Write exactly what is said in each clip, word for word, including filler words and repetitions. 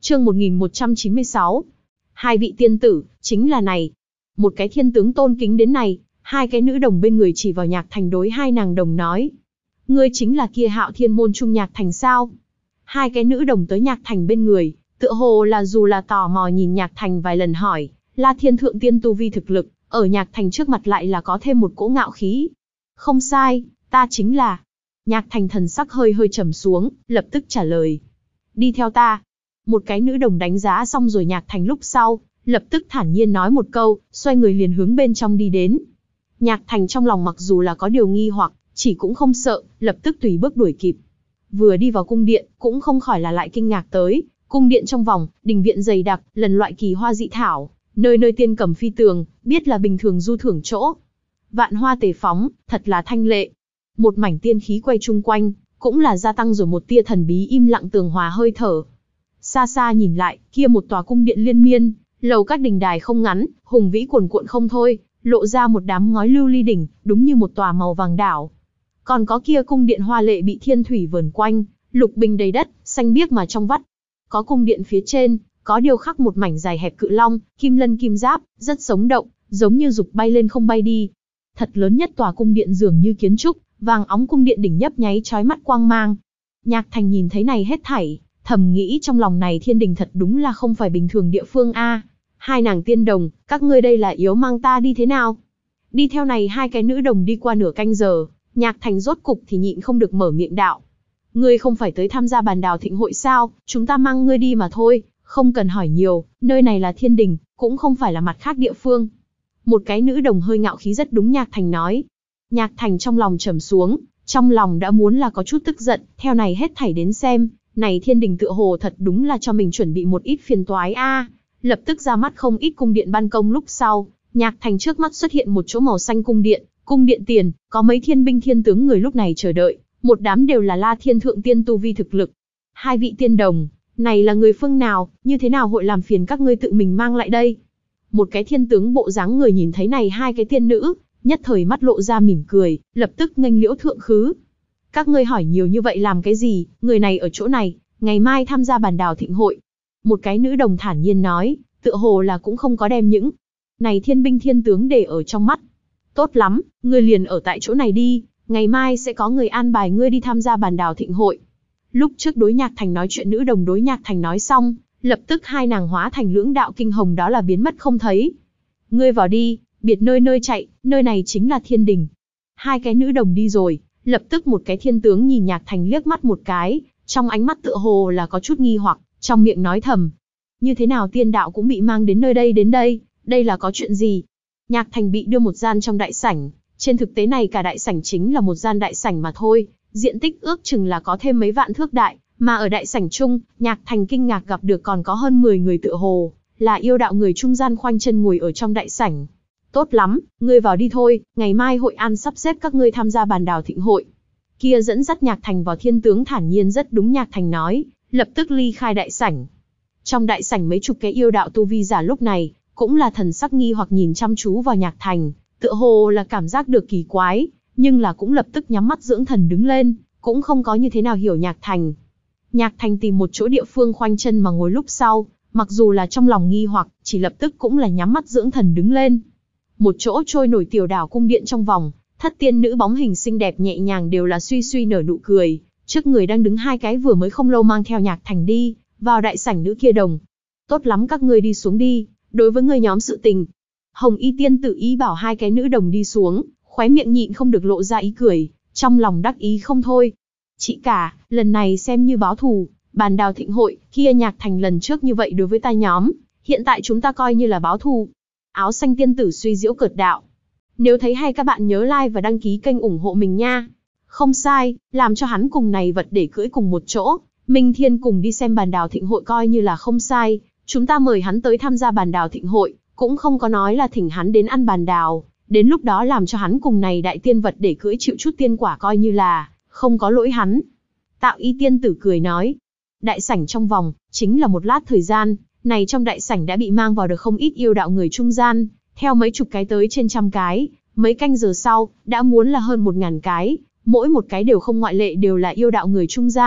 Chương một nghìn một trăm chín mươi sáu. Hai vị tiên tử, chính là này. Một cái thiên tướng tôn kính đến này, hai cái nữ đồng bên người chỉ vào Nhạc Thành đối hai nàng đồng nói. Ngươi chính là kia Hạo Thiên môn trung Nhạc Thành sao? Hai cái nữ đồng tới Nhạc Thành bên người, tựa hồ là dù là tò mò nhìn Nhạc Thành vài lần hỏi, La Thiên thượng tiên tu vi thực lực, ở Nhạc Thành trước mặt lại là có thêm một cỗ ngạo khí. Không sai, ta chính là. Nhạc Thành thần sắc hơi hơi trầm xuống, lập tức trả lời. Đi theo ta. Một cái nữ đồng đánh giá xong rồi Nhạc Thành lúc sau, lập tức thản nhiên nói một câu, xoay người liền hướng bên trong đi đến. Nhạc Thành trong lòng mặc dù là có điều nghi hoặc, chỉ cũng không sợ, lập tức tùy bước đuổi kịp. Vừa đi vào cung điện, cũng không khỏi là lại kinh ngạc tới. Cung điện trong vòng, đình viện dày đặc, lần loại kỳ hoa dị thảo, nơi nơi tiên cầm phi tường, biết là bình thường du thưởng chỗ. Vạn hoa tề phóng, thật là thanh lệ. Một mảnh tiên khí quay chung quanh, cũng là gia tăng rồi một tia thần bí im lặng tường hòa hơi thở. Xa xa nhìn lại, kia một tòa cung điện liên miên, lầu các đình đài không ngắn, hùng vĩ cuồn cuộn không thôi, lộ ra một đám ngói lưu ly đỉnh, đúng như một tòa màu vàng đảo. Còn có kia cung điện hoa lệ bị thiên thủy vờn quanh, lục bình đầy đất, xanh biếc mà trong vắt. Có cung điện phía trên, có điêu khắc một mảnh dài hẹp cự long, kim lân kim giáp, rất sống động, giống như dục bay lên không bay đi. Thật lớn nhất tòa cung điện dường như kiến trúc, vàng óng cung điện đỉnh nhấp nháy chói mắt quang mang. Nhạc Thành nhìn thấy này hết thảy, thầm nghĩ trong lòng này thiên đình thật đúng là không phải bình thường địa phương a. Hai nàng tiên đồng, các ngươi đây là yếu mang ta đi thế nào? Đi theo này hai cái nữ đồng đi qua nửa canh giờ, Nhạc Thành rốt cục thì nhịn không được mở miệng đạo. Ngươi không phải tới tham gia bàn đào thịnh hội sao, chúng ta mang ngươi đi mà thôi, không cần hỏi nhiều, nơi này là thiên đình, cũng không phải là mặt khác địa phương. Một cái nữ đồng hơi ngạo khí rất đúng Nhạc Thành nói. Nhạc Thành trong lòng trầm xuống, trong lòng đã muốn là có chút tức giận, theo này hết thảy đến xem, này thiên đình tựa hồ thật đúng là cho mình chuẩn bị một ít phiền toái a. Lập tức ra mắt không ít cung điện ban công lúc sau, Nhạc Thành trước mắt xuất hiện một chỗ màu xanh cung điện, cung điện tiền, có mấy thiên binh thiên tướng người lúc này chờ đợi, một đám đều là La Thiên thượng tiên tu vi thực lực. Hai vị tiên đồng, này là người phương nào, như thế nào hội làm phiền các ngươi tự mình mang lại đây? Một cái thiên tướng bộ dáng người nhìn thấy này hai cái tiên nữ, nhất thời mắt lộ ra mỉm cười, lập tức nghênh liễu thượng khứ. Các ngươi hỏi nhiều như vậy làm cái gì, người này ở chỗ này, ngày mai tham gia bàn đào thịnh hội. Một cái nữ đồng thản nhiên nói, tựa hồ là cũng không có đem những này thiên binh thiên tướng để ở trong mắt. Tốt lắm, ngươi liền ở tại chỗ này đi, ngày mai sẽ có người an bài ngươi đi tham gia bàn đào thịnh hội. Lúc trước đối Nhạc Thành nói chuyện nữ đồng đối Nhạc Thành nói xong, lập tức hai nàng hóa thành lưỡng đạo kinh hồng đó là biến mất không thấy. Ngươi vào đi, biệt nơi nơi chạy, nơi này chính là thiên đình. Hai cái nữ đồng đi rồi, lập tức một cái thiên tướng nhìn Nhạc Thành liếc mắt một cái, trong ánh mắt tựa hồ là có chút nghi hoặc, trong miệng nói thầm. Như thế nào tiên đạo cũng bị mang đến nơi đây đến đây, đây là có chuyện gì? Nhạc Thành bị đưa một gian trong đại sảnh, trên thực tế này cả đại sảnh chính là một gian đại sảnh mà thôi, diện tích ước chừng là có thêm mấy vạn thước đại, mà ở đại sảnh chung, Nhạc Thành kinh ngạc gặp được còn có hơn mười người tựa hồ, là yêu đạo người trung gian khoanh chân ngồi ở trong đại sảnh. Tốt lắm, ngươi vào đi thôi, ngày mai hội an sắp xếp các ngươi tham gia bàn đào thịnh hội. Kia dẫn dắt Nhạc Thành vào thiên tướng thản nhiên rất đúng Nhạc Thành nói, lập tức ly khai đại sảnh. Trong đại sảnh mấy chục cái yêu đạo tu vi giả lúc này, cũng là thần sắc nghi hoặc nhìn chăm chú vào Nhạc Thành, tựa hồ là cảm giác được kỳ quái, nhưng là cũng lập tức nhắm mắt dưỡng thần đứng lên, cũng không có như thế nào hiểu Nhạc Thành. Nhạc Thành tìm một chỗ địa phương khoanh chân mà ngồi lúc sau, mặc dù là trong lòng nghi hoặc, chỉ lập tức cũng là nhắm mắt dưỡng thần đứng lên. Một chỗ trôi nổi tiểu đảo cung điện trong vòng, thất tiên nữ bóng hình xinh đẹp nhẹ nhàng đều là suy suy nở nụ cười, trước người đang đứng hai cái vừa mới không lâu mang theo Nhạc Thành đi vào đại sảnh nữ kia đồng. Tốt lắm các ngươi đi xuống đi, đối với người nhóm sự tình. Hồng Y tiên tử ý bảo hai cái nữ đồng đi xuống, khóe miệng nhịn không được lộ ra ý cười, trong lòng đắc ý không thôi. Chị cả, lần này xem như báo thù, bàn đào thịnh hội, kia Nhạc Thành lần trước như vậy đối với ta nhóm, hiện tại chúng ta coi như là báo thù. Áo xanh tiên tử suy diễu cợt đạo. Nếu thấy hay các bạn nhớ like và đăng ký kênh ủng hộ mình nha. Không sai, làm cho hắn cùng này vật để cưỡi cùng một chỗ, Minh Thiên cùng đi xem bàn đào thịnh hội coi như là không sai, chúng ta mời hắn tới tham gia bàn đào thịnh hội, cũng không có nói là thỉnh hắn đến ăn bàn đào, đến lúc đó làm cho hắn cùng này đại tiên vật để cưỡi chịu chút tiên quả coi như là không có lỗi hắn. Tạo Y tiên tử cười nói. Đại sảnh trong vòng, chính là một lát thời gian, này trong đại sảnh đã bị mang vào được không ít yêu đạo người trung gian, theo mấy chục cái tới trên trăm cái, mấy canh giờ sau, đã muốn là hơn một ngàn cái, mỗi một cái đều không ngoại lệ đều là yêu đạo người trung gian,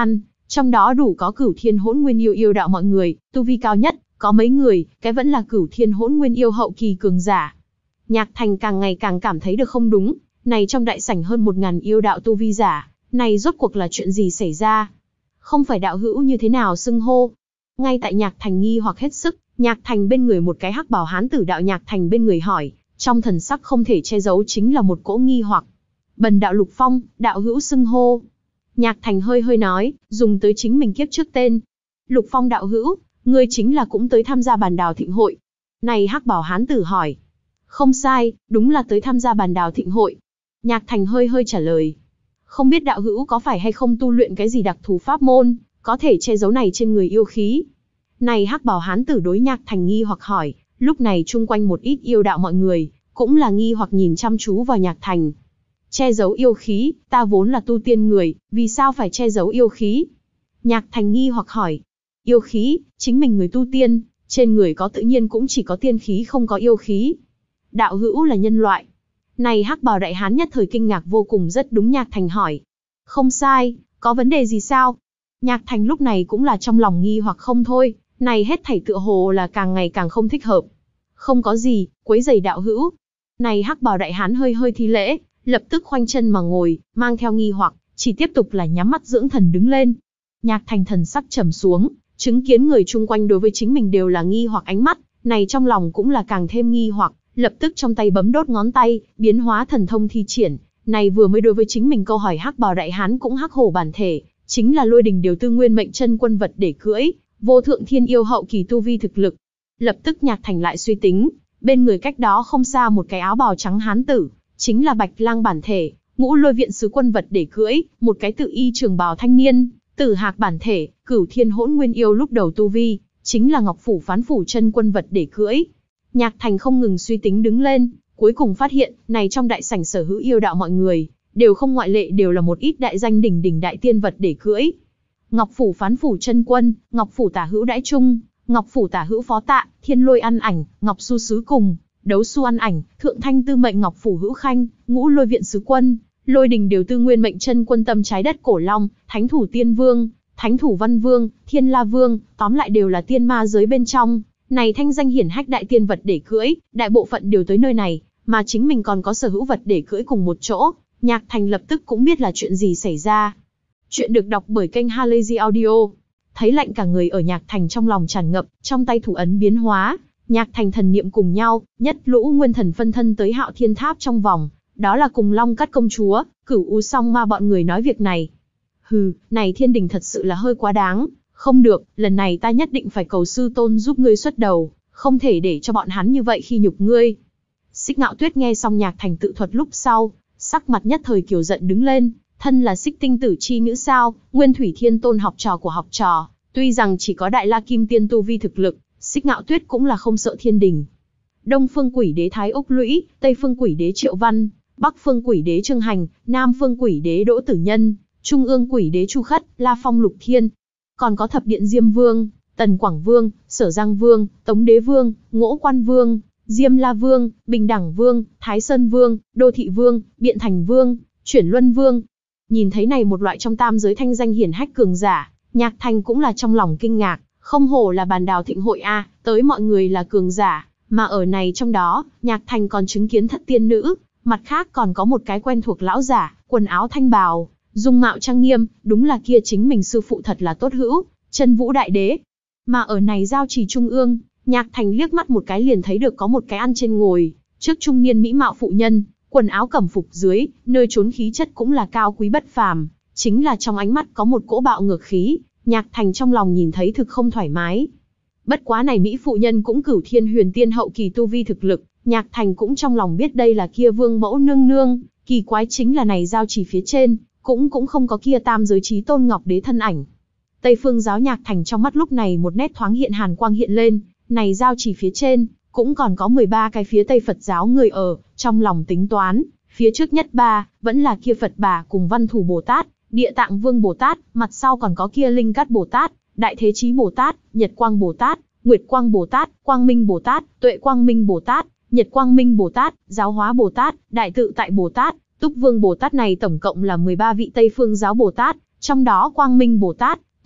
Trong đó đủ có Cửu Thiên Hỗn Nguyên Yêu yêu đạo mọi người, tu vi cao nhất, có mấy người, cái vẫn là Cửu Thiên Hỗn Nguyên Yêu hậu kỳ cường giả. Nhạc Thành càng ngày càng cảm thấy được không đúng, này trong đại sảnh hơn một ngàn yêu đạo tu vi giả, này rốt cuộc là chuyện gì xảy ra? Không phải đạo hữu như thế nào xưng hô? Ngay tại Nhạc Thành nghi hoặc hết sức, Nhạc Thành bên người một cái hắc bào hán tử đạo Nhạc Thành bên người hỏi, trong thần sắc không thể che giấu chính là một cỗ nghi hoặc. Bần đạo Lục Phong, đạo hữu xưng hô. Nhạc Thành hơi hơi nói, dùng tới chính mình kiếp trước tên. Lục Phong đạo hữu, ngươi chính là cũng tới tham gia bàn đào thịnh hội. Này hắc bào hán tử hỏi. Không sai, đúng là tới tham gia bàn đào thịnh hội. Nhạc Thành hơi hơi trả lời. Không biết đạo hữu có phải hay không tu luyện cái gì đặc thù pháp môn, có thể che giấu này trên người yêu khí. Này hắc bào hán tử đối Nhạc Thành nghi hoặc hỏi, lúc này chung quanh một ít yêu đạo mọi người, cũng là nghi hoặc nhìn chăm chú vào Nhạc Thành. Che giấu yêu khí, ta vốn là tu tiên người, vì sao phải che giấu yêu khí? Nhạc Thành nghi hoặc hỏi. Yêu khí, chính mình người tu tiên, trên người có tự nhiên cũng chỉ có tiên khí không có yêu khí. Đạo hữu là nhân loại. Này hắc bào đại hán nhất thời kinh ngạc vô cùng rất đúng Nhạc Thành hỏi. Không sai, có vấn đề gì sao? Nhạc Thành lúc này cũng là trong lòng nghi hoặc không thôi, này hết thảy tựa hồ là càng ngày càng không thích hợp. Không có gì, quấy rầy đạo hữu. Này hắc bào đại hán hơi hơi thi lễ, lập tức khoanh chân mà ngồi, mang theo nghi hoặc, chỉ tiếp tục là nhắm mắt dưỡng thần đứng lên. Nhạc Thành thần sắc trầm xuống, chứng kiến người chung quanh đối với chính mình đều là nghi hoặc ánh mắt, này trong lòng cũng là càng thêm nghi hoặc, lập tức trong tay bấm đốt ngón tay, biến hóa thần thông thi triển, này vừa mới đối với chính mình câu hỏi hắc bào đại hán cũng hắc hổ bản thể, chính là lôi đình điều tư nguyên mệnh chân quân vật để cưỡi, vô thượng thiên yêu hậu kỳ tu vi thực lực. Lập tức Nhạc Thành lại suy tính, bên người cách đó không xa một cái áo bào trắng hán tử, chính là Bạch Lang bản thể, ngũ lôi viện sứ quân vật để cưỡi, một cái tự y trường bào thanh niên, Tử Hạc bản thể, Cửu Thiên Hỗn Nguyên yêu lúc đầu tu vi, chính là Ngọc Phủ Phán Phủ chân quân vật để cưỡi. Nhạc Thành không ngừng suy tính đứng lên, cuối cùng phát hiện, này trong đại sảnh sở hữu yêu đạo mọi người, đều không ngoại lệ đều là một ít đại danh đỉnh đỉnh đại tiên vật để cưỡi. Ngọc Phủ Phán Phủ chân quân, Ngọc Phủ Tả Hữu Đãi Trung, Ngọc Phủ Tả Hữu Phó Tạ, Thiên Lôi Ăn Ảnh, Ngọc Su Sứ Cùng, Đấu Su Ăn Ảnh, Thượng Thanh Tư Mệnh Ngọc Phủ Hữu Khanh, Ngũ Lôi Viện Sứ Quân, Lôi Đình Điều Tư Nguyên Mệnh chân quân tâm trái đất Cổ Long, Thánh Thủ Tiên Vương, Thánh Thủ Văn Vương, Thiên La Vương, tóm lại đều là tiên ma giới bên trong. Này thanh danh hiển hách đại tiên vật để cưỡi, đại bộ phận đều tới nơi này, mà chính mình còn có sở hữu vật để cưỡi cùng một chỗ. Nhạc Thành lập tức cũng biết là chuyện gì xảy ra. Chuyện được đọc bởi kênh Halazy Audio. Thấy lạnh cả người ở Nhạc Thành trong lòng tràn ngập, trong tay thủ ấn biến hóa, Nhạc Thành thần niệm cùng nhau, nhất lũ nguyên thần phân thân tới Hạo Thiên Tháp trong vòng, đó là cùng Long Cắt công chúa, Cửu U Song Ma bọn người nói việc này. Hừ, này thiên đình thật sự là hơi quá đáng, không được, lần này ta nhất định phải cầu sư tôn giúp ngươi xuất đầu, không thể để cho bọn hắn như vậy khi nhục ngươi. Xích Ngạo Tuyết nghe xong Nhạc Thành tự thuật lúc sau, sắc mặt nhất thời kiều giận đứng lên, thân là Xích Tinh Tử chi nữ sao, Nguyên Thủy Thiên Tôn học trò của học trò, tuy rằng chỉ có Đại La Kim Tiên tu vi thực lực, Xích Ngạo Tuyết cũng là không sợ thiên đình. Đông Phương Quỷ Đế Thái Úc Lũy, Tây Phương Quỷ Đế Triệu Văn, Bắc Phương Quỷ Đế Trương Hành, Nam Phương Quỷ Đế Đỗ Tử Nhân, Trung ương Quỷ Đế Chu Khất, La Phong Lục Thiên. Còn có Thập Điện Diêm Vương, Tần Quảng Vương, Sở Giang Vương, Tống Đế Vương, Ngỗ Quan Vương, Diêm La Vương, Bình Đẳng Vương, Thái Sơn Vương, Đô Thị Vương, Biện Thành Vương, Chuyển Luân Vương. Nhìn thấy này một loại trong tam giới thanh danh hiển hách cường giả, Nhạc Thành cũng là trong lòng kinh ngạc, không hổ là bàn đào thịnh hội a, tới mọi người là cường giả, mà ở này trong đó, Nhạc Thành còn chứng kiến thất tiên nữ, mặt khác còn có một cái quen thuộc lão giả, quần áo thanh bào, dung mạo trang nghiêm, đúng là kia chính mình sư phụ thật là tốt hữu, Chân Vũ Đại Đế. Mà ở này giao trì trung ương, Nhạc Thành liếc mắt một cái liền thấy được có một cái ăn trên ngồi, trước trung niên mỹ mạo phụ nhân, quần áo cẩm phục dưới, nơi trốn khí chất cũng là cao quý bất phàm, chính là trong ánh mắt có một cỗ bạo ngược khí, Nhạc Thành trong lòng nhìn thấy thực không thoải mái. Bất quá này mỹ phụ nhân cũng Cửu Thiên Huyền Tiên hậu kỳ tu vi thực lực, Nhạc Thành cũng trong lòng biết đây là kia Vương Mẫu nương nương, kỳ quái chính là này giao trì phía trên, cũng cũng không có kia tam giới chí tôn Ngọc Đế thân ảnh. Tây Phương giáo Nhạc Thành trong mắt lúc này một nét thoáng hiện hàn quang hiện lên, này giao trì phía trên, cũng còn có mười ba cái phía Tây Phật giáo người ở, trong lòng tính toán, phía trước nhất ba, vẫn là kia Phật Bà cùng Văn Thủ Bồ Tát, Địa Tạng Vương Bồ Tát, mặt sau còn có kia Linh Cát Bồ Tát, Đại Thế Chí Bồ Tát, Nhật Quang Bồ Tát, Nguyệt Quang Bồ Tát, Quang Minh Bồ Tát, Tuệ Quang Minh Bồ Tát, Nhật Quang Minh Bồ Tát, Giáo Hóa Bồ Tát, Đại Tự Tại Bồ Tát, Túc Vương Bồ Tát này tổng cộng là mười ba vị Tây Phương giáo Bồ Tát, trong đó Quang Minh Bồ Tát,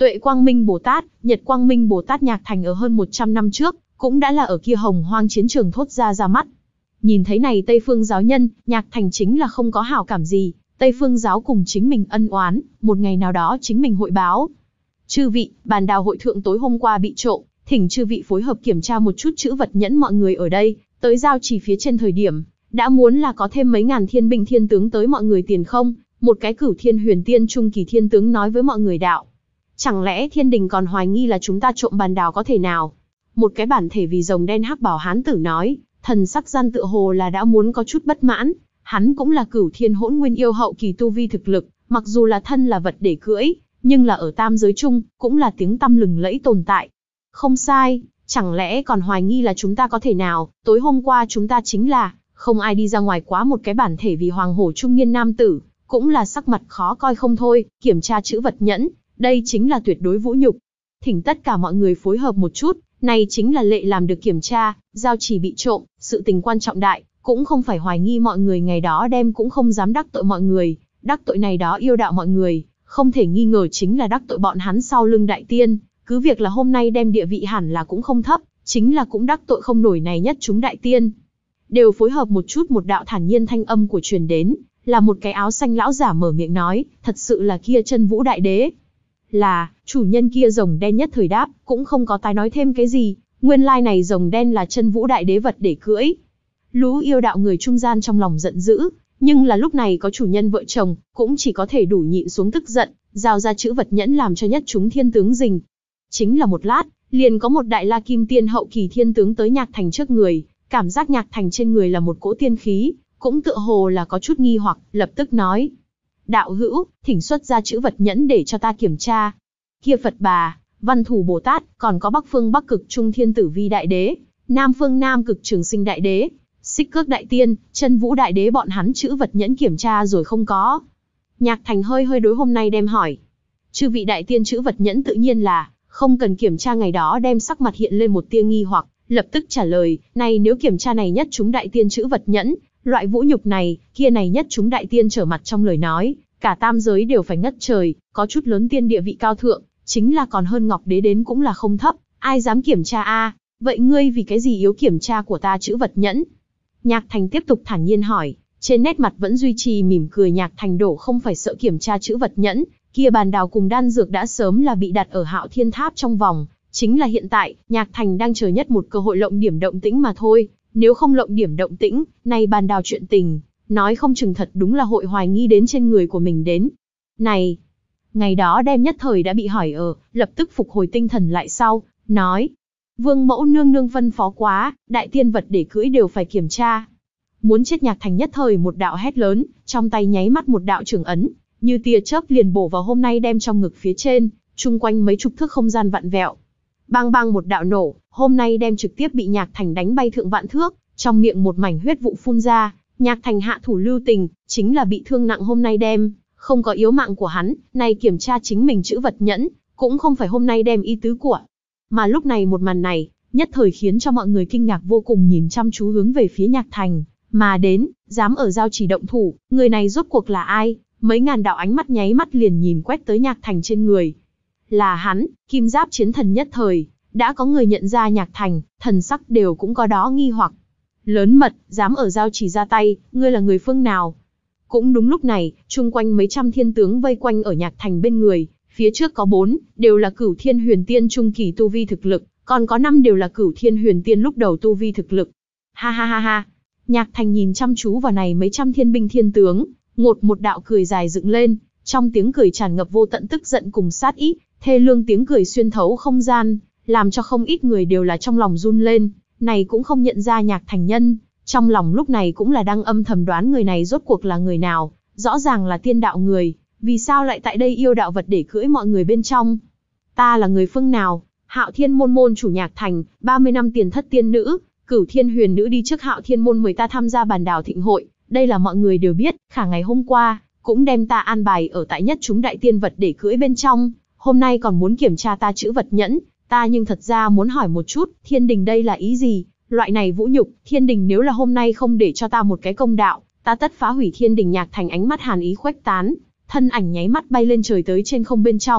Tuệ Quang Minh Bồ Tát, Nhật Quang Minh Bồ Tát Nhạc Thành ở hơn một trăm năm trước, cũng đã là ở kia hồng hoang chiến trường thốt ra ra mắt. Nhìn thấy này Tây Phương giáo nhân, Nhạc Thành chính là không có hảo cảm gì, Tây Phương giáo cùng chính mình ân oán, một ngày nào đó chính mình hội báo. Chư vị, bàn đào hội thượng tối hôm qua bị trộm, thỉnh chư vị phối hợp kiểm tra một chút chữ vật nhẫn mọi người ở đây, tới giao chỉ phía trên thời điểm, đã muốn là có thêm mấy ngàn thiên binh thiên tướng tới mọi người tiền không? Một cái Cửu Thiên Huyền Tiên trung kỳ thiên tướng nói với mọi người đạo. Chẳng lẽ thiên đình còn hoài nghi là chúng ta trộm bàn đào có thể nào? Một cái bản thể vì rồng đen hắc bảo hán tử nói, thần sắc gian tựa hồ là đã muốn có chút bất mãn. Hắn cũng là Cửu Thiên Hỗn Nguyên yêu hậu kỳ tu vi thực lực, mặc dù là thân là vật để cưỡi, nhưng là ở tam giới chung, cũng là tiếng tăm lừng lẫy tồn tại. Không sai, chẳng lẽ còn hoài nghi là chúng ta có thể nào? Tối hôm qua chúng ta chính là, không ai đi ra ngoài quá một cái bản thể vì hoàng hổ trung niên nam tử, cũng là sắc mặt khó coi không thôi, kiểm tra chữ vật nhẫn, đây chính là tuyệt đối vũ nhục. Thỉnh tất cả mọi người phối hợp một chút, này chính là lệ làm được kiểm tra, giao chỉ bị trộm, sự tình quan trọng đại, cũng không phải hoài nghi mọi người ngày đó đem cũng không dám đắc tội mọi người, đắc tội này đó yêu đạo mọi người, không thể nghi ngờ chính là đắc tội bọn hắn sau lưng đại tiên, cứ việc là hôm nay đem địa vị hẳn là cũng không thấp, chính là cũng đắc tội không nổi này nhất chúng đại tiên. Đều phối hợp một chút, một đạo thản nhiên thanh âm của truyền đến, là một cái áo xanh lão giả mở miệng nói, thật sự là kia Chân Vũ Đại Đế. Là, chủ nhân kia rồng đen nhất thời đáp, cũng không có tái nói thêm cái gì, nguyên lai này rồng đen là Chân Vũ Đại Đế vật để cưỡi. Lũ yêu đạo người trung gian trong lòng giận dữ, nhưng là lúc này có chủ nhân vợ chồng, cũng chỉ có thể đủ nhịn xuống tức giận, giao ra chữ vật nhẫn làm cho nhất chúng thiên tướng rình. Chính là một lát, liền có một đại la kim tiên hậu kỳ thiên tướng tới Nhạc Thành trước người, cảm giác Nhạc Thành trên người là một cỗ tiên khí, cũng tựa hồ là có chút nghi hoặc, lập tức nói. Đạo hữu, thỉnh xuất ra chữ vật nhẫn để cho ta kiểm tra. Kia Phật Bà, Văn Thủ Bồ Tát, còn có Bắc Phương Bắc Cực Trung Thiên Tử Vi Đại Đế, Nam Phương Nam Cực Trường Sinh Đại Đế, Xích Cước Đại Tiên, Chân Vũ Đại Đế bọn hắn chữ vật nhẫn kiểm tra rồi không có? Nhạc Thành hơi hơi đối hôm nay đem hỏi. Chư vị đại tiên chữ vật nhẫn tự nhiên là, không cần kiểm tra ngày đó đem sắc mặt hiện lên một tia nghi hoặc, lập tức trả lời, này nếu kiểm tra này nhất chúng đại tiên chữ vật nhẫn, loại vũ nhục này, kia này nhất chúng đại tiên trở mặt trong lời nói, cả tam giới đều phải ngất trời, có chút lớn tiên địa vị cao thượng, chính là còn hơn Ngọc Đế đến cũng là không thấp, ai dám kiểm tra a? Vậy ngươi vì cái gì yếu kiểm tra của ta chữ vật nhẫn? Nhạc Thành tiếp tục thản nhiên hỏi, trên nét mặt vẫn duy trì mỉm cười. Nhạc Thành đổ không phải sợ kiểm tra chữ vật nhẫn, kia bàn đào cùng đan dược đã sớm là bị đặt ở Hạo Thiên Tháp trong vòng, chính là hiện tại, Nhạc Thành đang chờ nhất một cơ hội lộng điểm động tĩnh mà thôi, nếu không lộng điểm động tĩnh, này bàn đào chuyện tình, nói không chừng thật đúng là hội hoài nghi đến trên người của mình đến. Này, ngày đó đem nhất thời đã bị hỏi ở, lập tức phục hồi tinh thần lại sau, nói, Vương mẫu nương nương phân phó quá, đại tiên vật để cưỡi đều phải kiểm tra. Muốn chết. Nhạc Thành nhất thời một đạo hét lớn, trong tay nháy mắt một đạo trường ấn, như tia chớp liền bổ vào hôm nay đem trong ngực phía trên, chung quanh mấy chục thước không gian vặn vẹo. Bang bang một đạo nổ, hôm nay đem trực tiếp bị Nhạc Thành đánh bay thượng vạn thước, trong miệng một mảnh huyết vụ phun ra, Nhạc Thành hạ thủ lưu tình, chính là bị thương nặng hôm nay đem, không có yếu mạng của hắn, này kiểm tra chính mình chữ vật nhẫn, cũng không phải hôm nay đem ý tứ của. Mà lúc này một màn này, nhất thời khiến cho mọi người kinh ngạc vô cùng, nhìn chăm chú hướng về phía Nhạc Thành, mà đến, dám ở giao chỉ động thủ, người này rốt cuộc là ai? Mấy ngàn đạo ánh mắt nháy mắt liền nhìn quét tới Nhạc Thành trên người. Là hắn, Kim Giáp Chiến Thần. Nhất thời, đã có người nhận ra Nhạc Thành, thần sắc đều cũng có đó nghi hoặc. Lớn mật, dám ở giao chỉ ra tay, ngươi là người phương nào? Cũng đúng lúc này, chung quanh mấy trăm thiên tướng vây quanh ở Nhạc Thành bên người, phía trước có bốn, đều là Cửu Thiên Huyền Tiên trung kỳ tu vi thực lực, còn có năm đều là Cửu Thiên Huyền Tiên lúc đầu tu vi thực lực. Ha ha ha ha. Nhạc Thành nhìn chăm chú vào này mấy trăm thiên binh thiên tướng, ngột một đạo cười dài dựng lên, trong tiếng cười tràn ngập vô tận tức giận cùng sát ý, thê lương tiếng cười xuyên thấu không gian, làm cho không ít người đều là trong lòng run lên, này cũng không nhận ra Nhạc Thành nhân, trong lòng lúc này cũng là đang âm thầm đoán người này rốt cuộc là người nào, rõ ràng là tiên đạo người, vì sao lại tại đây yêu đạo vật để cưỡi mọi người bên trong? Ta là người phương nào? Hạo Thiên môn môn chủ Nhạc Thành, ba mươi năm tiền thất tiên nữ, Cửu Thiên Huyền nữ đi trước Hạo Thiên môn mời ta tham gia bàn đào thịnh hội, đây là mọi người đều biết, khả ngày hôm qua, cũng đem ta an bài ở tại nhất chúng đại tiên vật để cưỡi bên trong, hôm nay còn muốn kiểm tra ta chữ vật nhẫn, ta nhưng thật ra muốn hỏi một chút, thiên đình đây là ý gì? Loại này vũ nhục, thiên đình nếu là hôm nay không để cho ta một cái công đạo, ta tất phá hủy thiên đình. Nhạc Thành ánh mắt hàn ý khuếch tán, thân ảnh nháy mắt bay lên trời tới trên không bên trong,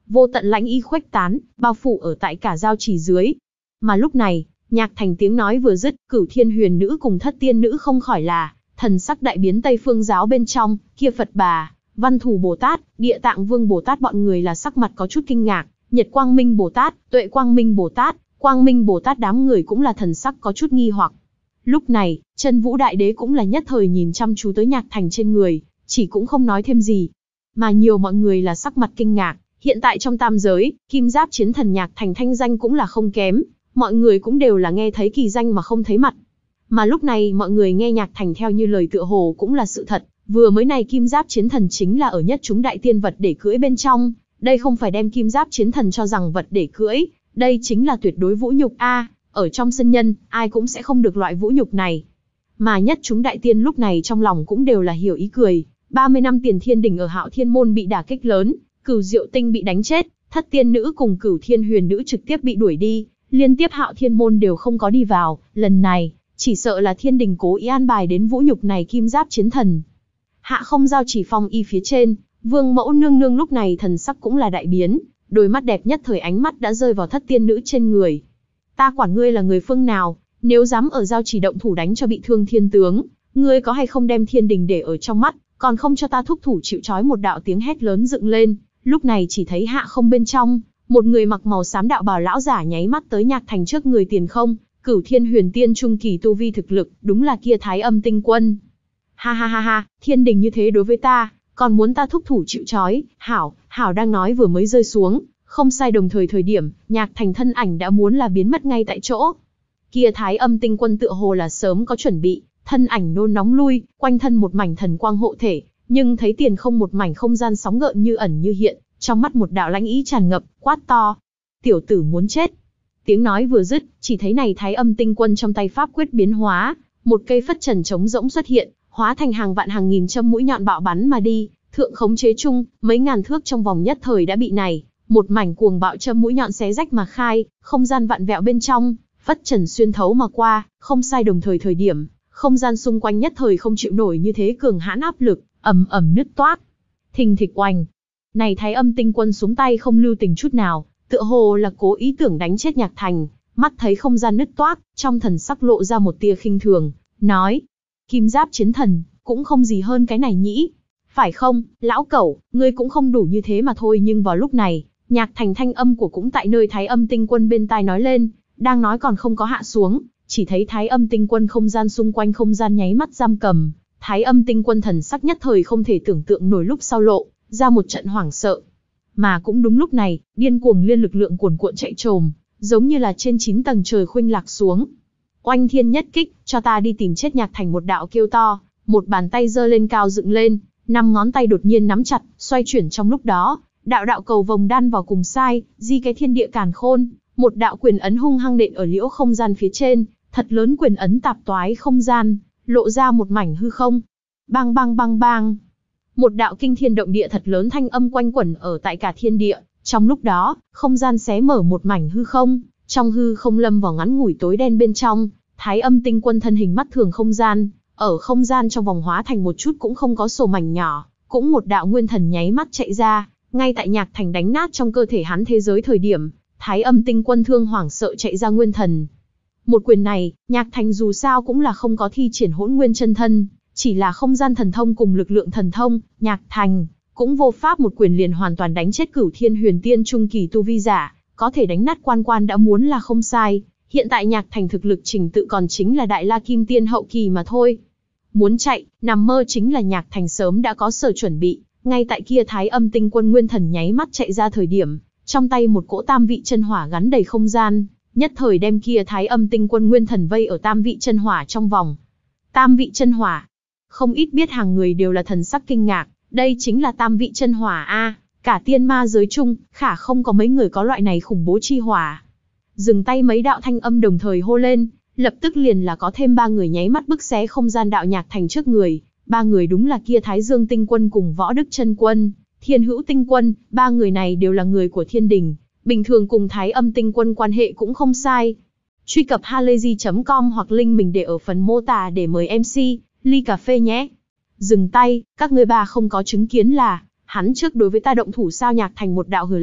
vô tận lãnh ý khuếch tán, bao phủ ở tại cả giao chỉ dưới. Mà lúc này, Nhạc Thành tiếng nói vừa dứt, Cửu Thiên Huyền Nữ cùng Thất Tiên Nữ không khỏi là thần sắc đại biến. Tây Phương giáo bên trong, kia Phật Bà, Văn Thù Bồ Tát, Địa Tạng Vương Bồ Tát bọn người là sắc mặt có chút kinh ngạc, Nhật Quang Minh Bồ Tát, Tuệ Quang Minh Bồ Tát, Quang Minh Bồ Tát đám người cũng là thần sắc có chút nghi hoặc. Lúc này, Chân Vũ Đại Đế cũng là nhất thời nhìn chăm chú tới Nhạc Thành trên người, chỉ cũng không nói thêm gì. Mà nhiều mọi người là sắc mặt kinh ngạc, hiện tại trong tam giới, Kim Giáp Chiến Thần Nhạc Thành thanh danh cũng là không kém, mọi người cũng đều là nghe thấy kỳ danh mà không thấy mặt. Mà lúc này mọi người nghe Nhạc Thành theo như lời tựa hồ cũng là sự thật, vừa mới này Kim Giáp Chiến Thần chính là ở nhất chúng đại tiên vật để cưỡi bên trong, đây không phải đem Kim Giáp Chiến Thần cho rằng vật để cưỡi, đây chính là tuyệt đối vũ nhục a, ở trong sân nhân, ai cũng sẽ không được loại vũ nhục này. Mà nhất chúng đại tiên lúc này trong lòng cũng đều là hiểu ý cười, ba mươi năm tiền thiên đình ở Hạo Thiên môn bị đả kích lớn, Cửu Diệu Tinh bị đánh chết, Thất Tiên Nữ cùng Cửu Thiên Huyền Nữ trực tiếp bị đuổi đi, liên tiếp Hạo Thiên môn đều không có đi vào, lần này, chỉ sợ là thiên đình cố ý an bài đến vũ nhục này Kim Giáp Chiến Thần. Hạ không giao chỉ phong y phía trên, Vương Mẫu nương nương lúc này thần sắc cũng là đại biến, đôi mắt đẹp nhất thời ánh mắt đã rơi vào Thất Tiên Nữ trên người. Ta quản ngươi là người phương nào, nếu dám ở giao chỉ động thủ đánh cho bị thương thiên tướng, ngươi có hay không đem thiên đình để ở trong mắt, còn không cho ta thúc thủ chịu trói. Một đạo tiếng hét lớn dựng lên, lúc này chỉ thấy hạ không bên trong, một người mặc màu xám đạo bào lão giả nháy mắt tới Nhạc Thành trước người. Tiền không, Cửu Thiên Huyền Tiên trung kỳ tu vi thực lực, đúng là kia Thái Âm Tinh Quân. Ha ha ha ha, thiên đình như thế đối với ta, còn muốn ta thúc thủ chịu trói, hảo, hảo. Đang nói vừa mới rơi xuống, không sai đồng thời thời điểm, Nhạc Thành thân ảnh đã muốn là biến mất ngay tại chỗ. Kia Thái Âm Tinh Quân tựa hồ là sớm có chuẩn bị, thân ảnh nôn nóng lui, quanh thân một mảnh thần quang hộ thể, nhưng thấy tiền không một mảnh không gian sóng gợn như ẩn như hiện, trong mắt một đạo lãnh ý tràn ngập, quát to: tiểu tử muốn chết. Tiếng nói vừa dứt, chỉ thấy này Thái Âm Tinh Quân trong tay pháp quyết biến hóa, một cây phất trần trống rỗng xuất hiện, hóa thành hàng vạn hàng nghìn châm mũi nhọn bạo bắn mà đi, thượng khống chế chung, mấy ngàn thước trong vòng nhất thời đã bị này một mảnh cuồng bạo châm mũi nhọn xé rách mà khai, không gian vặn vẹo bên trong, phất trần xuyên thấu mà qua, không sai đồng thời thời điểm, không gian xung quanh nhất thời không chịu nổi như thế cường hãn áp lực, ầm ầm nứt toác. Thình thịch oanh. Này Thái Âm Tinh Quân xuống tay không lưu tình chút nào, tựa hồ là cố ý tưởng đánh chết Nhạc Thành, mắt thấy không gian nứt toác, trong thần sắc lộ ra một tia khinh thường, nói: Kim Giáp Chiến Thần, cũng không gì hơn cái này nhĩ. Phải không, lão cẩu, ngươi cũng không đủ như thế mà thôi. Nhưng vào lúc này, Nhạc Thành thanh âm của cũng tại nơi Thái Âm Tinh Quân bên tai nói lên, đang nói còn không có hạ xuống, chỉ thấy Thái Âm Tinh Quân không gian xung quanh không gian nháy mắt giam cầm, Thái Âm Tinh Quân thần sắc nhất thời không thể tưởng tượng nổi, lúc sau lộ ra một trận hoảng sợ. Mà cũng đúng lúc này, điên cuồng liên lực lượng cuồn cuộn chạy trồm, giống như là trên chín tầng trời khuynh lạc xuống. Oanh thiên nhất kích, cho ta đi tìm chết. Nhạc Thành một đạo kêu to, một bàn tay giơ lên cao dựng lên, năm ngón tay đột nhiên nắm chặt, xoay chuyển trong lúc đó, đạo đạo cầu vồng đan vào cùng sai, di cái thiên địa càn khôn, một đạo quyền ấn hung hăng nện ở liễu không gian phía trên, thật lớn quyền ấn tạp toái không gian, lộ ra một mảnh hư không. Bang bang bang bang. Một đạo kinh thiên động địa thật lớn thanh âm quanh quẩn ở tại cả thiên địa, trong lúc đó, không gian xé mở một mảnh hư không, trong hư không lâm vào ngắn ngủi tối đen bên trong, Thái Âm Tinh Quân thân hình mắt thường không gian, ở không gian trong vòng hóa thành một chút cũng không có sổ mảnh nhỏ, cũng một đạo nguyên thần nháy mắt chạy ra, ngay tại Nhạc Thành đánh nát trong cơ thể hắn thế giới thời điểm, Thái Âm Tinh Quân thương hoảng sợ chạy ra nguyên thần. Một quyền này, Nhạc Thành dù sao cũng là không có thi triển hỗn nguyên chân thân, chỉ là không gian thần thông cùng lực lượng thần thông, Nhạc Thành cũng vô pháp một quyền liền hoàn toàn đánh chết Cửu Thiên Huyền Tiên trung kỳ tu vi giả, có thể đánh nát quan quan đã muốn là không sai. Hiện tại Nhạc Thành thực lực trình tự còn chính là Đại La Kim Tiên hậu kỳ mà thôi. Muốn chạy, nằm mơ chính là Nhạc Thành sớm đã có sở chuẩn bị, ngay tại kia Thái Âm Tinh Quân nguyên thần nháy mắt chạy ra thời điểm, trong tay một cỗ tam vị chân hỏa gắn đầy không gian, nhất thời đem kia Thái Âm Tinh Quân nguyên thần vây ở tam vị chân hỏa trong vòng. Tam vị chân hỏa, không ít biết hàng người đều là thần sắc kinh ngạc, đây chính là tam vị chân hỏa a, cả tiên ma giới chung, khả không có mấy người có loại này khủng bố chi hỏa. Dừng tay, mấy đạo thanh âm đồng thời hô lên, lập tức liền là có thêm ba người nháy mắt bức xé không gian đạo Nhạc Thành trước người. Ba người đúng là kia Thái Dương Tinh Quân cùng Võ Đức Chân Quân, Thiên Hữu Tinh Quân, ba người này đều là người của thiên đình, bình thường cùng Thái Âm Tinh Quân quan hệ cũng không sai. Truy cập halayzi chấm com hoặc link mình để ở phần mô tả để mời em xê, ly cà phê nhé. Dừng tay, các ngươi ba không có chứng kiến là, hắn trước đối với ta động thủ sao? Nhạc Thành một đạo hừ lạnh,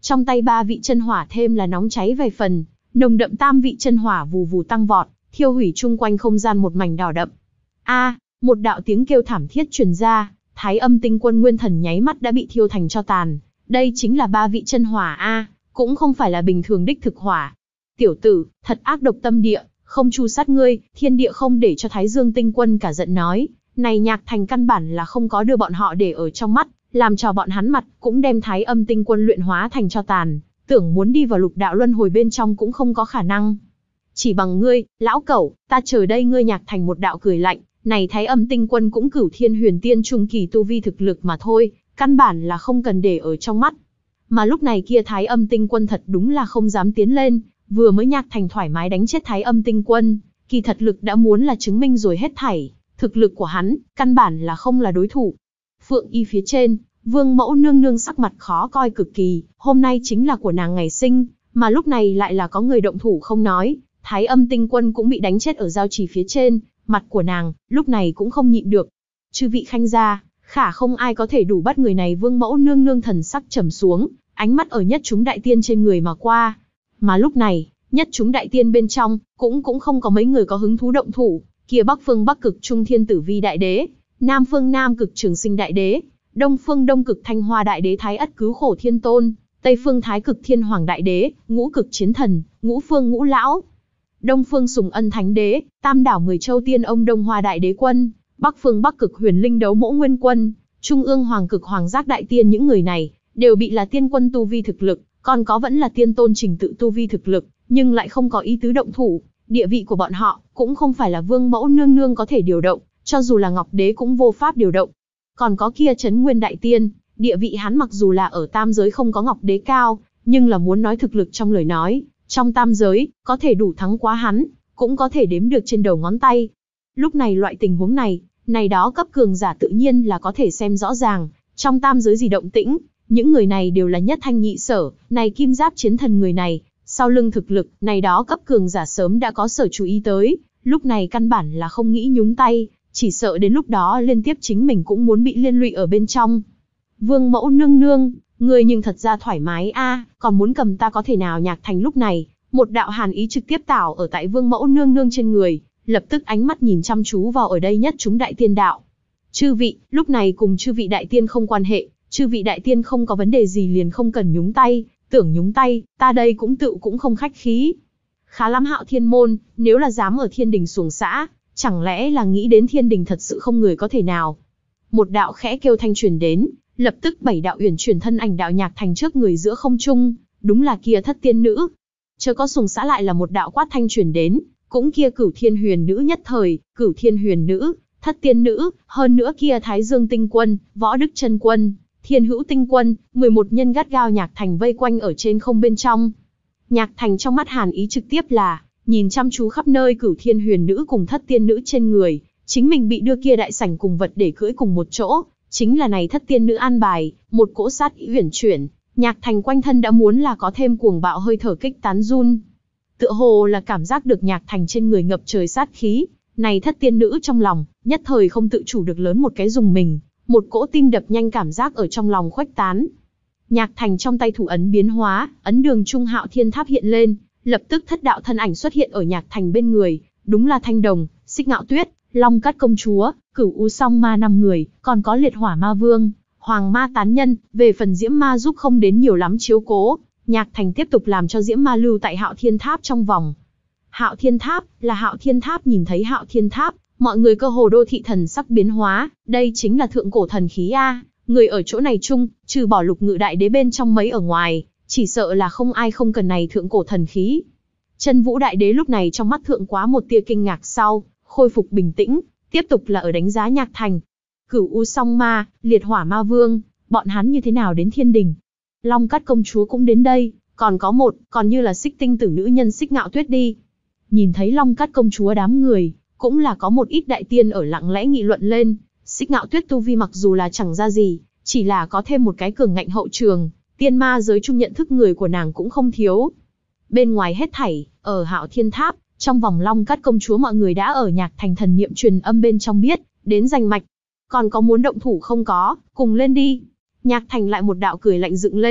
Trong tay ba vị chân hỏa thêm là nóng cháy vài phần, nồng đậm tam vị chân hỏa vù vù tăng vọt, thiêu hủy chung quanh không gian một mảnh đỏ đậm. A, một đạo tiếng kêu thảm thiết truyền ra, Thái Âm Tinh Quân nguyên thần nháy mắt đã bị thiêu thành tro tàn. Đây chính là ba vị chân hỏa a, cũng không phải là bình thường đích thực hỏa. Tiểu tử, thật ác độc tâm địa, không tru sát ngươi, thiên địa không để cho Thái Dương Tinh Quân cả giận nói, này Nhạc Thành căn bản là không có đưa bọn họ để ở trong mắt, làm cho bọn hắn mặt, cũng đem Thái Âm Tinh Quân luyện hóa thành tro tàn, tưởng muốn đi vào lục đạo luân hồi bên trong cũng không có khả năng. Chỉ bằng ngươi, lão cẩu, ta chờ đây ngươi. Nhạc Thành một đạo cười lạnh, này Thái Âm Tinh Quân cũng cửu thiên huyền tiên trung kỳ tu vi thực lực mà thôi, căn bản là không cần để ở trong mắt. Mà lúc này kia Thái Âm Tinh Quân thật đúng là không dám tiến lên, vừa mới Nhạc Thành thoải mái đánh chết Thái Âm Tinh Quân, kỳ thật lực đã muốn là chứng minh rồi hết thảy, thực lực của hắn, căn bản là không là đối thủ. Phượng Y phía trên, Vương Mẫu nương nương sắc mặt khó coi cực kỳ, hôm nay chính là của nàng ngày sinh, mà lúc này lại là có người động thủ không nói, Thái Âm Tinh Quân cũng bị đánh chết ở giao trì phía trên, mặt của nàng, lúc này cũng không nhịn được. Chư vị khanh gia, khả không ai có thể đủ bắt người này. Vương Mẫu nương nương thần sắc trầm xuống, ánh mắt ở nhất chúng đại tiên trên người mà qua. Mà lúc này, nhất chúng đại tiên bên trong, cũng cũng không có mấy người có hứng thú động thủ, kia Bắc phương Bắc cực Trung Thiên Tử Vi Đại Đế, Nam phương Nam cực Trường Sinh Đại Đế, Đông phương Đông cực Thanh Hoa Đại Đế Thái Ất Cứu Khổ Thiên Tôn, Tây phương Thái cực Thiên Hoàng Đại Đế, Ngũ cực Chiến Thần, Ngũ phương Ngũ Lão, Đông phương Sùng Ân Thánh Đế, Tam đảo Mười Châu Tiên Ông Đông Hoa Đại Đế Quân, Bắc phương Bắc cực Huyền Linh Đấu Mẫu Nguyên Quân, Trung ương Hoàng cực Hoàng Giác Đại Tiên. Những người này đều bị là tiên quân tu vi thực lực, còn có vẫn là tiên tôn trình tự tu vi thực lực, nhưng lại không có ý tứ động thủ. Địa vị của bọn họ cũng không phải là Vương Mẫu nương nương có thể điều động, cho dù là Ngọc Đế cũng vô pháp điều động. Còn có kia Trấn Nguyên Đại Tiên, địa vị hắn mặc dù là ở tam giới không có Ngọc Đế cao, nhưng là muốn nói thực lực trong lời nói, trong tam giới, có thể đủ thắng quá hắn, cũng có thể đếm được trên đầu ngón tay. Lúc này loại tình huống này, này đó cấp cường giả tự nhiên là có thể xem rõ ràng, trong tam giới gì động tĩnh, những người này đều là nhất thanh nhị sở, này Kim Giáp Chiến Thần người này, sau lưng thực lực, này đó cấp cường giả sớm đã có sở chú ý tới, lúc này căn bản là không nghĩ nhúng tay, chỉ sợ đến lúc đó liên tiếp chính mình cũng muốn bị liên lụy ở bên trong. Vương Mẫu nương nương, người nhưng thật ra thoải mái a, còn muốn cầm ta có thể nào? Nhạc Thành lúc này, một đạo hàn ý trực tiếp tảo ở tại Vương Mẫu nương nương trên người, lập tức ánh mắt nhìn chăm chú vào ở đây nhất chúng đại tiên đạo. Chư vị, lúc này cùng chư vị đại tiên không quan hệ, chư vị đại tiên không có vấn đề gì liền không cần nhúng tay, tưởng nhúng tay, ta đây cũng tự cũng không khách khí. Khá lắm Hạo Thiên môn, nếu là dám ở thiên đình xuồng xã, chẳng lẽ là nghĩ đến thiên đình thật sự không người có thể nào? Một đạo khẽ kêu thanh truyền đến, lập tức bảy đạo uyển chuyển thân ảnh đạo Nhạc Thành trước người giữa không trung, đúng là kia thất tiên nữ. Chớ có xuồng xã lại là một đạo quát thanh truyền đến, cũng kia cửu thiên huyền nữ nhất thời, cửu thiên huyền nữ, thất tiên nữ, hơn nữa kia Thái Dương Tinh Quân, Võ Đức Chân Quân, Thiên Hữu Tinh Quân, mười một nhân gắt gao Nhạc Thành vây quanh ở trên không bên trong. Nhạc Thành trong mắt hàn ý trực tiếp là, nhìn chăm chú khắp nơi cửu thiên huyền nữ cùng thất tiên nữ trên người, chính mình bị đưa kia đại sảnh cùng vật để cưỡi cùng một chỗ, chính là này thất tiên nữ an bài, một cỗ sát ý uyển chuyển, Nhạc Thành quanh thân đã muốn là có thêm cuồng bạo hơi thở kích tán run. Tựa hồ là cảm giác được Nhạc Thành trên người ngập trời sát khí, này thất tiên nữ trong lòng, nhất thời không tự chủ được lớn một cái dùng mình, một cỗ tim đập nhanh cảm giác ở trong lòng khuếch tán. Nhạc Thành trong tay thủ ấn biến hóa, ấn đường trung Hạo Thiên Tháp hiện lên, lập tức thất đạo thân ảnh xuất hiện ở Nhạc Thành bên người, đúng là Thanh Đồng, Xích Ngạo Tuyết, Long Cát Công Chúa, Cửu U Song Ma năm người, còn có Liệt Hỏa Ma Vương, Hoàng Ma Tán Nhân. Về phần Diễm Ma giúp không đến nhiều lắm chiếu cố, Nhạc Thành tiếp tục làm cho Diễm Ma lưu tại Hạo Thiên Tháp trong vòng. Hạo Thiên Tháp, là Hạo Thiên Tháp. Nhìn thấy Hạo Thiên Tháp, mọi người cơ hồ đô thị thần sắc biến hóa, đây chính là thượng cổ thần khí a, người ở chỗ này chung, trừ bỏ Lục Ngự Đại Đế bên trong mấy ở ngoài, chỉ sợ là không ai không cần này thượng cổ thần khí. Chân Vũ Đại Đế lúc này trong mắt thượng quá một tia kinh ngạc sau, khôi phục bình tĩnh, tiếp tục là ở đánh giá Nhạc Thành. Cửu U Song Ma, Liệt Hỏa Ma Vương, bọn hắn như thế nào đến thiên đình? Long Cát Công Chúa cũng đến đây, còn có một, còn như là Xích Tinh Tử nữ nhân Xích Ngạo Tuyết đi. Nhìn thấy Long Cát Công Chúa đám người, cũng là có một ít đại tiên ở lặng lẽ nghị luận lên. Xích Ngạo Tuyết tu vi mặc dù là chẳng ra gì, chỉ là có thêm một cái cường ngạnh hậu trường, tiên ma giới chung nhận thức người của nàng cũng không thiếu. Bên ngoài hết thảy, ở Hạo Thiên Tháp, trong vòng Long Cát Công Chúa mọi người đã ở Nhạc Thành thần niệm truyền âm bên trong biết, đến danh mạch. Còn có muốn động thủ không? Có, cùng lên đi. Nhạc Thành lại một đạo cười lạnh dựng lên,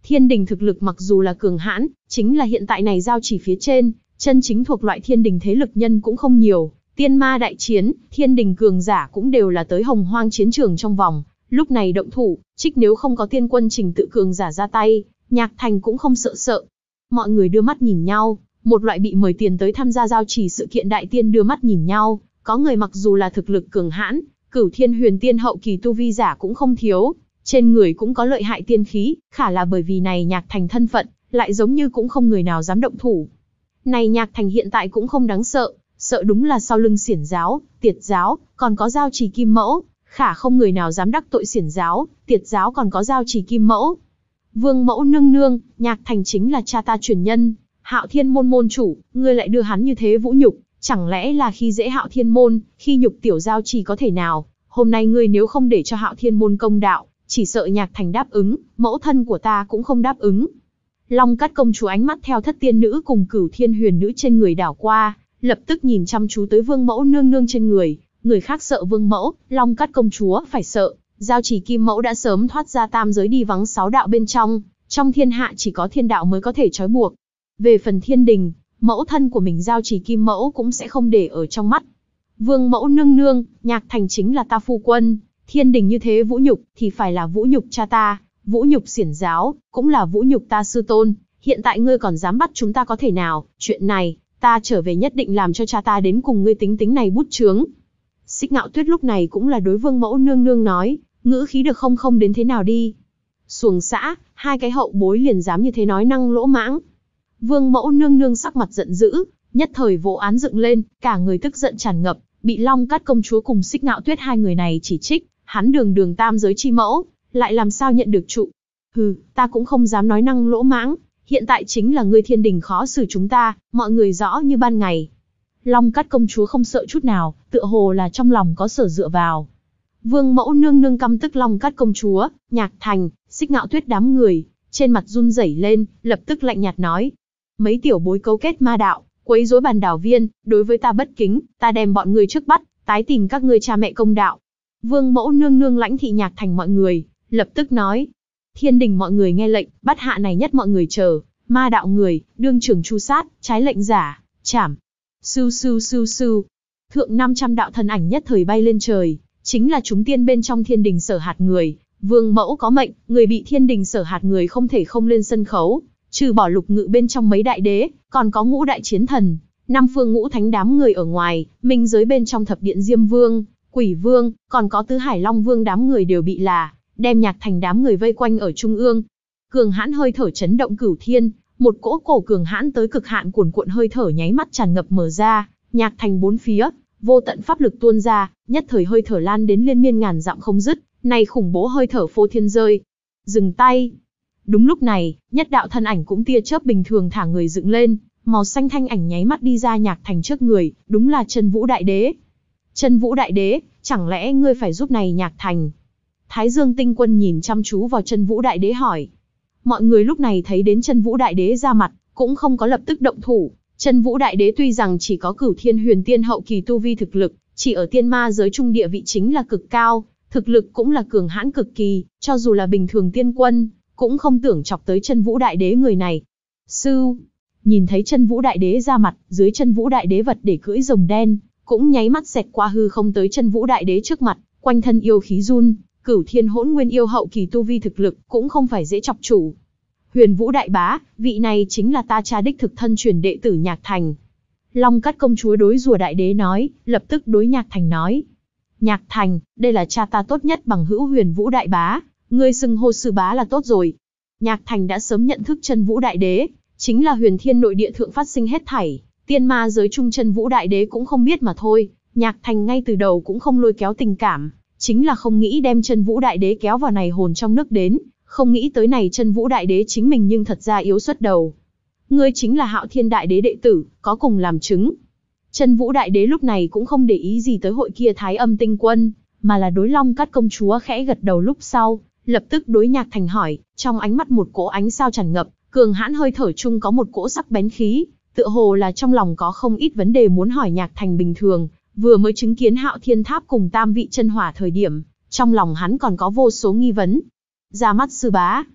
Thiên đình thực lực mặc dù là cường hãn, chính là hiện tại này giao chỉ phía trên, chân chính thuộc loại thiên đình thế lực nhân cũng không nhiều. Tiên ma đại chiến, thiên đình cường giả cũng đều là tới hồng hoang chiến trường trong vòng. Lúc này động thủ, trích nếu không có tiên quân trình tự cường giả ra tay, Nhạc Thành cũng không sợ sợ. Mọi người đưa mắt nhìn nhau, một loại bị mời tiền tới tham gia giao chỉ sự kiện đại tiên đưa mắt nhìn nhau, có người mặc dù là thực lực cường hãn, cửu thiên huyền tiên hậu kỳ tu vi giả cũng không thiếu, trên người cũng có lợi hại tiên khí, khả là bởi vì này Nhạc Thành thân phận, lại giống như cũng không người nào dám động thủ. Này Nhạc Thành hiện tại cũng không đáng sợ, sợ đúng là sau lưng xiển giáo, tiệt giáo, còn có giao trì kim mẫu, khả không người nào dám đắc tội xiển giáo, tiệt giáo còn có giao trì kim mẫu. Vương mẫu nương nương, Nhạc Thành chính là cha ta truyền nhân, Hạo Thiên môn môn chủ, ngươi lại đưa hắn như thế vũ nhục, chẳng lẽ là khi dễ Hạo Thiên môn, khi nhục tiểu giao trì có thể nào, hôm nay ngươi nếu không để cho Hạo Thiên môn công đạo, chỉ sợ Nhạc Thành đáp ứng, mẫu thân của ta cũng không đáp ứng. Long Cát công chúa ánh mắt theo thất tiên nữ cùng cửu thiên huyền nữ trên người đảo qua, lập tức nhìn chăm chú tới vương mẫu nương nương trên người, người khác sợ vương mẫu, Long Cát công chúa phải sợ, giao chỉ kim mẫu đã sớm thoát ra tam giới đi vắng sáu đạo bên trong, trong thiên hạ chỉ có thiên đạo mới có thể trói buộc. Về phần thiên đình, mẫu thân của mình giao chỉ kim mẫu cũng sẽ không để ở trong mắt. Vương mẫu nương nương, Nhạc Thành chính là ta phu quân, thiên đình như thế vũ nhục thì phải là vũ nhục cha ta, vũ nhục xiển giáo, cũng là vũ nhục ta sư tôn, hiện tại ngươi còn dám bắt chúng ta có thể nào, chuyện này, ta trở về nhất định làm cho cha ta đến cùng ngươi tính tính này bút chướng. Xích Ngạo Tuyết lúc này cũng là đối vương mẫu nương nương nói, ngữ khí được không không đến thế nào đi. Xuồng xã, hai cái hậu bối liền dám như thế nói năng lỗ mãng. Vương mẫu nương nương sắc mặt giận dữ, nhất thời vỗ án dựng lên, cả người tức giận tràn ngập, bị Long Cát công chúa cùng Xích Ngạo Tuyết hai người này chỉ trích, hắn đường đường tam giới chi mẫu, lại làm sao nhận được trụ. Hừ, ta cũng không dám nói năng lỗ mãng, hiện tại chính là ngươi thiên đình khó xử chúng ta, mọi người rõ như ban ngày. Long Cát công chúa không sợ chút nào, tựa hồ là trong lòng có sở dựa vào. Vương mẫu nương nương căm tức Long Cát công chúa, Nhạc Thành, Xích Ngạo Tuyết đám người, trên mặt run rẩy lên, lập tức lạnh nhạt nói. Mấy tiểu bối cấu kết ma đạo, quấy rối bàn đảo viên, đối với ta bất kính, ta đem bọn ngươi trước bắt, tái tìm các ngươi cha mẹ công đạo. Vương mẫu nương nương lãnh thị Nhạc Thành mọi người, lập tức nói. Thiên đình mọi người nghe lệnh, bắt hạ này nhất mọi người chờ, ma đạo người, đương trường tru sát, trái lệnh giả, chảm. Sưu sưu sưu sưu. Thượng năm trăm đạo thân ảnh nhất thời bay lên trời, chính là chúng tiên bên trong thiên đình sở hạt người. Vương mẫu có mệnh, người bị thiên đình sở hạt người không thể không lên sân khấu, trừ bỏ lục ngự bên trong mấy đại đế, còn có ngũ đại chiến thần, năm phương ngũ thánh đám người ở ngoài, minh giới bên trong thập điện Diêm Vương, Quỷ Vương, còn có tứ hải Long Vương đám người đều bị là, đem Nhạc Thành đám người vây quanh ở trung ương. Cường hãn hơi thở chấn động cửu thiên, một cỗ cổ cường hãn tới cực hạn cuồn cuộn hơi thở nháy mắt tràn ngập mở ra, Nhạc Thành bốn phía, vô tận pháp lực tuôn ra, nhất thời hơi thở lan đến liên miên ngàn dặm không dứt, này khủng bố hơi thở phô thiên rơi. Dừng tay. Đúng lúc này, nhất đạo thân ảnh cũng tia chớp bình thường thả người dựng lên, màu xanh thanh ảnh nháy mắt đi ra Nhạc Thành trước người, đúng là Chân Vũ Đại Đế. Chân Vũ Đại Đế, chẳng lẽ ngươi phải giúp này Nhạc Thành? Thái Dương Tinh Quân nhìn chăm chú vào Chân Vũ Đại Đế hỏi. Mọi người lúc này thấy đến Chân Vũ Đại Đế ra mặt, cũng không có lập tức động thủ. Chân Vũ Đại Đế tuy rằng chỉ có cửu thiên huyền tiên hậu kỳ tu vi thực lực, chỉ ở tiên ma giới trung địa vị chính là cực cao, thực lực cũng là cường hãn cực kỳ, cho dù là bình thường tiên quân, cũng không tưởng chọc tới Chân Vũ Đại Đế người này. Sư, nhìn thấy Chân Vũ Đại Đế ra mặt, dưới Chân Vũ Đại Đế vật để cưỡi rồng đen, cũng nháy mắt xẹt qua hư không tới Chân Vũ Đại Đế trước mặt, quanh thân yêu khí run, cửu thiên hỗn nguyên yêu hậu kỳ tu vi thực lực, cũng không phải dễ chọc chủ. Huyền Vũ Đại Bá, vị này chính là ta cha đích thực thân truyền đệ tử Nhạc Thành. Long Cát công chúa đối Rùa Đại Đế nói, lập tức đối Nhạc Thành nói. Nhạc Thành, đây là cha ta tốt nhất bằng hữu Huyền Vũ Đại Bá, ngươi xưng hô sư bá là tốt rồi. Nhạc Thành đã sớm nhận thức Chân Vũ Đại Đế, chính là huyền thiên nội địa thượng phát sinh hết thảy, tiên ma giới trung Chân Vũ Đại Đế cũng không biết mà thôi. Nhạc Thành ngay từ đầu cũng không lôi kéo tình cảm, chính là không nghĩ đem Chân Vũ Đại Đế kéo vào này hồn trong nước đến, không nghĩ tới này Chân Vũ Đại Đế chính mình nhưng thật ra yếu xuất đầu. Ngươi chính là Hạo Thiên Đại Đế đệ tử, có cùng làm chứng. Chân Vũ Đại Đế lúc này cũng không để ý gì tới hội kia Thái Âm Tinh Quân, mà là đối Long Cát công chúa khẽ gật đầu lúc sau, lập tức đối Nhạc Thành hỏi, trong ánh mắt một cỗ ánh sao tràn ngập, cường hãn hơi thở chung có một cỗ sắc bén khí, tựa hồ là trong lòng có không ít vấn đề muốn hỏi Nhạc Thành bình thường, vừa mới chứng kiến Hạo Thiên Tháp cùng Tam Vị Chân Hỏa thời điểm, trong lòng hắn còn có vô số nghi vấn. Ra mắt sư bá.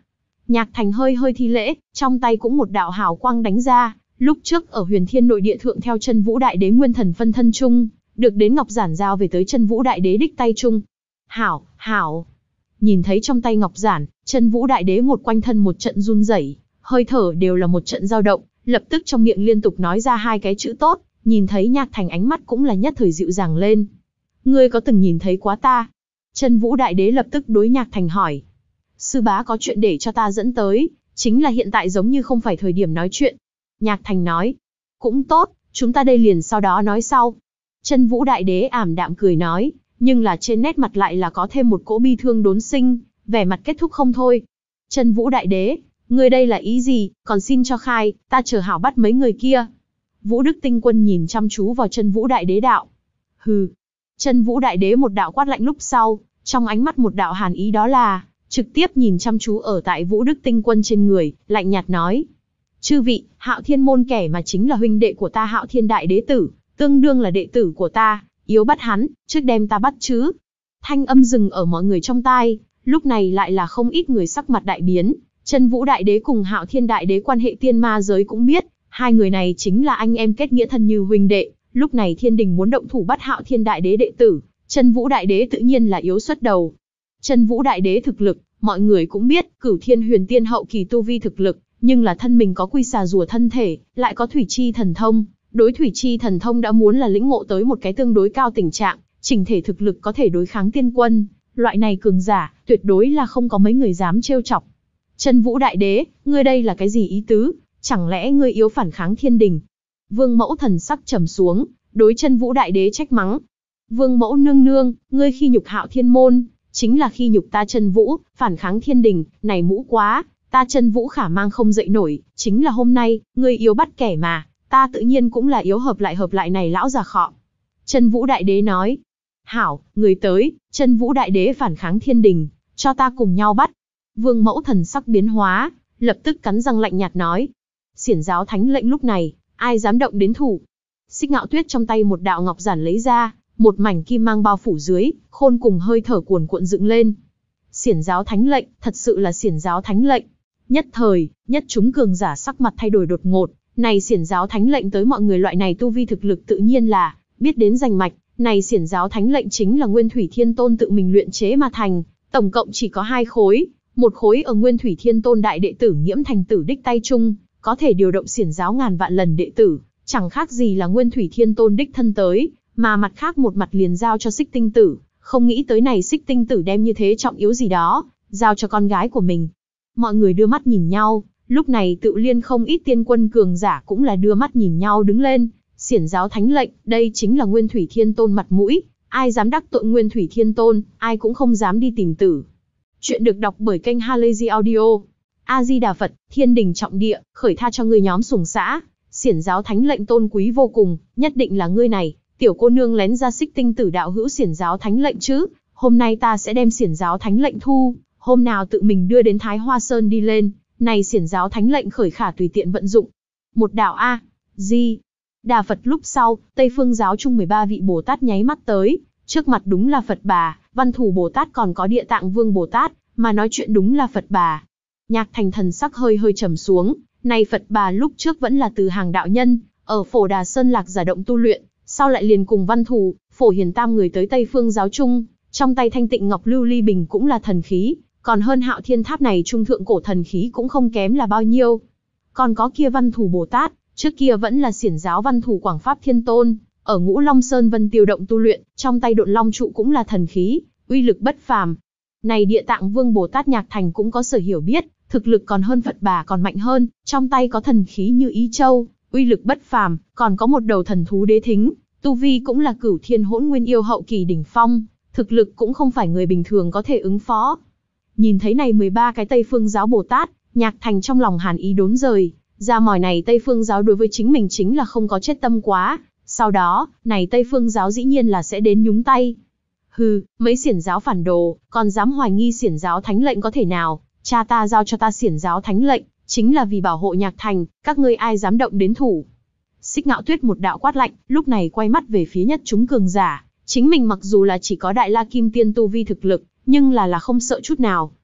Nhạc Thành hơi hơi thi lễ, trong tay cũng một đạo hào quang đánh ra, lúc trước ở Huyền Thiên Nội Địa thượng theo Chân Vũ Đại Đế nguyên thần phân thân chung, được đến ngọc giản giao về tới Chân Vũ Đại Đế đích tay chung. Hảo, hảo. Nhìn thấy trong tay ngọc giản, Chân Vũ Đại Đế một quanh thân một trận run rẩy, hơi thở đều là một trận dao động, lập tức trong miệng liên tục nói ra hai cái chữ tốt, nhìn thấy Nhạc Thành ánh mắt cũng là nhất thời dịu dàng lên. Ngươi có từng nhìn thấy quá ta? Chân Vũ Đại Đế lập tức đối Nhạc Thành hỏi. Sư bá có chuyện để cho ta dẫn tới, chính là hiện tại giống như không phải thời điểm nói chuyện. Nhạc Thành nói. Cũng tốt, chúng ta đây liền sau đó nói sau. Chân Vũ Đại Đế ảm đạm cười nói, nhưng là trên nét mặt lại là có thêm một cỗ bi thương đốn sinh, vẻ mặt kết thúc không thôi. Chân Vũ Đại Đế, ngươi đây là ý gì, còn xin cho khai, ta chờ hảo bắt mấy người kia. Vũ Đức Tinh Quân nhìn chăm chú vào Chân Vũ Đại Đế đạo. Hừ. Chân Vũ Đại Đế một đạo quát lạnh lúc sau, trong ánh mắt một đạo hàn ý, đó là trực tiếp nhìn chăm chú ở tại Vũ Đức Tinh Quân trên người, lạnh nhạt nói. Chư vị, Hạo Thiên môn kẻ mà chính là huynh đệ của ta Hạo Thiên Đại Đế tử, tương đương là đệ tử của ta, yếu bắt hắn, trước đem ta bắt chứ. Thanh âm dừng ở mọi người trong tai, lúc này lại là không ít người sắc mặt đại biến. Chân Vũ Đại Đế cùng Hạo Thiên Đại Đế quan hệ tiên ma giới cũng biết, hai người này chính là anh em kết nghĩa thân như huynh đệ. Lúc này thiên đình muốn động thủ bắt Hạo Thiên Đại Đế đệ tử, Chân Vũ Đại Đế tự nhiên là yếu xuất đầu. Chân Vũ Đại Đế thực lực, mọi người cũng biết, Cửu Thiên Huyền Tiên hậu kỳ tu vi thực lực, nhưng là thân mình có quy xà rùa thân thể, lại có thủy chi thần thông, đối thủy chi thần thông đã muốn là lĩnh ngộ tới một cái tương đối cao tình trạng, chỉnh thể thực lực có thể đối kháng tiên quân, loại này cường giả, tuyệt đối là không có mấy người dám trêu chọc. Chân Vũ Đại Đế, ngươi đây là cái gì ý tứ? Chẳng lẽ ngươi yếu phản kháng thiên đình? Vương Mẫu thần sắc trầm xuống, đối Chân Vũ Đại Đế trách mắng. Vương Mẫu nương nương, ngươi khi nhục Hạo Thiên môn, chính là khi nhục ta Chân Vũ, phản kháng thiên đình, này mũ quá, ta Chân Vũ khả mang không dậy nổi, chính là hôm nay, ngươi yếu bắt kẻ mà, ta tự nhiên cũng là yếu hợp lại hợp lại này lão già khọ. Chân Vũ Đại Đế nói. Hảo, người tới, Chân Vũ Đại Đế phản kháng thiên đình, cho ta cùng nhau bắt. Vương Mẫu thần sắc biến hóa, lập tức cắn răng lạnh nhạt nói. Xiển giáo thánh lệnh lúc này, ai dám động đến thủ? Xích Ngạo Tuyết trong tay một đạo ngọc giản lấy ra, một mảnh kim mang bao phủ dưới, khôn cùng hơi thở cuồn cuộn dựng lên. Xiển giáo thánh lệnh, thật sự là xiển giáo thánh lệnh. Nhất thời, nhất chúng cường giả sắc mặt thay đổi đột ngột, này xiển giáo thánh lệnh tới mọi người loại này tu vi thực lực tự nhiên là biết đến rành mạch, này xiển giáo thánh lệnh chính là Nguyên Thủy Thiên Tôn tự mình luyện chế mà thành, tổng cộng chỉ có hai khối, một khối ở Nguyên Thủy Thiên Tôn đại đệ tử Nghiễm Thành Tử đích tay chung, có thể điều động xiển giáo ngàn vạn lần đệ tử, chẳng khác gì là Nguyên Thủy Thiên Tôn đích thân tới, mà mặt khác một mặt liền giao cho Xích Tinh Tử, không nghĩ tới này Xích Tinh Tử đem như thế trọng yếu gì đó, giao cho con gái của mình. Mọi người đưa mắt nhìn nhau, lúc này tự liên không ít tiên quân cường giả cũng là đưa mắt nhìn nhau đứng lên, xiển giáo thánh lệnh, đây chính là Nguyên Thủy Thiên Tôn mặt mũi, ai dám đắc tội Nguyên Thủy Thiên Tôn, ai cũng không dám đi tìm tử. Chuyện được đọc bởi kênh Halazy Audio. A Di Đà Phật, thiên đình trọng địa, khởi tha cho ngươi nhóm sùng xã, xiển giáo thánh lệnh tôn quý vô cùng, nhất định là ngươi này, tiểu cô nương lén ra Xích Tinh Tử đạo hữu xiển giáo thánh lệnh chứ, hôm nay ta sẽ đem xiển giáo thánh lệnh thu, hôm nào tự mình đưa đến Thái Hoa Sơn đi lên, này xiển giáo thánh lệnh khởi khả tùy tiện vận dụng. Một đạo A, Di Đà Phật lúc sau, Tây Phương giáo chung mười ba vị Bồ Tát nháy mắt tới, trước mặt đúng là Phật Bà, Văn Thù Bồ Tát còn có Địa Tạng Vương Bồ Tát, mà nói chuyện đúng là Phật Bà. Nhạc Thành thần sắc hơi hơi trầm xuống, này Phật Bà lúc trước vẫn là từ hàng đạo nhân, ở Phổ Đà Sơn lạc giả động tu luyện, sau lại liền cùng Văn Thù, Phổ Hiền tam người tới Tây Phương giáo chung, trong tay Thanh Tịnh Ngọc Lưu Ly Bình cũng là thần khí, còn hơn Hạo Thiên Tháp này trung thượng cổ thần khí cũng không kém là bao nhiêu. Còn có kia Văn Thù Bồ Tát, trước kia vẫn là xiển giáo Văn Thù Quảng Pháp Thiên Tôn, ở Ngũ Long Sơn Vân Tiêu động tu luyện, trong tay Độn Long trụ cũng là thần khí, uy lực bất phàm. Này Địa Tạng Vương Bồ Tát Nhạc Thành cũng có sở hiểu biết, thực lực còn hơn Phật Bà còn mạnh hơn, trong tay có thần khí như Ý Châu, uy lực bất phàm, còn có một đầu thần thú đế thính, tu vi cũng là Cửu Thiên Hỗn Nguyên yêu hậu kỳ đỉnh phong, thực lực cũng không phải người bình thường có thể ứng phó. Nhìn thấy này mười ba cái Tây Phương giáo Bồ Tát, Nhạc Thành trong lòng hàn ý đốn rời, ra mỏi này Tây Phương giáo đối với chính mình chính là không có chết tâm quá, sau đó, này Tây Phương giáo dĩ nhiên là sẽ đến nhúng tay. Hừ, mấy xiển giáo phản đồ, còn dám hoài nghi xiển giáo thánh lệnh có thể nào, cha ta giao cho ta xiển giáo thánh lệnh, chính là vì bảo hộ Nhạc Thành, các ngươi ai dám động đến thủ. Xích Ngạo Tuyết một đạo quát lạnh, lúc này quay mắt về phía nhất chúng cường giả, chính mình mặc dù là chỉ có Đại La Kim Tiên tu vi thực lực, nhưng là là không sợ chút nào.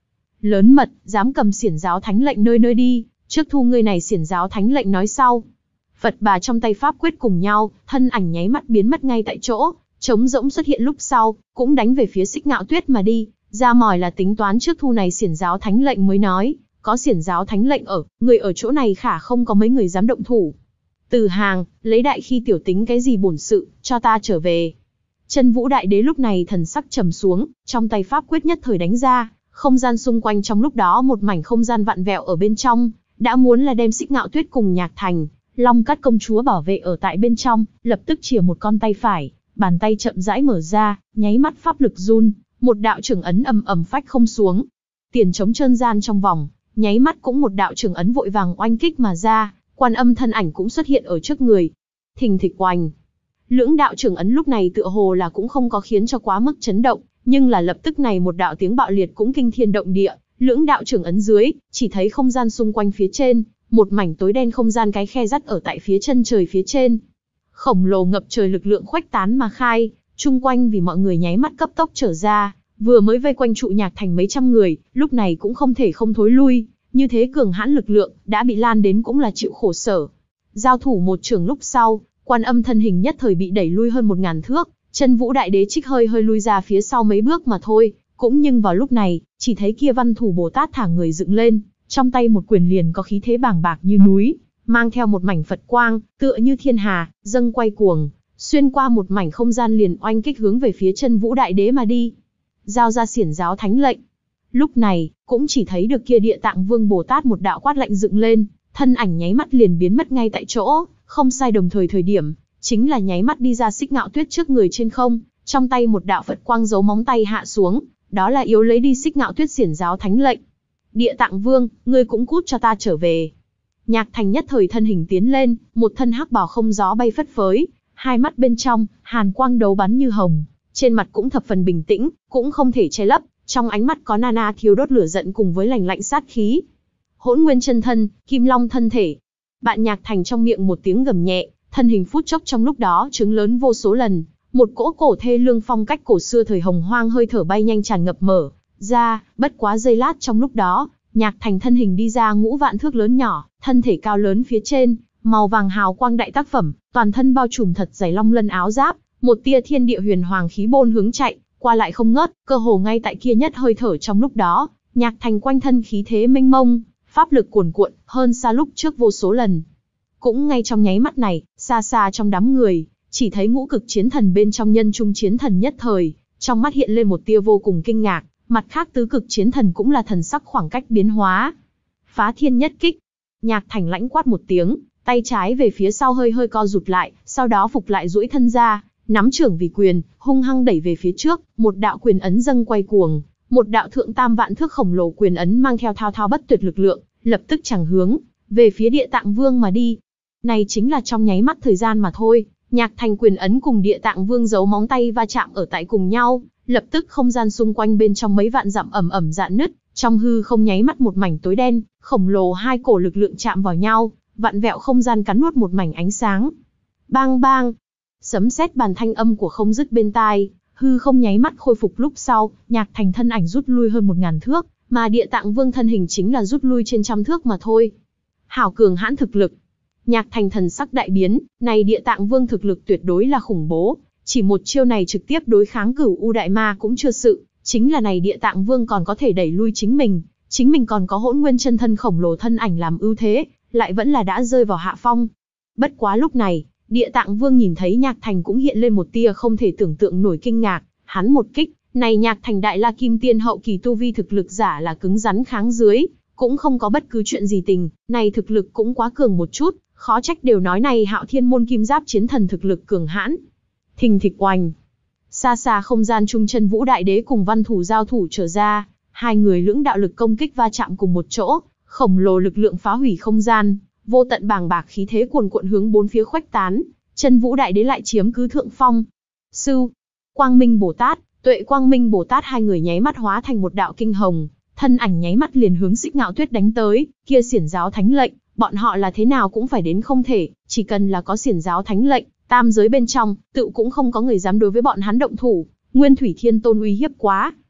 Lớn mật, dám cầm xiển giáo thánh lệnh nơi nơi đi, trước thu ngươi này xiển giáo thánh lệnh nói sau. Phật bà trong tay pháp quyết cùng nhau, thân ảnh nháy mắt biến mất ngay tại chỗ, trống rỗng xuất hiện lúc sau, cũng đánh về phía Xích Ngạo Tuyết mà đi. Ra mỏi là tính toán trước thu này xiển giáo thánh lệnh mới nói, có xiển giáo thánh lệnh ở, người ở chỗ này khả không có mấy người dám động thủ. Từ Hàng, lấy đại khi tiểu tính cái gì bổn sự, cho ta trở về. Chân Vũ Đại Đế lúc này thần sắc trầm xuống, trong tay pháp quyết nhất thời đánh ra, không gian xung quanh trong lúc đó một mảnh không gian vặn vẹo ở bên trong, đã muốn là đem Xích Ngạo Tuyết cùng Nhạc Thành, Long Cát công chúa bảo vệ ở tại bên trong, lập tức chìa một con tay phải, bàn tay chậm rãi mở ra, nháy mắt pháp lực run, một đạo trưởng ấn ầm ầm phách không xuống. Tiền trống trơn gian trong vòng, nháy mắt cũng một đạo trưởng ấn vội vàng oanh kích mà ra, Quan Âm thân ảnh cũng xuất hiện ở trước người. Thình thịch oanh. Lưỡng đạo trưởng ấn lúc này tựa hồ là cũng không có khiến cho quá mức chấn động, nhưng là lập tức này một đạo tiếng bạo liệt cũng kinh thiên động địa, lưỡng đạo trưởng ấn dưới, chỉ thấy không gian xung quanh phía trên, một mảnh tối đen không gian cái khe rắt ở tại phía chân trời phía trên. Khổng lồ ngập trời lực lượng khuếch tán mà khai, chung quanh vì mọi người nháy mắt cấp tốc trở ra, vừa mới vây quanh trụ Nhạc Thành mấy trăm người, lúc này cũng không thể không thối lui, như thế cường hãn lực lượng, đã bị lan đến cũng là chịu khổ sở. Giao thủ một trường lúc sau, Quan Âm thân hình nhất thời bị đẩy lui hơn một ngàn thước, Chân Vũ Đại Đế trích hơi hơi lui ra phía sau mấy bước mà thôi, cũng nhưng vào lúc này, chỉ thấy kia Văn Thủ Bồ Tát thả người dựng lên, trong tay một quyền liền có khí thế bàng bạc như núi, mang theo một mảnh Phật quang, tựa như thiên hà, dâng quay cuồng, xuyên qua một mảnh không gian liền oanh kích hướng về phía Chân Vũ Đại Đế mà đi. Giao ra xiển giáo thánh lệnh. Lúc này, cũng chỉ thấy được kia Địa Tạng Vương Bồ Tát một đạo quát lệnh dựng lên, thân ảnh nháy mắt liền biến mất ngay tại chỗ, không sai đồng thời thời điểm, chính là nháy mắt đi ra Xích Ngạo Tuyết trước người trên không, trong tay một đạo Phật quang giấu móng tay hạ xuống, đó là yếu lấy đi Xích Ngạo Tuyết xiển giáo thánh lệnh. Địa Tạng Vương, ngươi cũng cút cho ta trở về. Nhạc Thành nhất thời thân hình tiến lên, một thân hắc bào không gió bay phất phới, hai mắt bên trong, hàn quang đấu bắn như hồng, trên mặt cũng thập phần bình tĩnh, cũng không thể che lấp, trong ánh mắt có nana thiêu đốt lửa giận cùng với lạnh lạnh sát khí. Hỗn Nguyên chân thân, Kim Long thân thể. Bạn Nhạc Thành trong miệng một tiếng gầm nhẹ, thân hình phút chốc trong lúc đó trứng lớn vô số lần, một cỗ cổ thê lương phong cách cổ xưa thời hồng hoang hơi thở bay nhanh tràn ngập mở ra, bất quá giây lát trong lúc đó, Nhạc Thành thân hình đi ra ngũ vạn thước lớn nhỏ, thân thể cao lớn phía trên, màu vàng hào quang đại tác phẩm, toàn thân bao trùm thật dày long lân áo giáp, một tia thiên địa huyền hoàng khí bôn hướng chạy, qua lại không ngớt, cơ hồ ngay tại kia nhất hơi thở trong lúc đó, Nhạc Thành quanh thân khí thế mênh mông, pháp lực cuồn cuộn, hơn xa lúc trước vô số lần. Cũng ngay trong nháy mắt này, xa xa trong đám người, chỉ thấy ngũ cực chiến thần bên trong nhân trung chiến thần nhất thời, trong mắt hiện lên một tia vô cùng kinh ngạc, mặt khác tứ cực chiến thần cũng là thần sắc khoảng cách biến hóa. Phá thiên nhất kích. Nhạc Thành lãnh quát một tiếng, tay trái về phía sau hơi hơi co rụt lại, sau đó phục lại duỗi thân ra, nắm trưởng vì quyền, hung hăng đẩy về phía trước, một đạo quyền ấn dâng quay cuồng, một đạo thượng tam vạn thước khổng lồ quyền ấn mang theo thao thao bất tuyệt lực lượng, lập tức chẳng hướng về phía Địa Tạng Vương mà đi. Này chính là trong nháy mắt thời gian mà thôi, Nhạc Thành quyền ấn cùng Địa Tạng Vương giấu móng tay va chạm ở tại cùng nhau, lập tức không gian xung quanh bên trong mấy vạn dặm ẩm ẩm rạn nứt, trong hư không nháy mắt một mảnh tối đen, khổng lồ hai cổ lực lượng chạm vào nhau, vặn vẹo không gian cắn nuốt một mảnh ánh sáng. Bang bang, sấm sét bàn thanh âm của không dứt bên tai, hư không nháy mắt khôi phục lúc sau, Nhạc Thành thân ảnh rút lui hơn một ngàn thước, mà Địa Tạng Vương thân hình chính là rút lui trên trăm thước mà thôi. Hảo cường hãn thực lực. Nhạc Thành thần sắc đại biến, này Địa Tạng Vương thực lực tuyệt đối là khủng bố, chỉ một chiêu này trực tiếp đối kháng Cửu U Đại Ma cũng chưa sự, chính là này Địa Tạng Vương còn có thể đẩy lui chính mình, chính mình còn có Hỗn Nguyên chân thân khổng lồ thân ảnh làm ưu thế, lại vẫn là đã rơi vào hạ phong. Bất quá lúc này, Địa Tạng Vương nhìn thấy Nhạc Thành cũng hiện lên một tia không thể tưởng tượng nổi kinh ngạc, hắn một kích, này Nhạc Thành đại la kim tiên hậu kỳ tu vi thực lực giả là cứng rắn kháng dưới, cũng không có bất cứ chuyện gì tình, này thực lực cũng quá cường một chút, khó trách đều nói này Hạo Thiên môn kim giáp chiến thần thực lực cường hãn. Thình thịch oanh. Xa xa không gian trung Chân Vũ Đại Đế cùng Văn Thủ giao thủ trở ra, hai người lưỡng đạo lực công kích va chạm cùng một chỗ, khổng lồ lực lượng phá hủy không gian, vô tận bàng bạc khí thế cuồn cuộn hướng bốn phía khuếch tán, Chân Vũ Đại Đế lại chiếm cứ thượng phong. Sư, Quang Minh Bồ Tát, Tuệ Quang Minh Bồ Tát hai người nháy mắt hóa thành một đạo kinh hồng, thân ảnh nháy mắt liền hướng Xích Ngạo Tuyết đánh tới, kia xiển giáo thánh lệnh, bọn họ là thế nào cũng phải đến không thể, chỉ cần là có xiển giáo thánh lệnh, tam giới bên trong, tự cũng không có người dám đối với bọn hắn động thủ, Nguyên Thủy Thiên Tôn uy hiếp quá.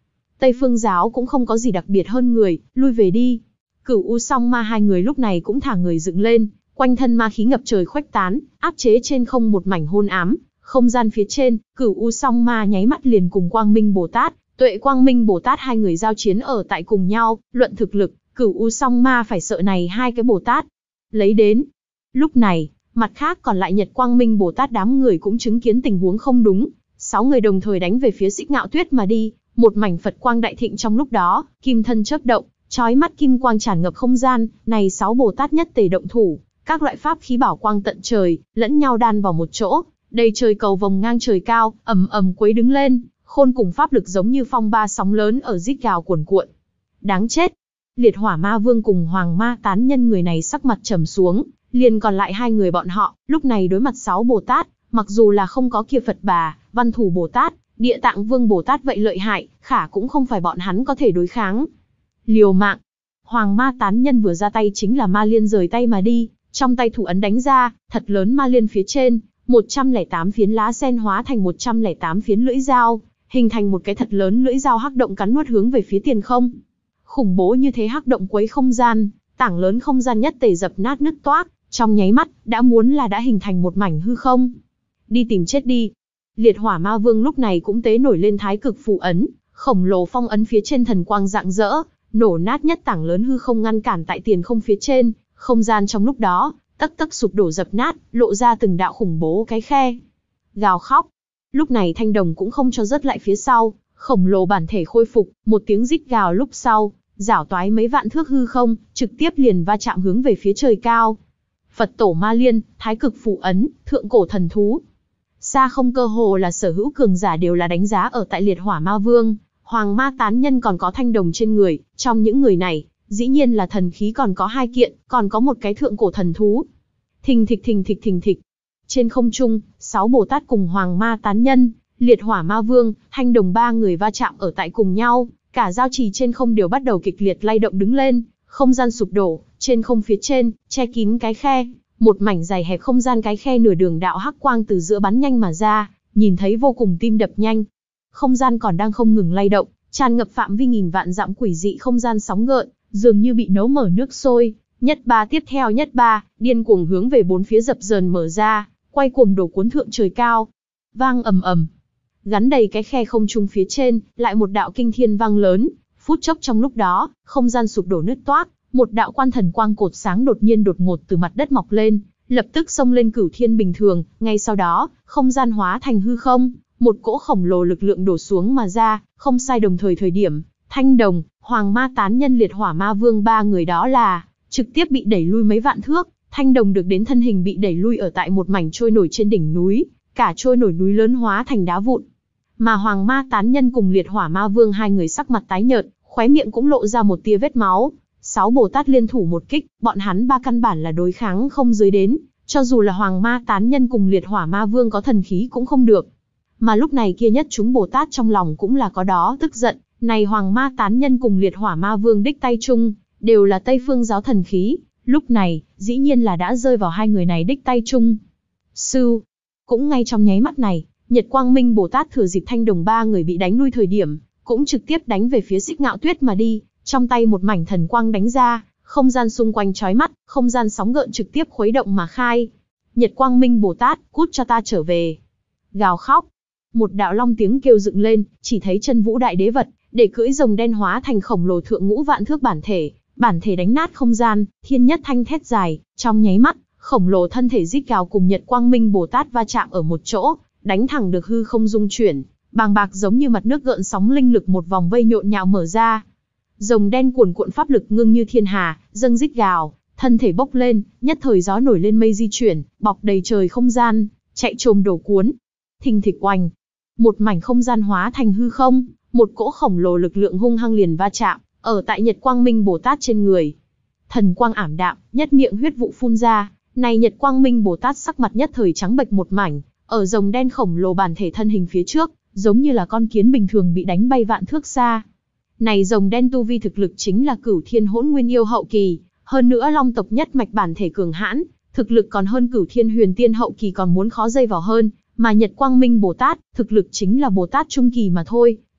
Tây Phương giáo cũng không có gì đặc biệt hơn người, lui về đi. Cửu U Song Ma hai người lúc này cũng thả người dựng lên, quanh thân ma khí ngập trời khuếch tán, áp chế trên không một mảnh hôn ám. Không gian phía trên, Cửu U Song Ma nháy mắt liền cùng Quang Minh Bồ Tát, Tuệ Quang Minh Bồ Tát hai người giao chiến ở tại cùng nhau, luận thực lực, Cửu U Song Ma phải sợ này hai cái Bồ Tát lấy đến. Lúc này, mặt khác còn lại Nhật Quang Minh Bồ Tát đám người cũng chứng kiến tình huống không đúng, sáu người đồng thời đánh về phía Xích Ngạo Tuyết mà đi, một mảnh Phật quang đại thịnh trong lúc đó, kim thân chớp động, chói mắt kim quang tràn ngập không gian, này sáu Bồ Tát nhất tề động thủ, các loại pháp khí bảo quang tận trời, lẫn nhau đan vào một chỗ, đầy trời cầu vồng ngang trời cao, ầm ầm quấy đứng lên, khôn cùng pháp lực giống như phong ba sóng lớn ở rít gào cuồn cuộn. Đáng chết! Liệt Hỏa Ma Vương cùng Hoàng Ma Tán Nhân người này sắc mặt trầm xuống, liền còn lại hai người bọn họ, lúc này đối mặt sáu Bồ Tát, mặc dù là không có kia Phật Bà, Văn Thủ Bồ Tát, Địa Tạng Vương Bồ Tát vậy lợi hại, khả cũng không phải bọn hắn có thể đối kháng. Liều mạng! Hoàng Ma Tán Nhân vừa ra tay chính là ma liên rời tay mà đi, trong tay thủ ấn đánh ra, thật lớn ma liên phía trên, một trăm lẻ tám phiến lá sen hóa thành một trăm lẻ tám phiến lưỡi dao, hình thành một cái thật lớn lưỡi dao hắc động cắn nuốt hướng về phía tiền không. Khủng bố như thế hắc động quấy không gian, tảng lớn không gian nhất tề dập nát nứt toác, trong nháy mắt, đã muốn là đã hình thành một mảnh hư không. Đi tìm chết đi! Liệt Hỏa Ma Vương lúc này cũng tế nổi lên thái cực phù ấn, khổng lồ phong ấn phía trên thần quang rạng rỡ, nổ nát nhất tảng lớn hư không ngăn cản tại tiền không phía trên, không gian trong lúc đó, tấc tấc sụp đổ dập nát, lộ ra từng đạo khủng bố cái khe. Gào khóc. Lúc này Thanh Đồng cũng không cho rớt lại phía sau, khổng lồ bản thể khôi phục, một tiếng rít gào lúc sau, giảo toái mấy vạn thước hư không, trực tiếp liền va chạm hướng về phía trời cao. Phật Tổ Ma Liên, thái cực phù ấn, thượng cổ thần thú. Xa không cơ hồ là sở hữu cường giả đều là đánh giá ở tại Liệt Hỏa Ma Vương, Hoàng Ma Tán Nhân còn có Thanh Đồng trên người, trong những người này, dĩ nhiên là thần khí còn có hai kiện, còn có một cái thượng cổ thần thú. Thình thịch thình thịch thình thịch. Trên không trung, sáu Bồ Tát cùng Hoàng Ma Tán Nhân, Liệt Hỏa Ma Vương, Thanh Đồng ba người va chạm ở tại cùng nhau, cả giao trì trên không đều bắt đầu kịch liệt lay động đứng lên, không gian sụp đổ, trên không phía trên, che kín cái khe, một mảnh dài hẹp không gian cái khe nửa đường đạo hắc quang từ giữa bắn nhanh mà ra, nhìn thấy vô cùng tim đập nhanh. Không gian còn đang không ngừng lay động, tràn ngập phạm vi nghìn vạn dặm quỷ dị không gian sóng gợn, dường như bị nấu mở nước sôi, nhất ba tiếp theo nhất ba, điên cuồng hướng về bốn phía dập dờn mở ra, quay cuồng đổ cuốn thượng trời cao. Vang ầm ầm, gắn đầy cái khe không trung phía trên, lại một đạo kinh thiên vang lớn, phút chốc trong lúc đó, không gian sụp đổ nứt toác, một đạo quan thần quang cột sáng đột nhiên đột ngột từ mặt đất mọc lên, lập tức xông lên cửu thiên bình thường, ngay sau đó, không gian hóa thành hư không, một cỗ khổng lồ lực lượng đổ xuống mà ra, không sai đồng thời thời điểm, Thanh Đồng, Hoàng Ma Tán Nhân Liệt Hỏa Ma Vương ba người đó là trực tiếp bị đẩy lui mấy vạn thước, Thanh Đồng được đến thân hình bị đẩy lui ở tại một mảnh trôi nổi trên đỉnh núi, cả trôi nổi núi lớn hóa thành đá vụn. Mà Hoàng Ma Tán Nhân cùng Liệt Hỏa Ma Vương hai người sắc mặt tái nhợt, khóe miệng cũng lộ ra một tia vết máu. Sáu Bồ Tát liên thủ một kích, bọn hắn ba căn bản là đối kháng không dưới đến, cho dù là Hoàng Ma Tán Nhân cùng Liệt Hỏa Ma Vương có thần khí cũng không được. Mà lúc này kia nhất chúng Bồ Tát trong lòng cũng là có đó tức giận, này Hoàng Ma Tán Nhân cùng Liệt Hỏa Ma Vương đích tay chung, đều là Tây Phương giáo thần khí, lúc này, dĩ nhiên là đã rơi vào hai người này đích tay chung. Sư, cũng ngay trong nháy mắt này, Nhật Quang Minh Bồ Tát thừa dịp Thanh Đồng ba người bị đánh lui thời điểm, cũng trực tiếp đánh về phía Xích Ngạo Tuyết mà đi, trong tay một mảnh thần quang đánh ra, không gian xung quanh chói mắt, không gian sóng gợn trực tiếp khuấy động mà khai. Nhật Quang Minh Bồ Tát, cút cho ta trở về. Gào khóc. Một đạo long tiếng kêu dựng lên, chỉ thấy chân vũ đại đế vật, để cưỡi rồng đen hóa thành khổng lồ thượng ngũ vạn thước bản thể, bản thể đánh nát không gian, thiên nhất thanh thét dài, trong nháy mắt, khổng lồ thân thể rít gào cùng Nhật Quang Minh Bồ Tát va chạm ở một chỗ, đánh thẳng được hư không dung chuyển, bàng bạc giống như mặt nước gợn sóng linh lực một vòng vây nhộn nhạo mở ra. Rồng đen cuồn cuộn pháp lực ngưng như thiên hà, dâng rít gào, thân thể bốc lên, nhất thời gió nổi lên mây di chuyển, bọc đầy trời không gian, chạy trồm đổ cuốn. Thình thịch oanh, một mảnh không gian hóa thành hư không, một cỗ khổng lồ lực lượng hung hăng liền va chạm, ở tại Nhật Quang Minh Bồ Tát trên người. Thần quang ảm đạm, nhất miệng huyết vụ phun ra, này Nhật Quang Minh Bồ Tát sắc mặt nhất thời trắng bệch một mảnh, ở rồng đen khổng lồ bản thể thân hình phía trước, giống như là con kiến bình thường bị đánh bay vạn thước xa. Này rồng đen tu vi thực lực chính là Cửu Thiên Hỗn Nguyên yêu hậu kỳ, hơn nữa Long tộc nhất mạch bản thể cường hãn, thực lực còn hơn Cửu Thiên Huyền Tiên hậu kỳ còn muốn khó dây vào hơn, mà Nhật Quang Minh Bồ Tát, thực lực chính là Bồ Tát trung kỳ mà thôi,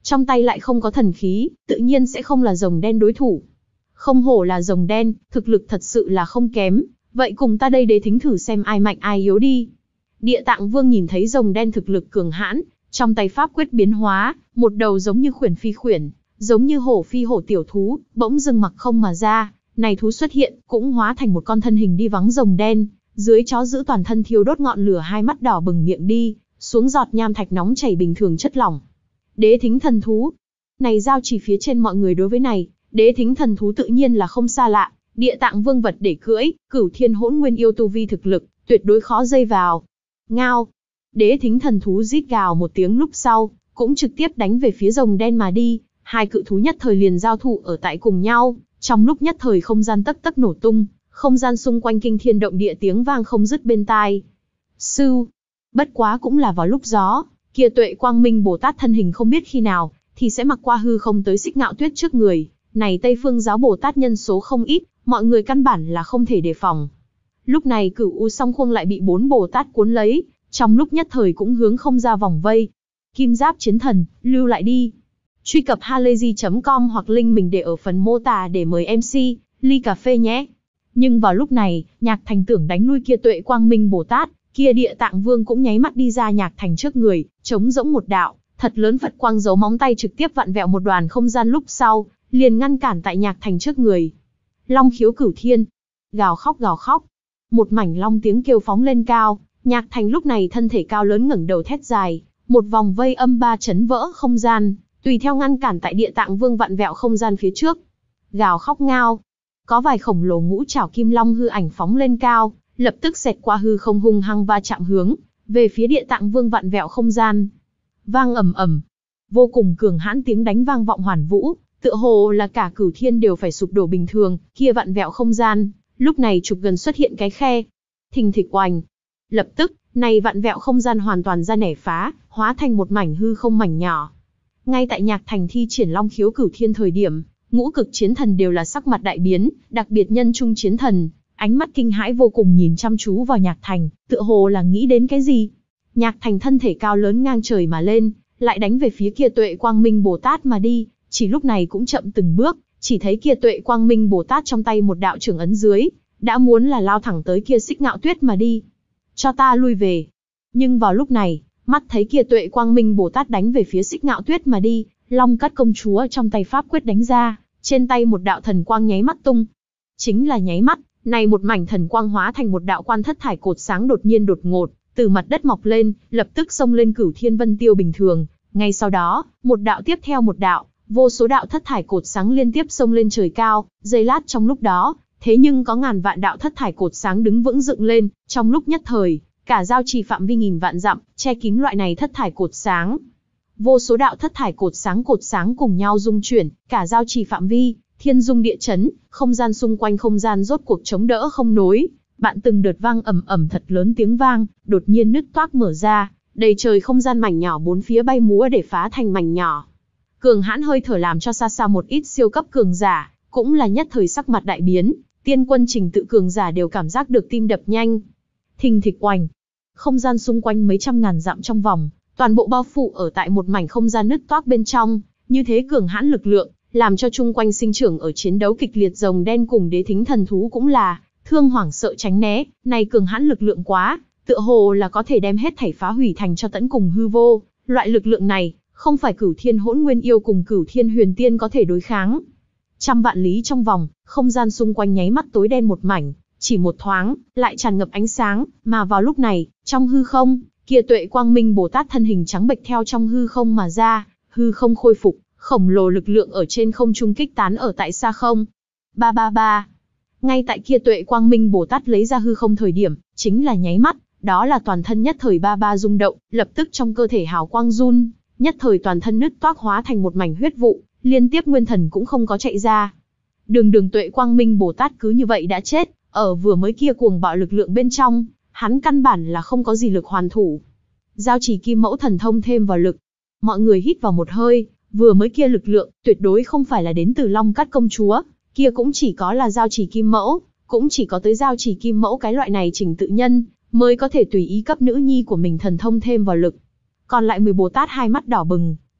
trong tay lại không có thần khí, tự nhiên sẽ không là rồng đen đối thủ. Không hổ là rồng đen, thực lực thật sự là không kém, vậy cùng ta đây Đế Thính thử xem ai mạnh ai yếu đi. Địa Tạng Vương nhìn thấy rồng đen thực lực cường hãn, trong tay pháp quyết biến hóa, một đầu giống như khuyển phi khuyển, giống như hổ phi hổ tiểu thú, bỗng dưng mặc không mà ra, này thú xuất hiện, cũng hóa thành một con thân hình đi vắng rồng đen, dưới chó giữ toàn thân thiêu đốt ngọn lửa, hai mắt đỏ bừng, miệng đi xuống giọt nham thạch nóng chảy bình thường chất lỏng. Đế Thính thần thú. Này giao chỉ phía trên mọi người đối với này, Đế Thính thần thú tự nhiên là không xa lạ, Địa Tạng Vương vật để cưỡi, Cửu Thiên Hỗn Nguyên yêu tu vi thực lực, tuyệt đối khó dây vào. Ngao. Đế Thính thần thú rít gào một tiếng lúc sau, cũng trực tiếp đánh về phía rồng đen mà đi, hai cự thú nhất thời liền giao thủ ở tại cùng nhau, trong lúc nhất thời không gian tấc tấc nổ tung, không gian xung quanh kinh thiên động địa, tiếng vang không dứt bên tai. Sưu. Bất quá cũng là vào lúc gió, kia Tuệ Quang Minh Bồ Tát thân hình không biết khi nào thì sẽ mặc qua hư không tới Xích Ngạo Tuyết trước người. Này Tây Phương giáo Bồ Tát nhân số không ít, mọi người căn bản là không thể đề phòng. Lúc này Cửu U Song Khuông lại bị bốn Bồ Tát cuốn lấy, trong lúc nhất thời cũng hướng không ra vòng vây. Kim Giáp Chiến Thần, lưu lại đi. Truy cập halayzi chấm com hoặc link mình để ở phần mô tả để mời em xê, ly cà phê nhé. Nhưng vào lúc này, Nhạc Thành tưởng đánh lui kia Tuệ Quang Minh Bồ Tát, kia Địa Tạng Vương cũng nháy mắt đi ra Nhạc Thành trước người, chống rỗng một đạo, thật lớn Phật quang giấu móng tay trực tiếp vặn vẹo một đoàn không gian, lúc sau, liền ngăn cản tại Nhạc Thành trước người. Long khiếu cửu thiên, gào khóc gào khóc. Một mảnh long tiếng kêu phóng lên cao, Nhạc Thành lúc này thân thể cao lớn ngẩng đầu thét dài, một vòng vây âm ba chấn vỡ không gian, tùy theo ngăn cản tại Địa Tạng Vương vặn vẹo không gian phía trước. Gào khóc ngao. Có vài khổng lồ ngũ trảo kim long hư ảnh phóng lên cao, lập tức xẹt qua hư không hung hăng va chạm hướng về phía Địa Tạng Vương vặn vẹo không gian. Vang ầm ầm, vô cùng cường hãn tiếng đánh vang vọng hoàn vũ, tựa hồ là cả cửu thiên đều phải sụp đổ bình thường. Kia vặn vẹo không gian, lúc này chụp gần xuất hiện cái khe. Thình thịch oành. Lập tức, này vặn vẹo không gian hoàn toàn ra nẻ phá, hóa thành một mảnh hư không mảnh nhỏ. Ngay tại Nhạc Thành thi triển Long khiếu cửu thiên thời điểm, ngũ cực chiến thần đều là sắc mặt đại biến, đặc biệt nhân trung chiến thần, ánh mắt kinh hãi vô cùng nhìn chăm chú vào Nhạc Thành, tựa hồ là nghĩ đến cái gì. Nhạc Thành thân thể cao lớn ngang trời mà lên, lại đánh về phía kia Tuệ Quang Minh Bồ Tát mà đi, chỉ lúc này cũng chậm từng bước, chỉ thấy kia Tuệ Quang Minh Bồ Tát trong tay một đạo trưởng ấn dưới, đã muốn là lao thẳng tới kia Xích Ngạo Tuyết mà đi. Cho ta lui về. Nhưng vào lúc này, mắt thấy kia Tuệ Quang Minh Bồ Tát đánh về phía Xích Ngạo Tuyết mà đi, Long Cát công chúa trong tay pháp quyết đánh ra, trên tay một đạo thần quang nháy mắt tung. Chính là nháy mắt, này một mảnh thần quang hóa thành một đạo quan thất thải cột sáng đột nhiên đột ngột, từ mặt đất mọc lên, lập tức xông lên cửu thiên vân tiêu bình thường. Ngay sau đó, một đạo tiếp theo một đạo, vô số đạo thất thải cột sáng liên tiếp xông lên trời cao, giây lát trong lúc đó, thế nhưng có ngàn vạn đạo thất thải cột sáng đứng vững dựng lên, trong lúc nhất thời, cả giao trì phạm vi nghìn vạn dặm, che kín loại này thất thải cột sáng. Vô số đạo thất thải cột sáng cột sáng cùng nhau rung chuyển, cả giao trì phạm vi, thiên dung địa chấn, không gian xung quanh không gian rốt cuộc chống đỡ không nối. Bạn từng đợt vang ầm ầm thật lớn tiếng vang, đột nhiên nứt toác mở ra, đầy trời không gian mảnh nhỏ bốn phía bay múa để phá thành mảnh nhỏ. Cường hãn hơi thở làm cho xa xa một ít siêu cấp cường giả, cũng là nhất thời sắc mặt đại biến, tiên quân trình tự cường giả đều cảm giác được tim đập nhanh. Thình thịch oành, không gian xung quanh mấy trăm ngàn dặm trong vòng, toàn bộ bao phủ ở tại một mảnh không gian nứt toác bên trong, như thế cường hãn lực lượng, làm cho chung quanh sinh trưởng ở chiến đấu kịch liệt rồng đen cùng Đế Thính thần thú cũng là thương hoảng sợ tránh né, này cường hãn lực lượng quá, tựa hồ là có thể đem hết thảy phá hủy thành cho tẫn cùng hư vô, loại lực lượng này, không phải Cửu Thiên Hỗn Nguyên yêu cùng Cửu Thiên Huyền Tiên có thể đối kháng. Trăm vạn lý trong vòng, không gian xung quanh nháy mắt tối đen một mảnh, chỉ một thoáng, lại tràn ngập ánh sáng, mà vào lúc này, trong hư không, kia Tuệ Quang Minh Bồ Tát thân hình trắng bệch theo trong hư không mà ra, hư không khôi phục, khổng lồ lực lượng ở trên không trung kích tán ở tại xa không. Ba ba ba. Ngay tại kia Tuệ Quang Minh Bồ Tát lấy ra hư không thời điểm, chính là nháy mắt, đó là toàn thân nhất thời ba ba rung động, lập tức trong cơ thể hào quang run, nhất thời toàn thân nứt toác hóa thành một mảnh huyết vụ, liên tiếp nguyên thần cũng không có chạy ra. Đường đường Tuệ Quang Minh Bồ Tát cứ như vậy đã chết, ở vừa mới kia cuồng bạo lực lượng bên trong, hắn căn bản là không có gì lực hoàn thủ. Giao Trì Kim Mẫu thần thông thêm vào lực, mọi người hít vào một hơi, vừa mới kia lực lượng, tuyệt đối không phải là đến từ Long Cát công chúa, kia cũng chỉ có là Giao Trì Kim Mẫu, cũng chỉ có tới Giao Trì Kim Mẫu cái loại này trình tự nhân, mới có thể tùy ý cấp nữ nhi của mình thần thông thêm vào lực. Còn lại mười Bồ Tát hai mắt đỏ bừng,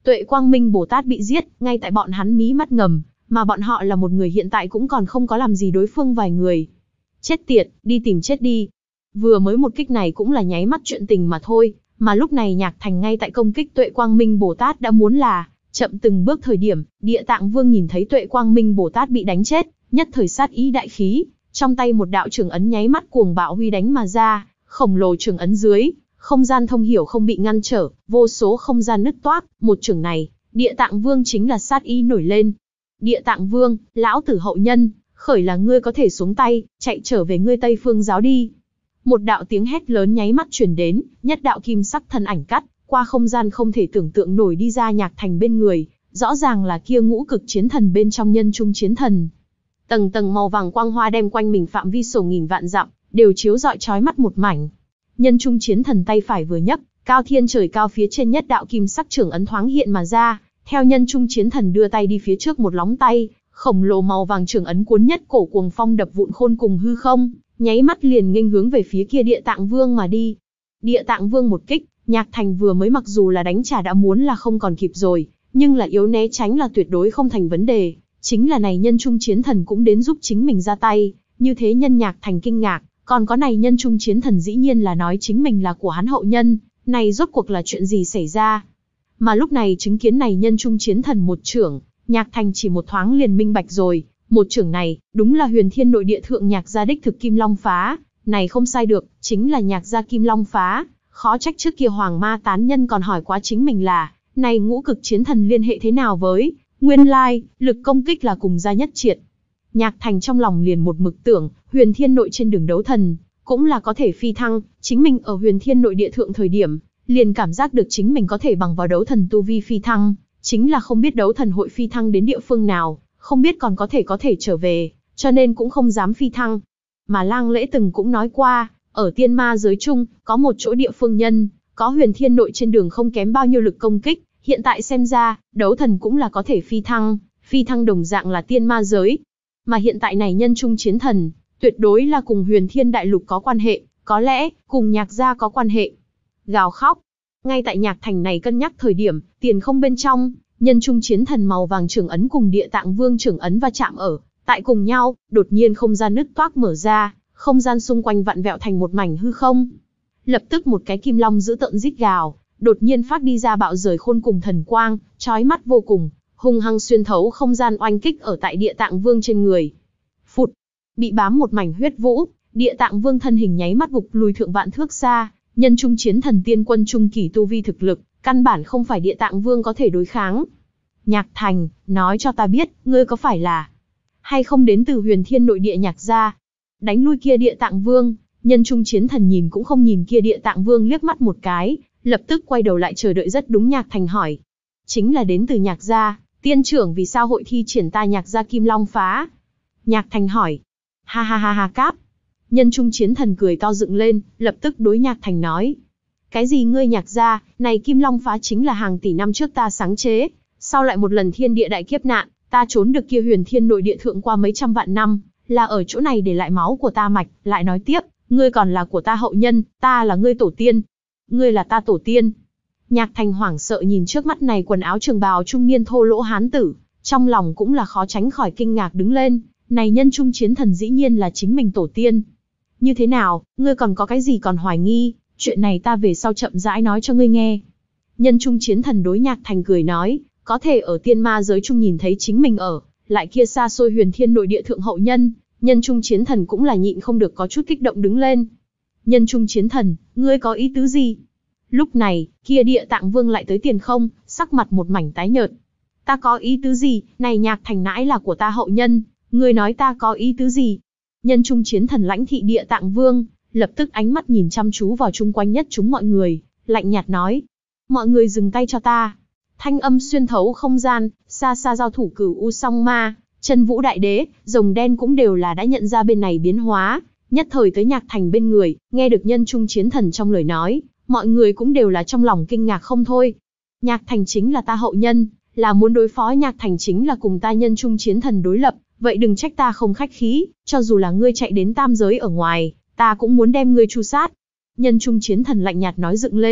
Tuệ Quang Minh Bồ Tát bị giết, ngay tại bọn hắn mí mắt ngầm, mà bọn họ là một người hiện tại cũng còn không có làm gì đối phương vài người. Chết tiệt, đi tìm chết đi. Vừa mới một kích này cũng là nháy mắt chuyện tình mà thôi, mà lúc này Nhạc Thành ngay tại công kích Tuệ Quang Minh Bồ Tát đã muốn là chậm từng bước thời điểm, Địa Tạng Vương nhìn thấy Tuệ Quang Minh Bồ Tát bị đánh chết, nhất thời sát ý đại khí, trong tay một đạo trường ấn nháy mắt cuồng bạo huy đánh mà ra, khổng lồ trường ấn dưới, không gian thông hiểu không bị ngăn trở, vô số không gian nứt toác, một trường này, Địa Tạng Vương chính là sát ý nổi lên. Địa Tạng Vương, lão tử hậu nhân, khởi là ngươi có thể xuống tay, chạy trở về ngươi Tây Phương giáo đi. Một đạo tiếng hét lớn nháy mắt truyền đến, nhất đạo kim sắc thân ảnh cắt qua không gian không thể tưởng tượng nổi đi ra Nhạc Thành bên người, rõ ràng là kia ngũ cực chiến thần bên trong nhân trung chiến thần. Tầng tầng màu vàng quang hoa đem quanh mình phạm vi sổ nghìn vạn dặm, đều chiếu rọi chói mắt một mảnh. Nhân trung chiến thần tay phải vừa nhấc, cao thiên trời cao phía trên nhất đạo kim sắc trưởng ấn thoáng hiện mà ra, theo nhân trung chiến thần đưa tay đi phía trước một lóng tay, khổng lồ màu vàng trưởng ấn cuốn nhất cổ cuồng phong đập vụn khôn cùng hư không, nháy mắt liền nghênh hướng về phía kia Địa Tạng Vương mà đi. Địa Tạng Vương một kích, Nhạc Thành vừa mới mặc dù là đánh trả đã muốn là không còn kịp rồi, nhưng là yếu né tránh là tuyệt đối không thành vấn đề. Chính là này nhân trung chiến thần cũng đến giúp chính mình ra tay, như thế nhân Nhạc Thành kinh ngạc, còn có này nhân trung chiến thần dĩ nhiên là nói chính mình là của hắn hậu nhân, này rốt cuộc là chuyện gì xảy ra. Mà lúc này chứng kiến này nhân trung chiến thần một trưởng, Nhạc Thành chỉ một thoáng liền minh bạch rồi, một trưởng này, đúng là huyền thiên nội địa thượng Nhạc gia đích thực Kim Long phá, này không sai được, chính là Nhạc gia Kim Long phá, khó trách trước kia Hoàng Ma tán nhân còn hỏi quá chính mình là, này ngũ cực chiến thần liên hệ thế nào với, nguyên lai, lực công kích là cùng gia nhất triệt. Nhạc Thành trong lòng liền một mực tưởng, huyền thiên nội trên đường đấu thần, cũng là có thể phi thăng, chính mình ở huyền thiên nội địa thượng thời điểm, liền cảm giác được chính mình có thể bằng vào đấu thần tu vi phi thăng, chính là không biết đấu thần hội phi thăng đến địa phương nào, không biết còn có thể có thể trở về, cho nên cũng không dám phi thăng. Mà Lang Lễ từng cũng nói qua, ở tiên ma giới chung, có một chỗ địa phương nhân, có huyền thiên nội trên đường không kém bao nhiêu lực công kích, hiện tại xem ra, đấu thần cũng là có thể phi thăng, phi thăng đồng dạng là tiên ma giới. Mà hiện tại này nhân trung chiến thần, tuyệt đối là cùng huyền thiên đại lục có quan hệ, có lẽ, cùng Nhạc gia có quan hệ. Gào khóc. Ngay tại Nhạc Thành này cân nhắc thời điểm, tiền không bên trong, nhân trung chiến thần màu vàng trưởng ấn cùng Địa Tạng Vương trưởng ấn va chạm ở, tại cùng nhau, đột nhiên không gian nứt toác mở ra, không gian xung quanh vặn vẹo thành một mảnh hư không. Lập tức một cái kim long dữ tợn rít gào, đột nhiên phát đi ra bạo rời khôn cùng thần quang, chói mắt vô cùng, hung hăng xuyên thấu không gian oanh kích ở tại Địa Tạng Vương trên người. Phụt, bị bám một mảnh huyết vũ, Địa Tạng Vương thân hình nháy mắt gục lùi thượng vạn thước xa, nhân trung chiến thần tiên quân trung kỳ tu vi thực lực, căn bản không phải Địa Tạng Vương có thể đối kháng. Nhạc Thành, nói cho ta biết, ngươi có phải là hay không đến từ huyền thiên nội địa Nhạc gia? Đánh lui kia Địa Tạng Vương, nhân trung chiến thần nhìn cũng không nhìn kia Địa Tạng Vương liếc mắt một cái, lập tức quay đầu lại chờ đợi rất đúng Nhạc Thành hỏi. Chính là đến từ Nhạc gia, tiên trưởng vì sao hội thi triển ta Nhạc gia Kim Long phá? Nhạc Thành hỏi. Ha ha ha ha cáp. Nhân trung chiến thần cười to dựng lên, lập tức đối Nhạc Thành nói. Cái gì ngươi Nhạc gia, này Kim Long phá chính là hàng tỷ năm trước ta sáng chế, sau lại một lần thiên địa đại kiếp nạn, ta trốn được kia huyền thiên nội địa thượng qua mấy trăm vạn năm, là ở chỗ này để lại máu của ta mạch, lại nói tiếp, ngươi còn là của ta hậu nhân, ta là ngươi tổ tiên. Ngươi là ta tổ tiên. Nhạc Thành hoảng sợ nhìn trước mắt này quần áo trường bào trung niên thô lỗ hán tử, trong lòng cũng là khó tránh khỏi kinh ngạc đứng lên, này nhân trung chiến thần dĩ nhiên là chính mình tổ tiên. Như thế nào, ngươi còn có cái gì còn hoài nghi, chuyện này ta về sau chậm rãi nói cho ngươi nghe. Nhân trung chiến thần đối Nhạc Thành cười nói, có thể ở tiên ma giới chung nhìn thấy chính mình ở, lại kia xa xôi huyền thiên nội địa thượng hậu nhân, nhân trung chiến thần cũng là nhịn không được có chút kích động đứng lên. Nhân trung chiến thần, ngươi có ý tứ gì? Lúc này, kia Địa Tạng Vương lại tới tiền không, sắc mặt một mảnh tái nhợt. Ta có ý tứ gì, này Nhạc Thành nãi là của ta hậu nhân, ngươi nói ta có ý tứ gì? Nhân trung chiến thần lãnh thị Địa Tạng Vương, lập tức ánh mắt nhìn chăm chú vào chung quanh nhất chúng mọi người, lạnh nhạt nói. Mọi người dừng tay cho ta. Thanh âm xuyên thấu không gian, xa xa giao thủ Cửu U Song Ma, Chân Vũ Đại Đế, Rồng Đen cũng đều là đã nhận ra bên này biến hóa, nhất thời tới Nhạc Thành bên người, nghe được nhân trung chiến thần trong lời nói, mọi người cũng đều là trong lòng kinh ngạc không thôi. Nhạc Thành chính là ta hậu nhân, là muốn đối phó Nhạc Thành chính là cùng ta nhân trung chiến thần đối lập, vậy đừng trách ta không khách khí, cho dù là ngươi chạy đến tam giới ở ngoài, ta cũng muốn đem ngươi tru sát. Nhân trung chiến thần lạnh nhạt nói dựng lên,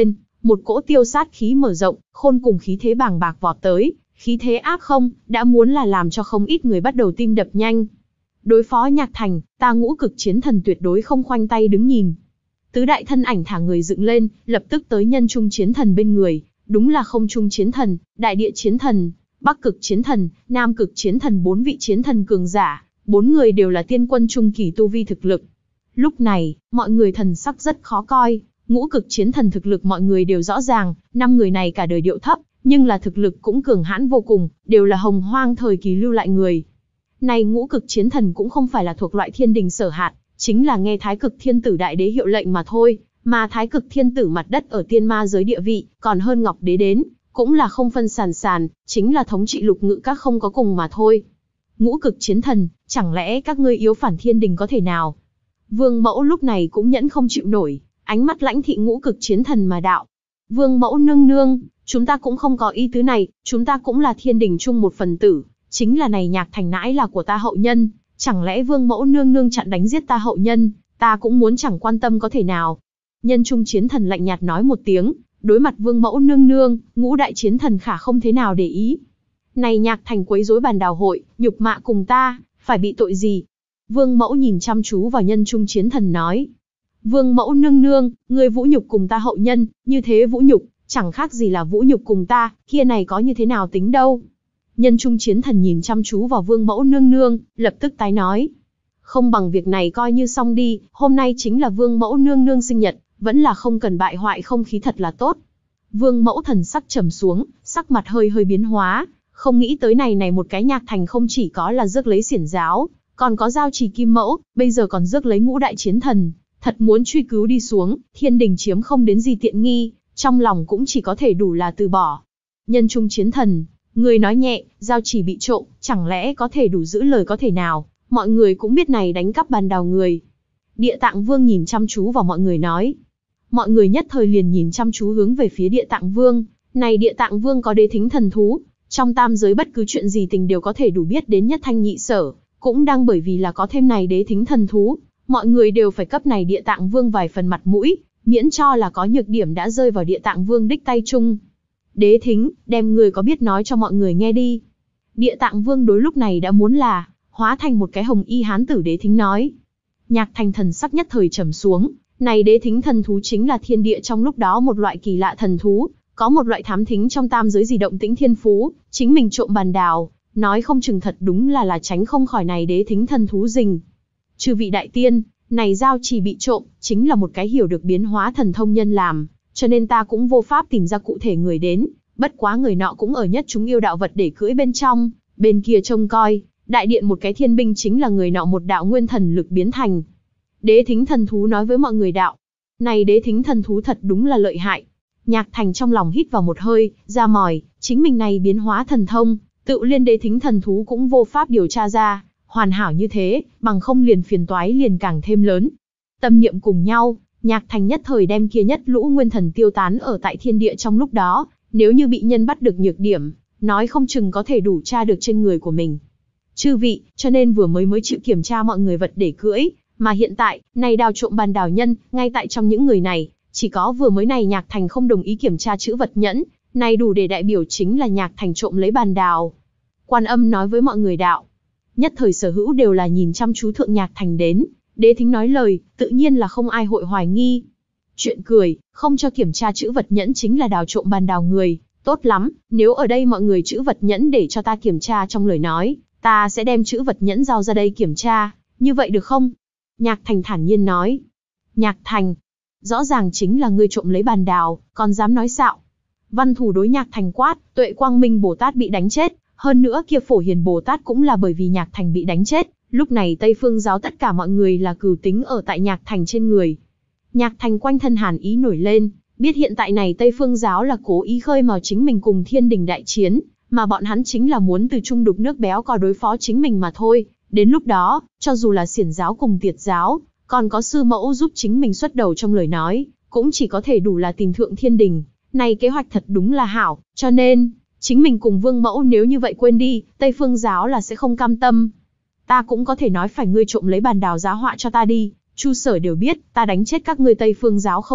Một cỗ tiêu sát khí mở rộng, khôn cùng khí thế bàng bạc vọt tới, khí thế áp không, đã muốn là làm cho không ít người bắt đầu tim đập nhanh. Đối phó Nhạc Thành, ta Ngũ Cực Chiến Thần tuyệt đối không khoanh tay đứng nhìn. Tứ đại thân ảnh thả người dựng lên, lập tức tới Nhân Trung Chiến Thần bên người, đúng là Không Trung Chiến Thần, Đại Địa Chiến Thần, Bắc Cực Chiến Thần, Nam Cực Chiến Thần, bốn vị chiến thần cường giả, bốn người đều là tiên quân trung kỳ tu vi thực lực. Lúc này, mọi người thần sắc rất khó coi, Ngũ Cực Chiến Thần thực lực mọi người đều rõ ràng, năm người này cả đời điệu thấp, nhưng là thực lực cũng cường hãn vô cùng, đều là hồng hoang thời kỳ lưu lại người. Này Ngũ Cực Chiến Thần cũng không phải là thuộc loại thiên đình sở hạt, chính là nghe Thái Cực Thiên Tử Đại Đế hiệu lệnh mà thôi, mà Thái Cực Thiên Tử mặt đất ở tiên ma giới địa vị, còn hơn Ngọc Đế đến, cũng là không phân sàn sàn, chính là thống trị lục ngự các không có cùng mà thôi. Ngũ Cực Chiến Thần, chẳng lẽ các ngươi yếu phản thiên đình có thể nào? Vương Mẫu lúc này cũng nhẫn không chịu nổi, ánh mắt lãnh thị Ngũ Cực Chiến Thần mà đạo. Vương Mẫu nương nương, chúng ta cũng không có ý tứ này, chúng ta cũng là thiên đình chung một phần tử, chính là này Nhạc Thành nãi là của ta hậu nhân, chẳng lẽ Vương Mẫu nương nương chặn đánh giết ta hậu nhân, ta cũng muốn chẳng quan tâm có thể nào. Nhân Trung Chiến Thần lạnh nhạt nói một tiếng, đối mặt Vương Mẫu nương nương, Ngũ Đại Chiến Thần khả không thế nào để ý. Này Nhạc Thành quấy rối bàn đào hội, nhục mạ cùng ta, phải bị tội gì? Vương Mẫu nhìn chăm chú vào Nhân Trung Chiến Thần nói. Vương Mẫu nương nương, người vũ nhục cùng ta hậu nhân, như thế vũ nhục, chẳng khác gì là vũ nhục cùng ta, kia này có như thế nào tính đâu. Nhân Trung Chiến Thần nhìn chăm chú vào Vương Mẫu nương nương, lập tức tái nói. Không bằng việc này coi như xong đi, hôm nay chính là Vương Mẫu nương nương sinh nhật, vẫn là không cần bại hoại không khí thật là tốt. Vương Mẫu thần sắc trầm xuống, sắc mặt hơi hơi biến hóa, không nghĩ tới này này một cái Nhạc Thành không chỉ có là rước lấy xiển giáo, còn có giao trì kim mẫu, bây giờ còn rước lấy Ngũ Đại Chiến Thần, thật muốn truy cứu đi xuống, thiên đình chiếm không đến gì tiện nghi, trong lòng cũng chỉ có thể đủ là từ bỏ. Nhân Trung Chiến Thần, người nói nhẹ, giao trì bị trộm, chẳng lẽ có thể đủ giữ lời có thể nào, mọi người cũng biết này đánh cắp bàn đào người. Địa Tạng Vương nhìn chăm chú vào mọi người nói. Mọi người nhất thời liền nhìn chăm chú hướng về phía Địa Tạng Vương, này Địa Tạng Vương có đế thính thần thú, trong tam giới bất cứ chuyện gì tình đều có thể đủ biết đến nhất thanh nhị sở, cũng đang bởi vì là có thêm này đế thính thần thú, mọi người đều phải cấp này Địa Tạng Vương vài phần mặt mũi, miễn cho là có nhược điểm đã rơi vào Địa Tạng Vương đích tay chung. Đế thính, đem người có biết nói cho mọi người nghe đi. Địa Tạng Vương đối lúc này đã muốn là, hóa thành một cái hồng y hán tử Đế thính nói. Nhạc Thành thần sắc nhất thời trầm xuống, này đế thính thần thú chính là thiên địa trong lúc đó một loại kỳ lạ thần thú, có một loại thám thính trong tam giới gì động tĩnh thiên phú, chính mình trộm bàn đào, nói không chừng thật đúng là là tránh không khỏi này đế thính thần thú rình. Chư vị đại tiên, này giao trì bị trộm, chính là một cái hiểu được biến hóa thần thông nhân làm, cho nên ta cũng vô pháp tìm ra cụ thể người đến, bất quá người nọ cũng ở nhất chúng yêu đạo vật để cưỡi bên trong, bên kia trông coi, đại điện một cái thiên binh chính là người nọ một đạo nguyên thần lực biến thành. Đế thính thần thú nói với mọi người đạo, này đế thính thần thú thật đúng là lợi hại. Nhạc Thành trong lòng hít vào một hơi, ra mỏi, chính mình này biến hóa thần thông, tự liên đế thính thần thú cũng vô pháp điều tra ra, hoàn hảo như thế, bằng không liền phiền toái liền càng thêm lớn. Tâm niệm cùng nhau, Nhạc Thành nhất thời đem kia nhất lũ nguyên thần tiêu tán ở tại thiên địa trong lúc đó, nếu như bị nhân bắt được nhược điểm, nói không chừng có thể đủ tra được trên người của mình. Chư vị, cho nên vừa mới mới chịu kiểm tra mọi người vật để cưỡi, mà hiện tại, này đào trộm bàn đào nhân, ngay tại trong những người này, chỉ có vừa mới này Nhạc Thành không đồng ý kiểm tra chữ vật nhẫn, này đủ để đại biểu chính là Nhạc Thành trộm lấy bàn đào. Quan Âm nói với mọi người đạo. Nhất thời sở hữu đều là nhìn chăm chú thượng Nhạc Thành đến, đế thính nói lời, tự nhiên là không ai hội hoài nghi. Chuyện cười, không cho kiểm tra chữ vật nhẫn chính là đào trộm bàn đào người, tốt lắm, nếu ở đây mọi người chữ vật nhẫn để cho ta kiểm tra trong lời nói, ta sẽ đem chữ vật nhẫn giao ra đây kiểm tra, như vậy được không? Nhạc Thành thản nhiên nói. Nhạc Thành, rõ ràng chính là ngươi trộm lấy bàn đào, còn dám nói xạo. Văn Thủ đối Nhạc Thành quát, Tuệ Quang Minh Bồ Tát bị đánh chết, hơn nữa kia Phổ Hiền Bồ Tát cũng là bởi vì Nhạc Thành bị đánh chết, lúc này Tây Phương giáo tất cả mọi người là cừu tính ở tại Nhạc Thành trên người. Nhạc Thành quanh thân hàn ý nổi lên, biết hiện tại này Tây Phương giáo là cố ý khơi mào chính mình cùng thiên đình đại chiến, mà bọn hắn chính là muốn từ chung đục nước béo cò đối phó chính mình mà thôi. Đến lúc đó, cho dù là xiển giáo cùng tiệt giáo, còn có sư mẫu giúp chính mình xuất đầu trong lời nói, cũng chỉ có thể đủ là tìm thượng thiên đình. Này kế hoạch thật đúng là hảo, cho nên, chính mình cùng vương mẫu nếu như vậy quên đi, Tây Phương giáo là sẽ không cam tâm. Ta cũng có thể nói phải ngươi trộm lấy bàn đào giá họa cho ta đi, Chu Sở đều biết, ta đánh chết các ngươi Tây Phương giáo không ít,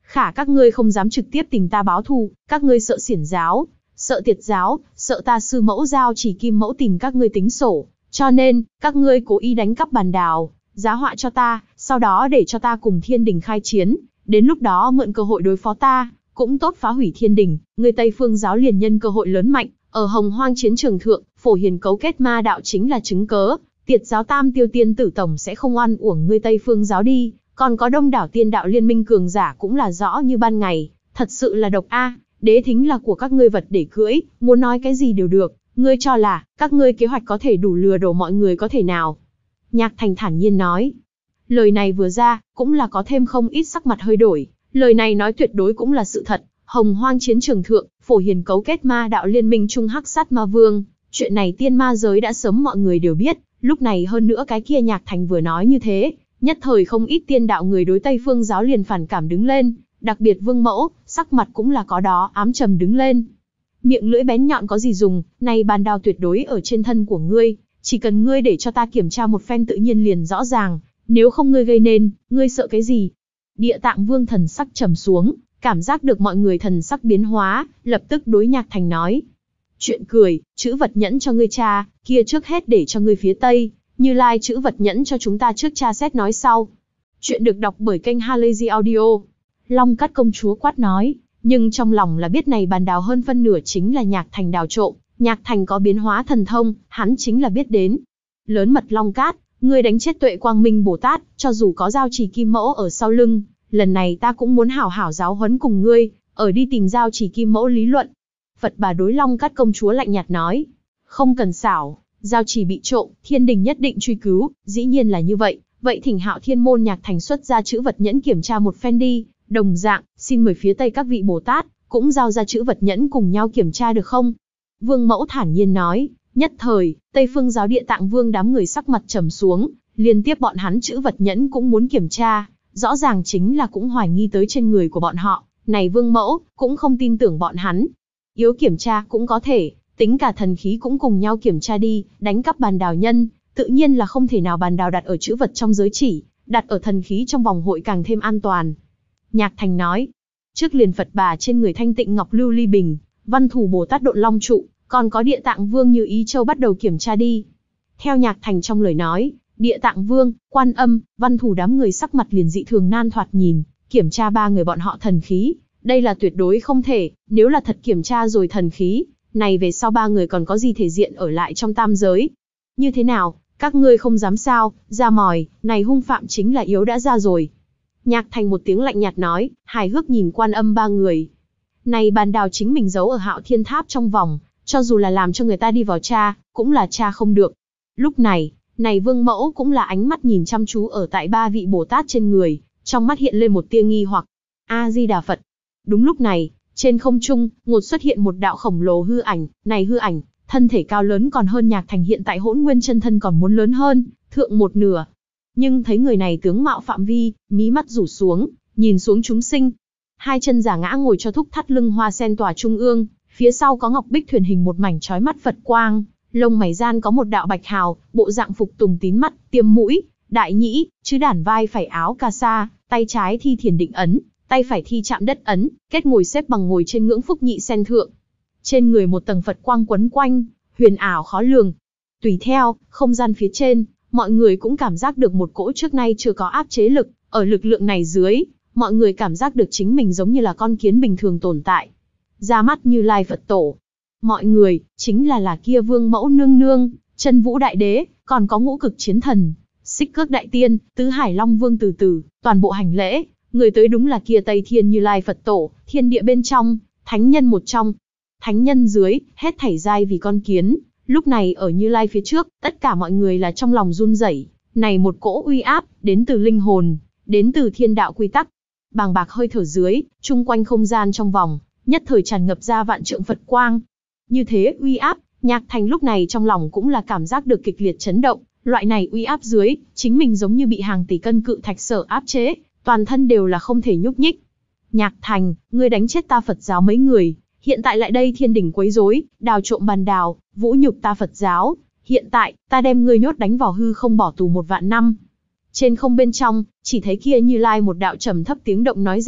Khả các ngươi không dám trực tiếp tìm ta báo thù, các ngươi sợ xiển giáo, sợ tiệt giáo, sợ ta sư mẫu giao chỉ kim mẫu tìm các ngươi tính sổ, cho nên, các ngươi cố ý đánh cắp bàn đào, giá họa cho ta, sau đó để cho ta cùng thiên đình khai chiến, đến lúc đó mượn cơ hội đối phó ta, cũng tốt phá hủy thiên đình, người Tây Phương giáo liền nhân cơ hội lớn mạnh, ở Hồng Hoang chiến trường thượng, phổ hiền cấu kết ma đạo chính là chứng cớ, tiệt giáo tam tiêu tiên tử tổng sẽ không oan uổng người Tây Phương giáo đi, còn có đông đảo tiên đạo liên minh cường giả cũng là rõ như ban ngày, thật sự là độc a, đế thính là của các ngươi vật để cưỡi, muốn nói cái gì đều được, ngươi cho là, các ngươi kế hoạch có thể đủ lừa đổ mọi người có thể nào? Nhạc Thành thản nhiên nói. Lời này vừa ra, cũng là có thêm không ít sắc mặt hơi đổi, lời này nói tuyệt đối cũng là sự thật, Hồng Hoang chiến trường thượng, phổ hiền cấu kết ma đạo liên minh trung hắc sát ma vương, chuyện này tiên ma giới đã sớm mọi người đều biết, lúc này hơn nữa cái kia Nhạc Thành vừa nói như thế, nhất thời không ít tiên đạo người đối Tây Phương giáo liền phản cảm đứng lên, đặc biệt Vương Mẫu, sắc mặt cũng là có đó ám trầm đứng lên. Miệng lưỡi bén nhọn có gì dùng, này bàn đao tuyệt đối ở trên thân của ngươi, chỉ cần ngươi để cho ta kiểm tra một phen tự nhiên liền rõ ràng, nếu không ngươi gây nên, ngươi sợ cái gì? Địa Tạng Vương thần sắc trầm xuống, cảm giác được mọi người thần sắc biến hóa, lập tức đối Nhạc Thành nói. Chuyện cười, chữ vật nhẫn cho ngươi cha, kia trước hết để cho ngươi phía Tây, Như Lai chữ vật nhẫn cho chúng ta trước tra xét nói sau. Chuyện được đọc bởi kênh Halazy Audio. Long Cát công chúa quát nói, nhưng trong lòng là biết này bàn đào hơn phân nửa chính là Nhạc Thành đào trộm, Nhạc Thành có biến hóa thần thông, hắn chính là biết đến. Lớn mật Long Cát, ngươi đánh chết Tuệ Quang Minh Bồ Tát, cho dù có giao trì kim mẫu ở sau lưng, lần này ta cũng muốn hảo hảo giáo huấn cùng ngươi, ở đi tìm giao trì kim mẫu lý luận. Phật bà đối Long Cát công chúa lạnh nhạt nói, không cần xảo, giao trì bị trộm, thiên đình nhất định truy cứu, dĩ nhiên là như vậy, vậy thỉnh Hạo Thiên môn Nhạc Thành xuất ra chữ vật nhẫn kiểm tra một phen đi, đồng dạng, xin mời phía Tây các vị Bồ Tát, cũng giao ra chữ vật nhẫn cùng nhau kiểm tra được không? Vương Mẫu thản nhiên nói, nhất thời, Tây Phương giáo Địa Tạng Vương đám người sắc mặt trầm xuống, liên tiếp bọn hắn chữ vật nhẫn cũng muốn kiểm tra, rõ ràng chính là cũng hoài nghi tới trên người của bọn họ, này Vương Mẫu, cũng không tin tưởng bọn hắn. Yếu kiểm tra cũng có thể, tính cả thần khí cũng cùng nhau kiểm tra đi, đánh cắp bàn đào nhân, tự nhiên là không thể nào bàn đào đặt ở chữ vật trong giới chỉ, đặt ở thần khí trong vòng hội càng thêm an toàn. Nhạc Thành nói, trước liền Phật bà trên người thanh tịnh ngọc lưu ly bình, Văn Thù Bồ Tát độn long trụ, còn có Địa Tạng Vương Như Ý Châu bắt đầu kiểm tra đi. Theo Nhạc Thành trong lời nói, Địa Tạng Vương, Quan Âm, Văn Thù đám người sắc mặt liền dị thường nan thoạt nhìn, kiểm tra ba người bọn họ thần khí, đây là tuyệt đối không thể, nếu là thật kiểm tra rồi thần khí, này về sau ba người còn có gì thể diện ở lại trong tam giới. Như thế nào, các ngươi không dám sao, ra mòi, này hung phạm chính là yếu đã ra rồi. Nhạc Thành một tiếng lạnh nhạt nói, hài hước nhìn Quan Âm ba người. Này bàn đào chính mình giấu ở Hạo Thiên Tháp trong vòng, cho dù là làm cho người ta đi vào tra, cũng là tra không được. Lúc này, này Vương Mẫu cũng là ánh mắt nhìn chăm chú ở tại ba vị Bồ Tát trên người, trong mắt hiện lên một tia nghi hoặc. A-di-đà Phật. Đúng lúc này, trên không trung, ngột xuất hiện một đạo khổng lồ hư ảnh, này hư ảnh, thân thể cao lớn còn hơn Nhạc Thành hiện tại Hỗn Nguyên chân thân còn muốn lớn hơn, thượng một nửa. Nhưng thấy người này tướng mạo phạm vi, mí mắt rủ xuống, nhìn xuống chúng sinh. Hai chân giả ngã ngồi cho thúc thắt lưng hoa sen tòa trung ương, phía sau có ngọc bích thuyền hình một mảnh chói mắt Phật quang, lông mày gian có một đạo bạch hào, bộ dạng phục tùng tín mắt, tiêm mũi, đại nhĩ, chứ đản vai phải áo cà sa, tay trái thi thiền định ấn, tay phải thi chạm đất ấn, kết ngồi xếp bằng ngồi trên ngưỡng phúc nhị sen thượng. Trên người một tầng Phật quang quấn quanh, huyền ảo khó lường. Tùy theo, không gian phía trên, mọi người cũng cảm giác được một cỗ trước nay chưa có áp chế lực, ở lực lượng này dưới, mọi người cảm giác được chính mình giống như là con kiến bình thường tồn tại. Ra mắt Như Lai Phật Tổ. Mọi người, chính là là kia Vương Mẫu nương nương, Chân Vũ Đại Đế, còn có Ngũ Cực Chiến Thần, Xích Cước Đại Tiên, Tứ Hải Long Vương từ từ, toàn bộ hành lễ, người tới đúng là kia Tây Thiên Như Lai Phật Tổ, thiên địa bên trong, thánh nhân một trong. Thánh nhân dưới, hết thảy giai vì con kiến, lúc này ở Như Lai phía trước, tất cả mọi người là trong lòng run rẩy, này một cỗ uy áp, đến từ linh hồn, đến từ thiên đạo quy tắc. Bàng bạc hơi thở dưới, chung quanh không gian trong vòng, nhất thời tràn ngập ra vạn trượng Phật quang. Như thế uy áp, Nhạc Thành lúc này trong lòng cũng là cảm giác được kịch liệt chấn động, loại này uy áp dưới, chính mình giống như bị hàng tỷ cân cự thạch sở áp chế, toàn thân đều là không thể nhúc nhích. Nhạc Thành, ngươi đánh chết ta Phật giáo mấy người, hiện tại lại đây thiên đỉnh quấy rối, đào trộm bàn đào, vũ nhục ta Phật giáo, hiện tại, ta đem ngươi nhốt đánh vào hư không bỏ tù một vạn năm. Trên không bên trong, chỉ thấy kia Như Lai một đạo trầm thấp tiếng động nói ra,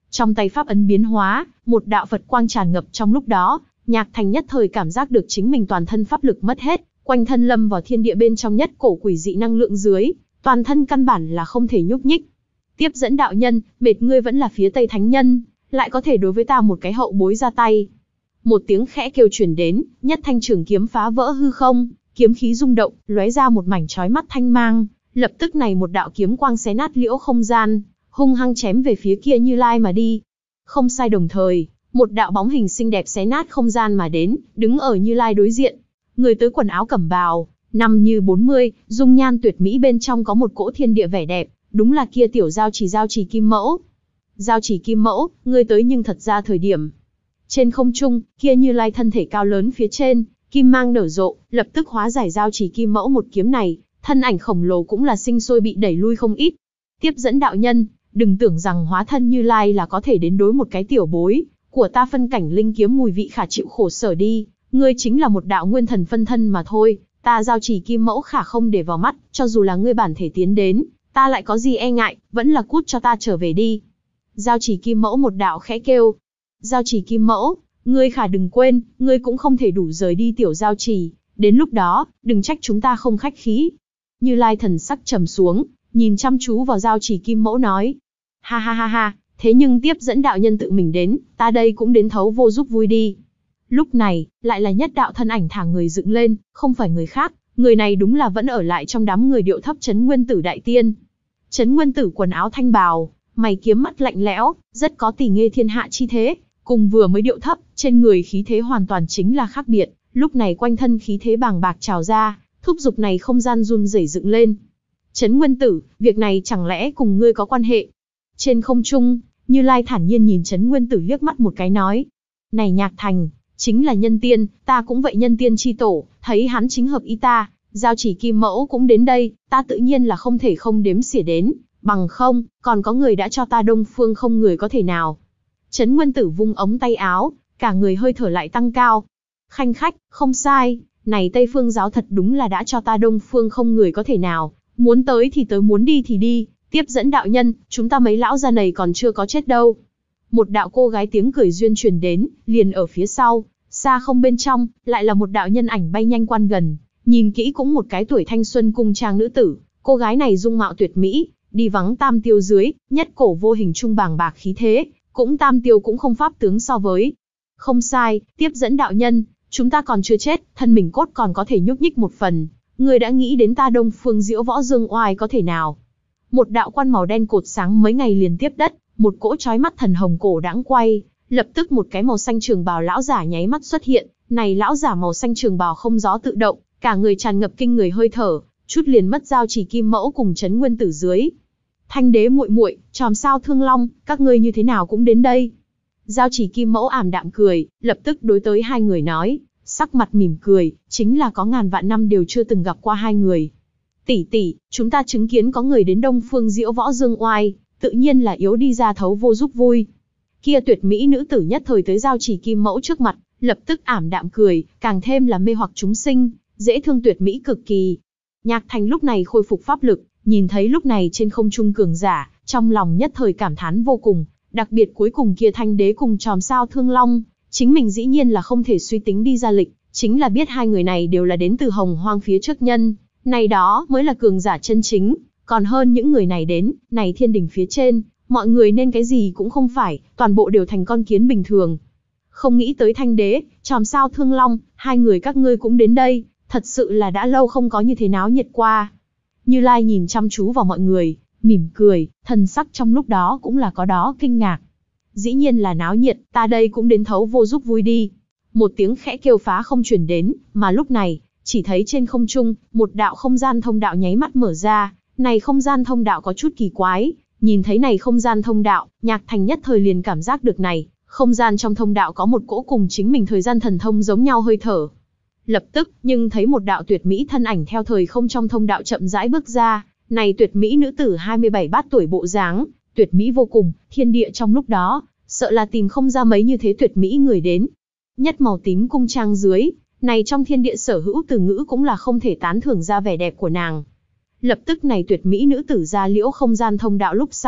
Trong tay pháp ấn biến hóa, một đạo Phật quang tràn ngập trong lúc đó, Nhạc Thành nhất thời cảm giác được chính mình toàn thân pháp lực mất hết, quanh thân lâm vào thiên địa bên trong nhất cổ quỷ dị năng lượng dưới, toàn thân căn bản là không thể nhúc nhích. Tiếp dẫn đạo nhân, mệt ngươi vẫn là phía Tây Thánh Nhân, lại có thể đối với ta một cái hậu bối ra tay. Một tiếng khẽ kêu truyền đến, nhất thanh trường kiếm phá vỡ hư không, kiếm khí rung động, lóe ra một mảnh chói mắt thanh mang, lập tức này một đạo kiếm quang xé nát liễu không gian, hung hăng chém về phía kia Như Lai mà đi. Không sai, đồng thời, một đạo bóng hình xinh đẹp xé nát không gian mà đến, đứng ở Như Lai đối diện. Người tới quần áo cẩm bào, năm như bốn mươi, dung nhan tuyệt mỹ, bên trong có một cỗ thiên địa vẻ đẹp, đúng là kia tiểu giao chỉ giao chỉ kim mẫu. Giao chỉ kim mẫu, ngươi tới nhưng thật ra thời điểm. Trên không trung, kia Như Lai thân thể cao lớn phía trên, kim mang nở rộ, lập tức hóa giải giao chỉ kim mẫu một kiếm này, thân ảnh khổng lồ cũng là sinh sôi bị đẩy lui không ít. Tiếp dẫn đạo nhân, đừng tưởng rằng hóa thân Như Lai là có thể đến đối một cái tiểu bối của ta phân cảnh linh kiếm mùi vị khả chịu khổ sở đi, ngươi chính là một đạo nguyên thần phân thân mà thôi, ta giao chỉ kim mẫu khả không để vào mắt, cho dù là ngươi bản thể tiến đến, ta lại có gì e ngại, vẫn là cút cho ta trở về đi. Giao chỉ kim mẫu một đạo khẽ kêu. Giao chỉ kim mẫu, ngươi khả đừng quên, ngươi cũng không thể đủ rời đi tiểu giao chỉ, đến lúc đó, đừng trách chúng ta không khách khí. Như Lai thần sắc trầm xuống, nhìn chăm chú vào giao chỉ kim mẫu nói. Ha ha ha ha, thế nhưng tiếp dẫn đạo nhân tự mình đến, ta đây cũng đến thấu vô giúp vui đi. Lúc này, lại là nhất đạo thân ảnh thả người dựng lên, không phải người khác, người này đúng là vẫn ở lại trong đám người điệu thấp Trấn Nguyên Tử đại tiên. Trấn Nguyên Tử quần áo thanh bào, mày kiếm mắt lạnh lẽo, rất có tỷ nghê thiên hạ chi thế, cùng vừa mới điệu thấp, trên người khí thế hoàn toàn chính là khác biệt, lúc này quanh thân khí thế bàng bạc trào ra, thúc giục này không gian run rẩy dựng lên. Trấn Nguyên Tử, việc này chẳng lẽ cùng ngươi có quan hệ? Trên không trung, Như Lai thản nhiên nhìn Trấn Nguyên Tử liếc mắt một cái nói. Này Nhạc Thành, chính là nhân tiên, ta cũng vậy nhân tiên chi tổ, thấy hắn chính hợp ý ta, giao chỉ kim mẫu cũng đến đây, ta tự nhiên là không thể không đếm xỉa đến, bằng không, còn có người đã cho ta Đông Phương không người có thể nào. Trấn Nguyên Tử vung ống tay áo, cả người hơi thở lại tăng cao. Khanh khách, không sai, này Tây Phương giáo thật đúng là đã cho ta Đông Phương không người có thể nào, muốn tới thì tới, muốn đi thì đi, tiếp dẫn đạo nhân, chúng ta mấy lão gia này còn chưa có chết đâu. Một đạo cô gái tiếng cười duyên truyền đến, liền ở phía sau, xa không bên trong, lại là một đạo nhân ảnh bay nhanh quan gần, nhìn kỹ cũng một cái tuổi thanh xuân cung trang nữ tử, cô gái này dung mạo tuyệt mỹ, đi vắng tam tiêu dưới, nhất cổ vô hình trung bàng bạc khí thế, cũng tam tiêu cũng không pháp tướng so với. Không sai, tiếp dẫn đạo nhân, chúng ta còn chưa chết, thân mình cốt còn có thể nhúc nhích một phần, người đã nghĩ đến ta Đông Phương Diễu Võ Dương Oai có thể nào? Một đạo quan màu đen cột sáng mấy ngày liền tiếp đất, một cỗ chói mắt thần hồng cổ đãng quay, lập tức một cái màu xanh trường bào lão giả nháy mắt xuất hiện, này lão giả màu xanh trường bào không gió tự động, cả người tràn ngập kinh người hơi thở, chút liền mất giao chỉ kim mẫu cùng Trấn Nguyên Tử dưới. Thanh đế muội muội, Chòm Sao Thương Long, các ngươi như thế nào cũng đến đây. Giao chỉ kim mẫu ảm đạm cười, lập tức đối tới hai người nói, sắc mặt mỉm cười, chính là có ngàn vạn năm đều chưa từng gặp qua hai người. Tỷ tỷ, chúng ta chứng kiến có người đến Đông Phương Diễu Võ Dương Oai, tự nhiên là yếu đi ra thấu vô giúp vui. Kia tuyệt mỹ nữ tử nhất thời tới giao chỉ kim mẫu trước mặt, lập tức ảm đạm cười, càng thêm là mê hoặc chúng sinh, dễ thương tuyệt mỹ cực kỳ. Nhạc Thành lúc này khôi phục pháp lực, nhìn thấy lúc này trên không trung cường giả, trong lòng nhất thời cảm thán vô cùng, đặc biệt cuối cùng kia Thanh đế cùng Chòm Sao Thương Long, chính mình dĩ nhiên là không thể suy tính đi ra lịch, chính là biết hai người này đều là đến từ Hồng Hoang phía trước nhân, này đó mới là cường giả chân chính, còn hơn những người này đến, này thiên đình phía trên, mọi người nên cái gì cũng không phải, toàn bộ đều thành con kiến bình thường. Không nghĩ tới Thanh đế, Chòm Sao Thương Long, hai người các ngươi cũng đến đây, thật sự là đã lâu không có như thế náo nhiệt qua. Như Lai nhìn chăm chú vào mọi người, mỉm cười, thần sắc trong lúc đó cũng là có đó kinh ngạc. Dĩ nhiên là náo nhiệt, ta đây cũng đến thấu vô giúp vui đi. Một tiếng khẽ kêu phá không truyền đến, mà lúc này, chỉ thấy trên không trung, một đạo không gian thông đạo nháy mắt mở ra, này không gian thông đạo có chút kỳ quái, nhìn thấy này không gian thông đạo, Nhạc Thành nhất thời liền cảm giác được này, không gian trong thông đạo có một cỗ cùng chính mình thời gian thần thông giống nhau hơi thở. Lập tức, nhưng thấy một đạo tuyệt mỹ thân ảnh theo thời không trong thông đạo chậm rãi bước ra, này tuyệt mỹ nữ tử hai mươi bảy bát tuổi bộ dáng, tuyệt mỹ vô cùng, thiên địa trong lúc đó, sợ là tìm không ra mấy như thế tuyệt mỹ người đến. Nhất màu tím cung trang dưới, này trong thiên địa sở hữu từ ngữ cũng là không thể tán thưởng ra vẻ đẹp của nàng. Lập tức này tuyệt mỹ nữ tử ra liễu không gian thông đạo lúc sau,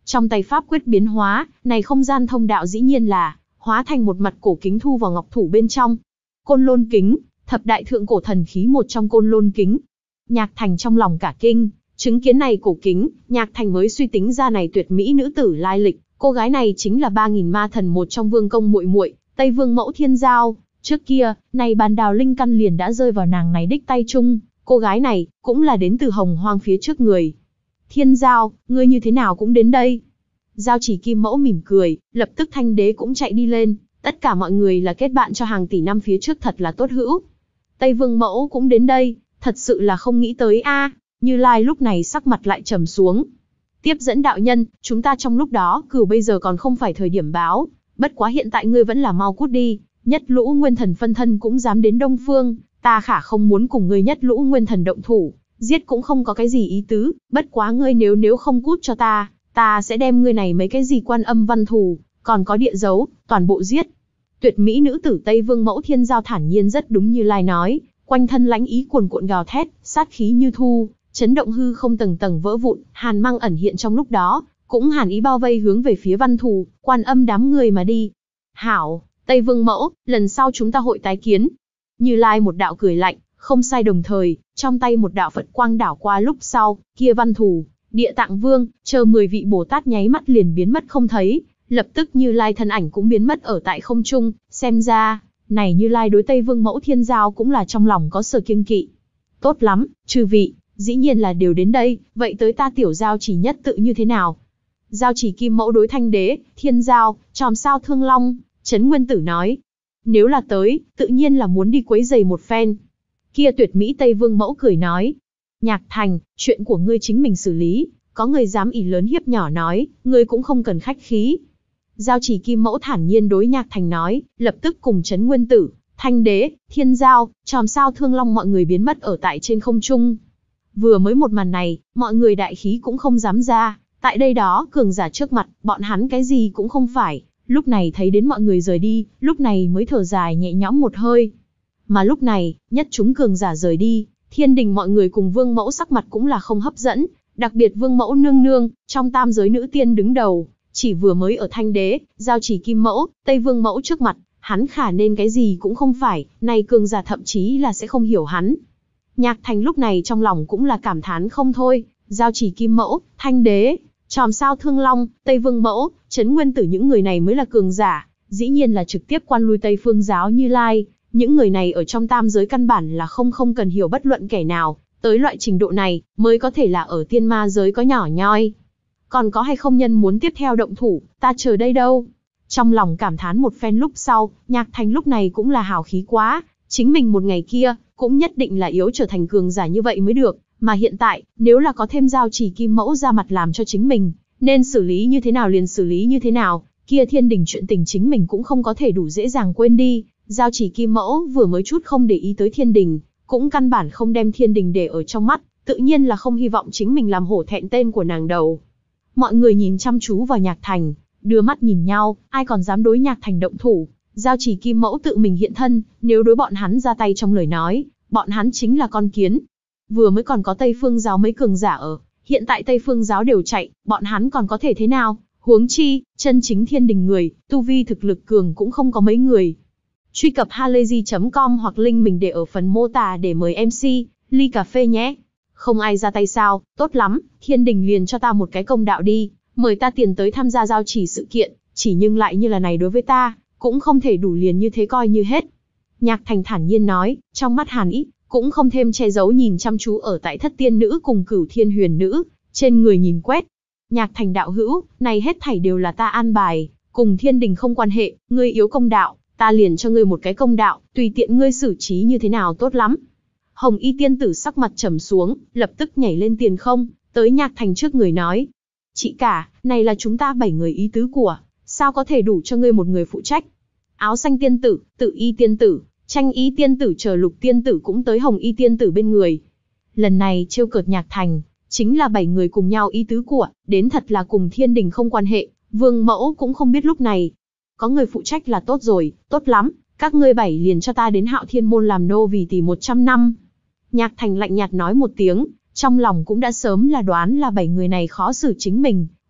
Trong tay pháp quyết biến hóa, này không gian thông đạo dĩ nhiên là hóa thành một mặt cổ kính thu vào ngọc thủ bên trong. Côn Lôn kính, thập đại thượng cổ thần khí một trong Côn Lôn kính. Nhạc Thành trong lòng cả kinh, chứng kiến này cổ kính, Nhạc Thành mới suy tính ra này tuyệt mỹ nữ tử lai lịch, cô gái này chính là ba nghìn ma thần một trong Vương công muội muội, Tây Vương mẫu Thiên Giao. Trước kia, này bàn đào linh căn liền đã rơi vào nàng này đích tay chung, cô gái này cũng là đến từ Hồng Hoang phía trước người. Thiên Giao, ngươi như thế nào cũng đến đây? Giao Chỉ Kim Mẫu mỉm cười, lập tức Thanh Đế cũng chạy đi lên, tất cả mọi người là kết bạn cho hàng tỷ năm phía trước thật là tốt hữu. Tây Vương mẫu cũng đến đây, thật sự là không nghĩ tới a. Như Lai lúc này sắc mặt lại trầm xuống. Tiếp dẫn đạo nhân, chúng ta trong lúc đó cửu bây giờ còn không phải thời điểm báo, bất quá hiện tại ngươi vẫn là mau cút đi, nhất lũ nguyên thần phân thân cũng dám đến Đông Phương, ta khả không muốn cùng ngươi nhất lũ nguyên thần động thủ, giết cũng không có cái gì ý tứ, bất quá ngươi nếu nếu không cút cho ta, ta sẽ đem ngươi này mấy cái gì Quan Âm văn thù, còn có địa dấu, toàn bộ giết. Tuyệt mỹ nữ tử Tây Vương mẫu Thiên Giao thản nhiên rất đúng như Lai nói, quanh thân lãnh ý cuồn cuộn gào thét, sát khí như thu, chấn động hư không tầng tầng vỡ vụn, hàn mang ẩn hiện trong lúc đó, cũng hàn ý bao vây hướng về phía văn thù, Quan Âm đám người mà đi. Hảo, Tây Vương mẫu, lần sau chúng ta hội tái kiến. Như Lai một đạo cười lạnh, không sai đồng thời, trong tay một đạo Phật quang đảo qua lúc sau, kia văn thù, Địa Tạng Vương, chờ mười vị Bồ Tát nháy mắt liền biến mất không thấy, lập tức Như Lai thân ảnh cũng biến mất ở tại không trung, xem ra, này Như Lai đối Tây Vương mẫu Thiên Giao cũng là trong lòng có sở kiêng kỵ. Tốt lắm, chư vị, dĩ nhiên là đều đến đây, vậy tới ta tiểu Giao Chỉ nhất tự như thế nào? Giao Chỉ Kim Mẫu đối Thanh Đế, Thiên Giao, Chòm Sao Thương Long, Trấn Nguyên Tử nói, nếu là tới, tự nhiên là muốn đi quấy giày một phen. Kia tuyệt mỹ Tây Vương mẫu cười nói, Nhạc Thành, chuyện của ngươi chính mình xử lý, có người dám ỷ lớn hiếp nhỏ nói, ngươi cũng không cần khách khí. Giao Chỉ Kim Mẫu thản nhiên đối Nhạc Thành nói, lập tức cùng Trấn Nguyên Tử, Thanh Đế, Thiên Giao, Chòm Sao Thương Long mọi người biến mất ở tại trên không trung. Vừa mới một màn này, mọi người đại khí cũng không dám ra, tại đây đó cường giả trước mặt, bọn hắn cái gì cũng không phải, lúc này thấy đến mọi người rời đi, lúc này mới thở dài nhẹ nhõm một hơi. Mà lúc này, nhất chúng cường giả rời đi, thiên đình mọi người cùng Vương mẫu sắc mặt cũng là không hấp dẫn, đặc biệt Vương mẫu nương nương, trong tam giới nữ tiên đứng đầu, chỉ vừa mới ở Thanh Đế, Giao Chỉ Kim Mẫu, Tây Vương mẫu trước mặt, hắn khả nên cái gì cũng không phải, này cường giả thậm chí là sẽ không hiểu hắn. Nhạc Thành lúc này trong lòng cũng là cảm thán không thôi, Giao Chỉ Kim Mẫu, Thanh Đế, Chòm Sao Thương Long, Tây Vương mẫu, Trấn Nguyên Tử những người này mới là cường giả, dĩ nhiên là trực tiếp quan lui Tây Phương giáo Như Lai, những người này ở trong tam giới căn bản là không không cần hiểu bất luận kẻ nào, tới loại trình độ này mới có thể là ở tiên ma giới có nhỏ nhoi. Còn có hay không nhân muốn tiếp theo động thủ, ta chờ đây đâu. Trong lòng cảm thán một phen lúc sau, Nhạc Thành lúc này cũng là hào khí quá, chính mình một ngày kia, cũng nhất định là yếu trở thành cường giả như vậy mới được, mà hiện tại, nếu là có thêm Giao Chỉ Kim Mẫu ra mặt làm cho chính mình, nên xử lý như thế nào liền xử lý như thế nào, kia thiên đình chuyện tình chính mình cũng không có thể đủ dễ dàng quên đi. Giao Chỉ Kim Mẫu vừa mới chút không để ý tới thiên đình, cũng căn bản không đem thiên đình để ở trong mắt, tự nhiên là không hy vọng chính mình làm hổ thẹn tên của nàng đầu. Mọi người nhìn chăm chú vào Nhạc Thành, đưa mắt nhìn nhau, ai còn dám đối Nhạc Thành động thủ. Giao Chỉ Kim Mẫu tự mình hiện thân, nếu đối bọn hắn ra tay trong lời nói, bọn hắn chính là con kiến. Vừa mới còn có Tây Phương giáo mấy cường giả ở, hiện tại Tây Phương giáo đều chạy, bọn hắn còn có thể thế nào? Huống chi, chân chính thiên đình người, tu vi thực lực cường cũng không có mấy người. Truy cập halayzi chấm com hoặc link mình để ở phần mô tả để mời em xê, ly cà phê nhé. Không ai ra tay sao, tốt lắm, thiên đình liền cho ta một cái công đạo đi, mời ta tiền tới tham gia giao chỉ sự kiện, chỉ nhưng lại như là này đối với ta, cũng không thể đủ liền như thế coi như hết. Nhạc Thành thản nhiên nói, trong mắt hàn ý, cũng không thêm che giấu nhìn chăm chú ở tại thất tiên nữ cùng cửu thiên huyền nữ, trên người nhìn quét. Nhạc Thành đạo hữu, này hết thảy đều là ta an bài, cùng thiên đình không quan hệ, ngươi yếu công đạo, ta liền cho ngươi một cái công đạo, tùy tiện ngươi xử trí như thế nào tốt lắm. Hồng Y tiên tử sắc mặt trầm xuống, lập tức nhảy lên tiền không, tới Nhạc Thành trước người nói. Chị cả, này là chúng ta bảy người ý tứ của, sao có thể đủ cho ngươi một người phụ trách. Áo xanh tiên tử, Tự Y tiên tử, Tranh Y tiên tử chờ Lục tiên tử cũng tới Hồng Y tiên tử bên người. Lần này trêu cợt Nhạc Thành, chính là bảy người cùng nhau ý tứ của, đến thật là cùng thiên đình không quan hệ, Vương mẫu cũng không biết lúc này. Có người phụ trách là tốt rồi, tốt lắm, các ngươi bảy liền cho ta đến Hạo Thiên môn làm nô vì tỷ một trăm năm. Nhạc Thành lạnh nhạt nói một tiếng, trong lòng cũng đã sớm là đoán là bảy người này khó xử chính mình,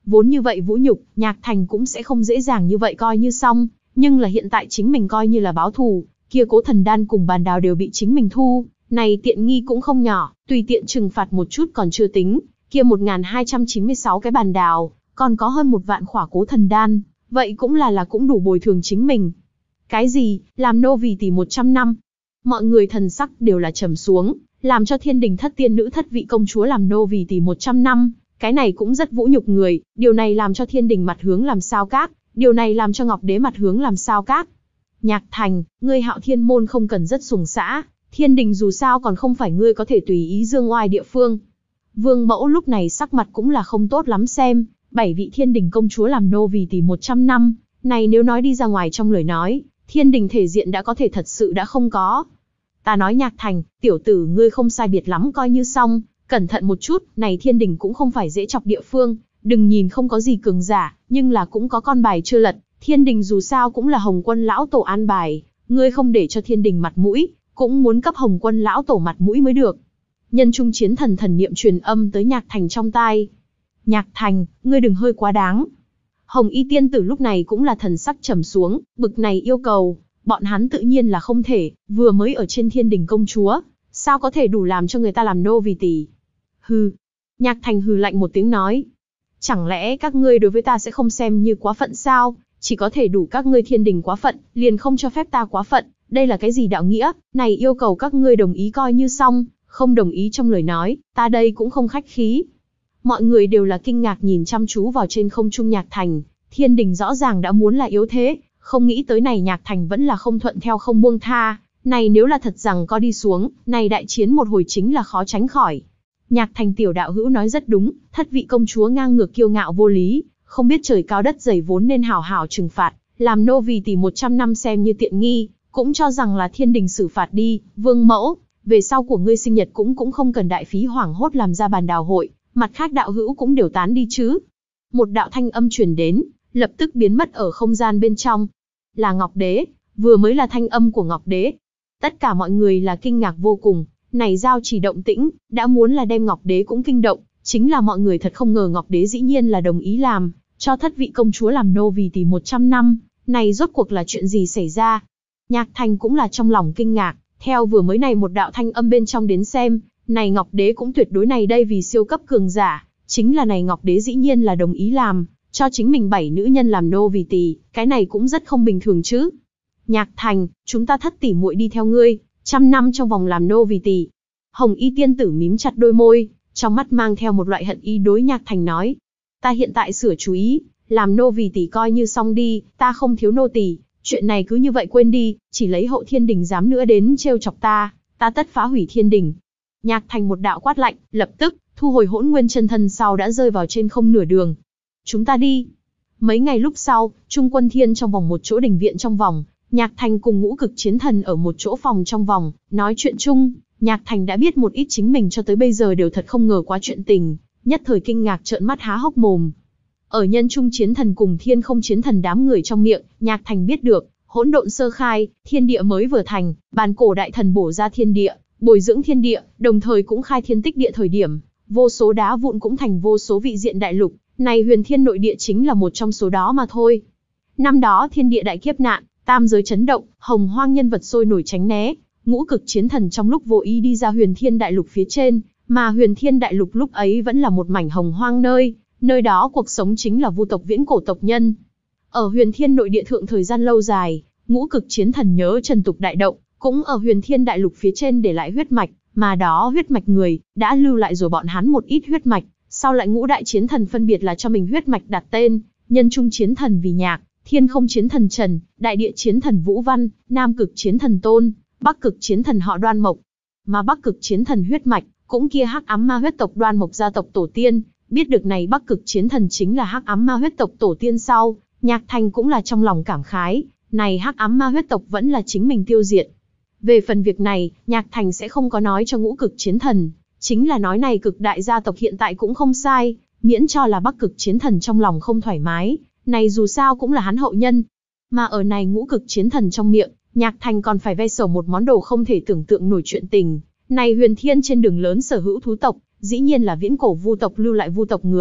Vốn như vậy vũ nhục, Nhạc Thành cũng sẽ không dễ dàng như vậy coi như xong, nhưng là hiện tại chính mình coi như là báo thù, kia Cố Thần Đan cùng bàn đào đều bị chính mình thu, này tiện nghi cũng không nhỏ, tùy tiện trừng phạt một chút còn chưa tính, kia một nghìn hai trăm chín mươi sáu cái bàn đào, còn có hơn một vạn khỏa Cố Thần Đan, vậy cũng là là cũng đủ bồi thường chính mình. Cái gì, làm nô vì tỷ một trăm năm? Mọi người thần sắc đều là trầm xuống, làm cho thiên đình thất tiên nữ thất vị công chúa làm nô vì tỷ một trăm năm, cái này cũng rất vũ nhục người, điều này làm cho thiên đình mặt hướng làm sao các, điều này làm cho Ngọc Đế mặt hướng làm sao các. Nhạc Thành, ngươi Hạo Thiên môn không cần rất sùng xã, thiên đình dù sao còn không phải ngươi có thể tùy ý dương oai địa phương. Vương Mẫu lúc này sắc mặt cũng là không tốt lắm xem, bảy vị thiên đình công chúa làm nô vì tỷ một trăm năm, này nếu nói đi ra ngoài trong lời nói, thiên đình thể diện đã có thể thật sự đã không có. Ta nói Nhạc Thành, tiểu tử ngươi không sai biệt lắm coi như xong, cẩn thận một chút, này thiên đình cũng không phải dễ chọc địa phương, đừng nhìn không có gì cường giả, nhưng là cũng có con bài chưa lật, thiên đình dù sao cũng là Hồng Quân lão tổ an bài, ngươi không để cho thiên đình mặt mũi, cũng muốn cấp Hồng Quân lão tổ mặt mũi mới được. Nhân trung chiến thần thần niệm truyền âm tới Nhạc Thành trong tai. Nhạc Thành, ngươi đừng hơi quá đáng. Hồng Y tiên tử lúc này cũng là thần sắc trầm xuống, bực này yêu cầu, bọn hắn tự nhiên là không thể, vừa mới ở trên thiên đình công chúa, sao có thể đủ làm cho người ta làm nô vì tỷ. Hừ. Nhạc Thành hừ lạnh một tiếng nói. Chẳng lẽ các ngươi đối với ta sẽ không xem như quá phận sao, chỉ có thể đủ các ngươi thiên đình quá phận, liền không cho phép ta quá phận, đây là cái gì đạo nghĩa, này yêu cầu các ngươi đồng ý coi như xong, không đồng ý trong lời nói, ta đây cũng không khách khí. Mọi người đều là kinh ngạc nhìn chăm chú vào trên không trung Nhạc Thành, thiên đình rõ ràng đã muốn là yếu thế, không nghĩ tới này Nhạc Thành vẫn là không thuận theo không buông tha, này nếu là thật rằng có đi xuống, này đại chiến một hồi chính là khó tránh khỏi. Nhạc Thành tiểu đạo hữu nói rất đúng, thất vị công chúa ngang ngược kiêu ngạo vô lý, không biết trời cao đất dày vốn nên hảo hảo trừng phạt, làm nô vì tỷ một trăm năm xem như tiện nghi, cũng cho rằng là thiên đình xử phạt đi, Vương Mẫu, về sau của ngươi sinh nhật cũng cũng không cần đại phí hoảng hốt làm ra bàn đào hội, mặt khác đạo hữu cũng đều tán đi chứ. Một đạo thanh âm truyền đến, lập tức biến mất ở không gian bên trong. Là Ngọc Đế, vừa mới là thanh âm của Ngọc Đế. Tất cả mọi người là kinh ngạc vô cùng, này giao chỉ động tĩnh, đã muốn là đem Ngọc Đế cũng kinh động, chính là mọi người thật không ngờ Ngọc Đế dĩ nhiên là đồng ý làm, cho thất vị công chúa làm nô vì tỷ một trăm năm, này rốt cuộc là chuyện gì xảy ra. Nhạc Thành cũng là trong lòng kinh ngạc, theo vừa mới này một đạo thanh âm bên trong đến xem, này Ngọc Đế cũng tuyệt đối này đây vì siêu cấp cường giả, chính là này Ngọc Đế dĩ nhiên là đồng ý làm, cho chính mình bảy nữ nhân làm nô vì tỷ, cái này cũng rất không bình thường chứ. Nhạc Thành, chúng ta thất tỷ muội đi theo ngươi, trăm năm trong vòng làm nô vì tỷ. Hồng Y tiên tử mím chặt đôi môi, trong mắt mang theo một loại hận ý đối Nhạc Thành nói. Ta hiện tại sửa chú ý, làm nô vì tỷ coi như xong đi, ta không thiếu nô tỷ, chuyện này cứ như vậy quên đi, chỉ lấy hậu thiên đình dám nữa đến trêu chọc ta, ta tất phá hủy thiên đình. Nhạc Thành một đạo quát lạnh, lập tức, thu hồi hỗn nguyên chân thân sau đã rơi vào trên không nửa đường. Chúng ta đi. Mấy ngày lúc sau, Trung Quân Thiên trong vòng một chỗ đình viện trong vòng, Nhạc Thành cùng ngũ cực chiến thần ở một chỗ phòng trong vòng, nói chuyện chung, Nhạc Thành đã biết một ít chính mình cho tới bây giờ đều thật không ngờ quá chuyện tình, nhất thời kinh ngạc trợn mắt há hốc mồm. Ở nhân trung chiến thần cùng thiên không chiến thần đám người trong miệng, Nhạc Thành biết được, hỗn độn sơ khai, thiên địa mới vừa thành, bàn cổ đại thần bổ ra thiên địa, bồi dưỡng thiên địa, đồng thời cũng khai thiên tích địa thời điểm, vô số đá vụn cũng thành vô số vị diện đại lục, này huyền thiên nội địa chính là một trong số đó mà thôi. Năm đó thiên địa đại kiếp nạn, tam giới chấn động, hồng hoang nhân vật sôi nổi tránh né, ngũ cực chiến thần trong lúc vô ý đi ra huyền thiên đại lục phía trên, mà huyền thiên đại lục lúc ấy vẫn là một mảnh hồng hoang nơi, nơi đó cuộc sống chính là vu tộc viễn cổ tộc nhân. Ở huyền thiên nội địa thượng thời gian lâu dài, ngũ cực chiến thần nhớ trần tục đại động, cũng ở huyền thiên đại lục phía trên để lại huyết mạch, mà đó huyết mạch người, đã lưu lại rồi bọn hắn một ít huyết mạch, sau lại ngũ đại chiến thần phân biệt là cho mình huyết mạch đặt tên, nhân trung chiến thần vì Nhạc, thiên không chiến thần Trần, đại địa chiến thần Vũ Văn, nam cực chiến thần Tôn, bắc cực chiến thần họ Đoan Mộc. Mà bắc cực chiến thần huyết mạch, cũng kia hắc ám ma huyết tộc Đoan Mộc gia tộc tổ tiên, biết được này bắc cực chiến thần chính là hắc ám ma huyết tộc tổ tiên sau, Nhạc Thành cũng là trong lòng cảm khái, này hắc ám ma huyết tộc vẫn là chính mình tiêu diệt. Về phần việc này, Nhạc Thành sẽ không có nói cho ngũ cực chiến thần, chính là nói này cực đại gia tộc hiện tại cũng không sai, miễn cho là bắc cực chiến thần trong lòng không thoải mái, này dù sao cũng là hắn hậu nhân. Mà ở này ngũ cực chiến thần trong miệng, Nhạc Thành còn phải vay sầu một món đồ không thể tưởng tượng nổi chuyện tình, này huyền thiên trên đường lớn sở hữu thú tộc, dĩ nhiên là viễn cổ vu tộc lưu lại vu tộc người,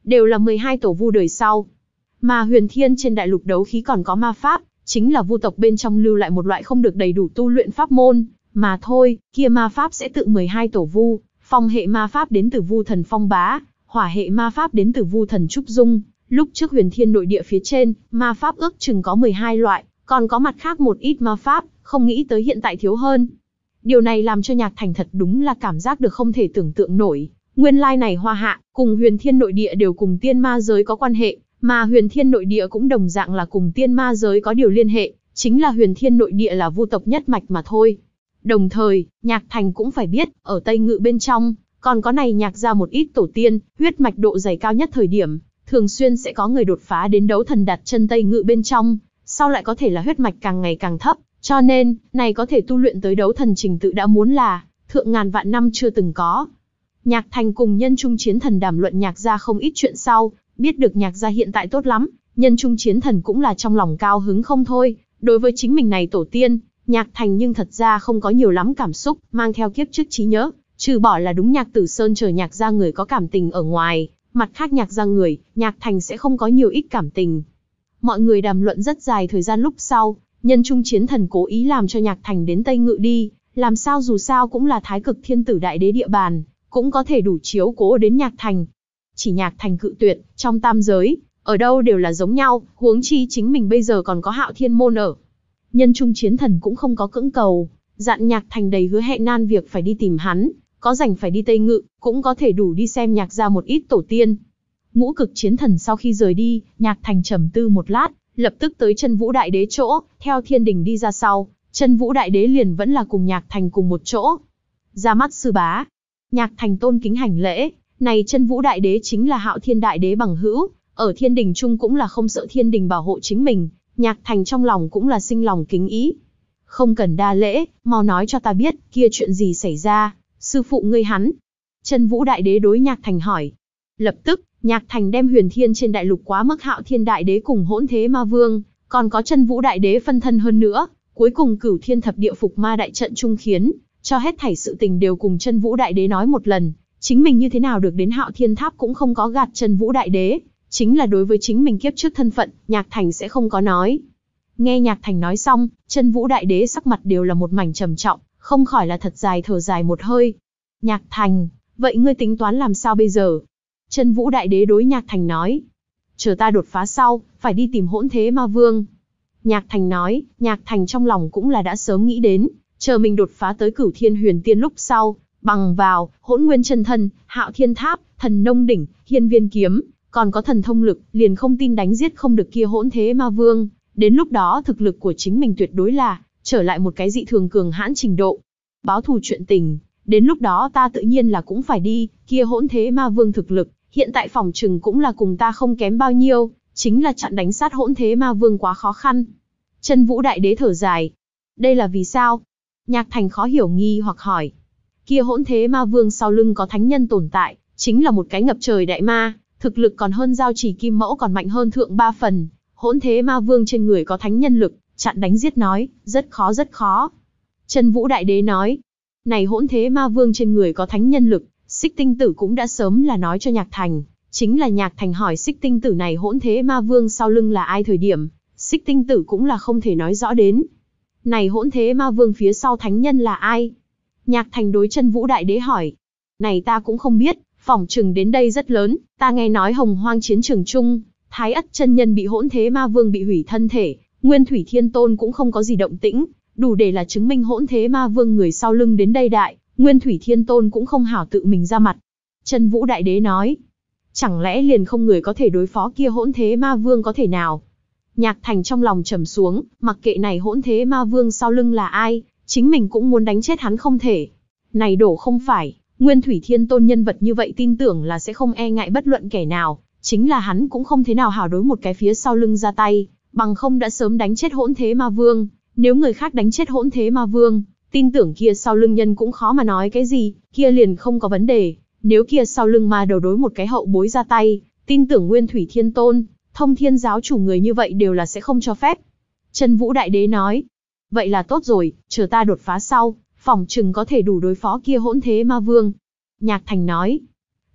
đều là mười hai tổ vu đời sau. Mà huyền thiên trên đại lục đấu khí còn có ma pháp, chính là vu tộc bên trong lưu lại một loại không được đầy đủ tu luyện pháp môn, mà thôi, kia ma pháp sẽ tự mười hai tổ vu, phong hệ ma pháp đến từ vu thần Phong Bá, hỏa hệ ma pháp đến từ vu thần Trúc Dung. Lúc trước huyền thiên nội địa phía trên, ma pháp ước chừng có mười hai loại, còn có mặt khác một ít ma pháp, không nghĩ tới hiện tại thiếu hơn. Điều này làm cho Nhạc Thành thật đúng là cảm giác được không thể tưởng tượng nổi. Nguyên lai này Hoa Hạ, cùng huyền thiên nội địa đều cùng tiên ma giới có quan hệ, mà huyền thiên nội địa cũng đồng dạng là cùng tiên ma giới có điều liên hệ, chính là huyền thiên nội địa là vu tộc nhất mạch mà thôi. Đồng thời, Nhạc Thành cũng phải biết, ở Tây Ngự bên trong, còn có này Nhạc ra một ít tổ tiên, huyết mạch độ dày cao nhất thời điểm, thường xuyên sẽ có người đột phá đến đấu thần đặt chân Tây Ngự bên trong, sau lại có thể là huyết mạch càng ngày càng thấp, cho nên, này có thể tu luyện tới đấu thần trình tự đã muốn là, thượng ngàn vạn năm chưa từng có. Nhạc Thành cùng Nhân Trung Chiến Thần đàm luận Nhạc gia không ít chuyện sau, biết được Nhạc gia hiện tại tốt lắm, Nhân Trung Chiến Thần cũng là trong lòng cao hứng không thôi, đối với chính mình này tổ tiên, Nhạc Thành nhưng thật ra không có nhiều lắm cảm xúc, mang theo kiếp trước trí nhớ, trừ bỏ là đúng Nhạc Tử Sơn chờ Nhạc gia người có cảm tình ở ngoài, mặt khác Nhạc gia người, Nhạc Thành sẽ không có nhiều ít cảm tình. Mọi người đàm luận rất dài thời gian lúc sau, Nhân Trung Chiến Thần cố ý làm cho Nhạc Thành đến Tây Ngự đi, làm sao dù sao cũng là Thái Cực Thiên Tử Đại Đế địa bàn, cũng có thể đủ chiếu cố đến Nhạc Thành. Chỉ Nhạc Thành cự tuyệt, trong tam giới, ở đâu đều là giống nhau, huống chi chính mình bây giờ còn có Hạo Thiên Môn ở. Nhân Trung Chiến Thần cũng không có cưỡng cầu, dặn Nhạc Thành đầy hứa hẹn nan việc phải đi tìm hắn, có rảnh phải đi Tây Ngự, cũng có thể đủ đi xem Nhạc gia một ít tổ tiên. Ngũ Cực Chiến Thần sau khi rời đi, Nhạc Thành trầm tư một lát, lập tức tới Chân Vũ Đại Đế chỗ, theo thiên đình đi ra sau, Chân Vũ Đại Đế liền vẫn là cùng Nhạc Thành cùng một chỗ. Ra mắt sư bá. Nhạc Thành tôn kính hành lễ, này Chân Vũ Đại Đế chính là Hạo Thiên Đại Đế bằng hữu, ở thiên đình chung cũng là không sợ thiên đình bảo hộ chính mình, Nhạc Thành trong lòng cũng là sinh lòng kính ý. Không cần đa lễ, mau nói cho ta biết, kia chuyện gì xảy ra, sư phụ ngươi hắn. Chân Vũ Đại Đế đối Nhạc Thành hỏi. Lập tức, Nhạc Thành đem huyền thiên trên đại lục quá mức Hạo Thiên Đại Đế cùng hỗn thế ma vương, còn có Chân Vũ Đại Đế phân thân hơn nữa, cuối cùng cửu thiên thập địa phục ma đại trận trung khiến, cho hết thảy sự tình đều cùng Chân Vũ Đại Đế nói một lần, chính mình như thế nào được đến Hạo Thiên Tháp cũng không có gạt Chân Vũ Đại Đế, chính là đối với chính mình kiếp trước thân phận, Nhạc Thành sẽ không có nói. Nghe Nhạc Thành nói xong, Chân Vũ Đại Đế sắc mặt đều là một mảnh trầm trọng, không khỏi là thật dài thở dài một hơi. Nhạc Thành, vậy ngươi tính toán làm sao bây giờ? Chân Vũ Đại Đế đối Nhạc Thành nói. Chờ ta đột phá sau, phải đi tìm hỗn thế ma vương. Nhạc Thành nói, Nhạc Thành trong lòng cũng là đã sớm nghĩ đến, chờ mình đột phá tới cửu thiên huyền tiên lúc sau, bằng vào, hỗn nguyên chân thân, Hạo Thiên Tháp, thần nông đỉnh, hiên viên kiếm, còn có thần thông lực, liền không tin đánh giết không được kia hỗn thế ma vương. Đến lúc đó thực lực của chính mình tuyệt đối là, trở lại một cái dị thường cường hãn trình độ. Báo thù chuyện tình, đến lúc đó ta tự nhiên là cũng phải đi, kia hỗn thế ma vương thực lực, hiện tại phòng trừng cũng là cùng ta không kém bao nhiêu, chính là chặn đánh sát hỗn thế ma vương quá khó khăn. Chân Vũ Đại Đế thở dài. Đây là vì sao? Nhạc Thành khó hiểu nghi hoặc hỏi. Kia hỗn thế ma vương sau lưng có thánh nhân tồn tại, chính là một cái ngập trời đại ma, thực lực còn hơn giao chỉ kim mẫu còn mạnh hơn thượng ba phần. Hỗn thế ma vương trên người có thánh nhân lực, chặn đánh giết nói, rất khó rất khó. Chân Vũ Đại Đế nói, này hỗn thế ma vương trên người có thánh nhân lực, Xích Tinh Tử cũng đã sớm là nói cho Nhạc Thành, chính là Nhạc Thành hỏi Xích Tinh Tử này hỗn thế ma vương sau lưng là ai thời điểm, Xích Tinh Tử cũng là không thể nói rõ đến. Này hỗn thế ma vương phía sau thánh nhân là ai? Nhạc Thành đối Chân Vũ Đại Đế hỏi. Này ta cũng không biết, phỏng chừng đến đây rất lớn, ta nghe nói Hồng Hoang chiến trường chung, Thái Ất chân nhân bị hỗn thế ma vương bị hủy thân thể, Nguyên Thủy Thiên Tôn cũng không có gì động tĩnh, đủ để là chứng minh hỗn thế ma vương người sau lưng đến đây đại, Nguyên Thủy Thiên Tôn cũng không hảo tự mình ra mặt. Chân Vũ Đại Đế nói, chẳng lẽ liền không người có thể đối phó kia hỗn thế ma vương có thể nào? Nhạc Thành trong lòng trầm xuống, mặc kệ này hỗn thế ma vương sau lưng là ai, chính mình cũng muốn đánh chết hắn không thể. Này đổ không phải, Nguyên Thủy Thiên Tôn nhân vật như vậy tin tưởng là sẽ không e ngại bất luận kẻ nào, chính là hắn cũng không thế nào hảo đối một cái phía sau lưng ra tay, bằng không đã sớm đánh chết hỗn thế ma vương, nếu người khác đánh chết hỗn thế ma vương, tin tưởng kia sau lưng nhân cũng khó mà nói cái gì, kia liền không có vấn đề, nếu kia sau lưng ma đầu đối một cái hậu bối ra tay, tin tưởng Nguyên Thủy Thiên Tôn, Thông Thiên giáo chủ người như vậy đều là sẽ không cho phép. Chân Vũ Đại Đế nói, vậy là tốt rồi, chờ ta đột phá sau, phỏng chừng có thể đủ đối phó kia hỗn thế ma vương. Nhạc Thành nói,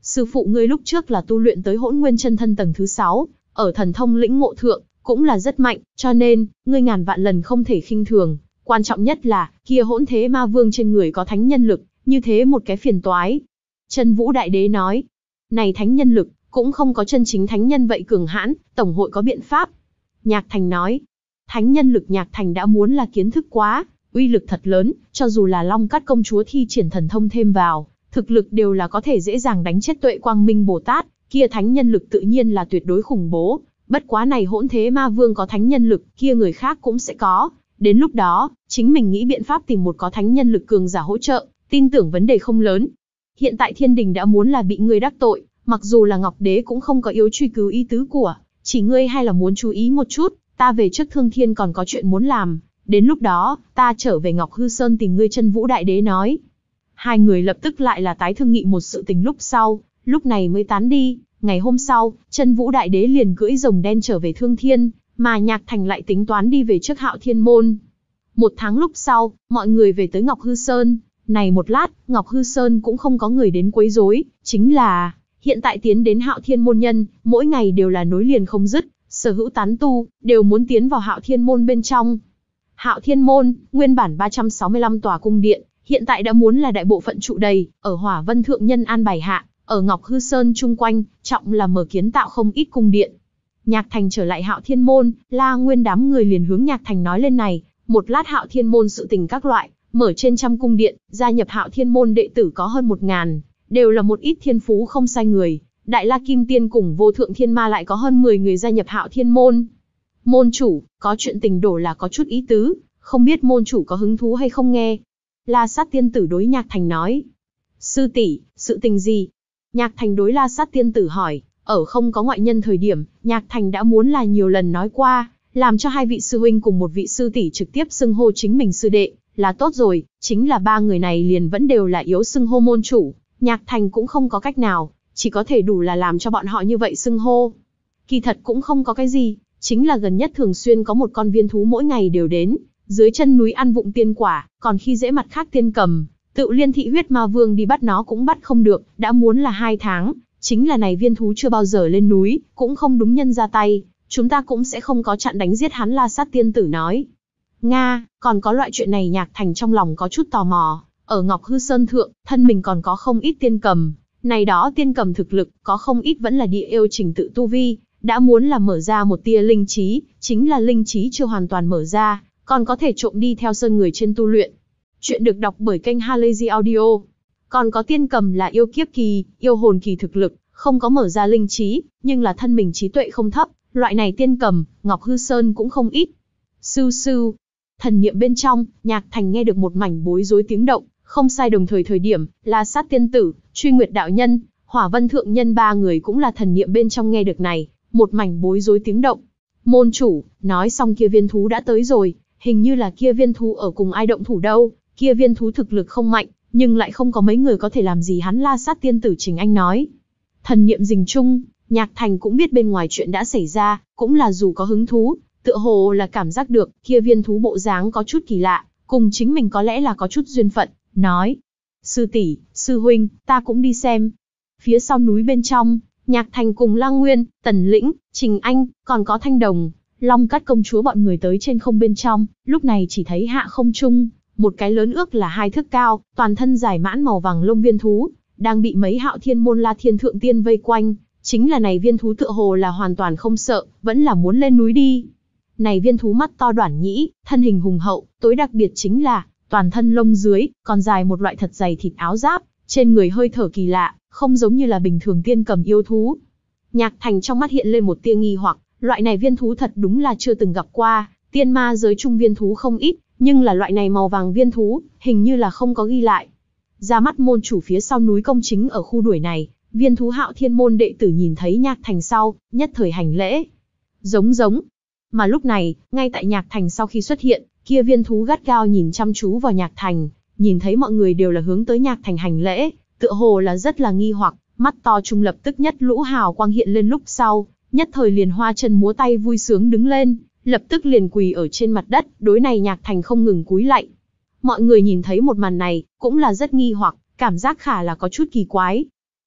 sư phụ ngươi lúc trước là tu luyện tới hỗn nguyên chân thân tầng thứ sáu, ở thần thông lĩnh ngộ thượng, cũng là rất mạnh, cho nên, ngươi ngàn vạn lần không thể khinh thường. Quan trọng nhất là, kia hỗn thế ma vương trên người có thánh nhân lực, như thế một cái phiền toái. Chân Vũ Đại Đế nói, này thánh nhân lực, cũng không có chân chính thánh nhân vậy cường hãn, tổng hội có biện pháp. Nhạc Thành nói, thánh nhân lực Nhạc Thành đã muốn là kiến thức quá, uy lực thật lớn, cho dù là Long Cát công chúa thi triển thần thông thêm vào, thực lực đều là có thể dễ dàng đánh chết Tuệ Quang Minh Bồ Tát, kia thánh nhân lực tự nhiên là tuyệt đối khủng bố. Bất quá này hỗn thế ma vương có thánh nhân lực, kia người khác cũng sẽ có. Đến lúc đó, chính mình nghĩ biện pháp tìm một có thánh nhân lực cường giả hỗ trợ, tin tưởng vấn đề không lớn. Hiện tại thiên đình đã muốn là bị ngươi đắc tội, mặc dù là Ngọc Đế cũng không có yếu truy cứu ý tứ của, chỉ ngươi hay là muốn chú ý một chút, ta về trước Thương Thiên còn có chuyện muốn làm, đến lúc đó, ta trở về Ngọc Hư Sơn tìm ngươi. Chân Vũ Đại Đế nói. Hai người lập tức lại là tái thương nghị một sự tình lúc sau, lúc này mới tán đi. Ngày hôm sau, Chân Vũ Đại Đế liền cưỡi rồng đen trở về Thương Thiên, mà Nhạc Thành lại tính toán đi về trước Hạo Thiên Môn. Một tháng lúc sau, mọi người về tới Ngọc Hư Sơn. Này một lát, Ngọc Hư Sơn cũng không có người đến quấy rối, chính là hiện tại tiến đến Hạo Thiên Môn nhân, mỗi ngày đều là nối liền không dứt, sở hữu tán tu đều muốn tiến vào Hạo Thiên Môn bên trong. Hạo Thiên Môn, nguyên bản ba trăm sáu mươi lăm tòa cung điện, hiện tại đã muốn là đại bộ phận trụ đầy, ở Hỏa Vân Thượng Nhân an bài hạ, ở Ngọc Hư Sơn chung quanh, trọng là mở kiến tạo không ít cung điện. Nhạc Thành trở lại Hạo Thiên Môn, La Nguyên đám người liền hướng Nhạc Thành nói lên này, một lát Hạo Thiên Môn sự tình các loại, mở trên trăm cung điện, gia nhập Hạo Thiên Môn đệ tử có hơn một ngàn, đều là một ít thiên phú không sai người. Đại La Kim Tiên cùng Vô Thượng Thiên Ma lại có hơn mười người gia nhập Hạo Thiên Môn. Môn chủ, có chuyện tình đổ là có chút ý tứ, không biết môn chủ có hứng thú hay không nghe. La Sát Tiên Tử đối Nhạc Thành nói. Sư tỷ, sự tình gì? Nhạc Thành đối La Sát Tiên Tử hỏi. Ở không có ngoại nhân thời điểm, Nhạc Thành đã muốn là nhiều lần nói qua, làm cho hai vị sư huynh cùng một vị sư tỷ trực tiếp xưng hô chính mình sư đệ, là tốt rồi, chính là ba người này liền vẫn đều là yếu xưng hô môn chủ, Nhạc Thành cũng không có cách nào, chỉ có thể đủ là làm cho bọn họ như vậy xưng hô. Kỳ thật cũng không có cái gì, chính là gần nhất thường xuyên có một con viên thú mỗi ngày đều đến, dưới chân núi ăn vụng tiên quả, còn khi dễ mặt khác tiên cầm, tự liên thị huyết ma vương đi bắt nó cũng bắt không được, đã muốn là hai tháng, chính là này viên thú chưa bao giờ lên núi, cũng không đúng nhân ra tay, chúng ta cũng sẽ không có chặn đánh giết hắn. La Sát Tiên Tử nói. Nga, còn có loại chuyện này. Nhạc Thành trong lòng có chút tò mò, ở Ngọc Hư Sơn thượng, thân mình còn có không ít tiên cầm, này đó tiên cầm thực lực, có không ít vẫn là địa yêu trình tự tu vi, đã muốn là mở ra một tia linh trí, chính là linh trí chưa hoàn toàn mở ra, còn có thể trộm đi theo sơn người trên tu luyện. Chuyện được đọc bởi kênh Halazy Audio. Còn có tiên cầm là yêu kiếp kỳ, yêu hồn kỳ thực lực, không có mở ra linh trí, nhưng là thân mình trí tuệ không thấp, loại này tiên cầm, Ngọc Hư Sơn cũng không ít. Sưu sưu, thần niệm bên trong, Nhạc Thành nghe được một mảnh bối rối tiếng động, không sai. Đồng thời thời điểm, La Sát Tiên Tử, Truy Nguyệt đạo nhân, Hỏa Vân Thượng Nhân ba người cũng là thần niệm bên trong nghe được này, một mảnh bối rối tiếng động. Môn chủ, nói xong kia viên thú đã tới rồi, hình như là kia viên thú ở cùng ai động thủ đâu, kia viên thú thực lực không mạnh, nhưng lại không có mấy người có thể làm gì hắn. La Sát Tiên Tử Trình Anh nói. Thần niệm rình chung, Nhạc Thành cũng biết bên ngoài chuyện đã xảy ra, cũng là dù có hứng thú, tựa hồ là cảm giác được, kia viên thú bộ dáng có chút kỳ lạ, cùng chính mình có lẽ là có chút duyên phận, nói. Sư tỷ, sư huynh, ta cũng đi xem. Phía sau núi bên trong, Nhạc Thành cùng Lăng Nguyên, Tần Lĩnh, Trình Anh, còn có Thanh Đồng, Long Cát công chúa bọn người tới trên không bên trong, lúc này chỉ thấy hạ không trung, một cái lớn ước là hai thước cao, toàn thân dài mãn màu vàng lông viên thú, đang bị mấy Hạo Thiên Môn La Thiên Thượng Tiên vây quanh, chính là này viên thú tựa hồ là hoàn toàn không sợ, vẫn là muốn lên núi đi. Này viên thú mắt to đoản nhĩ, thân hình hùng hậu, tối đặc biệt chính là, toàn thân lông dưới, còn dài một loại thật dày thịt áo giáp, trên người hơi thở kỳ lạ, không giống như là bình thường tiên cầm yêu thú. Nhạc Thành trong mắt hiện lên một tia nghi hoặc, loại này viên thú thật đúng là chưa từng gặp qua, tiên ma giới trung viên thú không ít, nhưng là loại này màu vàng viên thú, hình như là không có ghi lại. Ra mắt môn chủ phía sau núi công chính ở khu đuổi này, viên thú Hạo Thiên Môn đệ tử nhìn thấy Nhạc Thành sau, nhất thời hành lễ. Giống giống. Mà lúc này, ngay tại Nhạc Thành sau khi xuất hiện, kia viên thú gắt gao nhìn chăm chú vào Nhạc Thành, nhìn thấy mọi người đều là hướng tới Nhạc Thành hành lễ, tựa hồ là rất là nghi hoặc, mắt to trung lập tức nhất lũ hào quang hiện lên lúc sau, nhất thời liền hoa chân múa tay vui sướng đứng lên, lập tức liền quỳ ở trên mặt đất, đối này Nhạc Thành không ngừng cúi lạy. Mọi người nhìn thấy một màn này, cũng là rất nghi hoặc, cảm giác khả là có chút kỳ quái.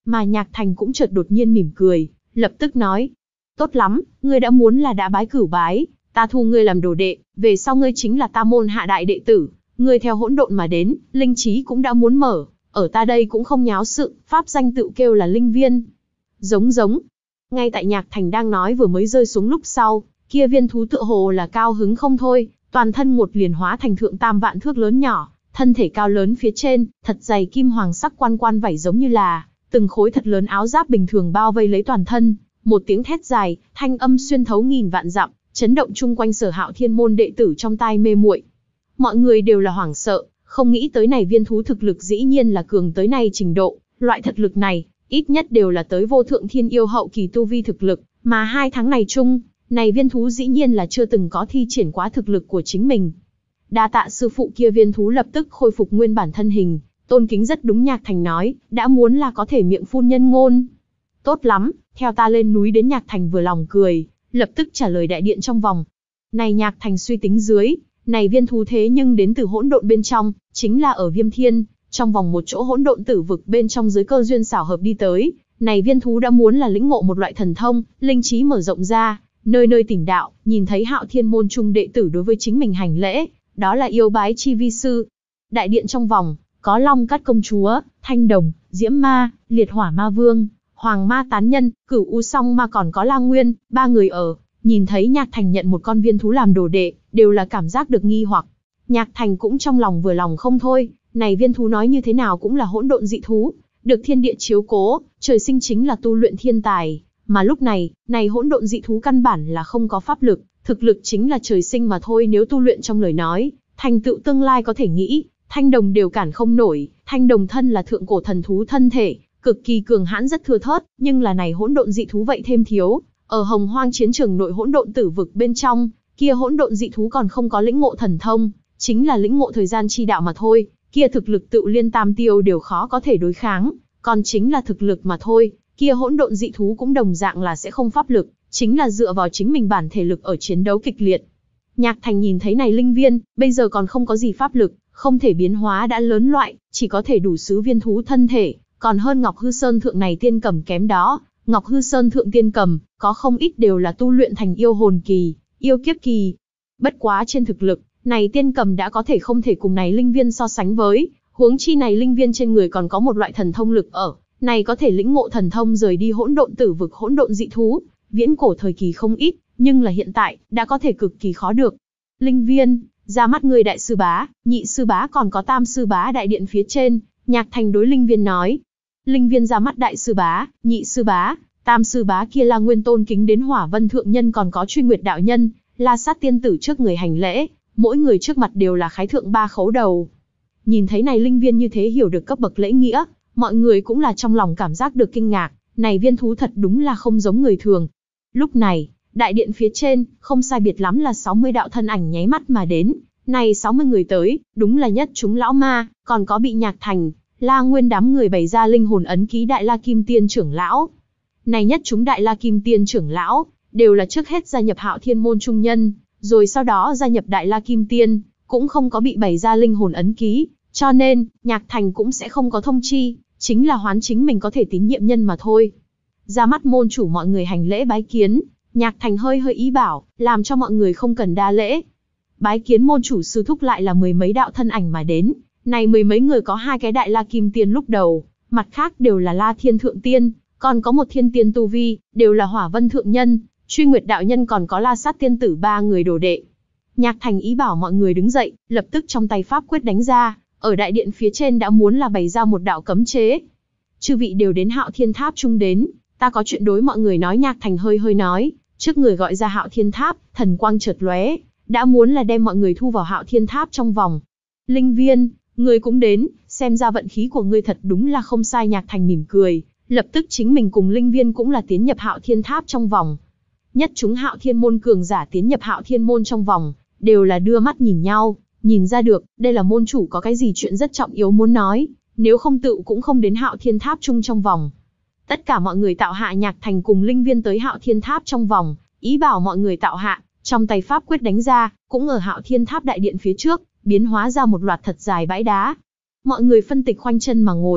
Mà Nhạc Thành cũng chợt đột nhiên mỉm cười, lập tức nói. Tốt lắm, ngươi đã muốn là đã bái cửu bái, ta thu ngươi làm đồ đệ, về sau ngươi chính là ta môn hạ đại đệ tử, ngươi theo hỗn độn mà đến, linh trí cũng đã muốn mở, ở ta đây cũng không nháo sự, pháp danh tự kêu là linh viên. Giống giống. Ngay tại Nhạc Thành đang nói vừa mới rơi xuống lúc sau, kia viên thú tựa hồ là cao hứng không thôi, toàn thân một liền hóa thành thượng tam vạn thước lớn nhỏ, thân thể cao lớn phía trên, thật dày kim hoàng sắc quan quan vảy giống như là từng khối thật lớn áo giáp bình thường bao vây lấy toàn thân, một tiếng thét dài, thanh âm xuyên thấu nghìn vạn dặm, chấn động chung quanh Sở Hạo Thiên môn đệ tử trong tai mê muội. Mọi người đều là hoảng sợ, không nghĩ tới này viên thú thực lực dĩ nhiên là cường tới này trình độ, loại thực lực này, ít nhất đều là tới vô thượng thiên yêu hậu kỳ tu vi thực lực, mà hai tháng này chung, này viên thú dĩ nhiên là chưa từng có thi triển quá thực lực của chính mình. Đa tạ sư phụ, kia viên thú lập tức khôi phục nguyên bản thân hình, tôn kính rất đúng Nhạc Thành nói, đã muốn là có thể miệng phun nhân ngôn. Tốt lắm, theo ta lên núi đến. Nhạc Thành vừa lòng cười, lập tức trả lời đại điện trong vòng. Này Nhạc Thành suy tính dưới, này viên thú thế nhưng đến từ hỗn độn bên trong, chính là ở Viêm Thiên, trong vòng một chỗ hỗn độn tử vực bên trong dưới cơ duyên xảo hợp đi tới, này viên thú đã muốn là lĩnh ngộ một loại thần thông, linh trí mở rộng ra, nơi nơi tỉnh đạo, nhìn thấy Hạo Thiên môn trung đệ tử đối với chính mình hành lễ, đó là yêu bái chi vi sư. Đại điện trong vòng, có Long Cát công chúa, Thanh Đồng, Diễm Ma, Liệt Hỏa Ma Vương, Hoàng Ma tán nhân, Cửu U Song Ma còn có La Nguyên, ba người ở, nhìn thấy Nhạc Thành nhận một con viên thú làm đồ đệ, đều là cảm giác được nghi hoặc. Nhạc Thành cũng trong lòng vừa lòng không thôi, này viên thú nói như thế nào cũng là hỗn độn dị thú, được thiên địa chiếu cố, trời sinh chính là tu luyện thiên tài, mà lúc này, này hỗn độn dị thú căn bản là không có pháp lực, thực lực chính là trời sinh mà thôi, nếu tu luyện trong lời nói, thành tựu tương lai có thể nghĩ, Thanh Đồng đều cản không nổi. Thanh Đồng thân là thượng cổ thần thú thân thể, cực kỳ cường hãn rất thưa thớt, nhưng là này hỗn độn dị thú vậy thêm thiếu, ở Hồng Hoang chiến trường nội hỗn độn tử vực bên trong, kia hỗn độn dị thú còn không có lĩnh ngộ thần thông, chính là lĩnh ngộ thời gian chi đạo mà thôi, kia thực lực tự liên tam tiêu đều khó có thể đối kháng, còn chính là thực lực mà thôi, kia hỗn độn dị thú cũng đồng dạng là sẽ không pháp lực, chính là dựa vào chính mình bản thể lực ở chiến đấu kịch liệt. Nhạc Thành nhìn thấy này linh viên, bây giờ còn không có gì pháp lực, không thể biến hóa đã lớn loại, chỉ có thể đủ sứ viên thú thân thể, còn hơn Ngọc Hư Sơn thượng này tiên cầm kém đó. Ngọc Hư Sơn thượng tiên cầm, có không ít đều là tu luyện thành yêu hồn kỳ, yêu kiếp kỳ. Bất quá trên thực lực, này tiên cầm đã có thể không thể cùng này linh viên so sánh với, huống chi này linh viên trên người còn có một loại thần thông lực ở, này có thể lĩnh ngộ thần thông rời đi hỗn độn tử vực hỗn độn dị thú, viễn cổ thời kỳ không ít, nhưng là hiện tại, đã có thể cực kỳ khó được. Linh viên, ra mắt người đại sư bá, nhị sư bá còn có tam sư bá đại điện phía trên, Nhạc Thành đối linh viên nói. Linh viên ra mắt đại sư bá, nhị sư bá, tam sư bá kia là nguyên tôn kính đến Hỏa Vân thượng nhân còn có Truy Nguyệt đạo nhân, La Sát tiên tử trước người hành lễ, mỗi người trước mặt đều là khái thượng ba khấu đầu. Nhìn thấy này linh viên như thế hiểu được cấp bậc lễ nghĩa, mọi người cũng là trong lòng cảm giác được kinh ngạc, này viên thú thật đúng là không giống người thường. Lúc này, đại điện phía trên, không sai biệt lắm là sáu mươi đạo thân ảnh nháy mắt mà đến, này sáu mươi người tới, đúng là nhất chúng lão ma, còn có bị Nhạc Thành, La Nguyên đám người bày ra linh hồn ấn ký Đại La Kim Tiên trưởng lão. Này nhất chúng Đại La Kim Tiên trưởng lão, đều là trước hết gia nhập Hạo Thiên môn trung nhân, rồi sau đó gia nhập Đại La Kim Tiên, cũng không có bị bày ra linh hồn ấn ký, cho nên, Nhạc Thành cũng sẽ không có thông chi, chính là hoán chính mình có thể tín nhiệm nhân mà thôi. Ra mắt môn chủ mọi người hành lễ bái kiến, Nhạc Thành hơi hơi ý bảo, làm cho mọi người không cần đa lễ. Bái kiến môn chủ sư thúc lại là mười mấy đạo thân ảnh mà đến. Này mười mấy người có hai cái Đại La Kim Tiên lúc đầu, mặt khác đều là La Thiên Thượng Tiên, còn có một Thiên Tiên tu vi, đều là Hỏa Vân Thượng Nhân, Truy Nguyệt đạo nhân còn có La Sát tiên tử ba người đồ đệ. Nhạc Thành ý bảo mọi người đứng dậy, lập tức trong tay pháp quyết đánh ra, ở đại điện phía trên đã muốn là bày ra một đạo cấm chế. Chư vị đều đến Hạo Thiên Tháp chung đến, ta có chuyện đối mọi người nói. Nhạc Thành hơi hơi nói, trước người gọi ra Hạo Thiên Tháp, thần quang chợt lóe, đã muốn là đem mọi người thu vào Hạo Thiên Tháp trong vòng. Linh viên, ngươi cũng đến, xem ra vận khí của ngươi thật đúng là không sai. Nhạc Thành mỉm cười, lập tức chính mình cùng linh viên cũng là tiến nhập Hạo Thiên Tháp trong vòng. Nhất chúng Hạo Thiên môn cường giả tiến nhập Hạo Thiên môn trong vòng, đều là đưa mắt nhìn nhau, nhìn ra được, đây là môn chủ có cái gì chuyện rất trọng yếu muốn nói, nếu không tự cũng không đến Hạo Thiên Tháp chung trong vòng. Tất cả mọi người tạo hạ. Nhạc Thành cùng linh viên tới Hạo Thiên Tháp trong vòng, ý bảo mọi người tạo hạ, trong tay pháp quyết đánh ra, cũng ở Hạo Thiên Tháp đại điện phía trước, biến hóa ra một loạt thật dài bãi đá. Mọi người phân tịch khoanh chân mà ngồi,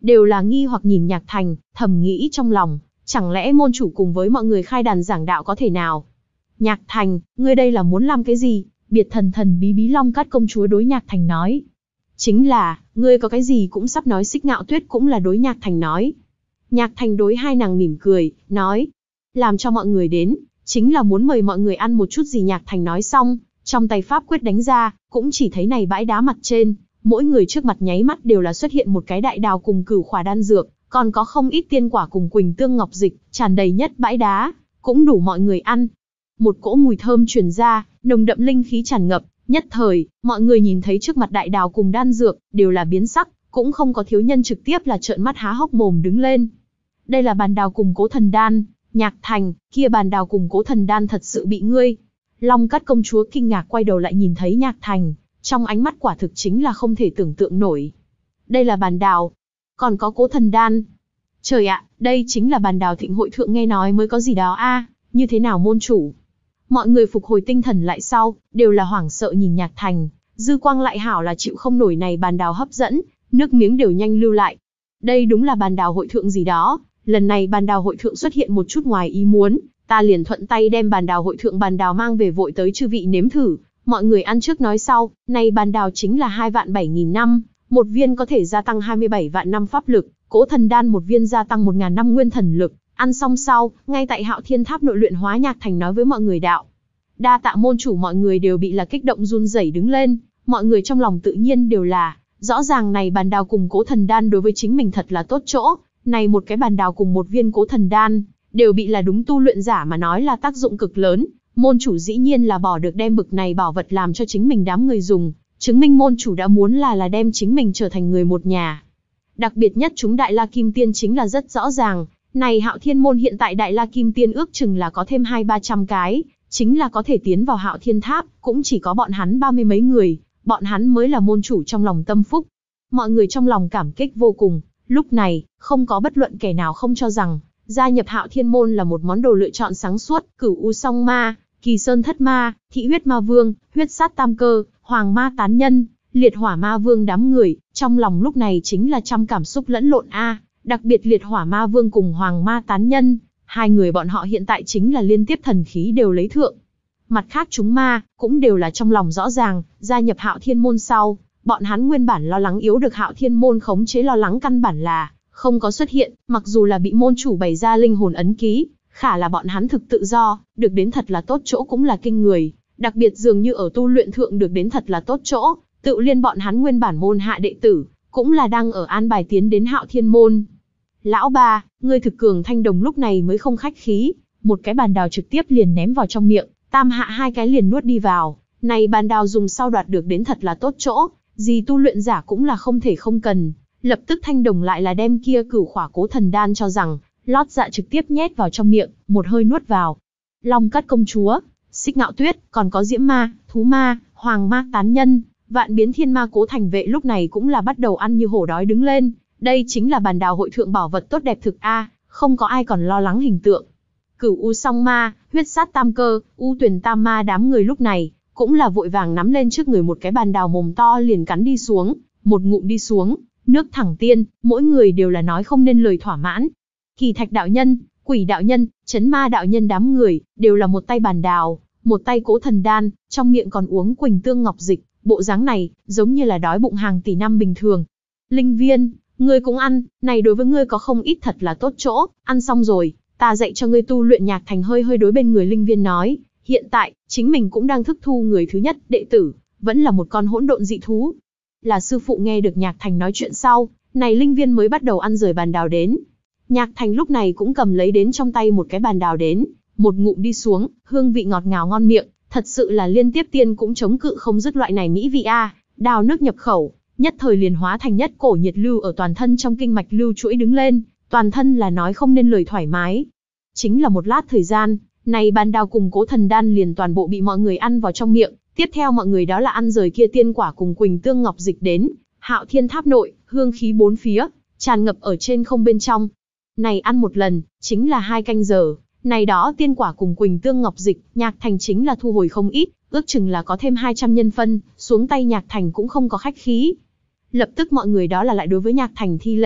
đều là nghi hoặc nhìn Nhạc Thành, thầm nghĩ trong lòng, chẳng lẽ môn chủ cùng với mọi người khai đàn giảng đạo có thể nào? Nhạc Thành, ngươi đây là muốn làm cái gì? Biệt thần thần bí bí Long Cát công chúa đối Nhạc Thành nói. Chính là, ngươi có cái gì cũng sắp nói. Xích Ngạo Tuyết cũng là đối Nhạc Thành nói. Nhạc Thành đối hai nàng mỉm cười, nói, làm cho mọi người đến, chính là muốn mời mọi người ăn một chút gì. Nhạc Thành nói xong, trong tay pháp quyết đánh ra, cũng chỉ thấy này bãi đá mặt trên, mỗi người trước mặt nháy mắt đều là xuất hiện một cái đại đào cùng cửu khỏa đan dược, còn có không ít tiên quả cùng quỳnh tương ngọc dịch, tràn đầy nhất bãi đá, cũng đủ mọi người ăn. Một cỗ mùi thơm truyền ra, nồng đậm linh khí tràn ngập, nhất thời, mọi người nhìn thấy trước mặt đại đào cùng đan dược, đều là biến sắc, cũng không có thiếu nhân trực tiếp là trợn mắt há hốc mồm đứng lên. Đây là bàn đào cùng cố thần đan, Nhạc Thành, kia bàn đào cùng cố thần đan thật sự bị ngươi. Long Cát công chúa kinh ngạc quay đầu lại nhìn thấy Nhạc Thành, trong ánh mắt quả thực chính là không thể tưởng tượng nổi. Đây là bàn đào, còn có cố thần đan. Trời ạ, đây chính là bàn đào thịnh hội thượng nghe nói mới có gì đó a, à, như thế nào môn chủ? Mọi người phục hồi tinh thần lại sau, đều là hoảng sợ nhìn Nhạc Thành, dư quang lại hảo là chịu không nổi này bàn đào hấp dẫn, nước miếng đều nhanh lưu lại. Đây đúng là bàn đào hội thượng gì đó, lần này bàn đào hội thượng xuất hiện một chút ngoài ý muốn, ta liền thuận tay đem bàn đào hội thượng bàn đào mang về vội tới chư vị nếm thử, mọi người ăn trước nói sau. Này bàn đào chính là hai vạn bảy nghìn năm, một viên có thể gia tăng hai mươi bảy vạn năm pháp lực, cố thần đan một viên gia tăng một nghìn năm nguyên thần lực, ăn xong sau, ngay tại Hạo Thiên Tháp nội luyện hóa. Nhạc Thành nói với mọi người đạo. Đa tạ môn chủ. Mọi người đều bị là kích động run rẩy đứng lên, mọi người trong lòng tự nhiên đều là, rõ ràng này bàn đào cùng cố thần đan đối với chính mình thật là tốt chỗ, này một cái bàn đào cùng một viên cố thần đan, đều bị là đúng tu luyện giả mà nói là tác dụng cực lớn, môn chủ dĩ nhiên là bỏ được đem bực này bảo vật làm cho chính mình đám người dùng, chứng minh môn chủ đã muốn là là đem chính mình trở thành người một nhà. Đặc biệt nhất chúng Đại La Kim Tiên chính là rất rõ ràng, này Hạo Thiên môn hiện tại Đại La Kim Tiên ước chừng là có thêm hai ba trăm cái, chính là có thể tiến vào Hạo Thiên Tháp, cũng chỉ có bọn hắn ba mươi mấy người, bọn hắn mới là môn chủ trong lòng tâm phúc. Mọi người trong lòng cảm kích vô cùng, lúc này, không có bất luận kẻ nào không cho rằng, gia nhập Hạo Thiên môn là một món đồ lựa chọn sáng suốt. Cửu U Song Ma, Kỳ Sơn Thất Ma, Thị Huyết Ma Vương, Huyết Sát Tam Cơ, Hoàng Ma Tán Nhân, Liệt Hỏa Ma Vương đám người, trong lòng lúc này chính là trăm cảm xúc lẫn lộn a, đặc biệt Liệt Hỏa Ma Vương cùng Hoàng Ma Tán Nhân, hai người bọn họ hiện tại chính là liên tiếp thần khí đều lấy thượng. Mặt khác chúng ma, cũng đều là trong lòng rõ ràng, gia nhập Hạo Thiên môn sau, bọn hắn nguyên bản lo lắng yếu được Hạo Thiên môn khống chế lo lắng căn bản là không có xuất hiện, mặc dù là bị môn chủ bày ra linh hồn ấn ký, khả là bọn hắn thực tự do, được đến thật là tốt chỗ cũng là kinh người, đặc biệt dường như ở tu luyện thượng được đến thật là tốt chỗ, tự liên bọn hắn nguyên bản môn hạ đệ tử, cũng là đang ở an bài tiến đến Hạo Thiên môn. Lão ba, ngươi thực cường. Thanh Đồng lúc này mới không khách khí, một cái bàn đào trực tiếp liền ném vào trong miệng, Tam Hạ hai cái liền nuốt đi vào, này bàn đào dùng sau đoạt được đến thật là tốt chỗ, gì tu luyện giả cũng là không thể không cần. Lập tức Thanh Đồng lại là đem kia cửu khỏa cố thần đan cho rằng, lót dạ trực tiếp nhét vào trong miệng, một hơi nuốt vào. Long Cát công chúa, Xích Ngạo Tuyết, còn có Diễm Ma, Thú Ma, Hoàng Ma Tán Nhân, Vạn Biến Thiên Ma Cố Thành Vệ lúc này cũng là bắt đầu ăn như hổ đói đứng lên. Đây chính là bàn đào hội thượng bảo vật tốt đẹp thực a, không có ai còn lo lắng hình tượng. Cửu U Song Ma, Huyết Sát Tam Cơ, U Tuyền Tam Ma đám người lúc này cũng là vội vàng nắm lên trước người một cái bàn đào mồm to liền cắn đi xuống, một ngụm đi xuống, nước thẳng tiên, mỗi người đều là nói không nên lời thỏa mãn. Kỳ Thạch đạo nhân, Quỷ đạo nhân, Chấn Ma đạo nhân đám người đều là một tay bàn đào, một tay cố thần đan, trong miệng còn uống quỳnh tương ngọc dịch, bộ dáng này giống như là đói bụng hàng tỷ năm bình thường. Linh Viên, ngươi cũng ăn, này đối với ngươi có không ít thật là tốt chỗ, ăn xong rồi, ta dạy cho ngươi tu luyện. Nhạc Thành hơi hơi đối bên người Linh Viên nói, hiện tại, chính mình cũng đang thức thu người thứ nhất, đệ tử, vẫn là một con hỗn độn dị thú. Là sư phụ nghe được Nhạc Thành nói chuyện sau, này Linh Viên mới bắt đầu ăn rời bàn đào đến. Nhạc Thành lúc này cũng cầm lấy đến trong tay một cái bàn đào đến, một ngụm đi xuống, hương vị ngọt ngào ngon miệng, thật sự là liên tiếp tiên cũng chống cự không dứt loại này mỹ vị a, đào nước nhập khẩu, nhất thời liền hóa thành nhất cổ nhiệt lưu ở toàn thân trong kinh mạch lưu chuỗi đứng lên, toàn thân là nói không nên lời thoải mái. Chính là một lát thời gian, này bàn đào cùng cố thần đan liền toàn bộ bị mọi người ăn vào trong miệng, tiếp theo mọi người đó là ăn rời kia tiên quả cùng quỳnh tương ngọc dịch đến. Hạo Thiên Tháp nội, hương khí bốn phía, tràn ngập ở trên không bên trong. Này ăn một lần, chính là hai canh giờ, này đó tiên quả cùng quỳnh tương ngọc dịch, Nhạc Thành chính là thu hồi không ít, ước chừng là có thêm hai trăm nhân phân, xuống tay Nhạc Thành cũng không có khách khí. Lập tức mọi người đó là lại đối với Nhạc Thành thi lễ,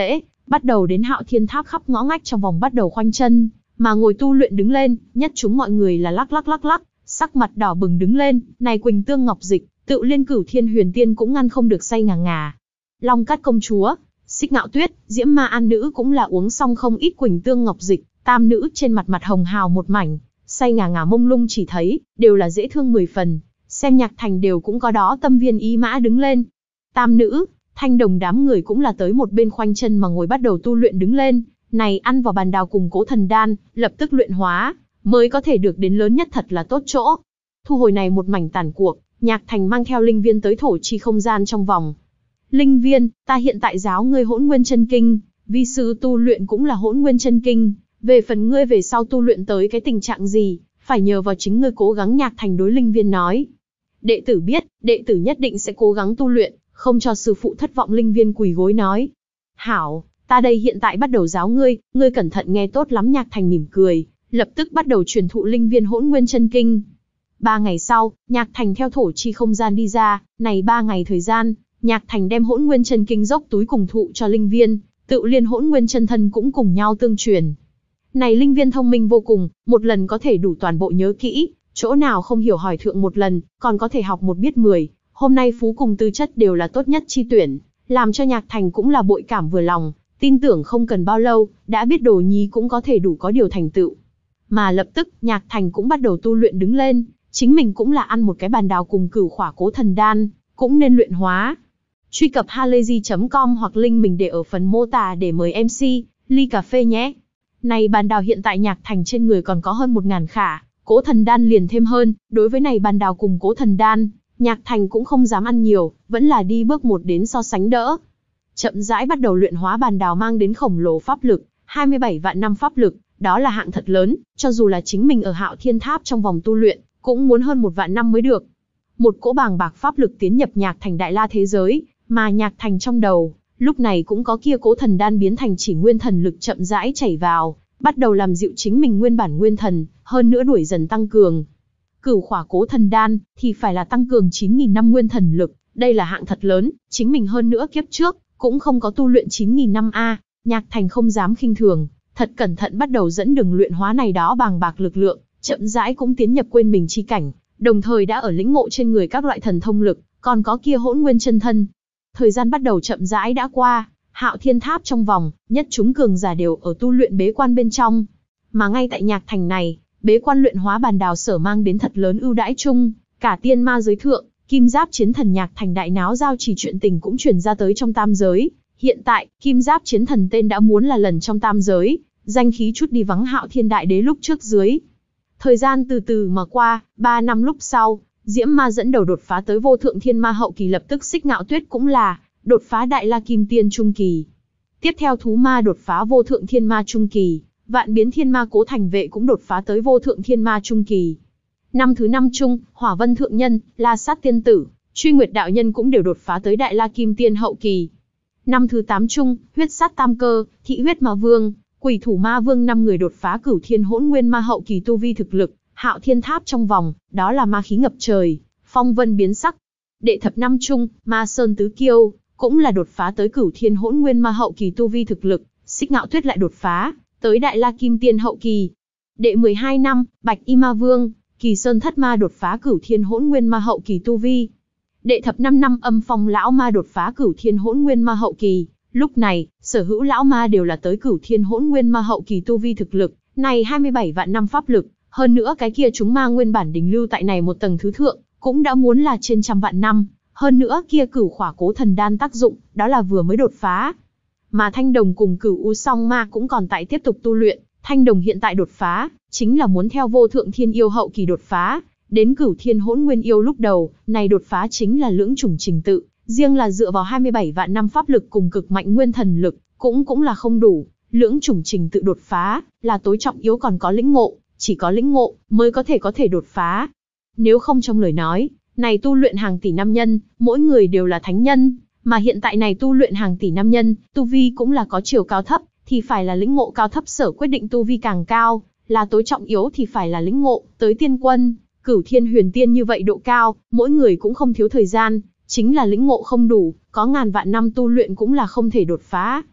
bắt đầu đến Hạo Thiên Tháp khắp ngõ ngách trong vòng bắt đầu khoanh chân, mà ngồi tu luyện đứng lên, nhất chúng mọi người là lắc lắc lắc lắc, sắc mặt đỏ bừng đứng lên, này Quỳnh Tương Ngọc Dịch, Tự Liên Cửu Thiên Huyền Tiên cũng ngăn không được say ngà ngà. Long Cát công chúa, Xích Ngạo Tuyết, Diễm Ma An nữ cũng là uống xong không ít Quỳnh Tương Ngọc Dịch, tam nữ trên mặt mặt hồng hào một mảnh, say ngà ngà mông lung chỉ thấy, đều là dễ thương mười phần, xem Nhạc Thành đều cũng có đó tâm viên ý mã đứng lên. Tam nữ, Thanh Đồng đám người cũng là tới một bên khoanh chân mà ngồi bắt đầu tu luyện đứng lên, này ăn vào bàn đào cùng Cố Thần Đan, lập tức luyện hóa, mới có thể được đến lớn nhất thật là tốt chỗ. Thu hồi này một mảnh tàn cuộc, Nhạc Thành mang theo linh viên tới thổ chi không gian trong vòng. Linh viên, ta hiện tại giáo ngươi Hỗn Nguyên Chân Kinh, vi sư tu luyện cũng là Hỗn Nguyên Chân Kinh, về phần ngươi về sau tu luyện tới cái tình trạng gì, phải nhờ vào chính ngươi cố gắng. Nhạc Thành đối linh viên nói. Đệ tử biết, đệ tử nhất định sẽ cố gắng tu luyện, không cho sư phụ thất vọng. Linh viên quỳ gối nói. Hảo, ta đây hiện tại bắt đầu giáo ngươi, ngươi cẩn thận nghe tốt lắm. Nhạc Thành mỉm cười, lập tức bắt đầu truyền thụ linh viên Hỗn Nguyên Chân Kinh. Ba ngày sau, Nhạc Thành theo thổ chi không gian đi ra, này ba ngày thời gian, Nhạc Thành đem Hỗn Nguyên Chân Kinh dốc túi cùng thụ cho linh viên, Tự Liên Hỗn Nguyên Chân Thân cũng cùng nhau tương truyền. Này linh viên thông minh vô cùng, một lần có thể đủ toàn bộ nhớ kỹ, chỗ nào không hiểu hỏi thượng một lần, còn có thể học một biết mười. Hôm nay phú cùng tư chất đều là tốt nhất chi tuyển, làm cho Nhạc Thành cũng là bội cảm vừa lòng, tin tưởng không cần bao lâu, đã biết đồ nhi cũng có thể đủ có điều thành tựu. Mà lập tức, Nhạc Thành cũng bắt đầu tu luyện đứng lên, chính mình cũng là ăn một cái bàn đào cùng Cửu Khỏa Cố Thần Đan, cũng nên luyện hóa. Truy cập halayzi chấm com hoặc link mình để ở phần mô tả để mời em xê, ly cà phê nhé. Này bàn đào hiện tại Nhạc Thành trên người còn có hơn một ngàn khả, Cố Thần Đan liền thêm hơn, đối với này bàn đào cùng Cố Thần Đan, Nhạc Thành cũng không dám ăn nhiều, vẫn là đi bước một đến so sánh đỡ. Chậm rãi bắt đầu luyện hóa bàn đào mang đến khổng lồ pháp lực, hai mươi bảy vạn năm pháp lực, đó là hạng thật lớn, cho dù là chính mình ở Hạo Thiên Tháp trong vòng tu luyện, cũng muốn hơn một vạn năm mới được. Một cỗ bàng bạc pháp lực tiến nhập Nhạc Thành đại la thế giới, mà Nhạc Thành trong đầu, lúc này cũng có kia Cố Thần Đan biến thành chỉ nguyên thần lực chậm rãi chảy vào, bắt đầu làm dịu chính mình nguyên bản nguyên thần, hơn nữa đuổi dần tăng cường. Cửu Khỏa Cố Thần Đan thì phải là tăng cường chín nghìn năm nguyên thần lực, đây là hạng thật lớn, chính mình hơn nữa kiếp trước cũng không có tu luyện chín nghìn năm a. Nhạc Thành không dám khinh thường, thật cẩn thận bắt đầu dẫn đường luyện hóa này đó bàng bạc lực lượng, chậm rãi cũng tiến nhập quên mình chi cảnh, đồng thời đã ở lĩnh ngộ trên người các loại thần thông lực, còn có kia Hỗn Nguyên Chân Thân. Thời gian bắt đầu chậm rãi đã qua, Hạo Thiên Tháp trong vòng, nhất chúng cường giả đều ở tu luyện bế quan bên trong. Mà ngay tại Nhạc Thành này, bế quan luyện hóa bàn đào sở mang đến thật lớn ưu đãi chung, cả tiên ma giới thượng, Kim Giáp Chiến Thần Nhạc Thành đại náo giao chỉ chuyện tình cũng truyền ra tới trong tam giới. Hiện tại, Kim Giáp Chiến Thần tên đã muốn là lần trong tam giới, danh khí chút đi vắng Hạo Thiên Đại Đế lúc trước dưới. Thời gian từ từ mà qua, ba năm lúc sau, Diễm Ma dẫn đầu đột phá tới vô thượng thiên ma hậu kỳ, lập tức Xích Ngạo Tuyết cũng là đột phá đại la kim tiên trung kỳ. Tiếp theo Thú Ma đột phá vô thượng thiên ma trung kỳ, Vạn Biến Thiên Ma Cố Thành Vệ cũng đột phá tới vô thượng thiên ma trung kỳ. Năm thứ năm chung, Hỏa Vân Thượng Nhân, La Sát Tiên Tử, Truy Nguyệt Đạo Nhân cũng đều đột phá tới đại la kim tiên hậu kỳ. Năm thứ tám chung, Huyết Sát Tam Cơ, Thị Huyết Ma Vương, Quỷ Thủ Ma Vương năm người đột phá Cửu Thiên Hỗn Nguyên ma hậu kỳ tu vi thực lực. Hạo Thiên Tháp trong vòng, đó là ma khí ngập trời, phong vân biến sắc. Đệ thập năm chung, Ma Sơn Tứ Kiêu cũng là đột phá tới Cửu Thiên Hỗn Nguyên ma hậu kỳ tu vi thực lực. Xích Ngạo Tuyết lại đột phá tới đại la kim tiên hậu kỳ. Đệ mười hai năm, Bạch Y Ma Vương, Kỳ Sơn Thất Ma đột phá Cửu Thiên Hỗn Nguyên ma hậu kỳ tu vi. Đệ thập năm năm, Âm Phong Lão Ma đột phá Cửu Thiên Hỗn Nguyên ma hậu kỳ. Lúc này, sở hữu lão ma đều là tới Cửu Thiên Hỗn Nguyên ma hậu kỳ tu vi thực lực, này hai mươi bảy vạn năm pháp lực, hơn nữa cái kia chúng ma nguyên bản đỉnh lưu tại này một tầng thứ thượng, cũng đã muốn là trên trăm vạn năm, hơn nữa kia Cửu Khỏa Cố Thần Đan tác dụng, đó là vừa mới đột phá. Mà Thanh Đồng cùng Cửu U Song Ma cũng còn tại tiếp tục tu luyện, Thanh Đồng hiện tại đột phá, chính là muốn theo vô thượng thiên yêu hậu kỳ đột phá, đến Cửu Thiên Hỗn Nguyên yêu lúc đầu, này đột phá chính là lưỡng chủng trình tự, riêng là dựa vào hai mươi bảy vạn năm pháp lực cùng cực mạnh nguyên thần lực, cũng cũng là không đủ, lưỡng chủng trình tự đột phá, là tối trọng yếu còn có lĩnh ngộ, chỉ có lĩnh ngộ mới có thể có thể đột phá. Nếu không trong lời nói, này tu luyện hàng tỷ năm nhân, mỗi người đều là thánh nhân, mà hiện tại này tu luyện hàng tỷ năm nhân, tu vi cũng là có chiều cao thấp, thì phải là lĩnh ngộ cao thấp sở quyết định tu vi càng cao, là tối trọng yếu thì phải là lĩnh ngộ tới tiên quân, Cửu Thiên Huyền Tiên như vậy độ cao, mỗi người cũng không thiếu thời gian, chính là lĩnh ngộ không đủ, có ngàn vạn năm tu luyện cũng là không thể đột phá.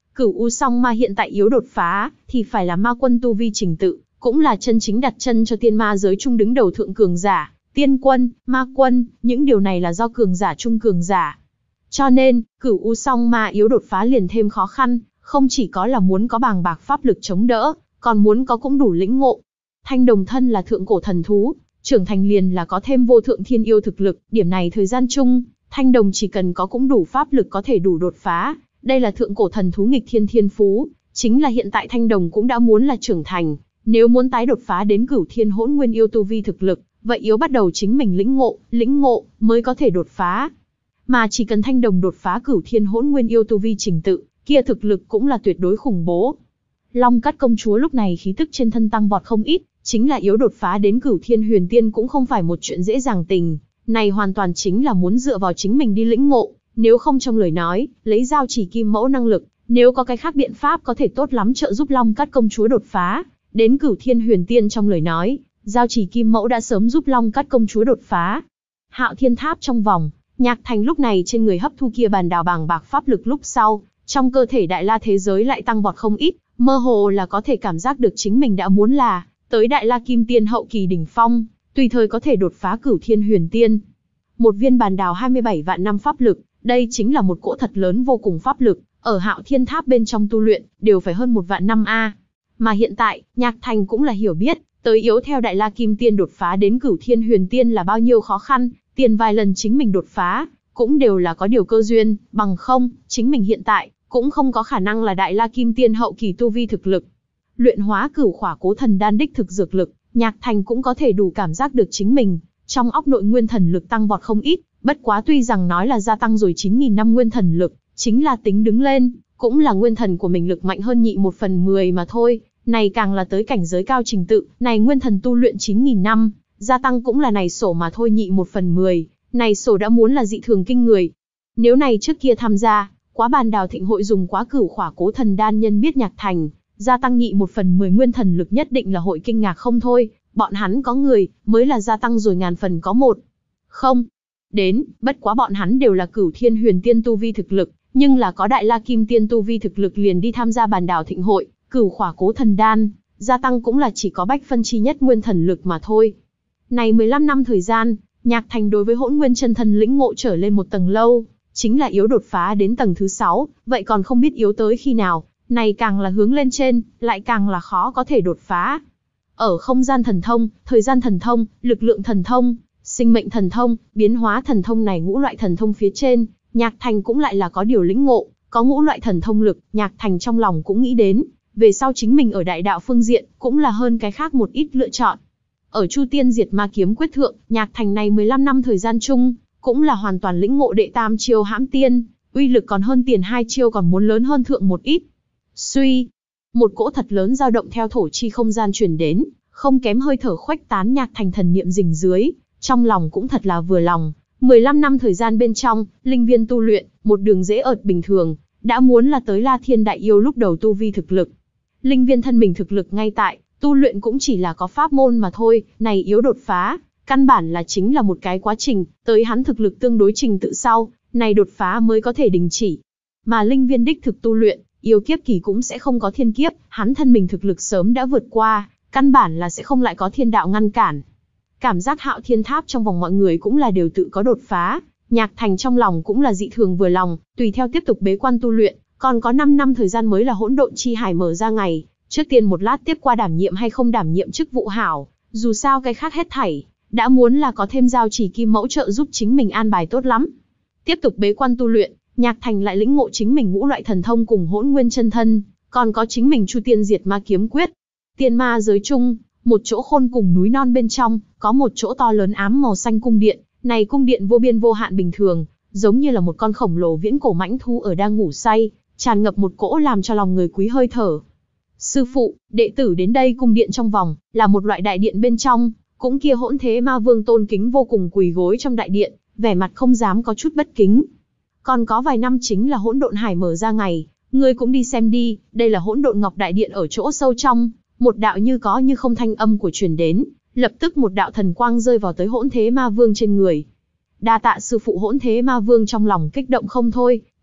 Cửu U Song Ma hiện tại yếu đột phá, thì phải là ma quân tu vi trình tự, cũng là chân chính đặt chân cho tiên ma giới chung đứng đầu thượng cường giả, tiên quân, ma quân, những điều này là do cường giả trung cường giả. Cho nên, Cửu U Song Ma yếu đột phá liền thêm khó khăn, không chỉ có là muốn có bàng bạc pháp lực chống đỡ, còn muốn có cũng đủ lĩnh ngộ. Thanh đồng thân là thượng cổ thần thú, trưởng thành liền là có thêm vô thượng thiên yêu thực lực, điểm này thời gian chung, thanh đồng chỉ cần có cũng đủ pháp lực có thể đủ đột phá. Đây là thượng cổ thần thú nghịch thiên thiên phú, chính là hiện tại thanh đồng cũng đã muốn là trưởng thành, nếu muốn tái đột phá đến cửu thiên hỗn nguyên yêu tu vi thực lực, vậy yếu bắt đầu chính mình lĩnh ngộ, lĩnh ngộ mới có thể đột phá. Mà chỉ cần thanh đồng đột phá cửu thiên hỗn nguyên yêu tu vi trình tự, kia thực lực cũng là tuyệt đối khủng bố. Long Cát công chúa lúc này khí tức trên thân tăng vọt không ít, chính là yếu đột phá đến cửu thiên huyền tiên cũng không phải một chuyện dễ dàng tình, này hoàn toàn chính là muốn dựa vào chính mình đi lĩnh ngộ. Nếu không trong lời nói, lấy giao chỉ kim mẫu năng lực, nếu có cái khác biện pháp có thể tốt lắm trợ giúp Long Cát công chúa đột phá, đến cửu thiên huyền tiên trong lời nói, giao chỉ kim mẫu đã sớm giúp Long Cát công chúa đột phá. Hạo Thiên Tháp trong vòng, Nhạc Thành lúc này trên người hấp thu kia bàn đào bàng bạc pháp lực lúc sau, trong cơ thể đại la thế giới lại tăng vọt không ít, mơ hồ là có thể cảm giác được chính mình đã muốn là tới đại la kim tiên hậu kỳ đỉnh phong, tùy thời có thể đột phá cửu thiên huyền tiên. Một viên bàn đào hai mươi bảy vạn năm pháp lực, đây chính là một cỗ thật lớn vô cùng pháp lực, ở Hạo Thiên Tháp bên trong tu luyện, đều phải hơn một vạn năm a. Mà hiện tại, Nhạc Thành cũng là hiểu biết, tới yếu theo Đại La Kim Tiên đột phá đến Cửu Thiên Huyền Tiên là bao nhiêu khó khăn, tiền vài lần chính mình đột phá, cũng đều là có điều cơ duyên, bằng không, chính mình hiện tại, cũng không có khả năng là Đại La Kim Tiên hậu kỳ tu vi thực lực. Luyện hóa Cửu Khỏa Cố Thần Đan đích thực dược lực, Nhạc Thành cũng có thể đủ cảm giác được chính mình, trong óc nội nguyên thần lực tăng vọt không ít. Bất quá tuy rằng nói là gia tăng rồi chín nghìn năm nguyên thần lực, chính là tính đứng lên, cũng là nguyên thần của mình lực mạnh hơn nhị một phần mười mà thôi, này càng là tới cảnh giới cao trình tự, này nguyên thần tu luyện chín nghìn năm, gia tăng cũng là này sổ mà thôi nhị một phần mười, này sổ đã muốn là dị thường kinh người. Nếu này trước kia tham gia, quá bàn đào thịnh hội dùng quá Cửu Khỏa Cố Thần Đan nhân biết Nhạc Thành, gia tăng nhị một phần mười nguyên thần lực nhất định là hội kinh ngạc không thôi, bọn hắn có người, mới là gia tăng rồi ngàn phần có một. Không. Đến, bất quá bọn hắn đều là cửu thiên huyền tiên tu vi thực lực, nhưng là có đại la kim tiên tu vi thực lực liền đi tham gia bàn đào thịnh hội, Cửu Khỏa Cố Thần Đan, gia tăng cũng là chỉ có bách phân chi nhất nguyên thần lực mà thôi. Này mười lăm năm thời gian, Nhạc Thành đối với hỗn nguyên chân thần lĩnh ngộ trở lên một tầng lâu, chính là yếu đột phá đến tầng thứ sáu, vậy còn không biết yếu tới khi nào, này càng là hướng lên trên, lại càng là khó có thể đột phá. Ở không gian thần thông, thời gian thần thông, lực lượng thần thông, sinh mệnh thần thông, biến hóa thần thông này ngũ loại thần thông phía trên, Nhạc Thành cũng lại là có điều lĩnh ngộ, có ngũ loại thần thông lực, Nhạc Thành trong lòng cũng nghĩ đến, về sau chính mình ở đại đạo phương diện, cũng là hơn cái khác một ít lựa chọn. Ở Chu Tiên Diệt Ma Kiếm Quyết thượng, Nhạc Thành này mười lăm năm thời gian chung, cũng là hoàn toàn lĩnh ngộ đệ tam chiêu hãm tiên, uy lực còn hơn tiền hai chiêu còn muốn lớn hơn thượng một ít. Suy, một cỗ thật lớn dao động theo thổ chi không gian truyền đến, không kém hơi thở khuếch tán Nhạc Thành thần niệm rình dưới, trong lòng cũng thật là vừa lòng. mười lăm năm thời gian bên trong, linh viên tu luyện, một đường dễ ợt bình thường, đã muốn là tới La Thiên Đại Yêu lúc đầu tu vi thực lực. Linh viên thân mình thực lực ngay tại, tu luyện cũng chỉ là có pháp môn mà thôi, này yếu đột phá, căn bản là chính là một cái quá trình, tới hắn thực lực tương đối trình tự sau, này đột phá mới có thể đình chỉ. Mà linh viên đích thực tu luyện, yêu kiếp kỳ cũng sẽ không có thiên kiếp, hắn thân mình thực lực sớm đã vượt qua, căn bản là sẽ không lại có thiên đạo ngăn cản. Cảm giác Hạo Thiên Tháp trong vòng mọi người cũng là đều tự có đột phá, Nhạc Thành trong lòng cũng là dị thường vừa lòng, tùy theo tiếp tục bế quan tu luyện, còn có năm năm thời gian mới là hỗn độn chi hải mở ra ngày, trước tiên một lát tiếp qua đảm nhiệm hay không đảm nhiệm chức vụ hảo, dù sao cái khác hết thảy, đã muốn là có thêm giao chỉ kim mẫu trợ giúp chính mình an bài tốt lắm. Tiếp tục bế quan tu luyện, Nhạc Thành lại lĩnh ngộ chính mình ngũ loại thần thông cùng hỗn nguyên chân thân, còn có chính mình Chu Tiên Diệt Ma Kiếm Quyết. Tiên ma giới chung, một chỗ khôn cùng núi non bên trong, có một chỗ to lớn ám màu xanh cung điện, này cung điện vô biên vô hạn bình thường, giống như là một con khổng lồ viễn cổ mãnh thú ở đang ngủ say, tràn ngập một cỗ làm cho lòng người quý hơi thở. Sư phụ, đệ tử đến đây cung điện trong vòng, là một loại đại điện bên trong, cũng kia hỗn thế ma vương tôn kính vô cùng quỳ gối trong đại điện, vẻ mặt không dám có chút bất kính. Còn có vài năm chính là hỗn độn hải mở ra ngày, ngươi cũng đi xem đi, đây là hỗn độn ngọc đại điện ở chỗ sâu trong. Một đạo như có như không thanh âm của truyền đến, lập tức một đạo thần quang rơi vào tới hỗn thế ma vương trên người. Đa tạ sư phụ. Hỗn thế ma vương trong lòng kích động không thôi,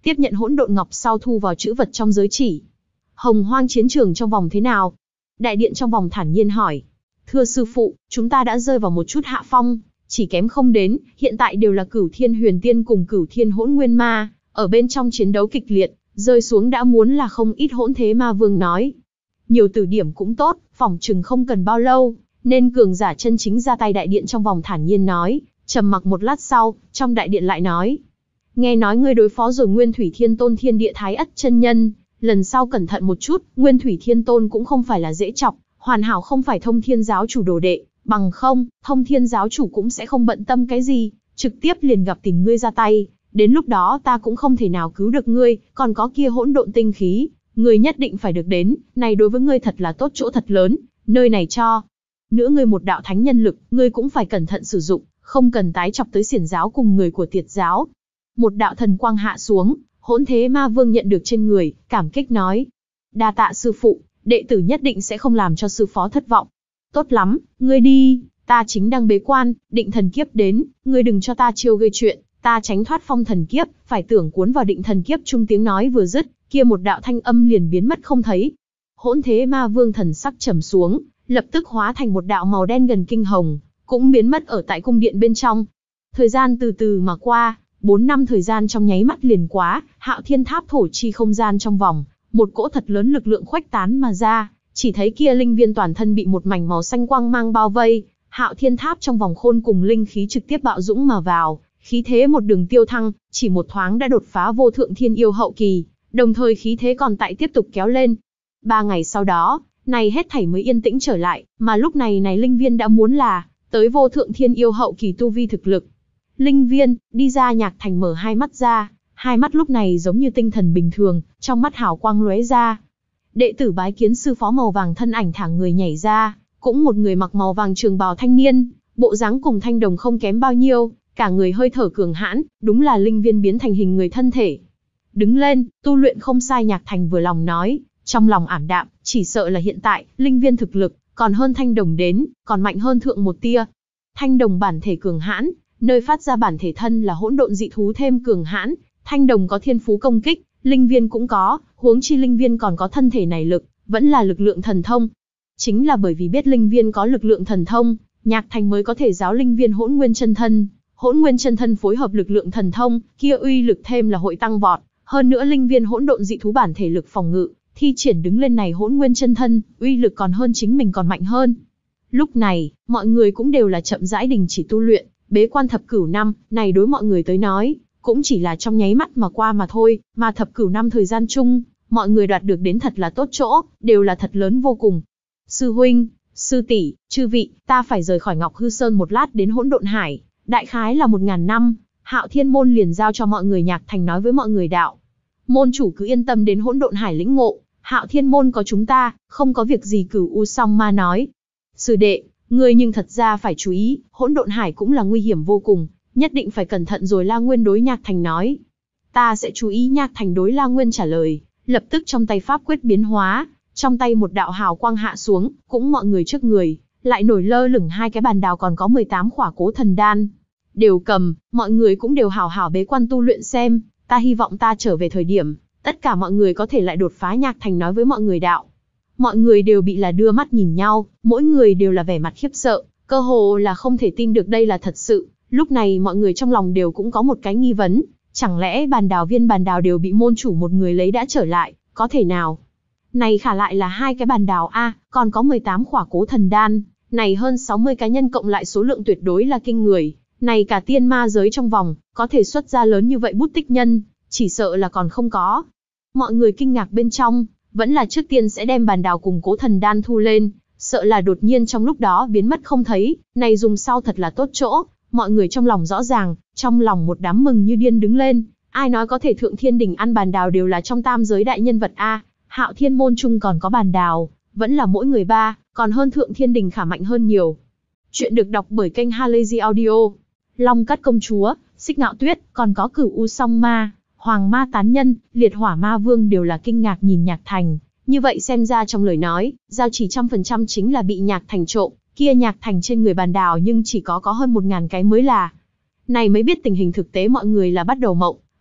tiếp nhận hỗn độn ngọc sau thu vào trữ vật trong giới chỉ. Hồng Hoang chiến trường trong vòng thế nào? Đại điện trong vòng thản nhiên hỏi. Thưa sư phụ, chúng ta đã rơi vào một chút hạ phong, chỉ kém không đến, hiện tại đều là Cửu Thiên Huyền Tiên cùng Cửu Thiên Hỗn Nguyên Ma, ở bên trong chiến đấu kịch liệt, rơi xuống đã muốn là không ít Hỗn Thế Ma Vương nói. Nhiều tử điểm cũng tốt, phỏng chừng không cần bao lâu, nên cường giả chân chính ra tay. Đại điện trong vòng thản nhiên nói, trầm mặc một lát sau, trong đại điện lại nói. Nghe nói ngươi đối phó rồi Nguyên Thủy Thiên Tôn Thiên Địa Thái Ất chân nhân, lần sau cẩn thận một chút, Nguyên Thủy Thiên Tôn cũng không phải là dễ chọc, hoàn hảo không phải Thông Thiên giáo chủ đồ đệ, bằng không, Thông Thiên giáo chủ cũng sẽ không bận tâm cái gì, trực tiếp liền gặp tìm ngươi ra tay, đến lúc đó ta cũng không thể nào cứu được ngươi, còn có kia hỗn độn tinh khí, ngươi nhất định phải được đến, này đối với ngươi thật là tốt chỗ thật lớn, nơi này cho nữa ngươi một đạo thánh nhân lực, ngươi cũng phải cẩn thận sử dụng, không cần tái chọc tới xiển giáo cùng người của Tiệt giáo. Một đạo thần quang hạ xuống, Hỗn Thế Ma Vương nhận được trên người, cảm kích nói. Đa tạ sư phụ, đệ tử nhất định sẽ không làm cho sư phó thất vọng. Tốt lắm, ngươi đi, ta chính đang bế quan, định thần kiếp đến, ngươi đừng cho ta chiêu gây chuyện, ta tránh thoát phong thần kiếp, phải tưởng cuốn vào định thần kiếp. Trung tiếng nói vừa dứt, kia một đạo thanh âm liền biến mất không thấy. Hỗn Thế Ma Vương thần sắc trầm xuống, lập tức hóa thành một đạo màu đen gần kinh hồng, cũng biến mất ở tại cung điện bên trong. Thời gian từ từ mà qua, bốn năm thời gian trong nháy mắt liền quá, Hạo Thiên Tháp thổ chi không gian trong vòng, một cỗ thật lớn lực lượng khuếch tán mà ra, chỉ thấy kia linh viên toàn thân bị một mảnh màu xanh quang mang bao vây, Hạo Thiên Tháp trong vòng khôn cùng linh khí trực tiếp bạo dũng mà vào, khí thế một đường tiêu thăng, chỉ một thoáng đã đột phá vô thượng thiên yêu hậu kỳ, đồng thời khí thế còn tại tiếp tục kéo lên. Ba ngày sau đó, này hết thảy mới yên tĩnh trở lại, mà lúc này này linh viên đã muốn là tới vô thượng thiên yêu hậu kỳ tu vi thực lực. Linh viên, đi ra. Nhạc Thành mở hai mắt ra, hai mắt lúc này giống như tinh thần bình thường, trong mắt hào quang lóe ra. Đệ tử bái kiến sư phó. Màu vàng thân ảnh thả người nhảy ra, cũng một người mặc màu vàng trường bào thanh niên, bộ dáng cùng Thanh Đồng không kém bao nhiêu, cả người hơi thở cường hãn, đúng là linh viên biến thành hình người thân thể. Đứng lên, tu luyện không sai. Nhạc Thành vừa lòng nói, trong lòng ảm đạm, chỉ sợ là hiện tại, linh viên thực lực, còn hơn Thanh Đồng đến, còn mạnh hơn thượng một tia. Thanh Đồng bản thể cường hãn, nơi phát ra bản thể thân là hỗn độn dị thú thêm cường hãn, Thanh Đồng có thiên phú công kích, linh viên cũng có, huống chi linh viên còn có thân thể này lực, vẫn là lực lượng thần thông. Chính là bởi vì biết linh viên có lực lượng thần thông, Nhạc Thành mới có thể giáo linh viên hỗn nguyên chân thân. Hỗn nguyên chân thân phối hợp lực lượng thần thông, kia uy lực thêm là hội tăng vọt, hơn nữa linh viên hỗn độn dị thú bản thể lực phòng ngự, thi triển đứng lên này hỗn nguyên chân thân, uy lực còn hơn chính mình còn mạnh hơn. Lúc này, mọi người cũng đều là chậm rãi đình chỉ tu luyện, bế quan thập cửu năm, này đối mọi người tới nói, cũng chỉ là trong nháy mắt mà qua mà thôi, mà thập cửu năm thời gian chung, mọi người đoạt được đến thật là tốt chỗ, đều là thật lớn vô cùng. Sư huynh, sư tỷ, chư vị, ta phải rời khỏi Ngọc Hư Sơn một lát đến Hỗn Độn Hải, đại khái là một ngàn năm, Hạo Thiên môn liền giao cho mọi người. Nhạc Thành nói với mọi người đạo. Môn chủ cứ yên tâm đến Hỗn Độn Hải lĩnh ngộ, Hạo Thiên môn có chúng ta, không có việc gì. Cửu U Song Ma nói. Sư đệ, ngươi nhưng thật ra phải chú ý, Hỗn Độn Hải cũng là nguy hiểm vô cùng, nhất định phải cẩn thận rồi. La Nguyên đối Nhạc Thành nói. Ta sẽ chú ý. Nhạc Thành đối La Nguyên trả lời, lập tức trong tay pháp quyết biến hóa, trong tay một đạo hào quang hạ xuống, cũng mọi người trước người, lại nổi lơ lửng hai cái bàn đào còn có mười tám khỏa cố thần đan. Đều cầm, mọi người cũng đều hào hào bế quan tu luyện xem, ta hy vọng ta trở về thời điểm, tất cả mọi người có thể lại đột phá. Nhạc Thành nói với mọi người đạo. Mọi người đều bị là đưa mắt nhìn nhau, mỗi người đều là vẻ mặt khiếp sợ, cơ hồ là không thể tin được đây là thật sự. Lúc này mọi người trong lòng đều cũng có một cái nghi vấn, chẳng lẽ bàn đào viên bàn đào đều bị môn chủ một người lấy đã trở lại, có thể nào? Này khả lại là hai cái bàn đào a, còn có mười tám khỏa cố thần đan, này hơn sáu mươi cá nhân cộng lại số lượng tuyệt đối là kinh người, này cả tiên ma giới trong vòng, có thể xuất ra lớn như vậy bút tích nhân, chỉ sợ là còn không có. Mọi người kinh ngạc bên trong, vẫn là trước tiên sẽ đem bàn đào cùng cố thần đan thu lên, sợ là đột nhiên trong lúc đó biến mất không thấy, này dùng sau thật là tốt chỗ, mọi người trong lòng rõ ràng, trong lòng một đám mừng như điên đứng lên, ai nói có thể thượng thiên đỉnh ăn bàn đào đều là trong tam giới đại nhân vật a. Hạo Thiên môn chung còn có bàn đào, vẫn là mỗi người ba, còn hơn thượng thiên đình khả mạnh hơn nhiều. Chuyện được đọc bởi kênh Halazy Audio. Long Cát công chúa, Xích Ngạo Tuyết, còn có Cửu U Song Ma, Hoàng Ma tán nhân, Liệt Hỏa Ma Vương đều là kinh ngạc nhìn Nhạc Thành. Như vậy xem ra trong lời nói, giao chỉ trăm phần trăm chính là bị Nhạc Thành trộm, kia Nhạc Thành trên người bàn đào nhưng chỉ có có hơn một ngàn cái mới là. Này mới biết tình hình thực tế mọi người là bắt đầu mộng,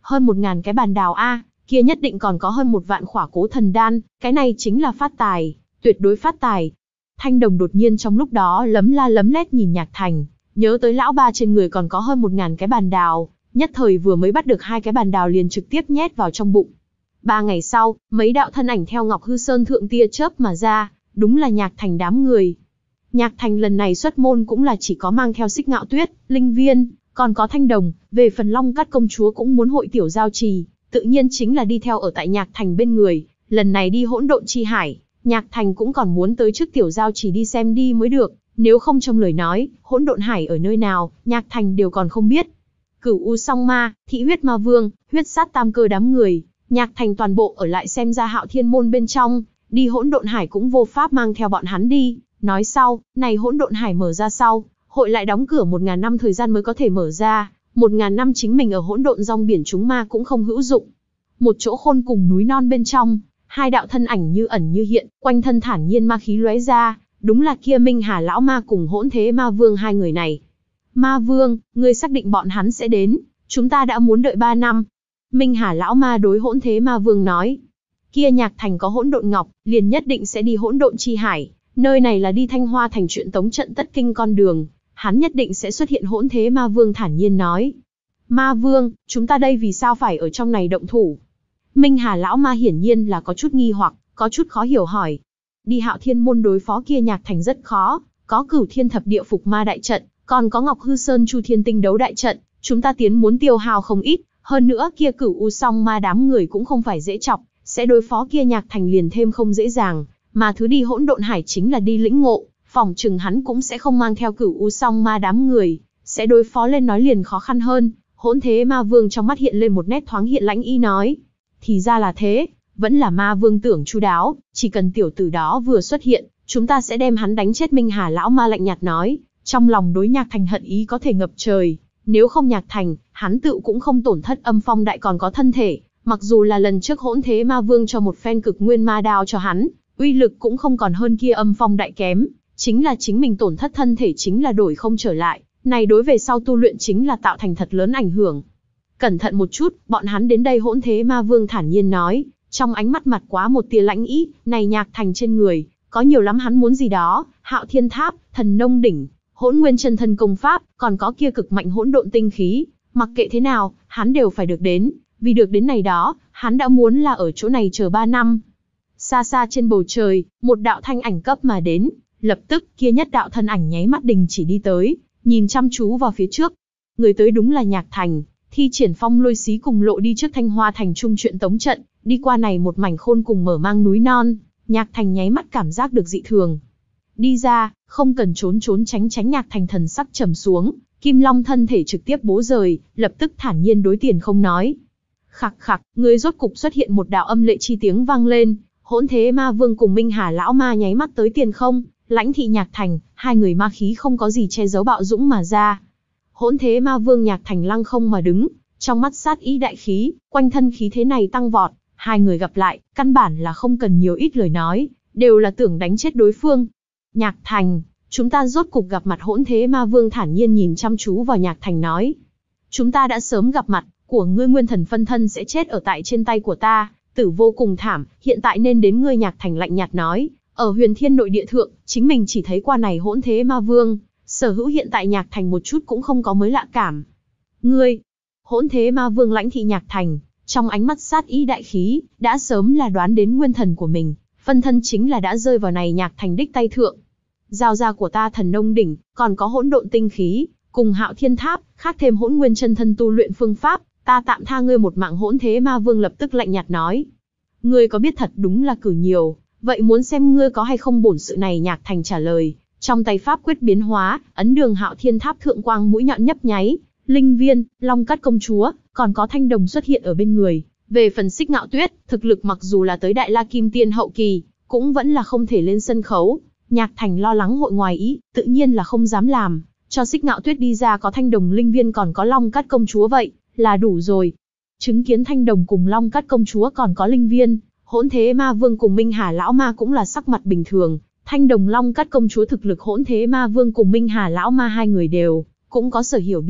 hơn một ngàn cái bàn đào a, kia nhất định còn có hơn một vạn khỏa cố thần đan, cái này chính là phát tài, tuyệt đối phát tài. Thanh đồng đột nhiên trong lúc đó lấm la lấm lét nhìn Nhạc Thành, nhớ tới lão ba trên người còn có hơn một ngàn cái bàn đào, nhất thời vừa mới bắt được hai cái bàn đào liền trực tiếp nhét vào trong bụng. Ba ngày sau, mấy đạo thân ảnh theo Ngọc Hư Sơn thượng tia chớp mà ra, đúng là Nhạc Thành đám người. Nhạc Thành lần này xuất môn cũng là chỉ có mang theo Xích Ngạo Tuyết, Linh Viên, còn có Thanh Đồng, về phần Long Cát công chúa cũng muốn hội tiểu giao trì, tự nhiên chính là đi theo ở tại Nhạc Thành bên người, lần này đi hỗn độn chi hải, Nhạc Thành cũng còn muốn tới trước tiểu giao trì đi xem đi mới được, nếu không trong lời nói, hỗn độn hải ở nơi nào, Nhạc Thành đều còn không biết. Cửu U Song Ma, Thị Huyết Ma Vương, Huyết Sát Tam Cơ đám người, Nhạc Thành toàn bộ ở lại xem ra Hạo Thiên môn bên trong, đi hỗn độn hải cũng vô pháp mang theo bọn hắn đi, nói sau, này hỗn độn hải mở ra sau, hội lại đóng cửa một ngàn năm thời gian mới có thể mở ra, một ngàn năm chính mình ở hỗn độn rong biển chúng ma cũng không hữu dụng. Một chỗ khôn cùng núi non bên trong, hai đạo thân ảnh như ẩn như hiện, quanh thân thản nhiên ma khí lóe ra, đúng là kia Minh Hà lão ma cùng Hỗn Thế Ma Vương hai người này. Ma Vương, ngươi xác định bọn hắn sẽ đến, chúng ta đã muốn đợi ba năm. Minh Hà lão ma đối Hỗn Thế Ma Vương nói, kia Nhạc Thành có hỗn độn ngọc, liền nhất định sẽ đi hỗn độn chi hải, nơi này là đi Thanh Hoa thành chuyện tống trận tất kinh con đường, hắn nhất định sẽ xuất hiện. Hỗn Thế Ma Vương thản nhiên nói. Ma Vương, chúng ta đây vì sao phải ở trong này động thủ? Minh Hà lão ma hiển nhiên là có chút nghi hoặc, có chút khó hiểu hỏi. Đi Hạo Thiên môn đối phó kia Nhạc Thành rất khó, có Cửu Thiên Thập Địa Phục Ma đại trận, còn có Ngọc Hư Sơn Chu Thiên Tinh đấu đại trận, chúng ta tiến muốn tiêu hao không ít, hơn nữa kia Cửu U Song Ma đám người cũng không phải dễ chọc, sẽ đối phó kia Nhạc Thành liền thêm không dễ dàng, mà thứ đi hỗn độn hải chính là đi lĩnh ngộ, phỏng chừng hắn cũng sẽ không mang theo Cửu U Song Ma đám người, sẽ đối phó lên nói liền khó khăn hơn. Hỗn Thế Ma Vương trong mắt hiện lên một nét thoáng hiện lãnh ý nói, thì ra là thế, vẫn là Ma Vương tưởng chu đáo, chỉ cần tiểu tử đó vừa xuất hiện, chúng ta sẽ đem hắn đánh chết. Minh Hà lão ma lạnh nhạt nói, trong lòng đối Nhạc Thành hận ý có thể ngập trời, nếu không Nhạc Thành, hắn tự cũng không tổn thất âm phong đại còn có thân thể, mặc dù là lần trước Hỗn Thế Ma Vương cho một phen cực nguyên ma đao cho hắn, uy lực cũng không còn hơn kia âm phong đại kém, chính là chính mình tổn thất thân thể chính là đổi không trở lại, này đối về sau tu luyện chính là tạo thành thật lớn ảnh hưởng. Cẩn thận một chút, bọn hắn đến đây. Hỗn Thế Ma Vương thản nhiên nói, trong ánh mắt mặt quá một tia lãnh ý, này Nhạc Thành trên người, có nhiều lắm hắn muốn gì đó, Hạo Thiên Tháp, Thần Nông Đỉnh, Hỗn Nguyên Chân Thân công pháp, còn có kia cực mạnh hỗn độn tinh khí, mặc kệ thế nào, hắn đều phải được đến, vì được đến này đó, hắn đã muốn là ở chỗ này chờ ba năm. Xa xa trên bầu trời, một đạo thanh ảnh cấp mà đến, lập tức kia nhất đạo thân ảnh nháy mắt đình chỉ đi tới, nhìn chăm chú vào phía trước. Người tới đúng là Nhạc Thành, thi triển phong lôi xí cùng lộ đi trước Thanh Hoa thành trung chuyện tống trận, đi qua này một mảnh khôn cùng mở mang núi non, Nhạc Thành nháy mắt cảm giác được dị thường. Đi ra, không cần trốn trốn tránh tránh. Nhạc Thành thần sắc trầm xuống, Kim Long thân thể trực tiếp bố rời, lập tức thản nhiên đối Tiền Không nói. Khặc khặc, người rốt cục xuất hiện. Một đạo âm lệ chi tiếng vang lên, Hỗn Thế Ma Vương cùng Minh Hà lão ma nháy mắt tới Tiền Không, lãnh thị Nhạc Thành, hai người ma khí không có gì che giấu bạo dũng mà ra. Hỗn Thế Ma Vương Nhạc Thành lăng không mà đứng, trong mắt sát ý đại khí, quanh thân khí thế này tăng vọt, hai người gặp lại, căn bản là không cần nhiều ít lời nói, đều là tưởng đánh chết đối phương. Nhạc Thành, chúng ta rốt cục gặp mặt. Hỗn Thế Ma Vương thản nhiên nhìn chăm chú vào Nhạc Thành nói, chúng ta đã sớm gặp mặt, của ngươi nguyên thần phân thân sẽ chết ở tại trên tay của ta, tử vô cùng thảm, hiện tại nên đến ngươi. Nhạc Thành lạnh nhạt nói, ở Huyền Thiên nội địa thượng, chính mình chỉ thấy qua này Hỗn Thế Ma Vương, sở hữu hiện tại Nhạc Thành một chút cũng không có mới lạ cảm. Ngươi, Hỗn Thế Ma Vương lãnh thị Nhạc Thành, trong ánh mắt sát ý đại khí, đã sớm là đoán đến nguyên thần của mình, phân thân chính là đã rơi vào này Nhạc Thành đích tay thượng. Giao ra của ta Thần Nông Đỉnh, còn có hỗn độn tinh khí, cùng Hạo Thiên Tháp, khác thêm Hỗn Nguyên Chân Thân tu luyện phương pháp, ta tạm tha ngươi một mạng. Hỗn Thế Ma Vương lập tức lạnh nhạt nói, ngươi có biết thật đúng là cử nhiều, vậy muốn xem ngươi có hay không bổn sự này. Nhạc Thành trả lời, trong tay pháp quyết biến hóa, ấn đường Hạo Thiên Tháp thượng quang mũi nhọn nhấp nháy, Linh Viên, Long Cát công chúa, còn có Thanh Đồng xuất hiện ở bên người. Về phần Xích Ngạo Tuyết, thực lực mặc dù là tới Đại La Kim Tiên hậu kỳ, cũng vẫn là không thể lên sân khấu. Nhạc Thành lo lắng hội ngoài ý, tự nhiên là không dám làm, cho Xích Ngạo Tuyết đi ra có Thanh Đồng, Linh Viên còn có Long Cát công chúa vậy, là đủ rồi. Chứng kiến Thanh Đồng cùng Long Cát công chúa còn có Linh Viên, Hỗn Thế Ma Vương cùng Minh Hà lão ma cũng là sắc mặt bình thường. Thanh Đồng, Long Cát công chúa thực lực Hỗn Thế Ma Vương cùng Minh Hà lão ma hai người đều cũng có sở hiểu biết,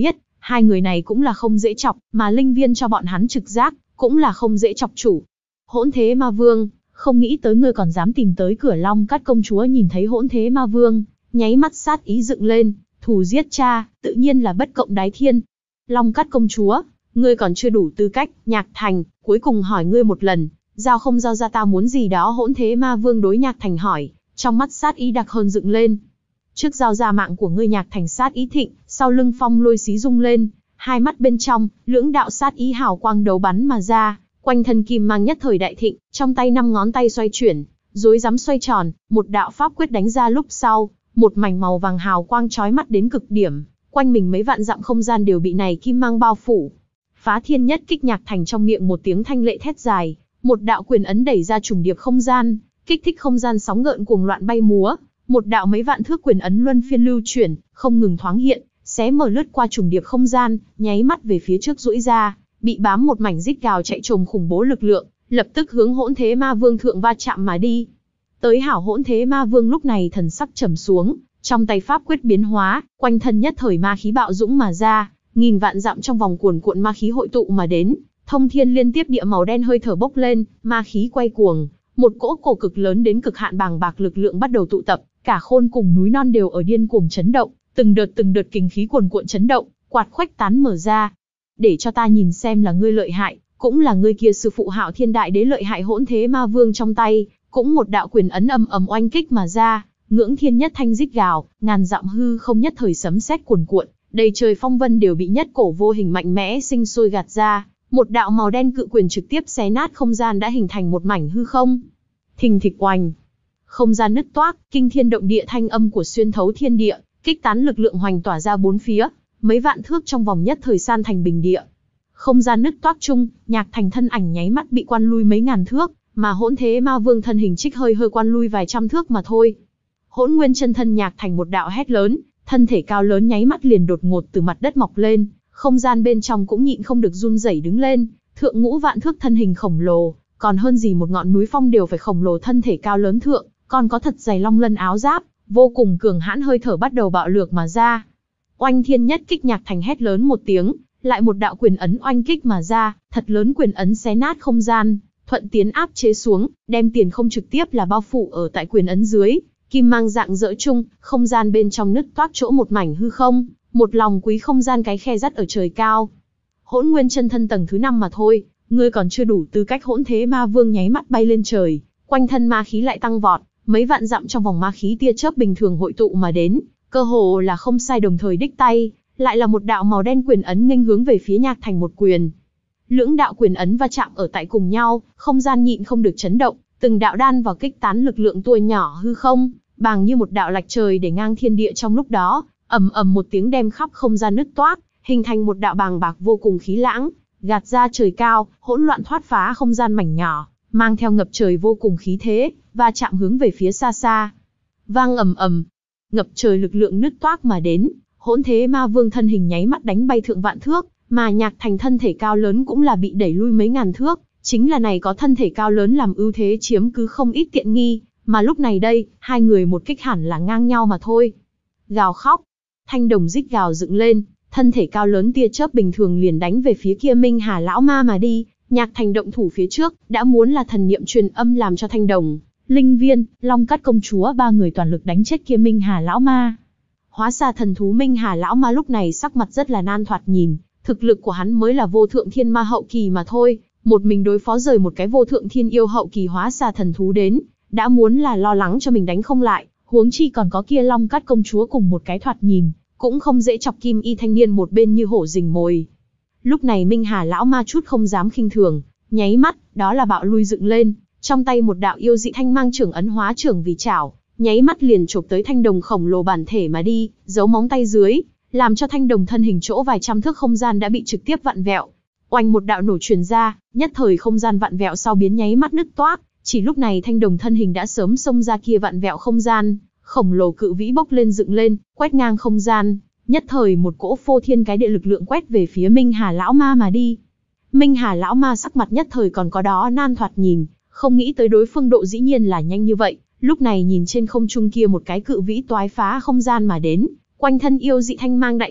Hai người này cũng là không dễ chọc, mà linh viên cho bọn hắn trực giác, cũng là không dễ chọc chủ. Hỗn Thế Ma Vương, không nghĩ tới ngươi còn dám tìm tới cửa Long Cát công chúa. Nhìn thấy Hỗn Thế Ma Vương, nháy mắt sát ý dựng lên, thù giết cha, tự nhiên là bất cộng đái thiên. Long Cát công chúa, ngươi còn chưa đủ tư cách, Nhạc Thành, cuối cùng hỏi ngươi một lần, giao không giao ra ta muốn gì đó. Hỗn Thế Ma Vương đối Nhạc Thành hỏi, trong mắt sát ý đặc hơn dựng lên. Trước giao ra mạng của ngươi. Nhạc Thành sát ý thịnh, sau lưng phong lôi xí rung lên, hai mắt bên trong, lưỡng đạo sát ý hào quang đấu bắn mà ra, quanh thân kim mang nhất thời đại thịnh, trong tay năm ngón tay xoay chuyển, rối rắm xoay tròn, một đạo pháp quyết đánh ra lúc sau, một mảnh màu vàng hào quang chói mắt đến cực điểm, quanh mình mấy vạn dặm không gian đều bị này kim mang bao phủ. Phá thiên nhất kích. Nhạc Thành trong miệng một tiếng thanh lệ thét dài, một đạo quyền ấn đẩy ra trùng điệp không gian, kích thích không gian sóng gợn cuồng loạn bay múa, một đạo mấy vạn thước quyền ấn luân phiên lưu chuyển, không ngừng thoáng hiện, xé mở lướt qua trùng điệp không gian, nháy mắt về phía trước duỗi ra, bị bám một mảnh rít gào chạy trồm khủng bố lực lượng, lập tức hướng Hỗn Thế Ma Vương thượng va chạm mà đi. Tới hảo Hỗn Thế Ma Vương lúc này thần sắc trầm xuống, trong tay pháp quyết biến hóa, quanh thân nhất thời ma khí bạo dũng mà ra, nghìn vạn dặm trong vòng cuồn cuộn ma khí hội tụ mà đến, thông thiên liên tiếp địa màu đen hơi thở bốc lên, ma khí quay cuồng, một cỗ cổ cực lớn đến cực hạn bàng bạc lực lượng bắt đầu tụ tập, cả khôn cùng núi non đều ở điên cuồng chấn động, từng đợt từng đợt kinh khí cuồn cuộn chấn động, quạt khuếch tán mở ra. Để cho ta nhìn xem là ngươi lợi hại, cũng là ngươi kia sư phụ Hạo Thiên Đại Đế lợi hại. Hỗn Thế Ma Vương trong tay, cũng một đạo quyền ấn ầm ầm oanh kích mà ra, ngưỡng thiên nhất thanh rít gào, ngàn dặm hư không nhất thời sấm sét cuồn cuộn, đầy trời phong vân đều bị nhất cổ vô hình mạnh mẽ sinh sôi gạt ra, một đạo màu đen cự quyền trực tiếp xé nát không gian đã hình thành một mảnh hư không. Thình thịch oanh, không gian nứt toác, kinh thiên động địa thanh âm của xuyên thấu thiên địa, kích tán lực lượng hoành tỏa ra bốn phía, mấy vạn thước trong vòng nhất thời san thành bình địa. Không gian nứt toác chung, Nhạc Thành thân ảnh nháy mắt bị quan lui mấy ngàn thước, mà Hỗn Thế Ma Vương thân hình trích hơi hơi quan lui vài trăm thước mà thôi. Hỗn Nguyên chân thân Nhạc Thành một đạo hét lớn, thân thể cao lớn nháy mắt liền đột ngột từ mặt đất mọc lên, không gian bên trong cũng nhịn không được run rẩy đứng lên, thượng ngũ vạn thước thân hình khổng lồ, còn hơn gì một ngọn núi phong đều phải khổng lồ thân thể cao lớn thượng, còn có thật dày long lân áo giáp, vô cùng cường hãn hơi thở bắt đầu bạo lược mà ra. Oanh thiên nhất kích. Nhạc Thành hét lớn một tiếng, lại một đạo quyền ấn oanh kích mà ra, thật lớn quyền ấn xé nát không gian, thuận tiến áp chế xuống, đem tiền không trực tiếp là bao phủ ở tại quyền ấn dưới, kim mang dạng dỡ chung, không gian bên trong nứt toác chỗ một mảnh hư không, một lòng quý không gian cái khe dắt ở trời cao. Hỗn Nguyên chân thân tầng thứ năm mà thôi, ngươi còn chưa đủ tư cách. Hỗn Thế Ma Vương nháy mắt bay lên trời, quanh thân ma khí lại tăng vọt, mấy vạn dặm trong vòng ma khí tia chớp bình thường hội tụ mà đến, cơ hồ là không sai đồng thời đích tay, lại là một đạo màu đen quyền ấn nghênh hướng về phía Nhạc Thành một quyền. Lưỡng đạo quyền ấn va chạm ở tại cùng nhau, không gian nhịn không được chấn động, từng đạo đan vào kích tán lực lượng tua nhỏ hư không, bàng như một đạo lạch trời để ngang thiên địa trong lúc đó, ầm ầm một tiếng đem khắp không gian nứt toác, hình thành một đạo bàng bạc vô cùng khí lãng, gạt ra trời cao, hỗn loạn thoát phá không gian mảnh nhỏ, mang theo ngập trời vô cùng khí thế, va chạm hướng về phía xa xa. Vang ầm ầm, ngập trời lực lượng nứt toác mà đến, Hỗn Thế Ma Vương thân hình nháy mắt đánh bay thượng vạn thước, mà Nhạc Thành thân thể cao lớn cũng là bị đẩy lui mấy ngàn thước, chính là này có thân thể cao lớn làm ưu thế chiếm cứ không ít tiện nghi, mà lúc này đây, hai người một kích hẳn là ngang nhau mà thôi. Gào khóc, thanh đồng rít gào dựng lên, thân thể cao lớn tia chớp bình thường liền đánh về phía kia Minh Hà lão ma mà đi. Nhạc Thành động thủ phía trước, đã muốn là thần niệm truyền âm làm cho thanh đồng, linh viên, Long Cát công chúa ba người toàn lực đánh chết kia Minh Hà lão ma. Hóa ra thần thú Minh Hà lão ma lúc này sắc mặt rất là nan thoạt nhìn, thực lực của hắn mới là vô thượng thiên ma hậu kỳ mà thôi, một mình đối phó rời một cái vô thượng thiên yêu hậu kỳ hóa ra thần thú đến, đã muốn là lo lắng cho mình đánh không lại, huống chi còn có kia Long Cát công chúa cùng một cái thoạt nhìn, cũng không dễ chọc kim y thanh niên một bên như hổ rình mồi. Lúc này Minh Hà lão ma chút không dám khinh thường, nháy mắt, đó là bạo lui dựng lên, trong tay một đạo yêu dị thanh mang trưởng ấn hóa trưởng vì chảo, nháy mắt liền chộp tới thanh đồng khổng lồ bản thể mà đi, giấu móng tay dưới, làm cho thanh đồng thân hình chỗ vài trăm thước không gian đã bị trực tiếp vặn vẹo. Oanh một đạo nổ truyền ra, nhất thời không gian vặn vẹo sau biến nháy mắt nứt toác, chỉ lúc này thanh đồng thân hình đã sớm xông ra kia vặn vẹo không gian, khổng lồ cự vĩ bốc lên dựng lên, quét ngang không gian, nhất thời một cỗ phô thiên cái địa lực lượng quét về phía Minh Hà lão ma mà đi. Minh Hà lão ma sắc mặt nhất thời còn có đó nan thoạt nhìn, không nghĩ tới đối phương độ dĩ nhiên là nhanh như vậy, lúc này nhìn trên không trung kia một cái cự vĩ toái phá không gian mà đến, quanh thân yêu dị thanh mang đại thịnh,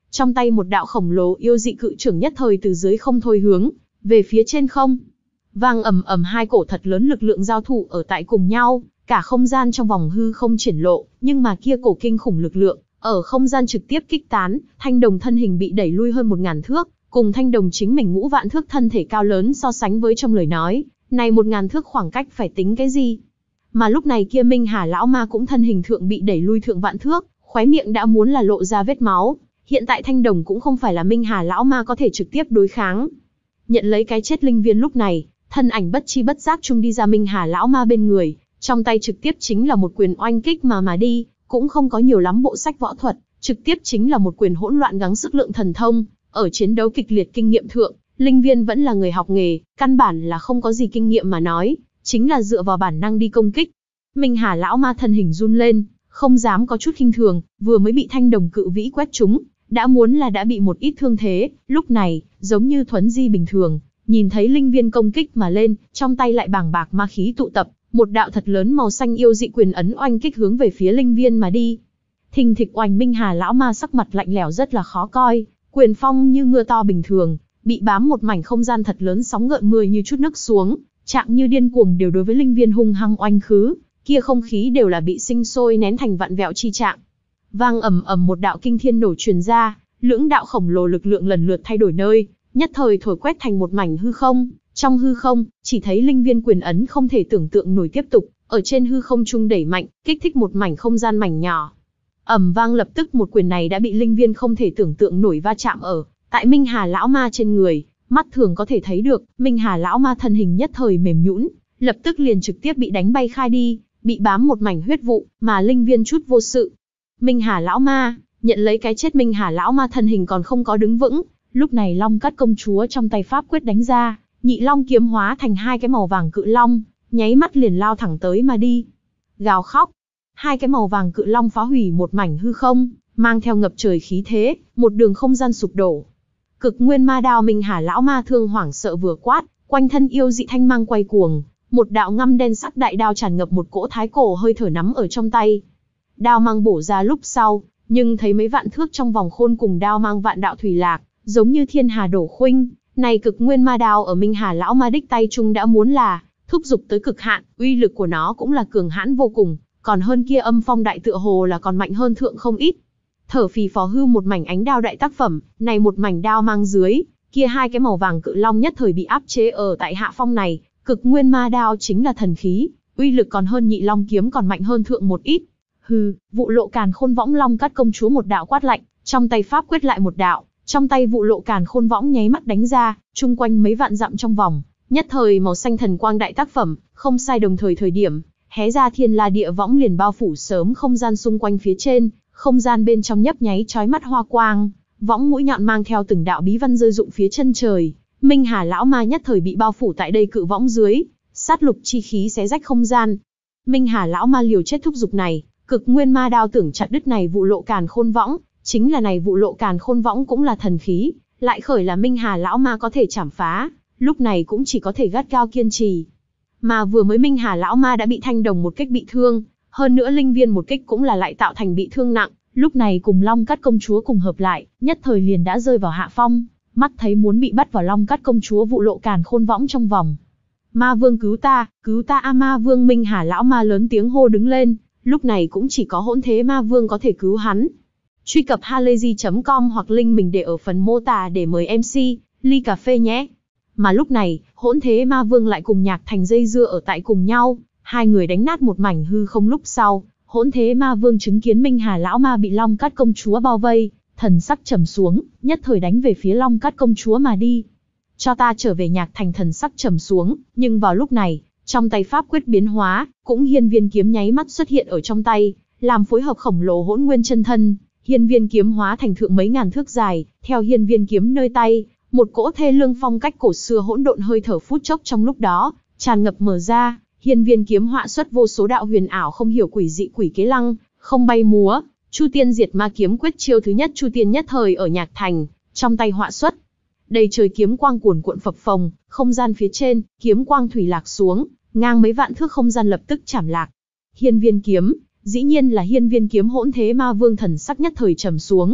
trong tay một đạo khổng lồ yêu dị cự trưởng nhất thời từ dưới không thôi hướng về phía trên không. Vang ầm ầm, hai cổ thật lớn lực lượng giao thủ ở tại cùng nhau, cả không gian trong vòng hư không triển lộ, nhưng mà kia cổ kinh khủng lực lượng ở không gian trực tiếp kích tán, Thanh Đồng thân hình bị đẩy lui hơn một ngàn thước, cùng Thanh Đồng chính mình ngũ vạn thước thân thể cao lớn so sánh với trong lời nói, này một ngàn thước khoảng cách phải tính cái gì? Mà lúc này kia Minh Hà lão ma cũng thân hình thượng bị đẩy lui thượng vạn thước, khóe miệng đã muốn là lộ ra vết máu. Hiện tại Thanh Đồng cũng không phải là Minh Hà lão ma có thể trực tiếp đối kháng. Nhận lấy cái chết linh viên lúc này, thân ảnh bất chi bất giác chung đi ra Minh Hà lão ma bên người, trong tay trực tiếp chính là một quyền oanh kích mà mà đi, cũng không có nhiều lắm bộ sách võ thuật, trực tiếp chính là một quyền hỗn loạn gắng sức lượng thần thông. Ở chiến đấu kịch liệt kinh nghiệm thượng, linh viên vẫn là người học nghề, căn bản là không có gì kinh nghiệm mà nói, chính là dựa vào bản năng đi công kích. Minh Hà lão ma thân hình run lên, không dám có chút khinh thường, vừa mới bị Thanh Đồng cự vĩ quét trúng, đã muốn là đã bị một ít thương thế, lúc này, giống như thuấn di bình thường, nhìn thấy linh viên công kích mà lên, trong tay lại bàng bạc ma khí tụ tập, một đạo thật lớn màu xanh yêu dị quyền ấn oanh kích hướng về phía linh viên mà đi. Thình thịch oanh, Minh Hà lão ma sắc mặt lạnh lẽo rất là khó coi, quyền phong như mưa to bình thường, bị bám một mảnh không gian thật lớn sóng gợn mưa như chút nước xuống, trạng như điên cuồng đều đối với linh viên hung hăng oanh khứ, kia không khí đều là bị sinh sôi nén thành vặn vẹo chi trạng. Vang ầm ầm, một đạo kinh thiên nổ truyền ra, lưỡng đạo khổng lồ lực lượng lần lượt thay đổi nơi, nhất thời thổi quét thành một mảnh hư không. Trong hư không, chỉ thấy linh viên quyền ấn không thể tưởng tượng nổi tiếp tục ở trên hư không trung đẩy mạnh, kích thích một mảnh không gian mảnh nhỏ. Ầm vang, lập tức một quyền này đã bị linh viên không thể tưởng tượng nổi va chạm ở tại Minh Hà lão ma trên người. Mắt thường có thể thấy được, Minh Hà lão ma thân hình nhất thời mềm nhũn, lập tức liền trực tiếp bị đánh bay khai đi, bị bám một mảnh huyết vụ, mà linh viên chút vô sự. Minh Hà lão ma nhận lấy cái chết, Minh Hà lão ma thân hình còn không có đứng vững, lúc này Long Cát công chúa trong tay pháp quyết đánh ra, nhị long kiếm hóa thành hai cái màu vàng cự long, nháy mắt liền lao thẳng tới mà đi. Gào khóc, hai cái màu vàng cự long phá hủy một mảnh hư không, mang theo ngập trời khí thế, một đường không gian sụp đổ. Cực nguyên ma đao, Minh Hà lão ma thương hoảng sợ vừa quát, quanh thân yêu dị thanh mang quay cuồng, một đạo ngăm đen sắc đại đao tràn ngập một cỗ thái cổ hơi thở nắm ở trong tay. Đao mang bổ ra lúc sau, nhưng thấy mấy vạn thước trong vòng khôn cùng đao mang vạn đạo thủy lạc, giống như thiên hà đổ khuynh. Này cực nguyên ma đao ở Minh Hà lão ma đích tay trung đã muốn là thúc giục tới cực hạn, uy lực của nó cũng là cường hãn vô cùng, còn hơn kia âm phong đại tựa hồ là còn mạnh hơn thượng không ít. Thở phì phò hư một mảnh ánh đao đại tác phẩm, này một mảnh đao mang dưới, kia hai cái màu vàng cự long nhất thời bị áp chế ở tại hạ phong này. Cực nguyên ma đao chính là thần khí, uy lực còn hơn nhị long kiếm còn mạnh hơn thượng một ít. Hừ, Vụ Lộ Càn Khôn Võng, Long Cát công chúa một đạo quát lạnh, trong tay pháp quyết lại một đạo, trong tay Vụ Lộ Càn Khôn Võng nháy mắt đánh ra, chung quanh mấy vạn dặm trong vòng, nhất thời màu xanh thần quang đại tác phẩm, không sai đồng thời thời điểm, hé ra thiên la địa võng liền bao phủ sớm không gian xung quanh phía trên, không gian bên trong nhấp nháy chói mắt hoa quang, võng mũi nhọn mang theo từng đạo bí văn rơi rụng phía chân trời. Minh Hà lão ma nhất thời bị bao phủ tại đây cự võng dưới, sát lục chi khí xé rách không gian. Minh Hà lão ma liều chết thúc giục này, cực nguyên ma đao tưởng chặt đứt này Vụ Lộ Càn Khôn Võng, chính là này Vụ Lộ Càn Khôn Võng cũng là thần khí, lại khởi là Minh Hà lão ma có thể chảm phá, lúc này cũng chỉ có thể gắt gao kiên trì. Mà vừa mới Minh Hà lão ma đã bị Thanh Đồng một kích bị thương, hơn nữa linh viên một kích cũng là lại tạo thành bị thương nặng, lúc này cùng Long Cát công chúa cùng hợp lại, nhất thời liền đã rơi vào hạ phong. Mắt thấy muốn bị bắt vào Long Cát công chúa Vụ Lộ Càn Khôn Võng trong vòng. Ma vương cứu ta, cứu ta a ma vương, Minh Hà lão ma lớn tiếng hô đứng lên, lúc này cũng chỉ có hỗn thế ma vương có thể cứu hắn. Truy cập halayzi chấm com hoặc link mình để ở phần mô tả để mời em xê, ly cà phê nhé. Mà lúc này, hỗn thế ma vương lại cùng Nhạc Thành dây dưa ở tại cùng nhau, hai người đánh nát một mảnh hư không lúc sau, hỗn thế ma vương chứng kiến Minh Hà lão ma bị Long Cát công chúa bao vây, thần sắc trầm xuống, nhất thời đánh về phía Long Cát công chúa mà đi. Cho ta trở về. Nhạc Thành thần sắc trầm xuống, nhưng vào lúc này, trong tay pháp quyết biến hóa, cũng hiên viên kiếm nháy mắt xuất hiện ở trong tay, làm phối hợp khổng lồ hỗn nguyên chân thân. Hiên viên kiếm hóa thành thượng mấy ngàn thước dài, theo hiên viên kiếm nơi tay, một cỗ thê lương phong cách cổ xưa hỗn độn hơi thở phút chốc trong lúc đó tràn ngập mở ra. Hiên viên kiếm họa xuất vô số đạo huyền ảo không hiểu quỷ dị quỷ kế lăng không bay múa. Chu Tiên Diệt Ma Kiếm quyết chiêu thứ nhất Chu Tiên nhất thời ở Nhạc Thành, trong tay họa xuất. Đầy trời kiếm quang cuồn cuộn phập phồng, không gian phía trên, kiếm quang thủy lạc xuống, ngang mấy vạn thước không gian lập tức chảm lạc. Hiên viên kiếm, dĩ nhiên là hiên viên kiếm. Hỗn thế ma vương thần sắc nhất thời trầm xuống,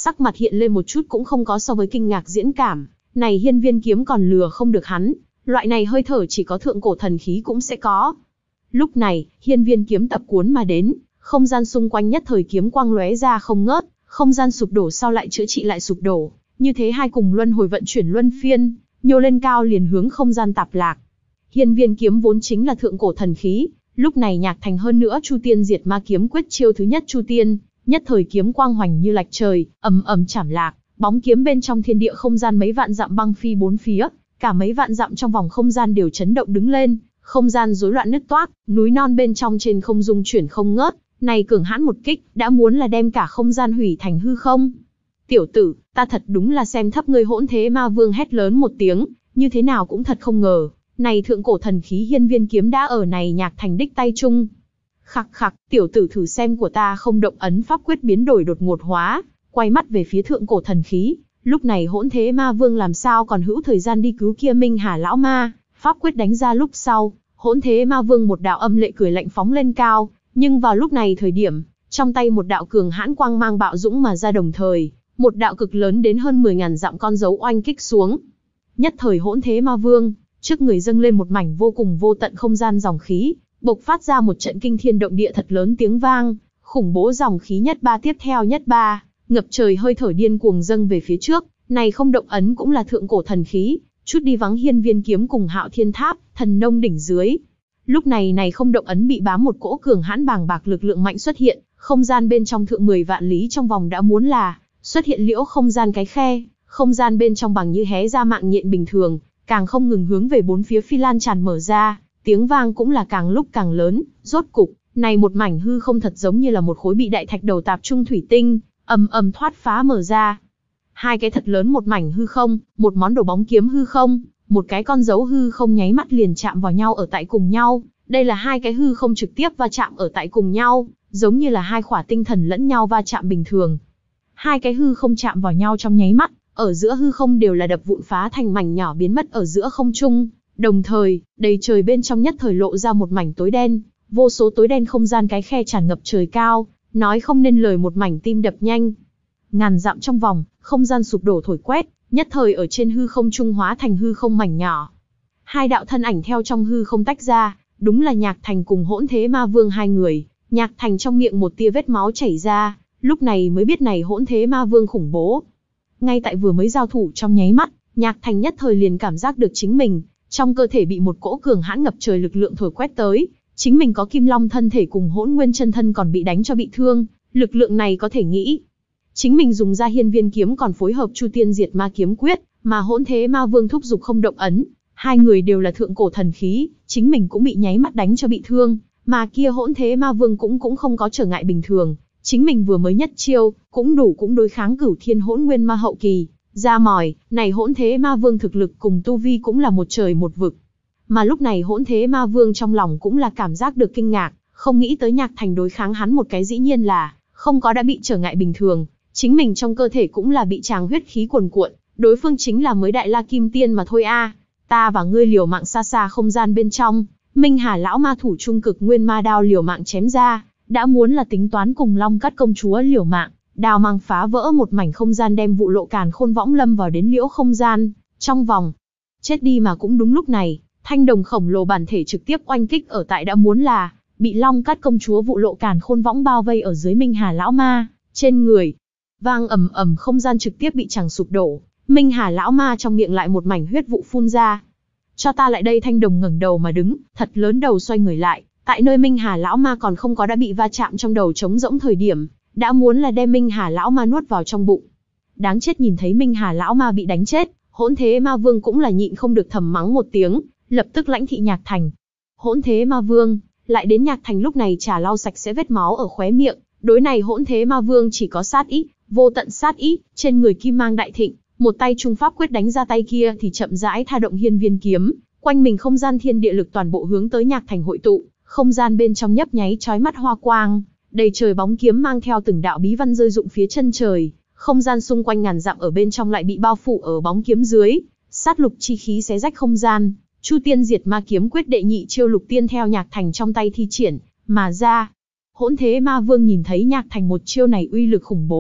sắc mặt hiện lên một chút cũng không có so với kinh ngạc diễn cảm, này hiên viên kiếm còn lừa không được hắn, loại này hơi thở chỉ có thượng cổ thần khí cũng sẽ có. Lúc này, hiên viên kiếm tập cuốn mà đến, không gian xung quanh nhất thời kiếm quang lóe ra không ngớt, không gian sụp đổ sau lại chữa trị lại sụp đổ, như thế hai cùng luân hồi vận chuyển luân phiên, nhô lên cao liền hướng không gian tạp lạc. Hiên viên kiếm vốn chính là thượng cổ thần khí, lúc này nhạc thành hơn nữa Chu Tiên Diệt Ma Kiếm quyết chiêu thứ nhất Chu Tiên, nhất thời kiếm quang hoành như lạch trời, ầm ầm chảm lạc, bóng kiếm bên trong thiên địa không gian mấy vạn dặm băng phi bốn phía, cả mấy vạn dặm trong vòng không gian đều chấn động đứng lên, không gian rối loạn nứt toác, núi non bên trong trên không dung chuyển không ngớt, này cường hãn một kích, đã muốn là đem cả không gian hủy thành hư không. Tiểu tử, ta thật đúng là xem thấp ngươi Hỗn Thế Ma Vương hét lớn một tiếng, như thế nào cũng thật không ngờ, này thượng cổ thần khí hiên viên kiếm đã ở này nhạc thành đích tay chung. Khặc khặc, tiểu tử thử xem của ta không động ấn pháp quyết biến đổi đột ngột hóa, quay mắt về phía thượng cổ thần khí, lúc này Hỗn Thế Ma Vương làm sao còn hữu thời gian đi cứu kia Minh Hà lão ma, pháp quyết đánh ra lúc sau, Hỗn Thế Ma Vương một đạo âm lệ cười lạnh phóng lên cao, nhưng vào lúc này thời điểm, trong tay một đạo cường hãn quang mang bạo dũng mà ra đồng thời, một đạo cực lớn đến hơn mười ngàn dặm con dấu oanh kích xuống. Nhất thời Hỗn Thế Ma Vương, trước người dâng lên một mảnh vô cùng vô tận không gian dòng khí, bộc phát ra một trận kinh thiên động địa thật lớn tiếng vang, khủng bố dòng khí nhất ba tiếp theo nhất ba, ngập trời hơi thở điên cuồng dâng về phía trước, này không động ấn cũng là thượng cổ thần khí, chút đi vắng hiên viên kiếm cùng Hạo Thiên Tháp, thần nông đỉnh dưới. Lúc này này không động ấn bị bám một cỗ cường hãn bàng bạc lực lượng mạnh xuất hiện, không gian bên trong thượng mười vạn lý trong vòng đã muốn là xuất hiện liễu không gian cái khe, không gian bên trong bằng như hé ra mạng nhện bình thường, càng không ngừng hướng về bốn phía phi lan tràn mở ra, tiếng vang cũng là càng lúc càng lớn, rốt cục, này một mảnh hư không thật giống như là một khối bị đại thạch đầu tạp trung thủy tinh, ầm ầm thoát phá mở ra. Hai cái thật lớn một mảnh hư không, một món đồ bóng kiếm hư không, một cái con dấu hư không nháy mắt liền chạm vào nhau ở tại cùng nhau, đây là hai cái hư không trực tiếp va chạm ở tại cùng nhau, giống như là hai khỏa tinh thần lẫn nhau va chạm bình thường. Hai cái hư không chạm vào nhau trong nháy mắt, ở giữa hư không đều là đập vụn phá thành mảnh nhỏ biến mất ở giữa không trung, đồng thời, đầy trời bên trong nhất thời lộ ra một mảnh tối đen, vô số tối đen không gian cái khe tràn ngập trời cao, nói không nên lời một mảnh tim đập nhanh. Ngàn dặm trong vòng, không gian sụp đổ thổi quét, nhất thời ở trên hư không trung hóa thành hư không mảnh nhỏ. Hai đạo thân ảnh theo trong hư không tách ra, đúng là Nhạc Thành cùng Hỗn Thế Ma Vương hai người. Nhạc Thành trong miệng một tia vết máu chảy ra, lúc này mới biết này Hỗn Thế Ma Vương khủng bố. Ngay tại vừa mới giao thủ trong nháy mắt, Nhạc Thành nhất thời liền cảm giác được chính mình, trong cơ thể bị một cỗ cường hãn ngập trời lực lượng thổi quét tới, chính mình có Kim Long thân thể cùng Hỗn Nguyên chân thân còn bị đánh cho bị thương, lực lượng này có thể nghĩ. Chính mình dùng ra hiên viên kiếm còn phối hợp Chu Tiên Diệt Ma Kiếm quyết, mà Hỗn Thế Ma Vương thúc giục không động ấn, hai người đều là thượng cổ thần khí, chính mình cũng bị nháy mắt đánh cho bị thương, mà kia Hỗn Thế Ma Vương cũng cũng không có trở ngại bình thường, chính mình vừa mới nhất chiêu, cũng đủ cũng đối kháng Cửu Thiên Hỗn Nguyên Ma hậu kỳ, ra mỏi, này Hỗn Thế Ma Vương thực lực cùng tu vi cũng là một trời một vực. Mà lúc này Hỗn Thế Ma Vương trong lòng cũng là cảm giác được kinh ngạc, không nghĩ tới Nhạc Thành đối kháng hắn một cái dĩ nhiên là không có đã bị trở ngại bình thường. Chính mình trong cơ thể cũng là bị tràng huyết khí cuồn cuộn, đối phương chính là mới đại la kim tiên mà thôi a. À. Ta và ngươi liều mạng xa xa không gian bên trong, Minh Hà lão ma thủ trung cực nguyên ma đao liều mạng chém ra, đã muốn là tính toán cùng Long Cắt công chúa liều mạng, đao mang phá vỡ một mảnh không gian đem vụ lộ càn khôn võng lâm vào đến liễu không gian, trong vòng. Chết đi mà cũng đúng lúc này, thanh đồng khổng lồ bản thể trực tiếp oanh kích ở tại đã muốn là bị Long Cắt công chúa vụ lộ càn khôn võng bao vây ở dưới Minh Hà lão ma, trên người. Vang ầm ầm không gian trực tiếp bị chẳng sụp đổ, Minh Hà lão ma trong miệng lại một mảnh huyết vụ phun ra. Cho ta lại đây, thanh đồng ngẩng đầu mà đứng, thật lớn đầu xoay người lại, tại nơi Minh Hà lão ma còn không có đã bị va chạm trong đầu trống rỗng thời điểm, đã muốn là đem Minh Hà lão ma nuốt vào trong bụng. Đáng chết, nhìn thấy Minh Hà lão ma bị đánh chết, Hỗn Thế Ma Vương cũng là nhịn không được thầm mắng một tiếng, lập tức lãnh thị Nhạc Thành. Hỗn Thế Ma Vương, lại đến Nhạc Thành lúc này trà lau sạch sẽ vết máu ở khóe miệng, đối này Hỗn Thế Ma Vương chỉ có sát ý, vô tận sát ý, trên người kim mang đại thịnh, một tay trung pháp quyết đánh ra, tay kia thì chậm rãi tha động hiên viên kiếm, quanh mình không gian thiên địa lực toàn bộ hướng tới Nhạc Thành hội tụ, không gian bên trong nhấp nháy chói mắt hoa quang, đầy trời bóng kiếm mang theo từng đạo bí văn rơi rụng phía chân trời, không gian xung quanh ngàn dặm ở bên trong lại bị bao phủ ở bóng kiếm dưới, sát lục chi khí xé rách không gian, Chu Tiên Diệt Ma Kiếm quyết đệ nhị chiêu lục tiên theo Nhạc Thành trong tay thi triển mà ra. Hỗn Thế Ma Vương nhìn thấy Nhạc Thành một chiêu này uy lực khủng bố,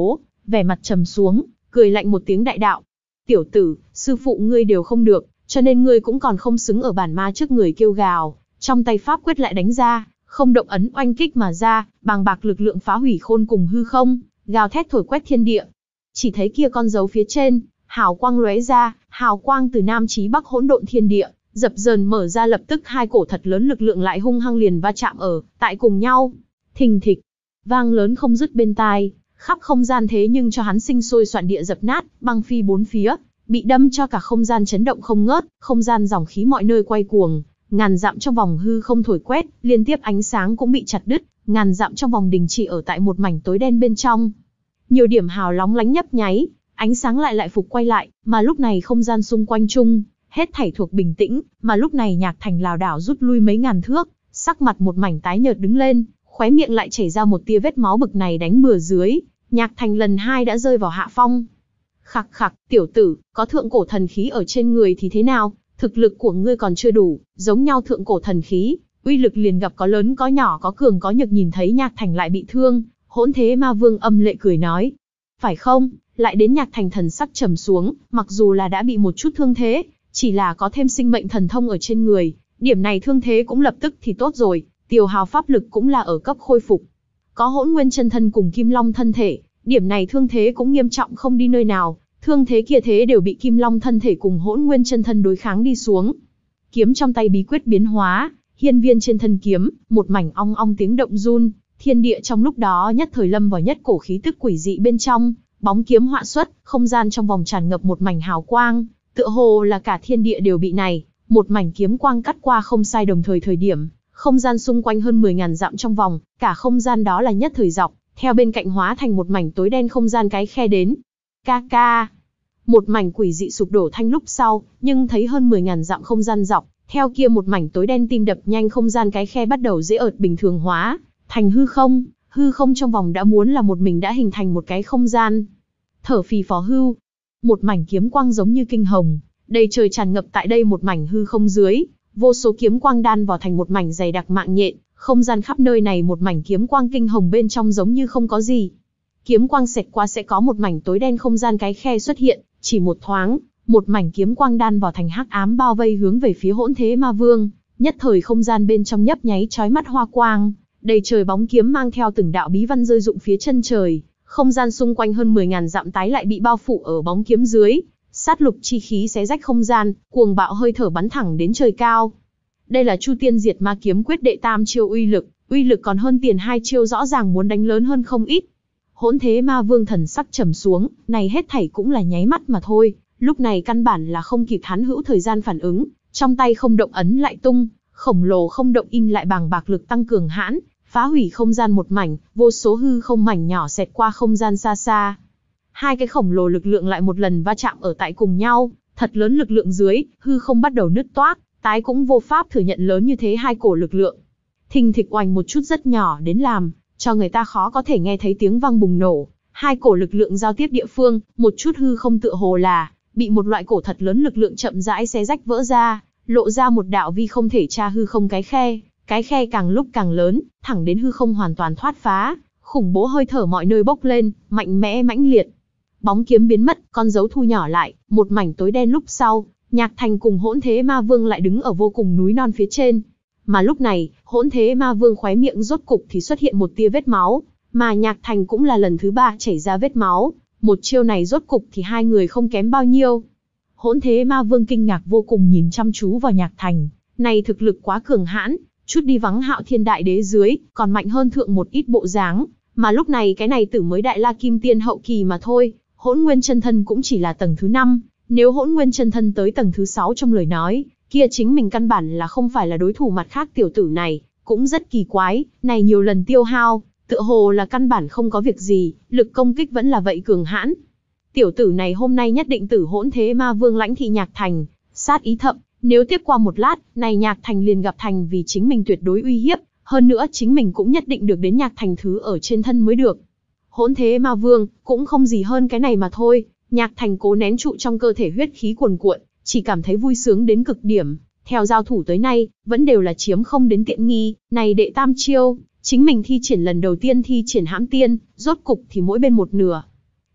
vẻ mặt trầm xuống, cười lạnh một tiếng đại đạo. Tiểu tử, sư phụ ngươi đều không được, cho nên ngươi cũng còn không xứng ở bản ma trước người kêu gào. Trong tay pháp quyết lại đánh ra, không động ấn oanh kích mà ra, bàng bạc lực lượng phá hủy khôn cùng hư không, gào thét thổi quét thiên địa. Chỉ thấy kia con dấu phía trên, hào quang lóe ra, hào quang từ nam chí bắc hỗn độn thiên địa, dập dờn mở ra, lập tức hai cổ thật lớn lực lượng lại hung hăng liền va chạm ở tại cùng nhau. Thình thịch, vang lớn không dứt bên tai, khắp không gian thế nhưng cho hắn sinh sôi soạn địa dập nát, băng phi bốn phía, bị đâm cho cả không gian chấn động không ngớt, không gian dòng khí mọi nơi quay cuồng, ngàn dặm trong vòng hư không thổi quét, liên tiếp ánh sáng cũng bị chặt đứt, ngàn dặm trong vòng đình chỉ ở tại một mảnh tối đen bên trong. Nhiều điểm hào lóng lánh nhấp nháy, ánh sáng lại lại phục quay lại, mà lúc này không gian xung quanh chung, hết thảy thuộc bình tĩnh, mà lúc này Nhạc Thành lảo đảo rút lui mấy ngàn thước, sắc mặt một mảnh tái nhợt đứng lên, khóe miệng lại chảy ra một tia vết máu, bực này đánh bừa dưới, Nhạc Thành lần hai đã rơi vào hạ phong. Khặc khặc, tiểu tử, có thượng cổ thần khí ở trên người thì thế nào, thực lực của ngươi còn chưa đủ, giống nhau thượng cổ thần khí, uy lực liền gặp có lớn có nhỏ, có cường có nhược. Nhìn thấy Nhạc Thành lại bị thương, Hỗn Thế Ma Vương âm lệ cười nói, phải không? Lại đến Nhạc Thành thần sắc trầm xuống, mặc dù là đã bị một chút thương thế, chỉ là có thêm sinh mệnh thần thông ở trên người, điểm này thương thế cũng lập tức thì tốt rồi, tiêu hao pháp lực cũng là ở cấp khôi phục. Có Hỗn Nguyên chân thân cùng Kim Long thân thể, điểm này thương thế cũng nghiêm trọng không đi nơi nào, thương thế kia thế đều bị Kim Long thân thể cùng Hỗn Nguyên chân thân đối kháng đi xuống. Kiếm trong tay bí quyết biến hóa, hiên viên trên thân kiếm, một mảnh ong ong tiếng động run, thiên địa trong lúc đó nhất thời lâm vào nhất cổ khí tức quỷ dị bên trong, bóng kiếm họa xuất, không gian trong vòng tràn ngập một mảnh hào quang, tựa hồ là cả thiên địa đều bị này, một mảnh kiếm quang cắt qua không sai đồng thời thời điểm, không gian xung quanh hơn mười ngàn dặm trong vòng, cả không gian đó là nhất thời dọc, theo bên cạnh hóa thành một mảnh tối đen không gian cái khe đến. Ca ca. Một mảnh quỷ dị sụp đổ thanh lúc sau, nhưng thấy hơn mười ngàn dặm không gian dọc, theo kia một mảnh tối đen tim đập nhanh không gian cái khe bắt đầu dễ ợt bình thường hóa, thành hư không, hư không trong vòng đã muốn là một mình đã hình thành một cái không gian. Thở phì phò hưu, một mảnh kiếm quang giống như kinh hồng, đầy trời tràn ngập tại đây một mảnh hư không dưới, vô số kiếm quang đan vào thành một mảnh dày đặc mạng nhện, không gian khắp nơi này một mảnh kiếm quang kinh hồng bên trong giống như không có gì. Kiếm quang xẹt qua sẽ có một mảnh tối đen không gian cái khe xuất hiện, chỉ một thoáng, một mảnh kiếm quang đan vào thành hắc ám bao vây hướng về phía Hỗn Thế Ma Vương, nhất thời không gian bên trong nhấp nháy chói mắt hoa quang, đầy trời bóng kiếm mang theo từng đạo bí văn rơi rụng phía chân trời, không gian xung quanh hơn mười ngàn dặm tái lại bị bao phủ ở bóng kiếm dưới, sát lục chi khí xé rách không gian, cuồng bạo hơi thở bắn thẳng đến trời cao. Đây là Chu Tiên Diệt Ma Kiếm Quyết đệ tam chiêu uy lực, uy lực còn hơn tiền hai chiêu, rõ ràng muốn đánh lớn hơn không ít. Hỗn Thế Ma Vương thần sắc trầm xuống, này hết thảy cũng là nháy mắt mà thôi, lúc này căn bản là không kịp hắn hữu thời gian phản ứng, trong tay không động ấn lại tung, khổng lồ không động in lại bàng bạc lực tăng cường hãn, phá hủy không gian một mảnh, vô số hư không mảnh nhỏ xẹt qua không gian xa xa. Hai cái khổng lồ lực lượng lại một lần va chạm ở tại cùng nhau, thật lớn lực lượng dưới, hư không bắt đầu nứt toác, tái cũng vô pháp thừa nhận lớn như thế hai cổ lực lượng. Thình thịch oành một chút rất nhỏ đến làm cho người ta khó có thể nghe thấy tiếng vang bùng nổ, hai cổ lực lượng giao tiếp địa phương, một chút hư không tựa hồ là bị một loại cổ thật lớn lực lượng chậm rãi xé rách vỡ ra, lộ ra một đạo vi không thể tra hư không cái khe, cái khe càng lúc càng lớn, thẳng đến hư không hoàn toàn thoát phá, khủng bố hơi thở mọi nơi bốc lên, mạnh mẽ mãnh liệt. Bóng kiếm biến mất, con dấu thu nhỏ lại, một mảnh tối đen lúc sau, Nhạc Thành cùng Hỗn Thế Ma Vương lại đứng ở vô cùng núi non phía trên. Mà lúc này, Hỗn Thế Ma Vương khóe miệng rốt cục thì xuất hiện một tia vết máu, mà Nhạc Thành cũng là lần thứ ba chảy ra vết máu, một chiêu này rốt cục thì hai người không kém bao nhiêu. Hỗn Thế Ma Vương kinh ngạc vô cùng nhìn chăm chú vào Nhạc Thành, này thực lực quá cường hãn, chút đi vắng Hạo Thiên Đại Đế dưới, còn mạnh hơn thượng một ít bộ dáng, mà lúc này cái này tử mới Đại La Kim Tiên hậu kỳ mà thôi, Hỗn Nguyên chân thân cũng chỉ là tầng thứ năm, nếu Hỗn Nguyên chân thân tới tầng thứ sáu trong lời nói, kia chính mình căn bản là không phải là đối thủ. Mặt khác tiểu tử này cũng rất kỳ quái, này nhiều lần tiêu hao, tựa hồ là căn bản không có việc gì, lực công kích vẫn là vậy cường hãn. Tiểu tử này hôm nay nhất định tử Hỗn Thế Ma Vương lãnh thị Nhạc Thành, sát ý thậm, nếu tiếp qua một lát, này Nhạc Thành liền gặp thành vì chính mình tuyệt đối uy hiếp, hơn nữa chính mình cũng nhất định được đến Nhạc Thành thứ ở trên thân mới được. Hỗn Thế Ma Vương cũng không gì hơn cái này mà thôi. Nhạc Thành cố nén trụ trong cơ thể huyết khí cuồn cuộn, chỉ cảm thấy vui sướng đến cực điểm. Theo giao thủ tới nay, vẫn đều là chiếm không đến tiện nghi. Này đệ tam chiêu, chính mình thi triển lần đầu tiên thi triển hãm tiên, rốt cục thì mỗi bên một nửa.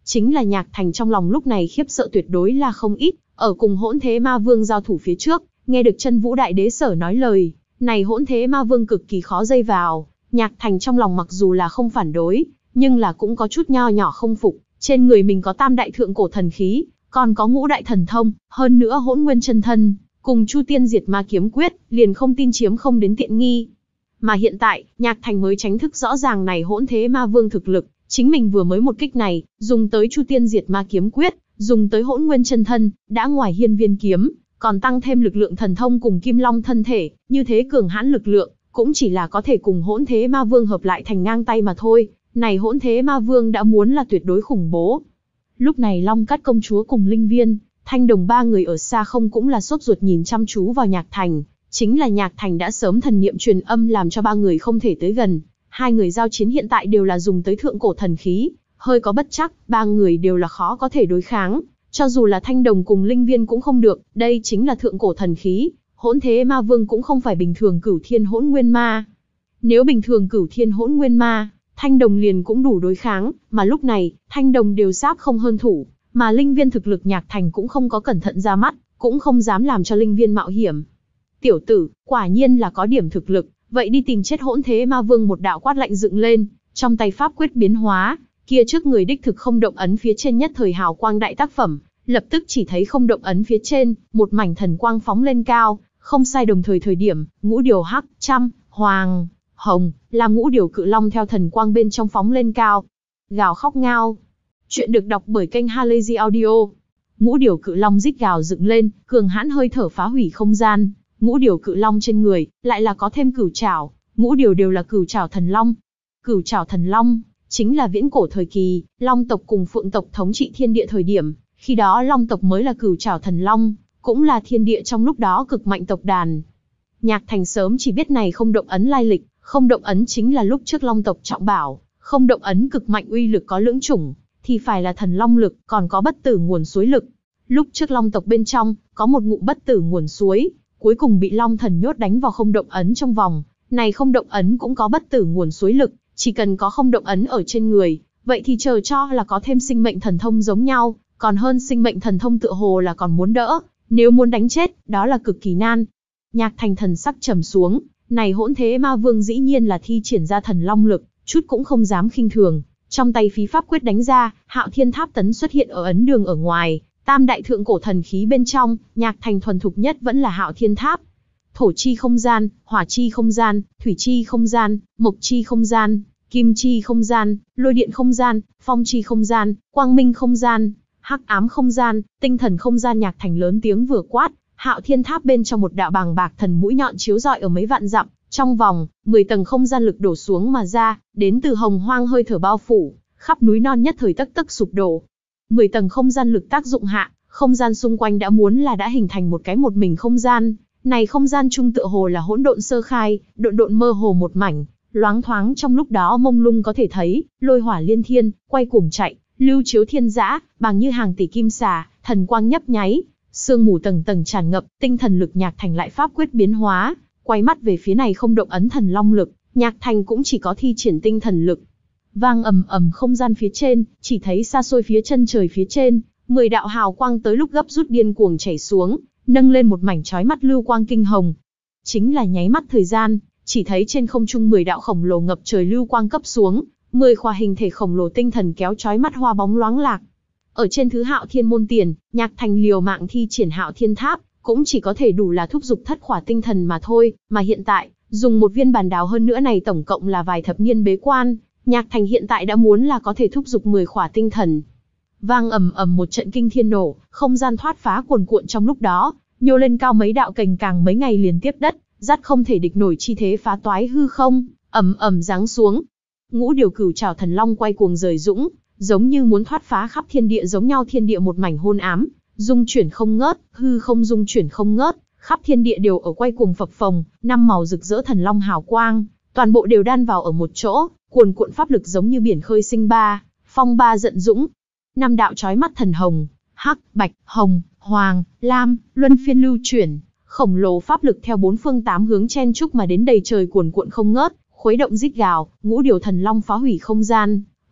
Chính là Nhạc Thành trong lòng lúc này khiếp sợ tuyệt đối là không ít, ở cùng Hỗn Thế Ma Vương giao thủ phía trước, nghe được Chân Vũ Đại Đế sở nói lời, này Hỗn Thế Ma Vương cực kỳ khó dây vào, Nhạc Thành trong lòng mặc dù là không phản đối, nhưng là cũng có chút nho nhỏ không phục, trên người mình có tam đại thượng cổ thần khí, còn có ngũ đại thần thông, hơn nữa Hỗn Nguyên chân thân, cùng Chu Tiên Diệt Ma kiếm quyết, liền không tin chiếm không đến tiện nghi. Mà hiện tại, Nhạc Thành mới tránh thức rõ ràng này Hỗn Thế Ma Vương thực lực, chính mình vừa mới một kích này, dùng tới Chu Tiên Diệt Ma kiếm quyết, dùng tới Hỗn Nguyên chân thân, đã ngoài hiên viên kiếm, còn tăng thêm lực lượng thần thông cùng Kim Long thân thể, như thế cường hãn lực lượng, cũng chỉ là có thể cùng Hỗn Thế Ma Vương hợp lại thành ngang tay mà thôi, này Hỗn Thế Ma Vương đã muốn là tuyệt đối khủng bố. Lúc này Long Cát công chúa cùng Linh Viên, Thanh Đồng ba người ở xa không cũng là sốt ruột nhìn chăm chú vào Nhạc Thành, chính là Nhạc Thành đã sớm thần niệm truyền âm làm cho ba người không thể tới gần, hai người giao chiến hiện tại đều là dùng tới thượng cổ thần khí, hơi có bất chắc, ba người đều là khó có thể đối kháng, cho dù là Thanh Đồng cùng Linh Viên cũng không được, đây chính là thượng cổ thần khí, Hỗn Thế Ma Vương cũng không phải bình thường Cửu Thiên Hỗn Nguyên Ma. Nếu bình thường Cửu Thiên Hỗn Nguyên Ma, Thanh Đồng liền cũng đủ đối kháng, mà lúc này, Thanh Đồng đều sáp không hơn thủ, mà Linh Viên thực lực Nhạc Thành cũng không có cẩn thận ra mắt, cũng không dám làm cho Linh Viên mạo hiểm. Tiểu tử, quả nhiên là có điểm thực lực, vậy đi tìm chết Hỗn Thế Ma Vương, một đạo quát lạnh dựng lên, trong tay pháp quyết biến hóa, kia trước người đích thực không động ấn phía trên nhất thời hào quang đại tác phẩm, lập tức chỉ thấy không động ấn phía trên, một mảnh thần quang phóng lên cao, không sai đồng thời thời điểm, ngũ điều hắc, trăm, hoàng, hồng, là ngũ điều cự long theo thần quang bên trong phóng lên cao. Gào khóc ngao. Chuyện được đọc bởi kênh Halazy Audio. Ngũ điều cự long rít gào dựng lên, cường hãn hơi thở phá hủy không gian. Ngũ điều cự long trên người, lại là có thêm cửu trảo, ngũ điều đều là cửu trảo thần long. Cửu trảo thần long, chính là viễn cổ thời kỳ, long tộc cùng phượng tộc thống trị thiên địa thời điểm, khi đó long tộc mới là cửu trảo thần long, cũng là thiên địa trong lúc đó cực mạnh tộc đàn. Nhạc Thành sớm chỉ biết này không động ấn lai lịch, không động ấn chính là lúc trước long tộc trọng bảo, không động ấn cực mạnh uy lực có lưỡng chủng, thì phải là thần long lực, còn có bất tử nguồn suối lực. Lúc trước long tộc bên trong, có một ngụm bất tử nguồn suối, cuối cùng bị long thần nhốt đánh vào không động ấn trong vòng, này không động ấn cũng có bất tử nguồn suối lực, chỉ cần có không động ấn ở trên người, vậy thì chờ cho là có thêm sinh mệnh thần thông giống nhau, còn hơn sinh mệnh thần thông tựa hồ là còn muốn đỡ, nếu muốn đánh chết, đó là cực kỳ nan. Nhạc Thành thần sắc trầm xuống, này Hỗn Thế Ma Vương dĩ nhiên là thi triển ra thần long lực, chút cũng không dám khinh thường, trong tay phí pháp quyết đánh ra, Hạo Thiên Tháp tấn xuất hiện ở ấn đường ở ngoài, tam đại thượng cổ thần khí bên trong, Nhạc Thành thuần thục nhất vẫn là Hạo Thiên Tháp. Thổ chi không gian, hỏa chi không gian, thủy chi không gian, mộc chi không gian, kim chi không gian, lôi điện không gian, phong chi không gian, quang minh không gian, hắc ám không gian, tinh thần không gian. Nhạc Thành lớn tiếng vừa quát, Hạo Thiên Tháp bên trong một đạo bàng bạc thần mũi nhọn chiếu rọi ở mấy vạn dặm, trong vòng, mười tầng không gian lực đổ xuống mà ra, đến từ hồng hoang hơi thở bao phủ, khắp núi non nhất thời tấc tấc sụp đổ. mười tầng không gian lực tác dụng hạ, không gian xung quanh đã muốn là đã hình thành một cái một mình không gian, này không gian trung tựa hồ là hỗn độn sơ khai, độn độn mơ hồ một mảnh, loáng thoáng trong lúc đó mông lung có thể thấy, lôi hỏa liên thiên, quay cuồng chạy, lưu chiếu thiên dã, bằng như hàng tỷ kim xà, thần quang nhấp nháy, sương mù tầng tầng tràn ngập, tinh thần lực Nhạc Thành lại pháp quyết biến hóa, quay mắt về phía này không động ấn thần long lực, Nhạc Thành cũng chỉ có thi triển tinh thần lực. Vang ầm ầm không gian phía trên, chỉ thấy xa xôi phía chân trời phía trên, mười đạo hào quang tới lúc gấp rút điên cuồng chảy xuống, nâng lên một mảnh chói mắt lưu quang kinh hồng. Chính là nháy mắt thời gian, chỉ thấy trên không trung mười đạo khổng lồ ngập trời lưu quang cấp xuống, mười khỏa hình thể khổng lồ tinh thần kéo chói mắt hoa bóng loáng lạc. Ở trên thứ Hạo Thiên môn tiền, Nhạc Thành liều mạng thi triển Hạo Thiên Tháp, cũng chỉ có thể đủ là thúc giục thất khỏa tinh thần mà thôi, mà hiện tại, dùng một viên bản đào hơn nữa này tổng cộng là vài thập niên bế quan, Nhạc Thành hiện tại đã muốn là có thể thúc giục mười khỏa tinh thần. Vang ầm ầm một trận kinh thiên nổ, không gian thoát phá cuồn cuộn trong lúc đó, nhô lên cao mấy đạo cành càng mấy ngày liền tiếp đất, dắt không thể địch nổi chi thế phá toái hư không, ầm ầm giáng xuống. Ngũ điều cửu trảo thần long quay cuồng rời dũng, giống như muốn thoát phá khắp thiên địa giống nhau, thiên địa một mảnh hôn ám, dung chuyển không ngớt, hư không dung chuyển không ngớt, khắp thiên địa đều ở quay cuồng phập phồng, năm màu rực rỡ thần long hào quang, toàn bộ đều đan vào ở một chỗ, cuồn cuộn pháp lực giống như biển khơi sinh ba, phong ba giận dũng. Năm đạo chói mắt thần hồng, hắc, bạch, hồng, hoàng, lam, luân phiên lưu chuyển, khổng lồ pháp lực theo bốn phương tám hướng chen chúc mà đến đầy trời cuồn cuộn không ngớt, khuấy động rít gào, ngũ điều thần long phá hủy không gian,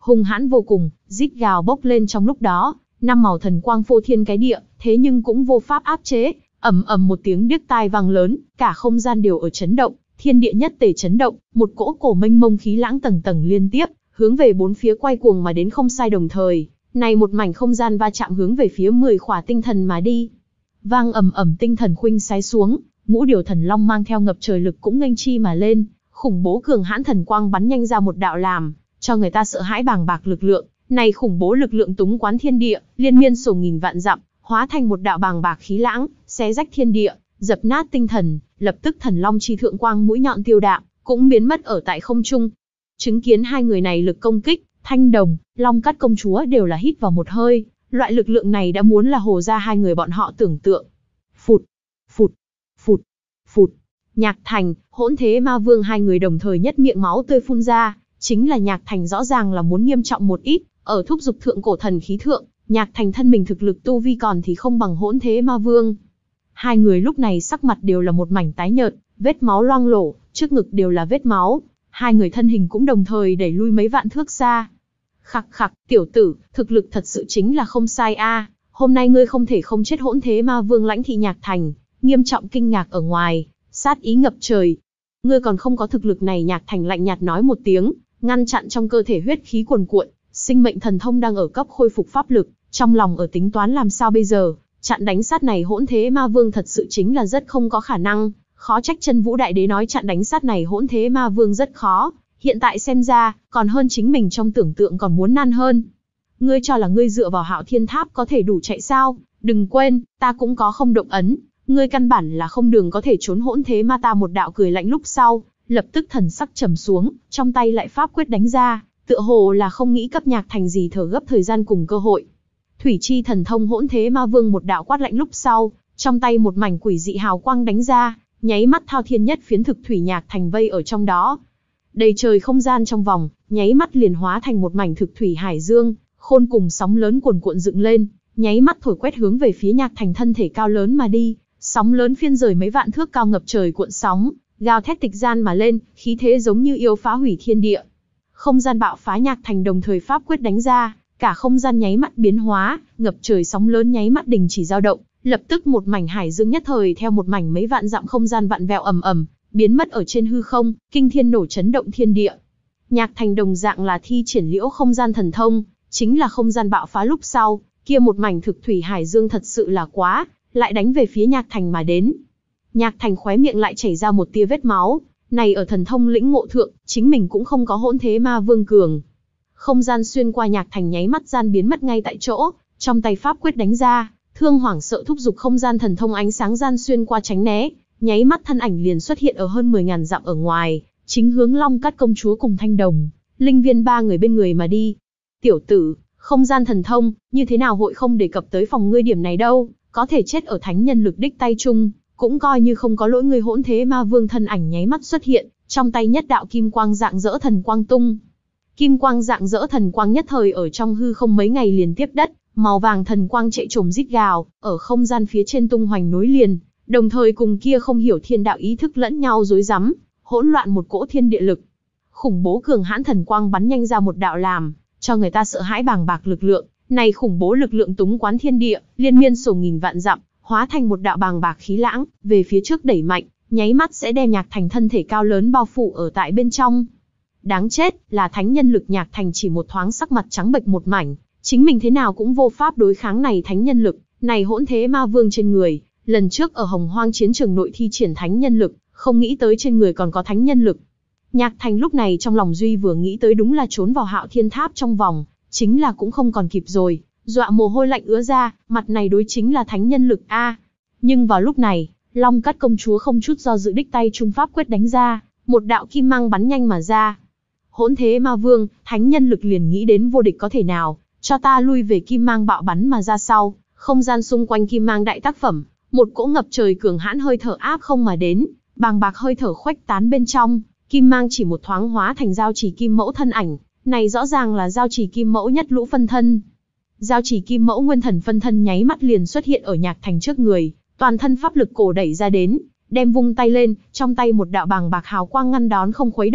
hung hãn vô cùng, rít gào bốc lên trong lúc đó, năm màu thần quang phô thiên cái địa, thế nhưng cũng vô pháp áp chế, ầm ầm một tiếng điếc tai vang lớn, cả không gian đều ở chấn động, thiên địa nhất tề chấn động, một cỗ cổ mênh mông khí lãng tầng tầng liên tiếp, hướng về bốn phía quay cuồng mà đến không sai đồng thời, này một mảnh không gian va chạm hướng về phía mười khỏa tinh thần mà đi. Vang ầm ầm tinh thần khuynh sái xuống, ngũ điều thần long mang theo ngập trời lực cũng nghênh chi mà lên, khủng bố cường hãn thần quang bắn nhanh ra một đạo làm cho người ta sợ hãi bàng bạc lực lượng, này khủng bố lực lượng túng quán thiên địa, liên miên sổ nghìn vạn dặm, hóa thành một đạo bàng bạc khí lãng, xé rách thiên địa, dập nát tinh thần, lập tức thần long chi thượng quang mũi nhọn tiêu đạm, cũng biến mất ở tại không trung. Chứng kiến hai người này lực công kích, Thanh Đồng, Long Cát công chúa đều là hít vào một hơi, loại lực lượng này đã muốn là hồ ra hai người bọn họ tưởng tượng. Phụt, phụt, phụt, phụt. Nhạc Thành, Hỗn Thế Ma Vương hai người đồng thời nhất miệng máu tươi phun ra, chính là Nhạc Thành rõ ràng là muốn nghiêm trọng một ít, ở thúc dục thượng cổ thần khí thượng, Nhạc Thành thân mình thực lực tu vi còn thì không bằng Hỗn Thế Ma Vương. Hai người lúc này sắc mặt đều là một mảnh tái nhợt, vết máu loang lổ, trước ngực đều là vết máu, hai người thân hình cũng đồng thời đẩy lui mấy vạn thước xa. Khặc khặc, tiểu tử, thực lực thật sự chính là không sai a, hôm nay ngươi không thể không chết. Hỗn Thế Ma Vương lãnh thị Nhạc Thành, nghiêm trọng kinh ngạc ở ngoài, sát ý ngập trời. Ngươi còn không có thực lực này. Nhạc Thành lạnh nhạt nói một tiếng, ngăn chặn trong cơ thể huyết khí cuồn cuộn, sinh mệnh thần thông đang ở cấp khôi phục pháp lực, trong lòng ở tính toán làm sao bây giờ, chặn đánh sát này Hỗn Thế Ma Vương thật sự chính là rất không có khả năng, khó trách Chân Vũ Đại Đế nói chặn đánh sát này Hỗn Thế Ma Vương rất khó, hiện tại xem ra, còn hơn chính mình trong tưởng tượng còn muốn nan hơn. Ngươi cho là ngươi dựa vào Hạo Thiên Tháp có thể đủ chạy sao? Đừng quên, ta cũng có không động ấn, ngươi căn bản là không đường có thể trốn. Hỗn Thế Ma ta một đạo cười lạnh lúc sau, lập tức thần sắc trầm xuống, trong tay lại pháp quyết đánh ra, tựa hồ là không nghĩ cấp Nhạc Thành gì thở gấp thời gian cùng cơ hội. Thủy chi thần thông. Hỗn Thế Ma Vương một đạo quát lạnh lúc sau, trong tay một mảnh quỷ dị hào quang đánh ra, nháy mắt thao thiên nhất phiến thực thủy Nhạc Thành vây ở trong đó. Đầy trời không gian trong vòng, nháy mắt liền hóa thành một mảnh thực thủy hải dương, khôn cùng sóng lớn cuồn cuộn dựng lên, nháy mắt thổi quét hướng về phía Nhạc Thành thân thể cao lớn mà đi, sóng lớn phiên rời mấy vạn thước cao ngập trời cuộn sóng, gào thét tịch gian mà lên, khí thế giống như yêu phá hủy thiên địa. Không gian bạo phá. Nhạc Thành đồng thời pháp quyết đánh ra, cả không gian nháy mắt biến hóa, ngập trời sóng lớn nháy mắt đình chỉ dao động, lập tức một mảnh hải dương nhất thời theo một mảnh mấy vạn dặm không gian vặn vẹo ầm ầm, biến mất ở trên hư không, kinh thiên nổ chấn động thiên địa. Nhạc Thành đồng dạng là thi triển liễu không gian thần thông, chính là không gian bạo phá lúc sau, kia một mảnh thực thủy hải dương thật sự là quá, lại đánh về phía Nhạc Thành mà đến. Nhạc Thành khóe miệng lại chảy ra một tia vết máu, này ở thần thông lĩnh ngộ thượng, chính mình cũng không có Hỗn Thế Ma Vương cường. Không gian xuyên qua Nhạc Thành nháy mắt gian biến mất ngay tại chỗ, trong tay pháp quyết đánh ra, thương hoảng sợ thúc dục không gian thần thông ánh sáng gian xuyên qua tránh né, nháy mắt thân ảnh liền xuất hiện ở hơn mười ngàn dặm ở ngoài, chính hướng Long Cát công chúa cùng Thanh Đồng, Linh Viên ba người bên người mà đi. Tiểu tử, không gian thần thông, như thế nào hội không đề cập tới phòng ngươi điểm này đâu, có thể chết ở thánh nhân lực đích tay chung, cũng coi như không có lỗi. Ngươi. Hỗn Thế Ma Vương thân ảnh nháy mắt xuất hiện, trong tay nhất đạo kim quang dạng dỡ thần quang tung. Kim quang dạng dỡ thần quang nhất thời ở trong hư không mấy ngày liền tiếp đất, màu vàng thần quang chạy trồm rít gào, ở không gian phía trên tung hoành nối liền, đồng thời cùng kia không hiểu thiên đạo ý thức lẫn nhau rối rắm, hỗn loạn một cỗ thiên địa lực. Khủng bố cường hãn thần quang bắn nhanh ra một đạo làm cho người ta sợ hãi bàng bạc lực lượng, này khủng bố lực lượng túng quán thiên địa, liên miên sổ nghìn vạn dặm, hóa thành một đạo bàng bạc khí lãng, về phía trước đẩy mạnh, nháy mắt sẽ đem Nhạc Thành thân thể cao lớn bao phủ ở tại bên trong. Đáng chết, là thánh nhân lực. Nhạc Thành chỉ một thoáng sắc mặt trắng bệch một mảnh, chính mình thế nào cũng vô pháp đối kháng này thánh nhân lực, này Hỗn Thế Ma Vương trên người, lần trước ở Hồng Hoang chiến trường nội thi triển thánh nhân lực, không nghĩ tới trên người còn có thánh nhân lực. Nhạc Thành lúc này trong lòng duy vừa nghĩ tới đúng là trốn vào Hạo Thiên Tháp trong vòng, chính là cũng không còn kịp rồi, dọa mồ hôi lạnh ứa ra, mặt này đối chính là thánh nhân lực a. Nhưng vào lúc này, Long Cát công chúa không chút do dự đích tay trung pháp quyết đánh ra, một đạo kim mang bắn nhanh mà ra. Hỗn Thế Ma Vương, thánh nhân lực liền nghĩ đến vô địch có thể nào, cho ta lui về. Kim mang bạo bắn mà ra sau, không gian xung quanh kim mang đại tác phẩm, một cỗ ngập trời cường hãn hơi thở áp không mà đến, bàng bạc hơi thở khuếch tán bên trong, kim mang chỉ một thoáng hóa thành Giao Chỉ Kim Mẫu thân ảnh, này rõ ràng là Giao Chỉ Kim Mẫu nhất lũ phân thân. Giao Chỉ Kim Mẫu nguyên thần phân thân nháy mắt liền xuất hiện ở Nhạc Thành trước người, toàn thân pháp lực cổ đẩy ra đến, đem vung tay lên, trong tay một đạo bàng bạc hào quang ngăn đón không khuấy động,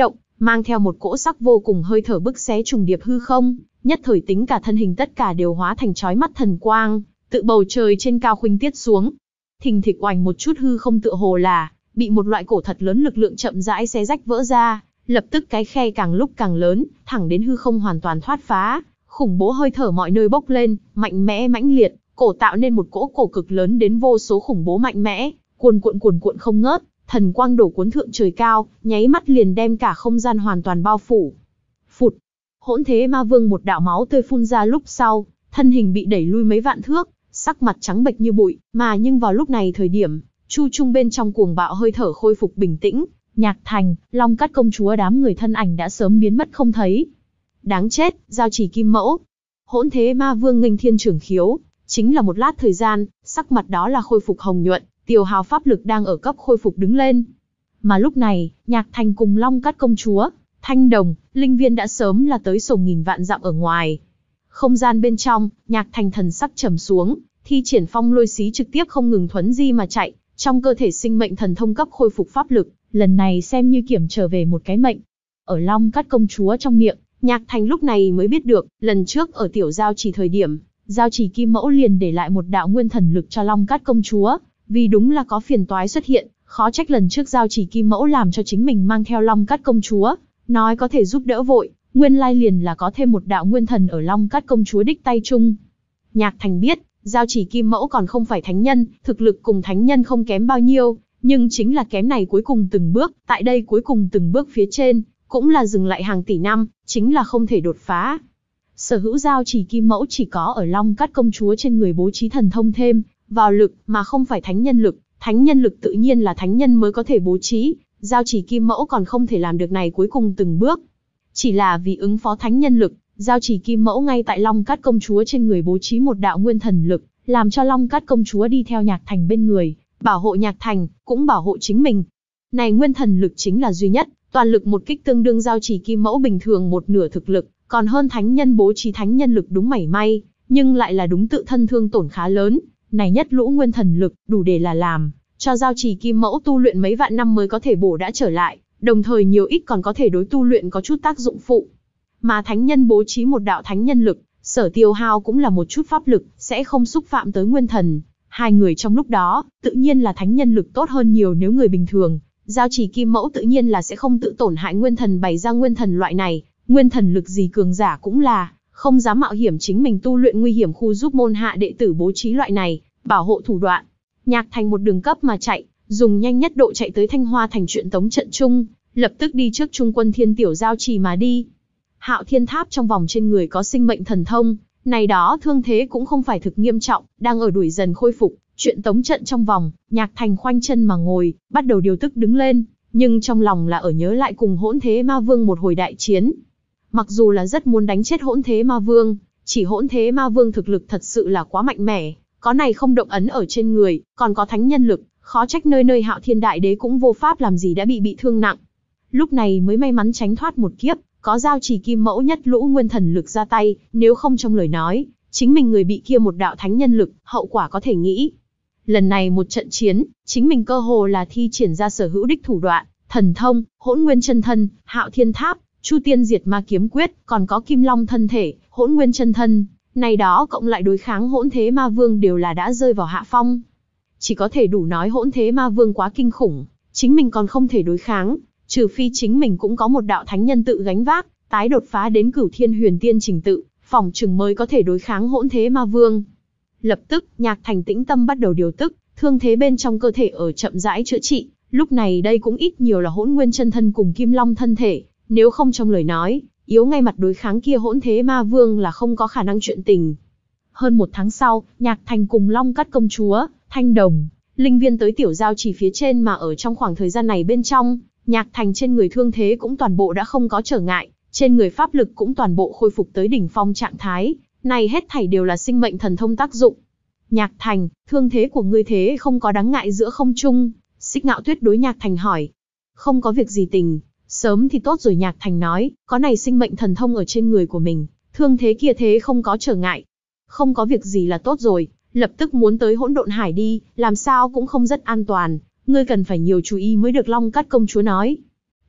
mang theo một cỗ sắc vô cùng hơi thở bức xé trùng điệp hư không, nhất thời tính cả thân hình tất cả đều hóa thành chói mắt thần quang, tự bầu trời trên cao khuynh tiết xuống. Thình thịch oành một chút hư không tựa hồ là bị một loại cổ thật lớn lực lượng chậm rãi xé rách vỡ ra, lập tức cái khe càng lúc càng lớn, thẳng đến hư không hoàn toàn thoát phá, khủng bố hơi thở mọi nơi bốc lên, mạnh mẽ mãnh liệt, cổ tạo nên một cỗ cổ cực lớn đến vô số khủng bố mạnh mẽ, cuồn cuộn cuồn cuộn không ngớt, thần quang đổ cuốn thượng trời cao, nháy mắt liền đem cả không gian hoàn toàn bao phủ. Phụt, Hỗn Thế Ma Vương một đạo máu tươi phun ra lúc sau, thân hình bị đẩy lui mấy vạn thước, sắc mặt trắng bệch như bụi, mà nhưng vào lúc này thời điểm, chu trung bên trong cuồng bạo hơi thở khôi phục bình tĩnh, Nhạc Thành, Long Cát công chúa đám người thân ảnh đã sớm biến mất không thấy. Đáng chết, Giao Chỉ Kim Mẫu. Hỗn Thế Ma Vương nghênh thiên trưởng khiếu, chính là một lát thời gian, sắc mặt đó là khôi phục hồng nhuận, tiêu hao pháp lực đang ở cấp khôi phục đứng lên. Mà lúc này, Nhạc Thành cùng Long Cát công chúa, Thanh Đồng, Linh Viên đã sớm là tới sổ nghìn vạn dặm ở ngoài. Không gian bên trong, Nhạc Thành thần sắc trầm xuống, thi triển phong lôi xí trực tiếp không ngừng thuấn di mà chạy, trong cơ thể sinh mệnh thần thông cấp khôi phục pháp lực, lần này xem như kiểm trở về một cái mệnh. Ở Long Cát công chúa trong miệng, Nhạc Thành lúc này mới biết được, lần trước ở tiểu Giao Chỉ thời điểm, Giao Chỉ Kim Mẫu liền để lại một đạo nguyên thần lực cho Long Cát công chúa, vì đúng là có phiền toái xuất hiện, khó trách lần trước Giao Chỉ Kim Mẫu làm cho chính mình mang theo Long Cát công chúa, nói có thể giúp đỡ vội, nguyên lai liền là có thêm một đạo nguyên thần ở Long Cát công chúa đích tay chung. Nhạc Thành biết, Giao Chỉ Kim Mẫu còn không phải thánh nhân, thực lực cùng thánh nhân không kém bao nhiêu, nhưng chính là kém này cuối cùng từng bước, tại đây cuối cùng từng bước phía trên, cũng là dừng lại hàng tỷ năm, chính là không thể đột phá. Sở hữu Giao Chỉ Kim Mẫu chỉ có ở Long Cát công chúa trên người bố trí thần thông thêm vào lực, mà không phải thánh nhân lực, thánh nhân lực tự nhiên là thánh nhân mới có thể bố trí, Giao Chỉ Kim Mẫu còn không thể làm được này cuối cùng từng bước. Chỉ là vì ứng phó thánh nhân lực, Giao Chỉ Kim Mẫu ngay tại Long Cát công chúa trên người bố trí một đạo nguyên thần lực, làm cho Long Cát công chúa đi theo Nhạc Thành bên người, bảo hộ Nhạc Thành, cũng bảo hộ chính mình. Này nguyên thần lực chính là duy nhất, toàn lực một kích tương đương Giao Chỉ Kim Mẫu bình thường một nửa thực lực, còn hơn thánh nhân bố trí thánh nhân lực đúng mảy may, nhưng lại là đúng tự thân thương tổn khá lớn. Này nhất lũ nguyên thần lực, đủ để là làm cho Giao Chỉ Kim Mẫu tu luyện mấy vạn năm mới có thể bổ đã trở lại, đồng thời nhiều ít còn có thể đối tu luyện có chút tác dụng phụ. Mà thánh nhân bố trí một đạo thánh nhân lực, sở tiêu hao cũng là một chút pháp lực, sẽ không xúc phạm tới nguyên thần. Hai người trong lúc đó, tự nhiên là thánh nhân lực tốt hơn nhiều nếu người bình thường. Giao Chỉ Kim Mẫu tự nhiên là sẽ không tự tổn hại nguyên thần bày ra nguyên thần loại này, nguyên thần lực gì cường giả cũng là, không dám mạo hiểm chính mình tu luyện nguy hiểm khu giúp môn hạ đệ tử bố trí loại này, bảo hộ thủ đoạn. Nhạc Thành một đường cấp mà chạy, dùng nhanh nhất độ chạy tới Thanh Hoa thành chuyện tống trận chung, lập tức đi trước trung quân Thiên Tiểu Giao Trì mà đi. Hạo Thiên Tháp trong vòng trên người có sinh mệnh thần thông, này đó thương thế cũng không phải thực nghiêm trọng, đang ở đuổi dần khôi phục. Chuyện tống trận trong vòng, Nhạc Thành khoanh chân mà ngồi, bắt đầu điều tức đứng lên, nhưng trong lòng là ở nhớ lại cùng Hỗn Thế Ma Vương một hồi đại chiến. Mặc dù là rất muốn đánh chết Hỗn Thế Ma Vương, chỉ Hỗn Thế Ma Vương thực lực thật sự là quá mạnh mẽ, có này không động ấn ở trên người, còn có thánh nhân lực, khó trách nơi nơi Hạo Thiên Đại Đế cũng vô pháp làm gì đã bị bị thương nặng. Lúc này mới may mắn tránh thoát một kiếp, có Giao Chỉ Kim Mẫu nhất lũ nguyên thần lực ra tay, nếu không trong lời nói, chính mình người bị kia một đạo thánh nhân lực, hậu quả có thể nghĩ. Lần này một trận chiến, chính mình cơ hồ là thi triển ra sở hữu đích thủ đoạn, thần thông, Hỗn Nguyên chân thân, Hạo Thiên Tháp, Chu Tiên Diệt Ma kiếm quyết, còn có Kim Long thân thể, Hỗn Nguyên chân thân, này đó cộng lại đối kháng Hỗn Thế Ma Vương đều là đã rơi vào hạ phong. Chỉ có thể đủ nói Hỗn Thế Ma Vương quá kinh khủng, chính mình còn không thể đối kháng, trừ phi chính mình cũng có một đạo thánh nhân tự gánh vác, tái đột phá đến Cửu Thiên Huyền Tiên trình tự, phòng chừng mới có thể đối kháng Hỗn Thế Ma Vương. Lập tức, Nhạc Thành tĩnh tâm bắt đầu điều tức, thương thế bên trong cơ thể ở chậm rãi chữa trị, lúc này đây cũng ít nhiều là Hỗn Nguyên chân thân cùng Kim Long thân thể, nếu không trong lời nói, yếu ngay mặt đối kháng kia Hỗn Thế Ma Vương là không có khả năng chuyện tình. Hơn một tháng sau, Nhạc Thành cùng Long Cát công chúa, Thanh Đồng, Linh Viên tới Tiểu Giao Trì phía trên mà ở trong khoảng thời gian này bên trong, Nhạc Thành trên người thương thế cũng toàn bộ đã không có trở ngại, trên người pháp lực cũng toàn bộ khôi phục tới đỉnh phong trạng thái, này hết thảy đều là sinh mệnh thần thông tác dụng. Nhạc Thành, thương thế của ngươi thế không có đáng ngại giữa không trung, Xích Ngạo Tuyết đối Nhạc Thành hỏi. Không có việc gì tình, sớm thì tốt rồi Nhạc Thành nói, có này sinh mệnh thần thông ở trên người của mình, thương thế kia thế không có trở ngại. Không có việc gì là tốt rồi, lập tức muốn tới Hỗn Độn Hải đi, làm sao cũng không rất an toàn, ngươi cần phải nhiều chú ý mới được Long Cát công chúa nói.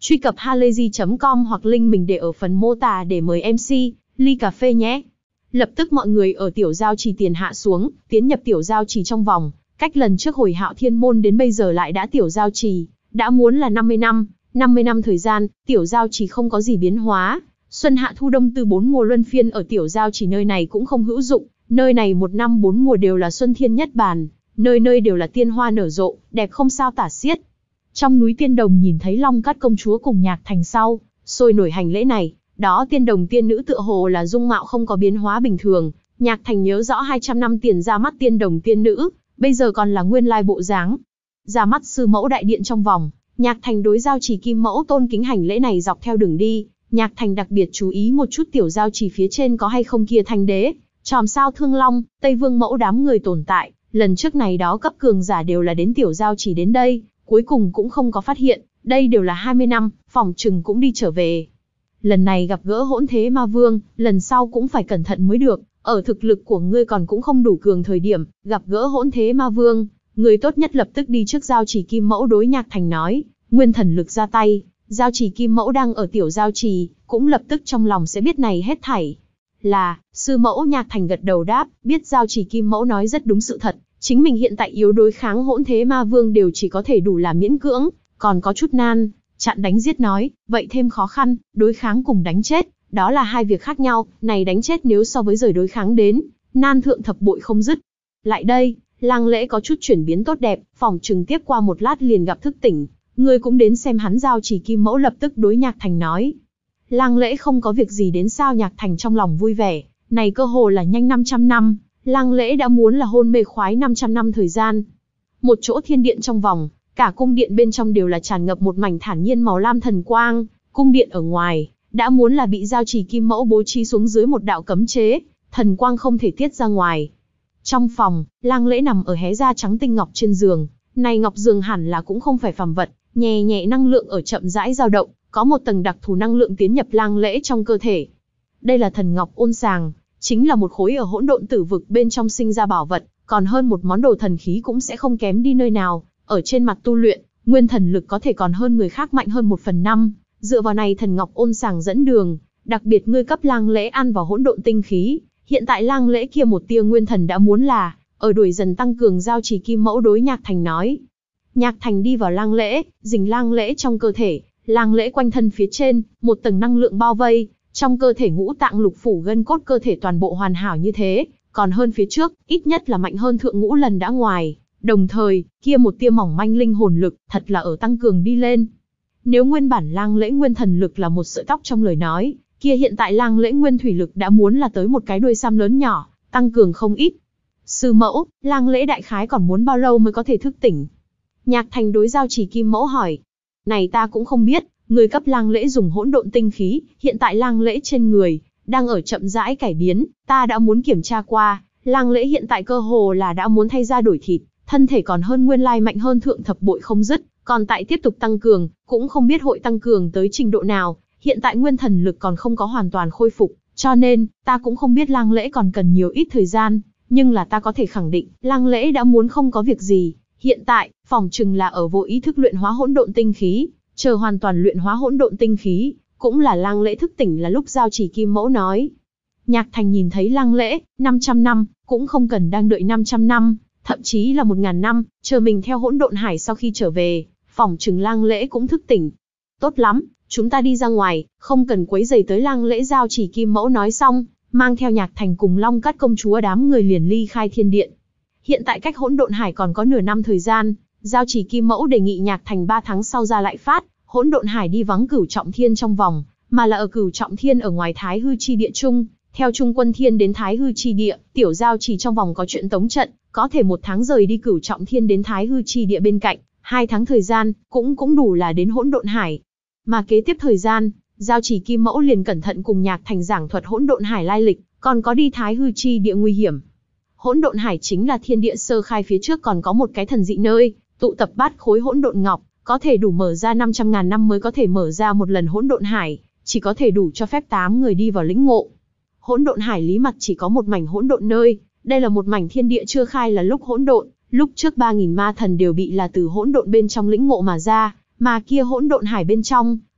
Truy cập halayzi chấm com hoặc link mình để ở phần mô tả để mời em xê, ly cà phê nhé. Lập tức mọi người ở tiểu giao trì tiền hạ xuống, tiến nhập tiểu giao trì trong vòng. Cách lần trước hồi Hạo Thiên Môn đến bây giờ lại đã tiểu giao trì, đã muốn là năm mươi năm, năm mươi năm thời gian, tiểu giao trì không có gì biến hóa. Xuân hạ thu đông từ bốn mùa luân phiên ở tiểu giao trì nơi này cũng không hữu dụng, nơi này một năm bốn mùa đều là xuân thiên nhất bản, nơi nơi đều là tiên hoa nở rộ, đẹp không sao tả xiết. Trong núi Tiên Đồng nhìn thấy Long Cát công chúa cùng Nhạc Thành sau, sôi nổi hành lễ này, đó Tiên Đồng tiên nữ tựa hồ là dung mạo không có biến hóa bình thường, Nhạc Thành nhớ rõ hai trăm năm tiền ra mắt Tiên Đồng tiên nữ, bây giờ còn là nguyên lai bộ dáng. Ra mắt sư mẫu đại điện trong vòng, Nhạc Thành đối giao trì kim mẫu tôn kính hành lễ này dọc theo đường đi, Nhạc Thành đặc biệt chú ý một chút tiểu giao trì phía trên có hay không kia thanh đế, chòm sao Thương Long, Tây Vương mẫu đám người tồn tại, lần trước này đó cấp cường giả đều là đến tiểu giao trì đến đây, cuối cùng cũng không có phát hiện, đây đều là hai mươi năm, phỏng chừng cũng đi trở về. Lần này gặp gỡ Hỗn Thế Ma Vương, lần sau cũng phải cẩn thận mới được, ở thực lực của ngươi còn cũng không đủ cường thời điểm, gặp gỡ Hỗn Thế Ma Vương, ngươi tốt nhất lập tức đi trước giao trì kim mẫu đối Nhạc Thành nói, nguyên thần lực ra tay, giao trì kim mẫu đang ở tiểu giao trì, cũng lập tức trong lòng sẽ biết này hết thảy. Là, sư mẫu. Nhạc Thành gật đầu đáp, biết giao trì kim mẫu nói rất đúng sự thật, chính mình hiện tại yếu đối kháng Hỗn Thế Ma Vương đều chỉ có thể đủ là miễn cưỡng, còn có chút nan, chặn đánh giết nói, vậy thêm khó khăn, đối kháng cùng đánh chết, đó là hai việc khác nhau, này đánh chết nếu so với rời đối kháng đến, nan thượng thập bội không dứt. Lại đây, Lang Lễ có chút chuyển biến tốt đẹp, phòng trừng tiếp qua một lát liền gặp thức tỉnh, ngươi cũng đến xem hắn. Giao trì kim mẫu lập tức đối Nhạc Thành nói. Lang Lễ không có việc gì đến sao? Nhạc Thành trong lòng vui vẻ, này cơ hồ là nhanh năm trăm năm, Lang Lễ đã muốn là hôn mê khoái năm trăm năm thời gian. Một chỗ thiên điện trong vòng, cả cung điện bên trong đều là tràn ngập một mảnh thản nhiên màu lam thần quang, cung điện ở ngoài, đã muốn là bị giao trì kim mẫu bố trí xuống dưới một đạo cấm chế, thần quang không thể tiết ra ngoài. Trong phòng, Lang Lễ nằm ở hé da trắng tinh ngọc trên giường, này ngọc giường hẳn là cũng không phải phàm vật, nhẹ nhẹ năng lượng ở chậm rãi dao động, có một tầng đặc thù năng lượng tiến nhập Lang Lễ trong cơ thể. Đây là thần ngọc ôn sàng, chính là một khối ở hỗn độn tử vực bên trong sinh ra bảo vật, còn hơn một món đồ thần khí cũng sẽ không kém đi nơi nào. Ở trên mặt tu luyện, nguyên thần lực có thể còn hơn người khác mạnh hơn một phần năm, dựa vào này thần ngọc ôn sàng dẫn đường, đặc biệt ngươi cấp Lang Lễ ăn vào hỗn độn tinh khí, hiện tại Lang Lễ kia một tia nguyên thần đã muốn là ở đuổi dần tăng cường. Giao trì kim mẫu đối Nhạc Thành nói. Nhạc Thành đi vào Lang Lễ, dình Lang Lễ trong cơ thể, Lang Lễ quanh thân phía trên, một tầng năng lượng bao vây, trong cơ thể ngũ tạng lục phủ gân cốt cơ thể toàn bộ hoàn hảo như thế, còn hơn phía trước, ít nhất là mạnh hơn thượng ngũ lần đã ngoài. Đồng thời, kia một tia mỏng manh linh hồn lực, thật là ở tăng cường đi lên. Nếu nguyên bản Lang Lễ nguyên thần lực là một sợi tóc trong lời nói, kia hiện tại Lang Lễ nguyên thủy lực đã muốn là tới một cái đuôi sam lớn nhỏ, tăng cường không ít. Sư mẫu, Lang Lễ đại khái còn muốn bao lâu mới có thể thức tỉnh? Nhạc Thành đối giao trì kim mẫu hỏi. Này ta cũng không biết, người cấp Lang Lễ dùng hỗn độn tinh khí, hiện tại Lang Lễ trên người đang ở chậm rãi cải biến, ta đã muốn kiểm tra qua, Lang Lễ hiện tại cơ hồ là đã muốn thay da đổi thịt, thân thể còn hơn nguyên lai mạnh hơn thượng thập bội không dứt, còn tại tiếp tục tăng cường, cũng không biết hội tăng cường tới trình độ nào, hiện tại nguyên thần lực còn không có hoàn toàn khôi phục, cho nên, ta cũng không biết Lang Lễ còn cần nhiều ít thời gian, nhưng là ta có thể khẳng định, Lang Lễ đã muốn không có việc gì, hiện tại, phòng chừng là ở vô ý thức luyện hóa hỗn độn tinh khí, chờ hoàn toàn luyện hóa hỗn độn tinh khí, cũng là Lang Lễ thức tỉnh là lúc giao trì kim mẫu nói. Nhạc Thành nhìn thấy Lang Lễ, năm trăm năm, cũng không cần đang đợi năm trăm năm, thậm chí là một ngàn năm, chờ mình theo hỗn độn hải sau khi trở về, phỏng chừng Lang Lễ cũng thức tỉnh. Tốt lắm, chúng ta đi ra ngoài, không cần quấy rầy tới Lang Lễ. Giao trì kim mẫu nói xong, mang theo Nhạc Thành cùng Long Cát công chúa đám người liền ly khai thiên điện. Hiện tại cách hỗn độn hải còn có nửa năm thời gian, giao trì kim mẫu đề nghị Nhạc Thành ba tháng sau ra lại phát, hỗn độn hải đi vắng Cửu Trọng Thiên trong vòng, mà là ở Cửu Trọng Thiên ở ngoài Thái Hư chi địa chung, theo Trung Quân Thiên đến Thái Hư chi địa, tiểu giao trì trong vòng có chuyện tống trận, có thể một tháng rời đi Cửu Trọng Thiên đến Thái Hư chi địa bên cạnh, hai tháng thời gian, cũng cũng đủ là đến hỗn độn hải. Mà kế tiếp thời gian, giao trì kim mẫu liền cẩn thận cùng Nhạc Thành giảng thuật hỗn độn hải lai lịch, còn có đi Thái Hư chi địa nguy hiểm. Hỗn độn hải chính là thiên địa sơ khai phía trước còn có một cái thần dị nơi, tụ tập bát khối hỗn độn ngọc, có thể đủ mở ra năm trăm ngàn năm mới có thể mở ra một lần hỗn độn hải, chỉ có thể đủ cho phép tám người đi vào lĩnh ngộ. Hỗn độn hải lý mặt chỉ có một mảnh hỗn độn nơi, đây là một mảnh thiên địa chưa khai là lúc hỗn độn, lúc trước ba nghìn ma thần đều bị là từ hỗn độn bên trong lĩnh ngộ mà ra, mà kia hỗn độn hải bên trong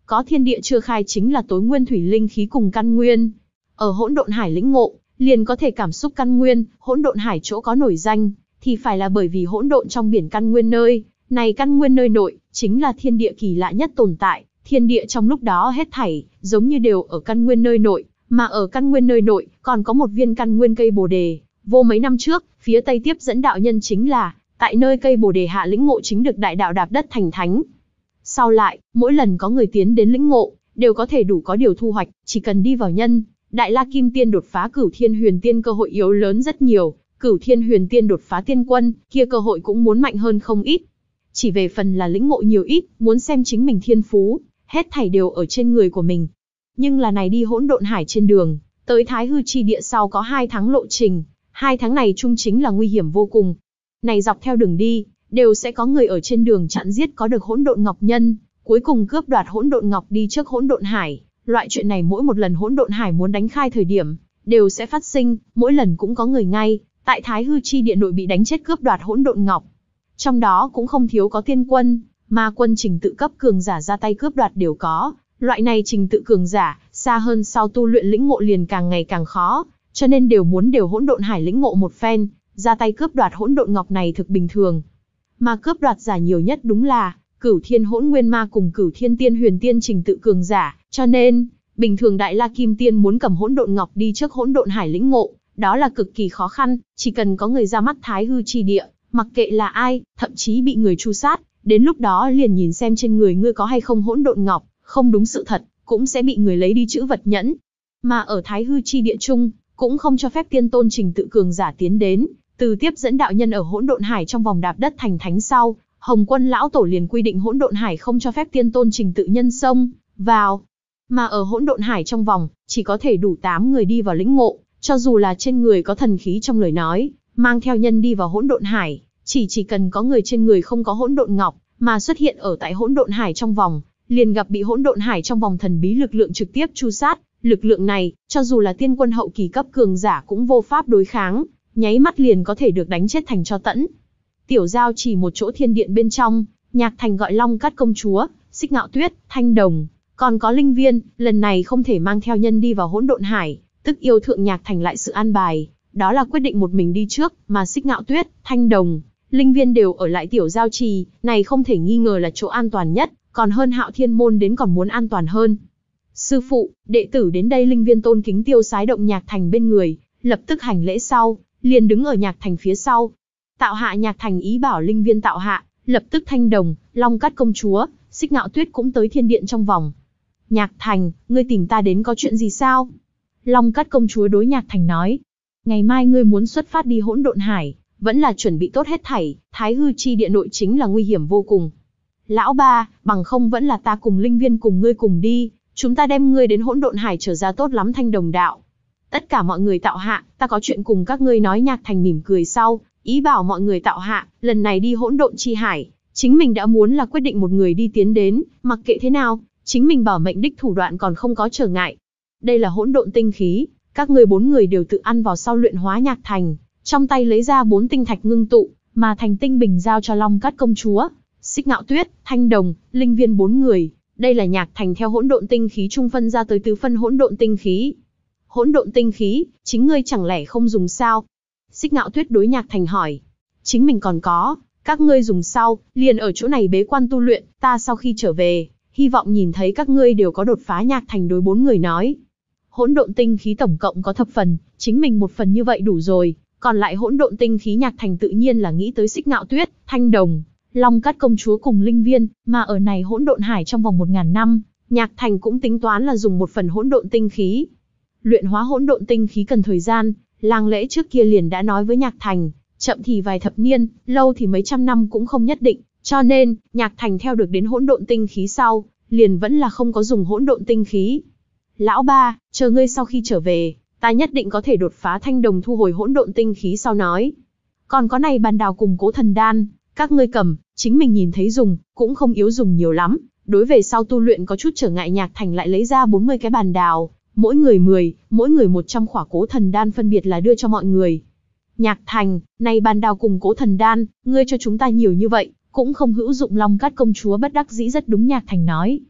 có thiên địa chưa khai chính là tối nguyên thủy linh khí cùng căn nguyên. Ở hỗn độn hải lĩnh ngộ, liền có thể cảm xúc căn nguyên. Hỗn độn hải chỗ có nổi danh, thì phải là bởi vì hỗn độn trong biển căn nguyên nơi này, căn nguyên nơi nội chính là thiên địa kỳ lạ nhất tồn tại. Thiên địa trong lúc đó hết thảy giống như đều ở căn nguyên nơi nội, mà ở căn nguyên nơi nội còn có một viên căn nguyên cây bồ đề. Vô mấy năm trước, phía Tây tiếp dẫn đạo nhân chính là tại nơi cây bồ đề hạ lĩnh ngộ chính được đại đạo đạp đất thành thánh. Sau lại, mỗi lần có người tiến đến lĩnh ngộ, đều có thể đủ có điều thu hoạch, chỉ cần đi vào nhân Đại La Kim Tiên đột phá Cửu Thiên Huyền Tiên cơ hội yếu lớn rất nhiều. Cửu Thiên Huyền Tiên đột phá tiên quân, kia cơ hội cũng muốn mạnh hơn không ít. Chỉ về phần là lĩnh ngộ nhiều ít, muốn xem chính mình thiên phú, hết thảy đều ở trên người của mình. Nhưng là này đi hỗn độn hải trên đường, tới Thái Hư chi địa sau có hai tháng lộ trình, hai tháng này chung chính là nguy hiểm vô cùng. Này dọc theo đường đi, đều sẽ có người ở trên đường chặn giết có được hỗn độn ngọc nhân, cuối cùng cướp đoạt hỗn độn ngọc đi trước hỗn độn hải. Loại chuyện này mỗi một lần hỗn độn hải muốn đánh khai thời điểm, đều sẽ phát sinh, mỗi lần cũng có người ngay tại Thái Hư chi địa nội bị đánh chết cướp đoạt hỗn độn ngọc. Trong đó cũng không thiếu có tiên quân, ma quân trình tự cấp cường giả ra tay cướp đoạt đều có. Loại này trình tự cường giả, xa hơn sau tu luyện lĩnh ngộ liền càng ngày càng khó, cho nên đều muốn đều hỗn độn hải lĩnh ngộ một phen, ra tay cướp đoạt hỗn độn ngọc này thực bình thường. Mà cướp đoạt giả nhiều nhất đúng là Cửu Thiên Hỗn Nguyên Ma cùng Cửu Thiên Tiên Huyền Tiên trình tự cường giả, cho nên bình thường Đại La Kim Tiên muốn cầm hỗn độn ngọc đi trước hỗn độn hải lĩnh ngộ, đó là cực kỳ khó khăn, chỉ cần có người ra mắt Thái Hư chi địa, mặc kệ là ai, thậm chí bị người tru sát, đến lúc đó liền nhìn xem trên người ngươi có hay không hỗn độn ngọc, không đúng sự thật, cũng sẽ bị người lấy đi chữ vật nhẫn. Mà ở Thái Hư chi địa chung, cũng không cho phép tiên tôn trình tự cường giả tiến đến, từ tiếp dẫn đạo nhân ở hỗn độn hải trong vòng đạp đất thành thánh sau, Hồng Quân lão tổ liền quy định hỗn độn hải không cho phép tiên tôn trình tự nhân xông vào. Mà ở hỗn độn hải trong vòng, chỉ có thể đủ tám người đi vào lĩnh ngộ, cho dù là trên người có thần khí trong lời nói, mang theo nhân đi vào hỗn độn hải, chỉ chỉ cần có người trên người không có hỗn độn ngọc, mà xuất hiện ở tại hỗn độn hải trong vòng, liền gặp bị hỗn độn hải trong vòng thần bí lực lượng trực tiếp tru sát. Lực lượng này, cho dù là tiên quân hậu kỳ cấp cường giả cũng vô pháp đối kháng, nháy mắt liền có thể được đánh chết thành tro tẫn. Tiểu Giao chỉ một chỗ thiên điện bên trong, Nhạc Thành gọi Long Cát công chúa, Xích Ngạo Tuyết, Thanh Đồng, còn có Linh Viên, lần này không thể mang theo nhân đi vào hỗn độn hải, tức yêu thượng Nhạc Thành lại sự an bài, đó là quyết định một mình đi trước, mà Xích Ngạo Tuyết, Thanh Đồng, Linh Viên đều ở lại Tiểu Giao trì, này không thể nghi ngờ là chỗ an toàn nhất, còn hơn Hạo Thiên môn đến còn muốn an toàn hơn. Sư phụ, đệ tử đến đây. Linh Viên tôn kính tiêu sái động Nhạc Thành bên người, lập tức hành lễ sau, liền đứng ở Nhạc Thành phía sau. Tạo hạ. Nhạc Thành ý bảo Linh Viên tạo hạ, lập tức Thanh Đồng, Long Cát công chúa, Xích Ngạo Tuyết cũng tới thiên điện trong vòng. Nhạc Thành, ngươi tìm ta đến có chuyện gì sao? Long Cát công chúa đối Nhạc Thành nói, ngày mai ngươi muốn xuất phát đi hỗn độn hải, vẫn là chuẩn bị tốt hết thảy, Thái Hư chi địa nội chính là nguy hiểm vô cùng. Lão ba, bằng không vẫn là ta cùng Linh Viên cùng ngươi cùng đi, chúng ta đem ngươi đến hỗn độn hải trở ra tốt lắm. Thanh Đồng đạo, tất cả mọi người tạo hạ, ta có chuyện cùng các ngươi nói. Nhạc Thành mỉm cười sau, ý bảo mọi người tạo hạ, lần này đi hỗn độn chi hải, chính mình đã muốn là quyết định một người đi tiến đến, mặc kệ thế nào, chính mình bảo mệnh đích thủ đoạn còn không có trở ngại. Đây là hỗn độn tinh khí, các ngươi bốn người đều tự ăn vào sau luyện hóa. Nhạc Thành trong tay lấy ra bốn tinh thạch ngưng tụ, mà thành tinh bình giao cho Long Cát công chúa, Xích Ngạo Tuyết, Thanh Đồng, Linh Viên bốn người. Đây là Nhạc Thành theo hỗn độn tinh khí trung phân ra tới tứ phân hỗn độn tinh khí. Hỗn độn tinh khí, chính ngươi chẳng lẽ không dùng sao? Xích Ngạo Tuyết đối Nhạc Thành hỏi. Chính mình còn có, các ngươi dùng sau, liền ở chỗ này bế quan tu luyện, ta sau khi trở về, hy vọng nhìn thấy các ngươi đều có đột phá. Nhạc Thành đối bốn người nói. Hỗn độn tinh khí tổng cộng có thập phần, chính mình một phần như vậy đủ rồi, còn lại hỗn độn tinh khí Nhạc Thành tự nhiên là nghĩ tới Xích Ngạo Tuyết, Thanh Đồng, Long Cát công chúa cùng Linh Viên, mà ở này hỗn độn hải trong vòng một ngàn năm, Nhạc Thành cũng tính toán là dùng một phần hỗn độn tinh khí. Luyện hóa hỗn độn tinh khí cần thời gian, Lang Lễ trước kia liền đã nói với Nhạc Thành, chậm thì vài thập niên, lâu thì mấy trăm năm cũng không nhất định, cho nên, Nhạc Thành theo được đến hỗn độn tinh khí sau, liền vẫn là không có dùng hỗn độn tinh khí. Lão ba, chờ ngươi sau khi trở về, ta nhất định có thể đột phá. Thanh Đồng thu hồi hỗn độn tinh khí sau nói. Còn có này bàn đào cùng cố thần đan, các ngươi cầm, chính mình nhìn thấy dùng, cũng không yếu dùng nhiều lắm, đối về sau tu luyện có chút trở ngại. Nhạc Thành lại lấy ra bốn mươi cái bàn đào, mỗi người mười, mỗi người một trăm khỏa cố thần đan phân biệt là đưa cho mọi người. Nhạc Thành, này bàn đào cùng cố thần đan, ngươi cho chúng ta nhiều như vậy, cũng không hữu dụng. Long Cát công chúa bất đắc dĩ rất đúng. Nhạc Thành nói.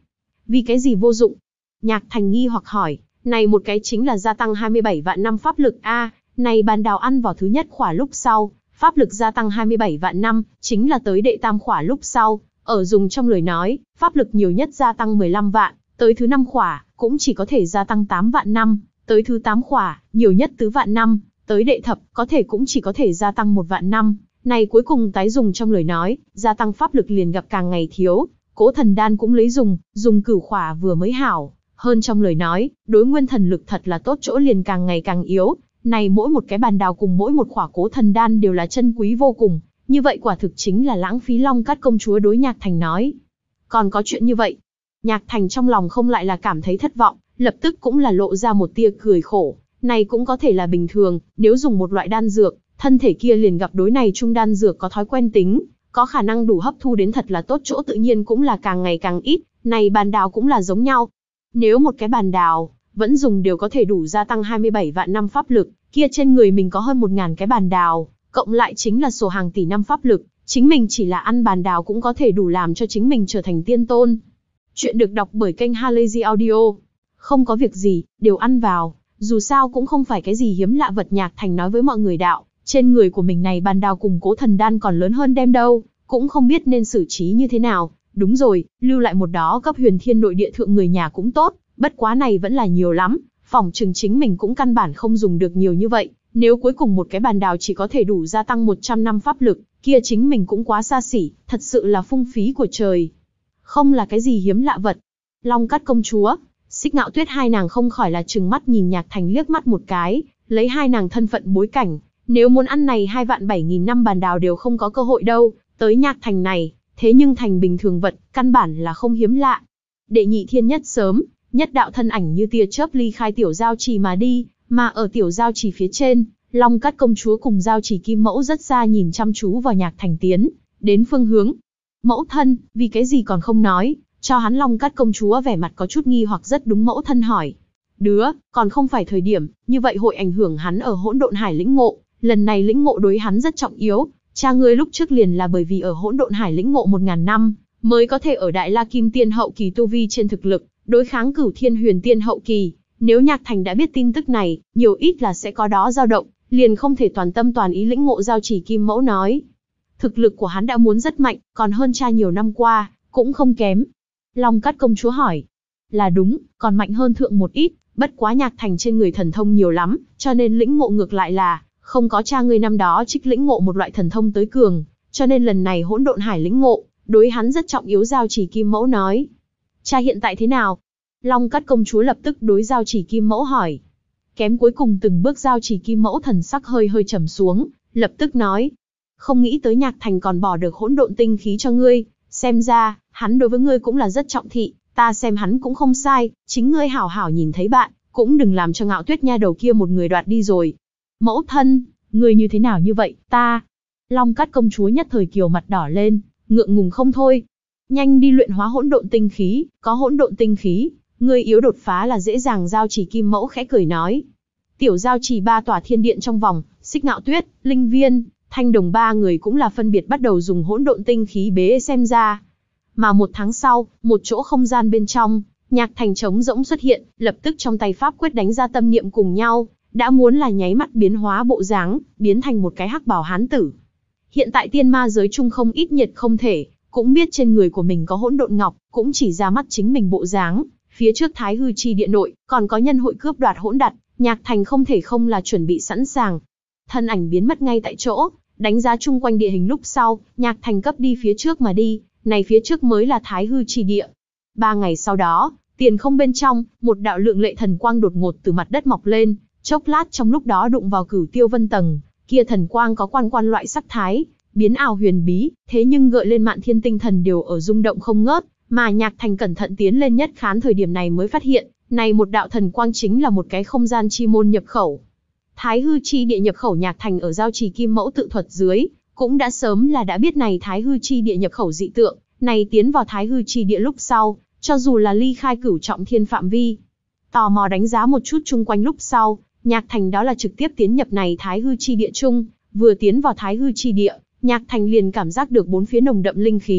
Vì cái gì vô dụng? Nhạc Thành nghi hoặc hỏi, này một cái chính là gia tăng hai mươi bảy vạn năm pháp lực a, này bàn đào ăn vào thứ nhất khỏa lúc sau, pháp lực gia tăng hai mươi bảy vạn năm, chính là tới đệ tam khỏa lúc sau, ở dùng trong lời nói, pháp lực nhiều nhất gia tăng mười lăm vạn, tới thứ năm khỏa, cũng chỉ có thể gia tăng tám vạn năm, tới thứ tám khỏa, nhiều nhất tứ vạn năm, tới đệ thập, có thể cũng chỉ có thể gia tăng một vạn năm. Này cuối cùng tái dùng trong lời nói, gia tăng pháp lực liền gặp càng ngày thiếu, Cố Thần Đan cũng lấy dùng, dùng cửu khỏa vừa mới hảo, hơn trong lời nói, đối nguyên thần lực thật là tốt chỗ liền càng ngày càng yếu. Này mỗi một cái bàn đào cùng mỗi một khỏa Cố Thần Đan đều là chân quý vô cùng, như vậy quả thực chính là lãng phí. Long Cát công chúa đối Nhạc Thành nói. Còn có chuyện như vậy? Nhạc Thành trong lòng không lại là cảm thấy thất vọng, lập tức cũng là lộ ra một tia cười khổ. Này cũng có thể là bình thường, nếu dùng một loại đan dược, thân thể kia liền gặp đối này trung đan dược có thói quen tính, có khả năng đủ hấp thu đến thật là tốt chỗ tự nhiên cũng là càng ngày càng ít. Này bàn đào cũng là giống nhau. Nếu một cái bàn đào vẫn dùng đều có thể đủ gia tăng hai mươi bảy vạn năm pháp lực, kia trên người mình có hơn một ngàn cái bàn đào, cộng lại chính là sổ hàng tỷ năm pháp lực, chính mình chỉ là ăn bàn đào cũng có thể đủ làm cho chính mình trở thành tiên tôn. Chuyện được đọc bởi kênh Halazy Audio. Không có việc gì, đều ăn vào, dù sao cũng không phải cái gì hiếm lạ vật. Nhạc Thành nói với mọi người đạo, trên người của mình này bàn đào cùng Cố Thần Đan còn lớn hơn đem đâu, cũng không biết nên xử trí như thế nào. Đúng rồi, lưu lại một đó cấp Huyền Thiên nội địa thượng người nhà cũng tốt, bất quá này vẫn là nhiều lắm, phỏng chừng chính mình cũng căn bản không dùng được nhiều như vậy. Nếu cuối cùng một cái bàn đào chỉ có thể đủ gia tăng một trăm năm pháp lực, kia chính mình cũng quá xa xỉ, thật sự là phung phí của trời. Không là cái gì hiếm lạ vật. Long Cát công chúa, Xích Ngạo Tuyết hai nàng không khỏi là trừng mắt nhìn Nhạc Thành liếc mắt một cái, lấy hai nàng thân phận bối cảnh, nếu muốn ăn này hai vạn bảy nghìn năm bàn đào đều không có cơ hội đâu, tới Nhạc Thành này, thế nhưng thành bình thường vật, căn bản là không hiếm lạ. Đệ nhị thiên nhất sớm, nhất đạo thân ảnh như tia chớp ly khai tiểu giao trì mà đi, mà ở tiểu giao trì phía trên, Long Cát công chúa cùng giao trì Kim Mẫu rất xa nhìn chăm chú vào Nhạc Thành tiến đến phương hướng. Mẫu thân, vì cái gì còn không nói, cho hắn. Long Cát công chúa vẻ mặt có chút nghi hoặc. Rất đúng, mẫu thân hỏi. Đứa, còn không phải thời điểm, như vậy hội ảnh hưởng hắn ở hỗn độn hải lĩnh ngộ, lần này lĩnh ngộ đối hắn rất trọng yếu. Cha ngươi lúc trước liền là bởi vì ở hỗn độn hải lĩnh ngộ một ngàn năm, mới có thể ở Đại La Kim Tiên hậu kỳ tu vi trên thực lực, đối kháng Cửu Thiên Huyền Tiên hậu kỳ. Nếu Nhạc Thành đã biết tin tức này, nhiều ít là sẽ có đó dao động, liền không thể toàn tâm toàn ý lĩnh ngộ. Giao chỉ Kim Mẫu nói. Thực lực của hắn đã muốn rất mạnh, còn hơn cha nhiều năm qua, cũng không kém. Long Cát công chúa hỏi. Là đúng, còn mạnh hơn thượng một ít, bất quá Nhạc Thành trên người thần thông nhiều lắm, cho nên lĩnh ngộ ngược lại là không có cha ngươi năm đó trích lĩnh ngộ một loại thần thông tới cường, cho nên lần này hỗn độn hải lĩnh ngộ, đối hắn rất trọng yếu. Giao chỉ Kim Mẫu nói. Cha hiện tại thế nào? Long Cát công chúa lập tức đối Giao chỉ Kim Mẫu hỏi. Kém cuối cùng từng bước. Giao chỉ Kim Mẫu thần sắc hơi hơi trầm xuống, lập tức nói. Không nghĩ tới Nhạc Thành còn bỏ được hỗn độn tinh khí cho ngươi, xem ra, hắn đối với ngươi cũng là rất trọng thị, ta xem hắn cũng không sai, chính ngươi hảo hảo nhìn thấy bạn, cũng đừng làm cho Ngạo Tuyết nha đầu kia một người đoạt đi rồi. Mẫu thân, ngươi như thế nào như vậy, ta... Long Cát công chúa nhất thời kiều mặt đỏ lên, ngượng ngùng không thôi. Nhanh đi luyện hóa hỗn độn tinh khí, có hỗn độn tinh khí, ngươi yếu đột phá là dễ dàng. Giao chỉ Kim Mẫu khẽ cười nói. Tiểu giao chỉ ba tòa thiên điện trong vòng, Xích Ngạo Tuyết, Linh Viên, Thanh Đồng ba người cũng là phân biệt bắt đầu dùng hỗn độn tinh khí bế xem ra. Mà một tháng sau, một chỗ không gian bên trong, Nhạc Thành trống rỗng xuất hiện, lập tức trong tay pháp quyết đánh ra tâm niệm cùng nhau, đã muốn là nháy mắt biến hóa bộ dáng, biến thành một cái hắc bào hán tử. Hiện tại tiên ma giới chung không ít nhiệt không thể, cũng biết trên người của mình có hỗn độn ngọc, cũng chỉ ra mắt chính mình bộ dáng. Phía trước Thái Hư Chi Địa nội, còn có nhân hội cướp đoạt hỗn đặt, Nhạc Thành không thể không là chuẩn bị sẵn sàng. Thân ảnh biến mất ngay tại chỗ, đánh giá chung quanh địa hình lúc sau, Nhạc Thành cấp đi phía trước mà đi, này phía trước mới là Thái Hư Chi Địa. Ba ngày sau đó, tiền không bên trong, một đạo lượng lệ thần quang đột ngột từ mặt đất mọc lên, chốc lát trong lúc đó đụng vào Cửu Tiêu Vân tầng, kia thần quang có quan quan loại sắc thái, biến ảo huyền bí, thế nhưng gợi lên Mạn Thiên tinh thần đều ở rung động không ngớt, mà Nhạc Thành cẩn thận tiến lên nhất khán thời điểm này mới phát hiện, này một đạo thần quang chính là một cái không gian chi môn nhập khẩu. Thái Hư Chi Địa nhập khẩu. Nhạc Thành ở Giao trì Kim Mẫu tự thuật dưới, cũng đã sớm là đã biết này Thái Hư Chi Địa nhập khẩu dị tượng, này tiến vào Thái Hư Chi Địa lúc sau, cho dù là ly khai cửu trọng thiên phạm vi, tò mò đánh giá một chút chung quanh lúc sau, Nhạc Thành đó là trực tiếp tiến nhập này Thái Hư Chi Địa chung, vừa tiến vào Thái Hư Chi Địa, Nhạc Thành liền cảm giác được bốn phía nồng đậm linh khí,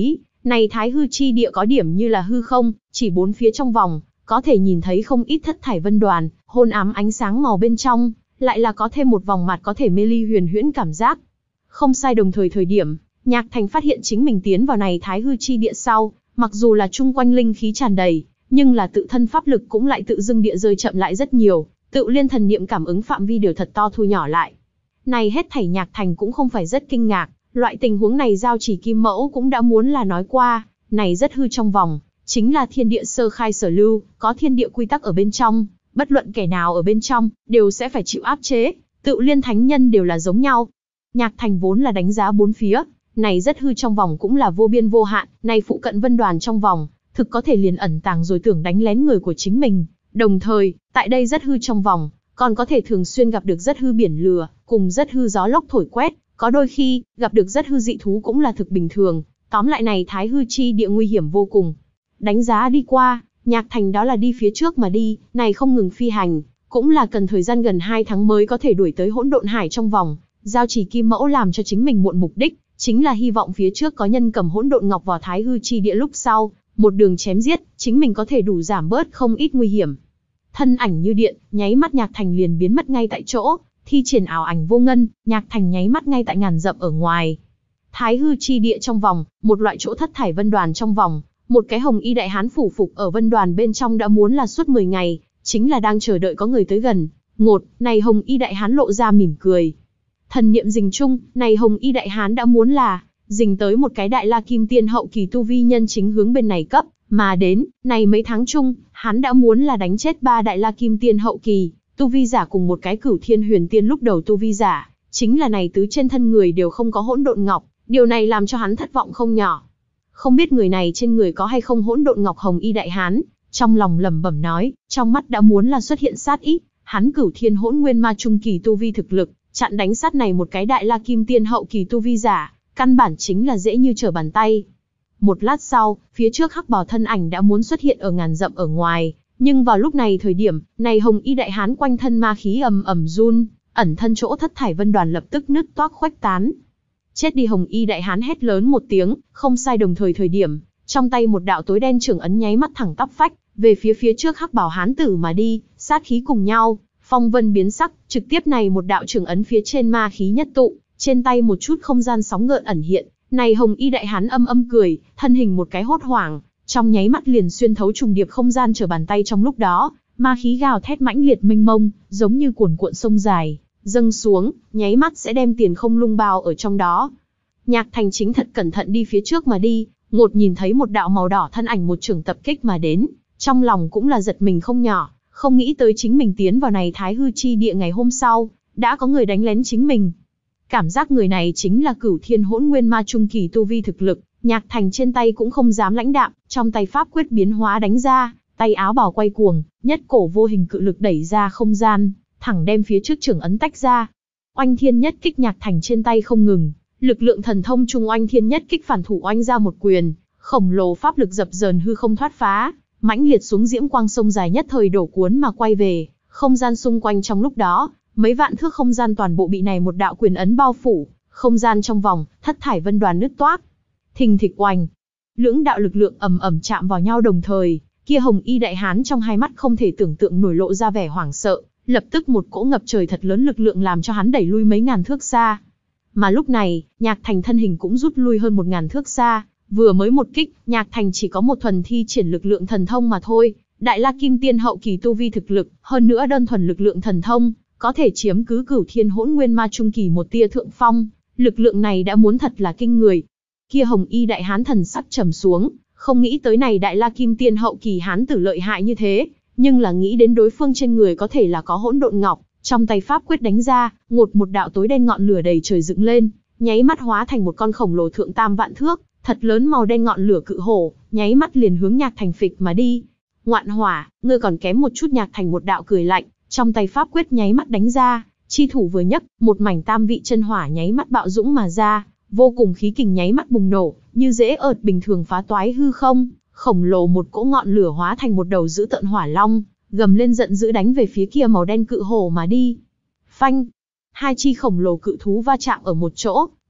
Này Thái Hư chi địa có điểm như là hư không, chỉ bốn phía trong vòng, có thể nhìn thấy không ít thất thải vân đoàn, hôn ám ánh sáng màu bên trong, lại là có thêm một vòng mặt có thể mê ly huyền huyễn cảm giác. Không sai, đồng thời thời điểm, Nhạc Thành phát hiện chính mình tiến vào này Thái Hư chi địa sau, mặc dù là chung quanh linh khí tràn đầy, nhưng là tự thân pháp lực cũng lại tự dưng địa rơi chậm lại rất nhiều, tự liên thần niệm cảm ứng phạm vi đều thật to thu nhỏ lại. Này hết thảy Nhạc Thành cũng không phải rất kinh ngạc, loại tình huống này Giao Chỉ Kim Mẫu cũng đã muốn là nói qua, này rất hư trong vòng, chính là thiên địa sơ khai sở lưu, có thiên địa quy tắc ở bên trong, bất luận kẻ nào ở bên trong, đều sẽ phải chịu áp chế, tự liên thánh nhân đều là giống nhau. Nhạc Thành vốn là đánh giá bốn phía, này rất hư trong vòng cũng là vô biên vô hạn, này phụ cận vân đoàn trong vòng, thực có thể liền ẩn tàng rồi tưởng đánh lén người của chính mình. Đồng thời, tại đây rất hư trong vòng, còn có thể thường xuyên gặp được rất hư biển lửa, cùng rất hư gió lốc thổi quét, có đôi khi, gặp được rất hư dị thú cũng là thực bình thường. Tóm lại này Thái Hư chi địa nguy hiểm vô cùng. Đánh giá đi qua, Nhạc Thành đó là đi phía trước mà đi, này không ngừng phi hành, cũng là cần thời gian gần hai tháng mới có thể đuổi tới hỗn độn hải trong vòng. Giao Chỉ Kim Mẫu làm cho chính mình muộn mục đích, chính là hy vọng phía trước có nhân cầm hỗn độn ngọc vào Thái Hư chi địa lúc sau, một đường chém giết, chính mình có thể đủ giảm bớt không ít nguy hiểm. Thân ảnh như điện, nháy mắt Nhạc Thành liền biến mất ngay tại chỗ, thi triển ảo ảnh vô ngân, Nhạc Thành nháy mắt ngay tại ngàn dặm ở ngoài. Thái Hư chi địa trong vòng, một loại chỗ thất thải vân đoàn trong vòng, một cái hồng y đại hán phủ phục ở vân đoàn bên trong đã muốn là suốt mười ngày, chính là đang chờ đợi có người tới gần. Ngột, này hồng y đại hán lộ ra mỉm cười. Thần niệm rình chung, này hồng y đại hán đã muốn là rình tới một cái đại la kim tiên hậu kỳ tu vi nhân chính hướng bên này cấp, mà đến, này mấy tháng chung, hắn đã muốn là đánh chết ba đại la kim tiên hậu kỳ, tu vi giả cùng một cái cửu thiên huyền tiên lúc đầu tu vi giả, chính là này tứ trên thân người đều không có hỗn độn ngọc, điều này làm cho hắn thất vọng không nhỏ. Không biết người này trên người có hay không hỗn độn ngọc hồng y đại hán, trong lòng lẩm bẩm nói, trong mắt đã muốn là xuất hiện sát ý, hắn cửu thiên hỗn nguyên ma trung kỳ tu vi thực lực, chặn đánh sát này một cái đại la kim tiên hậu kỳ tu vi giả, căn bản chính là dễ như trở bàn tay. Một lát sau, phía trước hắc bào thân ảnh đã muốn xuất hiện ở ngàn dặm ở ngoài, nhưng vào lúc này thời điểm, này hồng y đại hán quanh thân ma khí ầm ầm run, ẩn thân chỗ thất thải vân đoàn lập tức nứt toác khuếch tán. Chết đi hồng y đại hán hét lớn một tiếng, không sai, đồng thời thời điểm, trong tay một đạo tối đen trưởng ấn nháy mắt thẳng tắp phách, về phía phía trước hắc bào hán tử mà đi, sát khí cùng nhau, phong vân biến sắc, trực tiếp này một đạo trưởng ấn phía trên ma khí nhất tụ, trên tay một chút không gian sóng gợn ẩn hiện, này hồng y đại hán âm âm cười, thân hình một cái hốt hoảng, trong nháy mắt liền xuyên thấu trùng điệp không gian trở bàn tay trong lúc đó, ma khí gào thét mãnh liệt mênh mông, giống như cuồn cuộn sông dài, dâng xuống, nháy mắt sẽ đem tiền không lung bao ở trong đó. Nhạc Thành chính thật cẩn thận đi phía trước mà đi, ngột nhìn thấy một đạo màu đỏ thân ảnh một trường tập kích mà đến, trong lòng cũng là giật mình không nhỏ, không nghĩ tới chính mình tiến vào này Thái Hư chi địa ngày hôm sau, đã có người đánh lén chính mình. Cảm giác người này chính là cửu thiên hỗn nguyên ma trung kỳ tu vi thực lực, Nhạc Thành trên tay cũng không dám lãnh đạm, trong tay pháp quyết biến hóa đánh ra, tay áo bào quay cuồng, nhất cổ vô hình cự lực đẩy ra không gian, thẳng đem phía trước trưởng ấn tách ra. Oanh thiên nhất kích, Nhạc Thành trên tay không ngừng, lực lượng thần thông trung oanh thiên nhất kích phản thủ oanh ra một quyền, khổng lồ pháp lực dập dờn hư không thoát phá, mãnh liệt xuống diễm quang sông dài nhất thời đổ cuốn mà quay về, không gian xung quanh trong lúc đó, mấy vạn thước không gian toàn bộ bị này một đạo quyền ấn bao phủ, không gian trong vòng, thất thải vân đoàn nứt toác. Thình thịch oanh, lưỡng đạo lực lượng ầm ầm chạm vào nhau đồng thời, kia hồng y đại hán trong hai mắt không thể tưởng tượng nổi lộ ra vẻ hoảng sợ, lập tức một cỗ ngập trời thật lớn lực lượng làm cho hắn đẩy lui mấy ngàn thước xa. Mà lúc này, Nhạc Thành thân hình cũng rút lui hơn một ngàn thước xa, vừa mới một kích, Nhạc Thành chỉ có một thuần thi triển lực lượng thần thông mà thôi, đại la kim tiên hậu kỳ tu vi thực lực, hơn nữa đơn thuần lực lượng thần thông, có thể chiếm cứ cửu thiên hỗn nguyên ma trung kỳ một tia thượng phong, lực lượng này đã muốn thật là kinh người. Kia hồng y đại hán thần sắc trầm xuống, không nghĩ tới này đại la kim tiên hậu kỳ hán tử lợi hại như thế, nhưng là nghĩ đến đối phương trên người có thể là có hỗn độn ngọc, trong tay pháp quyết đánh ra, ngột một đạo tối đen ngọn lửa đầy trời dựng lên, nháy mắt hóa thành một con khổng lồ thượng tam vạn thước, thật lớn màu đen ngọn lửa cự hổ, nháy mắt liền hướng Nhạc Thành phịch mà đi. Ngoạn hỏa, ngươi còn kém một chút. Nhạc Thành một đạo cười lạnh, trong tay pháp quyết nháy mắt đánh ra, chi thủ vừa nhấc, một mảnh tam vị chân hỏa nháy mắt bạo dũng mà ra, vô cùng khí kình nháy mắt bùng nổ, như dễ ợt bình thường phá toái hư không, khổng lồ một cỗ ngọn lửa hóa thành một đầu dữ tợn hỏa long, gầm lên giận dữ đánh về phía kia màu đen cự hổ mà đi. Phanh, hai chi khổng lồ cự thú va chạm ở một chỗ,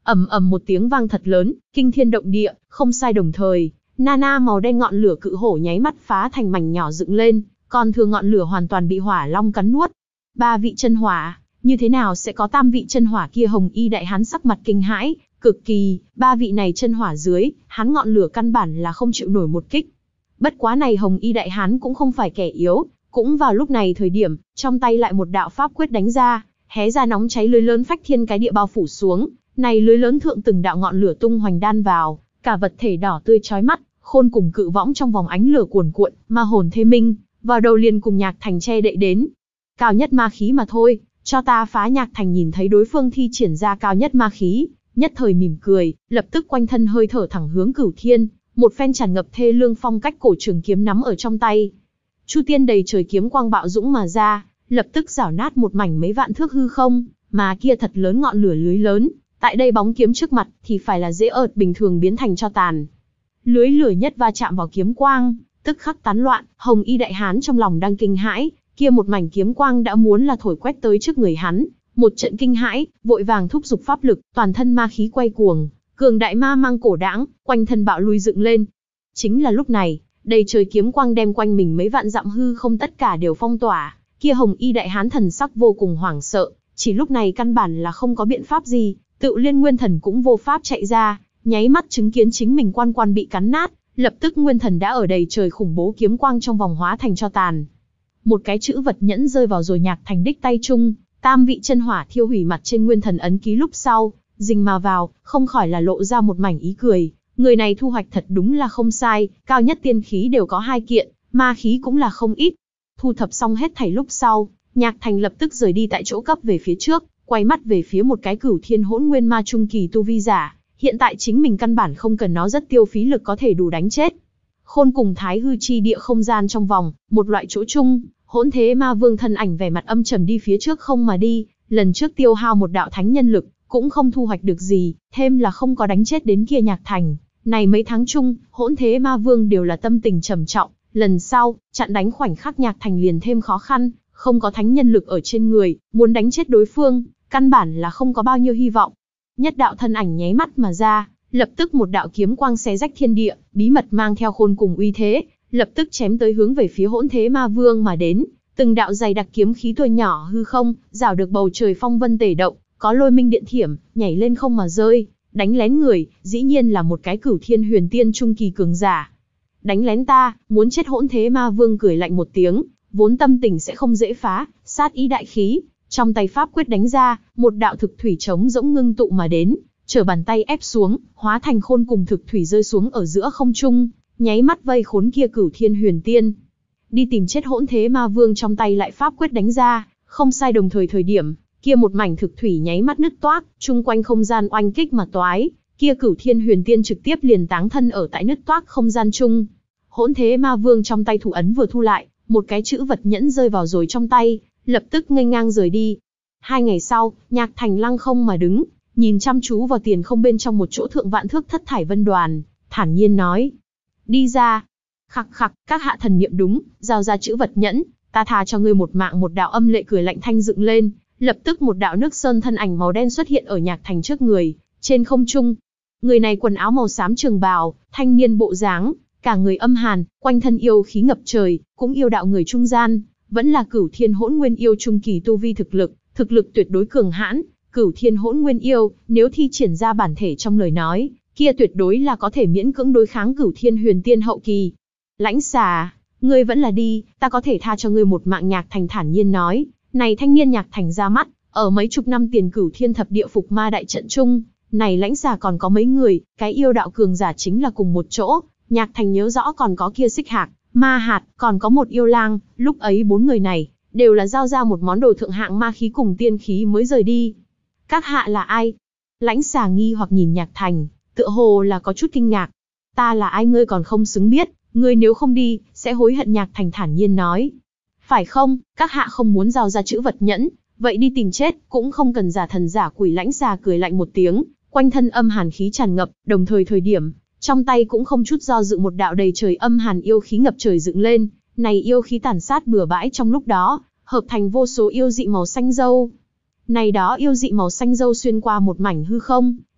ầm ầm một tiếng vang thật lớn, kinh thiên động địa, không sai đồng thời, nana màu đen ngọn lửa cự hổ nháy mắt phá thành mảnh nhỏ dựng lên, còn thừa ngọn lửa hoàn toàn bị hỏa long cắn nuốt. Ba vị chân hỏa, như thế nào sẽ có tam vị chân hỏa kia? Hồng y đại hán sắc mặt kinh hãi, cực kỳ, ba vị này chân hỏa dưới, hắn ngọn lửa căn bản là không chịu nổi một kích. Bất quá này Hồng y đại hán cũng không phải kẻ yếu, cũng vào lúc này thời điểm, trong tay lại một đạo pháp quyết đánh ra, hé ra nóng cháy lưới lớn phách thiên cái địa bao phủ xuống, này lưới lớn thượng từng đạo ngọn lửa tung hoành đan vào, cả vật thể đỏ tươi chói mắt, khôn cùng cự võng trong vòng ánh lửa cuồn cuộn, ma hồn thê minh, vào đầu liền cùng Nhạc Thành che đậy đến. Cao nhất ma khí mà thôi, cho ta phá. Nhạc Thành nhìn thấy đối phương thi triển ra cao nhất ma khí, nhất thời mỉm cười, lập tức quanh thân hơi thở thẳng hướng Cửu Thiên, một phen tràn ngập thê lương phong cách cổ trường kiếm nắm ở trong tay. Chu tiên đầy trời kiếm quang bạo dũng mà ra, lập tức rảo nát một mảnh mấy vạn thước hư không, mà kia thật lớn ngọn lửa lưới lớn, tại đây bóng kiếm trước mặt thì phải là dễ ợt bình thường biến thành cho tàn. Lưới lửa nhất va chạm vào kiếm quang, tức khắc tán loạn. Hồng y đại hán trong lòng đang kinh hãi, kia một mảnh kiếm quang đã muốn là thổi quét tới trước người hắn, một trận kinh hãi, vội vàng thúc giục pháp lực, toàn thân ma khí quay cuồng, cường đại ma mang cổ đãng, quanh thân bạo lui dựng lên. Chính là lúc này, đầy trời kiếm quang đem quanh mình mấy vạn dặm hư không tất cả đều phong tỏa, kia Hồng y đại hán thần sắc vô cùng hoảng sợ, chỉ lúc này căn bản là không có biện pháp gì, Tự Liên Nguyên Thần cũng vô pháp chạy ra, nháy mắt chứng kiến chính mình quan quan bị cắn nát, lập tức Nguyên Thần đã ở đầy trời khủng bố kiếm quang trong vòng hóa thành cho tàn. Một cái chữ vật nhẫn rơi vào rồi Nhạc Thành đích tay chung, tam vị chân hỏa thiêu hủy mặt trên Nguyên Thần ấn ký lúc sau, rình mà vào, không khỏi là lộ ra một mảnh ý cười. Người này thu hoạch thật đúng là không sai, cao nhất tiên khí đều có hai kiện, ma khí cũng là không ít. Thu thập xong hết thảy lúc sau, Nhạc Thành lập tức rời đi tại chỗ cấp về phía trước, quay mắt về phía một cái Cửu Thiên Hỗn Nguyên Ma trung kỳ tu vi giả, hiện tại chính mình căn bản không cần nó rất tiêu phí lực có thể đủ đánh chết. Khôn cùng Thái Hư chi địa không gian trong vòng, một loại chỗ chung, Hỗn Thế Ma Vương thân ảnh vẻ mặt âm trầm đi phía trước không mà đi, lần trước tiêu hao một đạo thánh nhân lực, cũng không thu hoạch được gì, thêm là không có đánh chết đến kia Nhạc Thành. Này mấy tháng chung, Hỗn Thế Ma Vương đều là tâm tình trầm trọng, lần sau, chặn đánh khoảnh khắc Nhạc Thành liền thêm khó khăn, không có thánh nhân lực ở trên người, muốn đánh chết đối phương, căn bản là không có bao nhiêu hy vọng. Nhất đạo thân ảnh nháy mắt mà ra, lập tức một đạo kiếm quang xé rách thiên địa, bí mật mang theo khôn cùng uy thế, lập tức chém tới hướng về phía Hỗn Thế Ma Vương mà đến, từng đạo dày đặc kiếm khí tuổi nhỏ hư không, rảo được bầu trời phong vân tể động, có lôi minh điện thiểm, nhảy lên không mà rơi, đánh lén người, dĩ nhiên là một cái Cửu Thiên Huyền Tiên trung kỳ cường giả. Đánh lén ta, muốn chết. Hỗn Thế Ma Vương cười lạnh một tiếng, vốn tâm tình sẽ không dễ phá, sát ý đại khí, trong tay pháp quyết đánh ra, một đạo thực thủy trống rỗng ngưng tụ mà đến, trở bàn tay ép xuống, hóa thành khôn cùng thực thủy rơi xuống ở giữa không trung, nháy mắt vây khốn kia Cửu Thiên Huyền Tiên. Đi tìm chết. Hỗn Thế Ma Vương trong tay lại pháp quyết đánh ra, không sai đồng thời thời điểm, kia một mảnh thực thủy nháy mắt nứt toác, chung quanh không gian oanh kích mà toái, kia Cửu Thiên Huyền Tiên trực tiếp liền táng thân ở tại nứt toác không gian chung. Hỗn Thế Ma Vương trong tay thủ ấn vừa thu lại, một cái chữ vật nhẫn rơi vào rồi trong tay, lập tức nghênh ngang rời đi. Hai ngày sau, Nhạc Thành lăng không mà đứng, nhìn chăm chú vào tiền không bên trong một chỗ thượng vạn thước thất thải vân đoàn, thản nhiên nói: đi ra. Khặc khặc, các hạ thần niệm đúng, giao ra chữ vật nhẫn, ta tha cho ngươi một mạng. Một đạo âm lệ cười lạnh thanh dựng lên, lập tức một đạo nước sơn thân ảnh màu đen xuất hiện ở Nhạc Thành trước người, trên không trung. Người này quần áo màu xám trường bào, thanh niên bộ dáng, cả người âm hàn, quanh thân yêu khí ngập trời, cũng yêu đạo người trung gian, vẫn là Cửu Thiên Hỗn Nguyên yêu trung kỳ tu vi thực lực, thực lực tuyệt đối cường hãn. Cửu Thiên Hỗn Nguyên yêu, nếu thi triển ra bản thể trong lời nói, kia tuyệt đối là có thể miễn cưỡng đối kháng Cửu Thiên Huyền Tiên hậu kỳ. Lãnh xà, ngươi vẫn là đi, ta có thể tha cho ngươi một mạng. Nhạc Thành thản nhiên nói. Này thanh niên Nhạc Thành ra mắt, ở mấy chục năm tiền Cửu Thiên thập địa phục ma đại trận chung, này lãnh xà còn có mấy người, cái yêu đạo cường giả chính là cùng một chỗ. Nhạc Thành nhớ rõ còn có kia Xích Hạc, Ma Hạt, còn có một yêu lang, lúc ấy bốn người này đều là giao ra một món đồ thượng hạng ma khí cùng tiên khí mới rời đi. Các hạ là ai? Lãnh xà nghi hoặc nhìn Nhạc Thành, tựa hồ là có chút kinh ngạc. Ta là ai ngươi còn không xứng biết, ngươi nếu không đi, sẽ hối hận. Nhạc Thành thản nhiên nói. Phải không, các hạ không muốn giao ra chữ vật nhẫn, vậy đi tìm chết, cũng không cần giả thần giả quỷ. Lãnh xà cười lạnh một tiếng, quanh thân âm hàn khí tràn ngập, đồng thời thời điểm, trong tay cũng không chút do dự một đạo đầy trời âm hàn yêu khí ngập trời dựng lên, này yêu khí tàn sát bừa bãi trong lúc đó, hợp thành vô số yêu dị màu xanh dâu. Này đó yêu dị màu xanh dâu xuyên qua một mảnh hư không,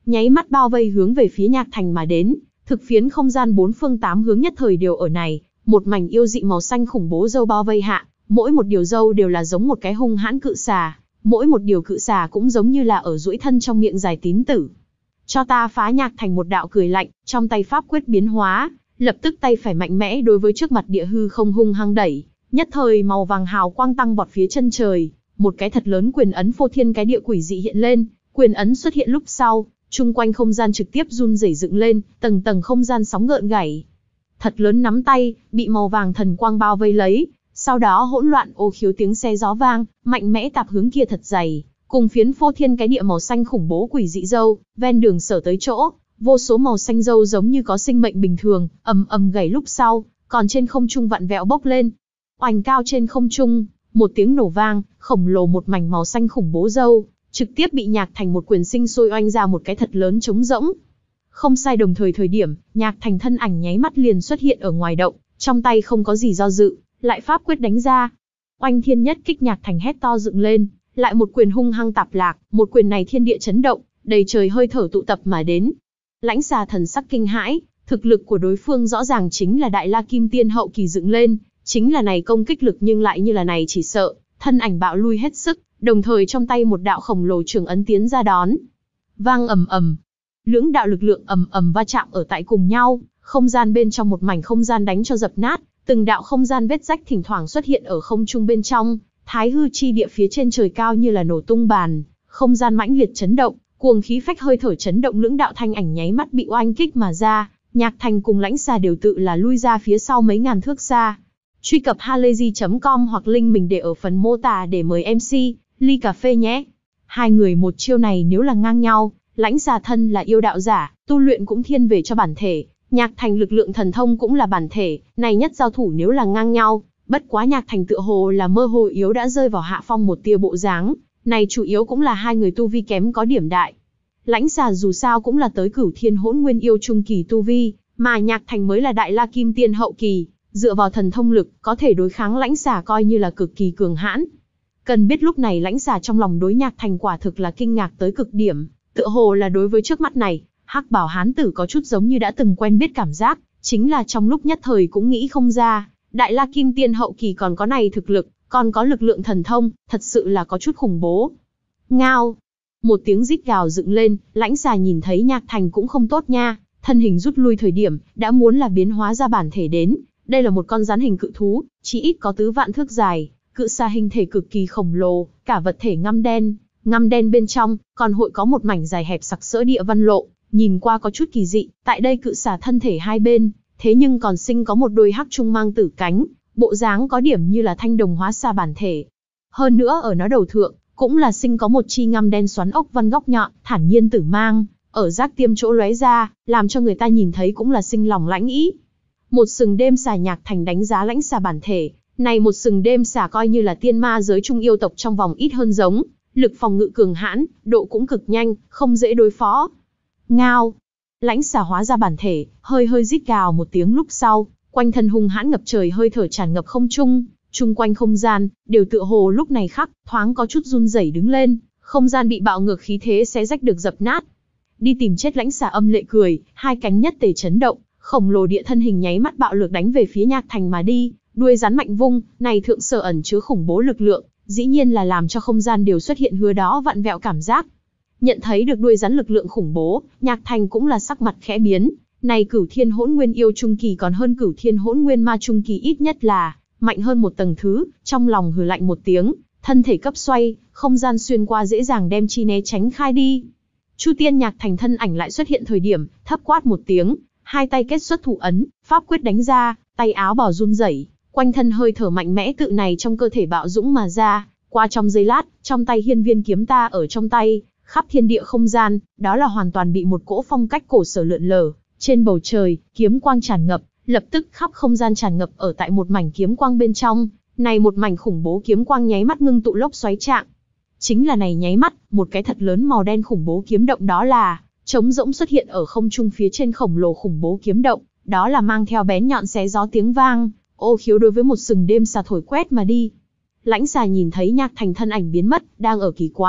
nháy mắt bao vây hướng về phía Nhạc Thành mà đến. Thực phiến không gian bốn phương tám hướng nhất thời đều ở này, một mảnh yêu dị màu xanh khủng bố dâu bao vây hạ, mỗi một điều dâu đều là giống một cái hung hãn cự xà, mỗi một điều cự xà cũng giống như là ở duỗi thân trong miệng dài tín tử. Cho ta phá! Nhạc Thành một đạo cười lạnh, trong tay pháp quyết biến hóa, lập tức tay phải mạnh mẽ đối với trước mặt địa hư không hung hăng đẩy, nhất thời màu vàng hào quang tăng vọt phía chân trời, một cái thật lớn quyền ấn phô thiên cái địa quỷ dị hiện lên, quyền ấn xuất hiện lúc sau, chung quanh không gian trực tiếp run rẩy dựng lên, tầng tầng không gian sóng gợn gảy. Thật lớn nắm tay, bị màu vàng thần quang bao vây lấy, sau đó hỗn loạn ô khiếu tiếng xe gió vang, mạnh mẽ tạp hướng kia thật dày, cùng phiến phô thiên cái địa màu xanh khủng bố quỷ dị dâu, ven đường sở tới chỗ, vô số màu xanh dâu giống như có sinh mệnh bình thường, ầm ầm gảy lúc sau, còn trên không trung vặn vẹo bốc lên. Oanh! Cao trên không trung, một tiếng nổ vang, khổng lồ một mảnh màu xanh khủng bố dâu, trực tiếp bị Nhạc Thành một quyền sinh sôi oanh ra một cái thật lớn trống rỗng. Không sai, đồng thời thời điểm, Nhạc Thành thân ảnh nháy mắt liền xuất hiện ở ngoài động, trong tay không có gì do dự, lại pháp quyết đánh ra. Oanh! Thiên nhất kích! Nhạc Thành hét to dựng lên, lại một quyền hung hăng tạp lạc, một quyền này thiên địa chấn động, đầy trời hơi thở tụ tập mà đến. Lãnh Xà thần sắc kinh hãi, thực lực của đối phương rõ ràng chính là Đại La Kim Tiên hậu kỳ dựng lên, chính là này công kích lực nhưng lại như là này chỉ sợ, thân ảnh bạo lui hết sức, đồng thời trong tay một đạo khổng lồ trường ấn tiến ra đón. Vang ầm ầm, lưỡng đạo lực lượng ầm ầm va chạm ở tại cùng nhau, không gian bên trong một mảnh không gian đánh cho dập nát, từng đạo không gian vết rách thỉnh thoảng xuất hiện ở không trung bên trong, Thái hư chi địa phía trên trời cao như là nổ tung bàn, không gian mãnh liệt chấn động, cuồng khí phách hơi thở chấn động, lưỡng đạo thanh ảnh nháy mắt bị oanh kích mà ra, Nhạc Thành cùng Lãnh Xà đều tự là lui ra phía sau mấy ngàn thước xa. Truy cập halayzi chấm com hoặc link mình để ở phần mô tả để mời em xê, ly cà phê nhé. Hai người một chiêu này nếu là ngang nhau, Lãnh Xà thân là yêu đạo giả, tu luyện cũng thiên về cho bản thể, Nhạc Thành lực lượng thần thông cũng là bản thể, này nhất giao thủ nếu là ngang nhau, bất quá Nhạc Thành tựa hồ là mơ hồ yếu đã rơi vào hạ phong một tia bộ dáng, này chủ yếu cũng là hai người tu vi kém có điểm đại. Lãnh Xà dù sao cũng là tới Cửu Thiên Hỗn Nguyên yêu trung kỳ tu vi, mà Nhạc Thành mới là Đại La Kim Tiên hậu kỳ, dựa vào thần thông lực, có thể đối kháng Lãnh Xà coi như là cực kỳ cường hãn. Cần biết lúc này Lãnh Xà trong lòng đối Nhạc Thành quả thực là kinh ngạc tới cực điểm, tựa hồ là đối với trước mắt này, Hắc Bảo hán tử có chút giống như đã từng quen biết cảm giác, chính là trong lúc nhất thời cũng nghĩ không ra, Đại La Kim Tiên hậu kỳ còn có này thực lực, còn có lực lượng thần thông, thật sự là có chút khủng bố. Ngao! Một tiếng rít gào dựng lên, Lãnh Xà nhìn thấy Nhạc Thành cũng không tốt nha, thân hình rút lui thời điểm, đã muốn là biến hóa ra bản thể đến. Đây là một con rắn hình cự thú, chỉ ít có tứ vạn thước dài, cự xà hình thể cực kỳ khổng lồ, cả vật thể ngăm đen, ngăm đen bên trong, còn hội có một mảnh dài hẹp sặc sỡ địa văn lộ, nhìn qua có chút kỳ dị. Tại đây cự xà thân thể hai bên, thế nhưng còn sinh có một đôi hắc trung mang tử cánh, bộ dáng có điểm như là thanh đồng hóa xà bản thể. Hơn nữa ở nó đầu thượng, cũng là sinh có một chi ngăm đen xoắn ốc văn góc nhọn, thản nhiên tử mang, ở giác tiêm chỗ lóe ra, làm cho người ta nhìn thấy cũng là sinh lòng lãnh ý. Một sừng đêm xà. Nhạc Thành đánh giá Lãnh Xà bản thể, này một sừng đêm xà coi như là tiên ma giới trung yêu tộc trong vòng ít hơn giống, lực phòng ngự cường hãn, độ cũng cực nhanh, không dễ đối phó. Ngao! Lãnh Xà hóa ra bản thể, hơi hơi rít gào một tiếng lúc sau, quanh thân hung hãn ngập trời hơi thở tràn ngập không trung, chung quanh không gian đều tựa hồ lúc này khắc thoáng có chút run rẩy đứng lên, không gian bị bạo ngược khí thế xé rách được dập nát. Đi tìm chết! Lãnh Xà âm lệ cười, hai cánh nhất tề chấn động, khổng lồ địa thân hình nháy mắt bạo lực đánh về phía Nhạc Thành mà đi, đuôi rắn mạnh vung, này thượng sở ẩn chứa khủng bố lực lượng, dĩ nhiên là làm cho không gian đều xuất hiện hứa đó vặn vẹo cảm giác. Nhận thấy được đuôi rắn lực lượng khủng bố, Nhạc Thành cũng là sắc mặt khẽ biến, này Cửu Thiên Hỗn Nguyên yêu trung kỳ còn hơn Cửu Thiên Hỗn Nguyên ma trung kỳ ít nhất là mạnh hơn một tầng thứ, trong lòng hừ lạnh một tiếng, thân thể cấp xoay, không gian xuyên qua dễ dàng đem chi né tránh khai đi. Chu Tiên Nhạc Thành thân ảnh lại xuất hiện thời điểm, thấp quát một tiếng, hai tay kết xuất thủ ấn, pháp quyết đánh ra, tay áo bào run rẩy, quanh thân hơi thở mạnh mẽ tự này trong cơ thể bạo dũng mà ra, qua trong giây lát, trong tay hiên viên kiếm ta ở trong tay, khắp thiên địa không gian, đó là hoàn toàn bị một cỗ phong cách cổ sở lượn lờ, trên bầu trời, kiếm quang tràn ngập, lập tức khắp không gian tràn ngập ở tại một mảnh kiếm quang bên trong, này một mảnh khủng bố kiếm quang nháy mắt ngưng tụ lốc xoáy trạng. Chính là này nháy mắt, một cái thật lớn màu đen khủng bố kiếm động đó là trống rỗng xuất hiện ở không trung phía trên khổng lồ khủng bố kiếm động, đó là mang theo bén nhọn xé gió tiếng vang, ô khiếu đối với một sừng đêm xà thổi quét mà đi. Lãnh Xà nhìn thấy Nhạc Thành thân ảnh biến mất, đang ở kỳ quái,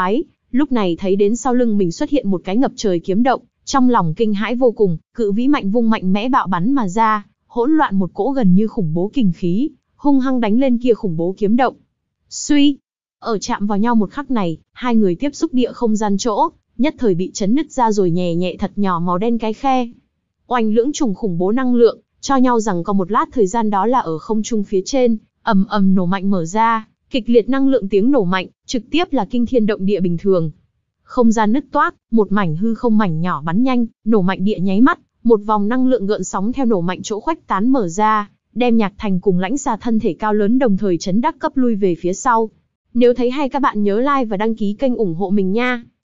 Lúc này thấy đến sau lưng mình xuất hiện một cái ngập trời kiếm động, trong lòng kinh hãi vô cùng, cự vĩ mạnh vung mạnh mẽ bạo bắn mà ra, hỗn loạn một cỗ gần như khủng bố kình khí, hung hăng đánh lên kia khủng bố kiếm động. Suy, ở chạm vào nhau một khắc này, hai người tiếp xúc địa không gian chỗ, nhất thời bị chấn nứt ra rồi nhẹ nhẹ thật nhỏ màu đen cái khe. Oanh lưỡng trùng khủng bố năng lượng, cho nhau rằng có một lát thời gian đó là ở không trung phía trên, ầm ầm nổ mạnh mở ra, kịch liệt năng lượng tiếng nổ mạnh, trực tiếp là kinh thiên động địa bình thường. Không gian nứt toác, một mảnh hư không mảnh nhỏ bắn nhanh, nổ mạnh địa nháy mắt, một vòng năng lượng gợn sóng theo nổ mạnh chỗ khuếch tán mở ra, đem Nhạc Thành cùng Lãnh Xà thân thể cao lớn đồng thời chấn đắc cấp lui về phía sau. Nếu thấy hay các bạn nhớ like và đăng ký kênh ủng hộ mình nha.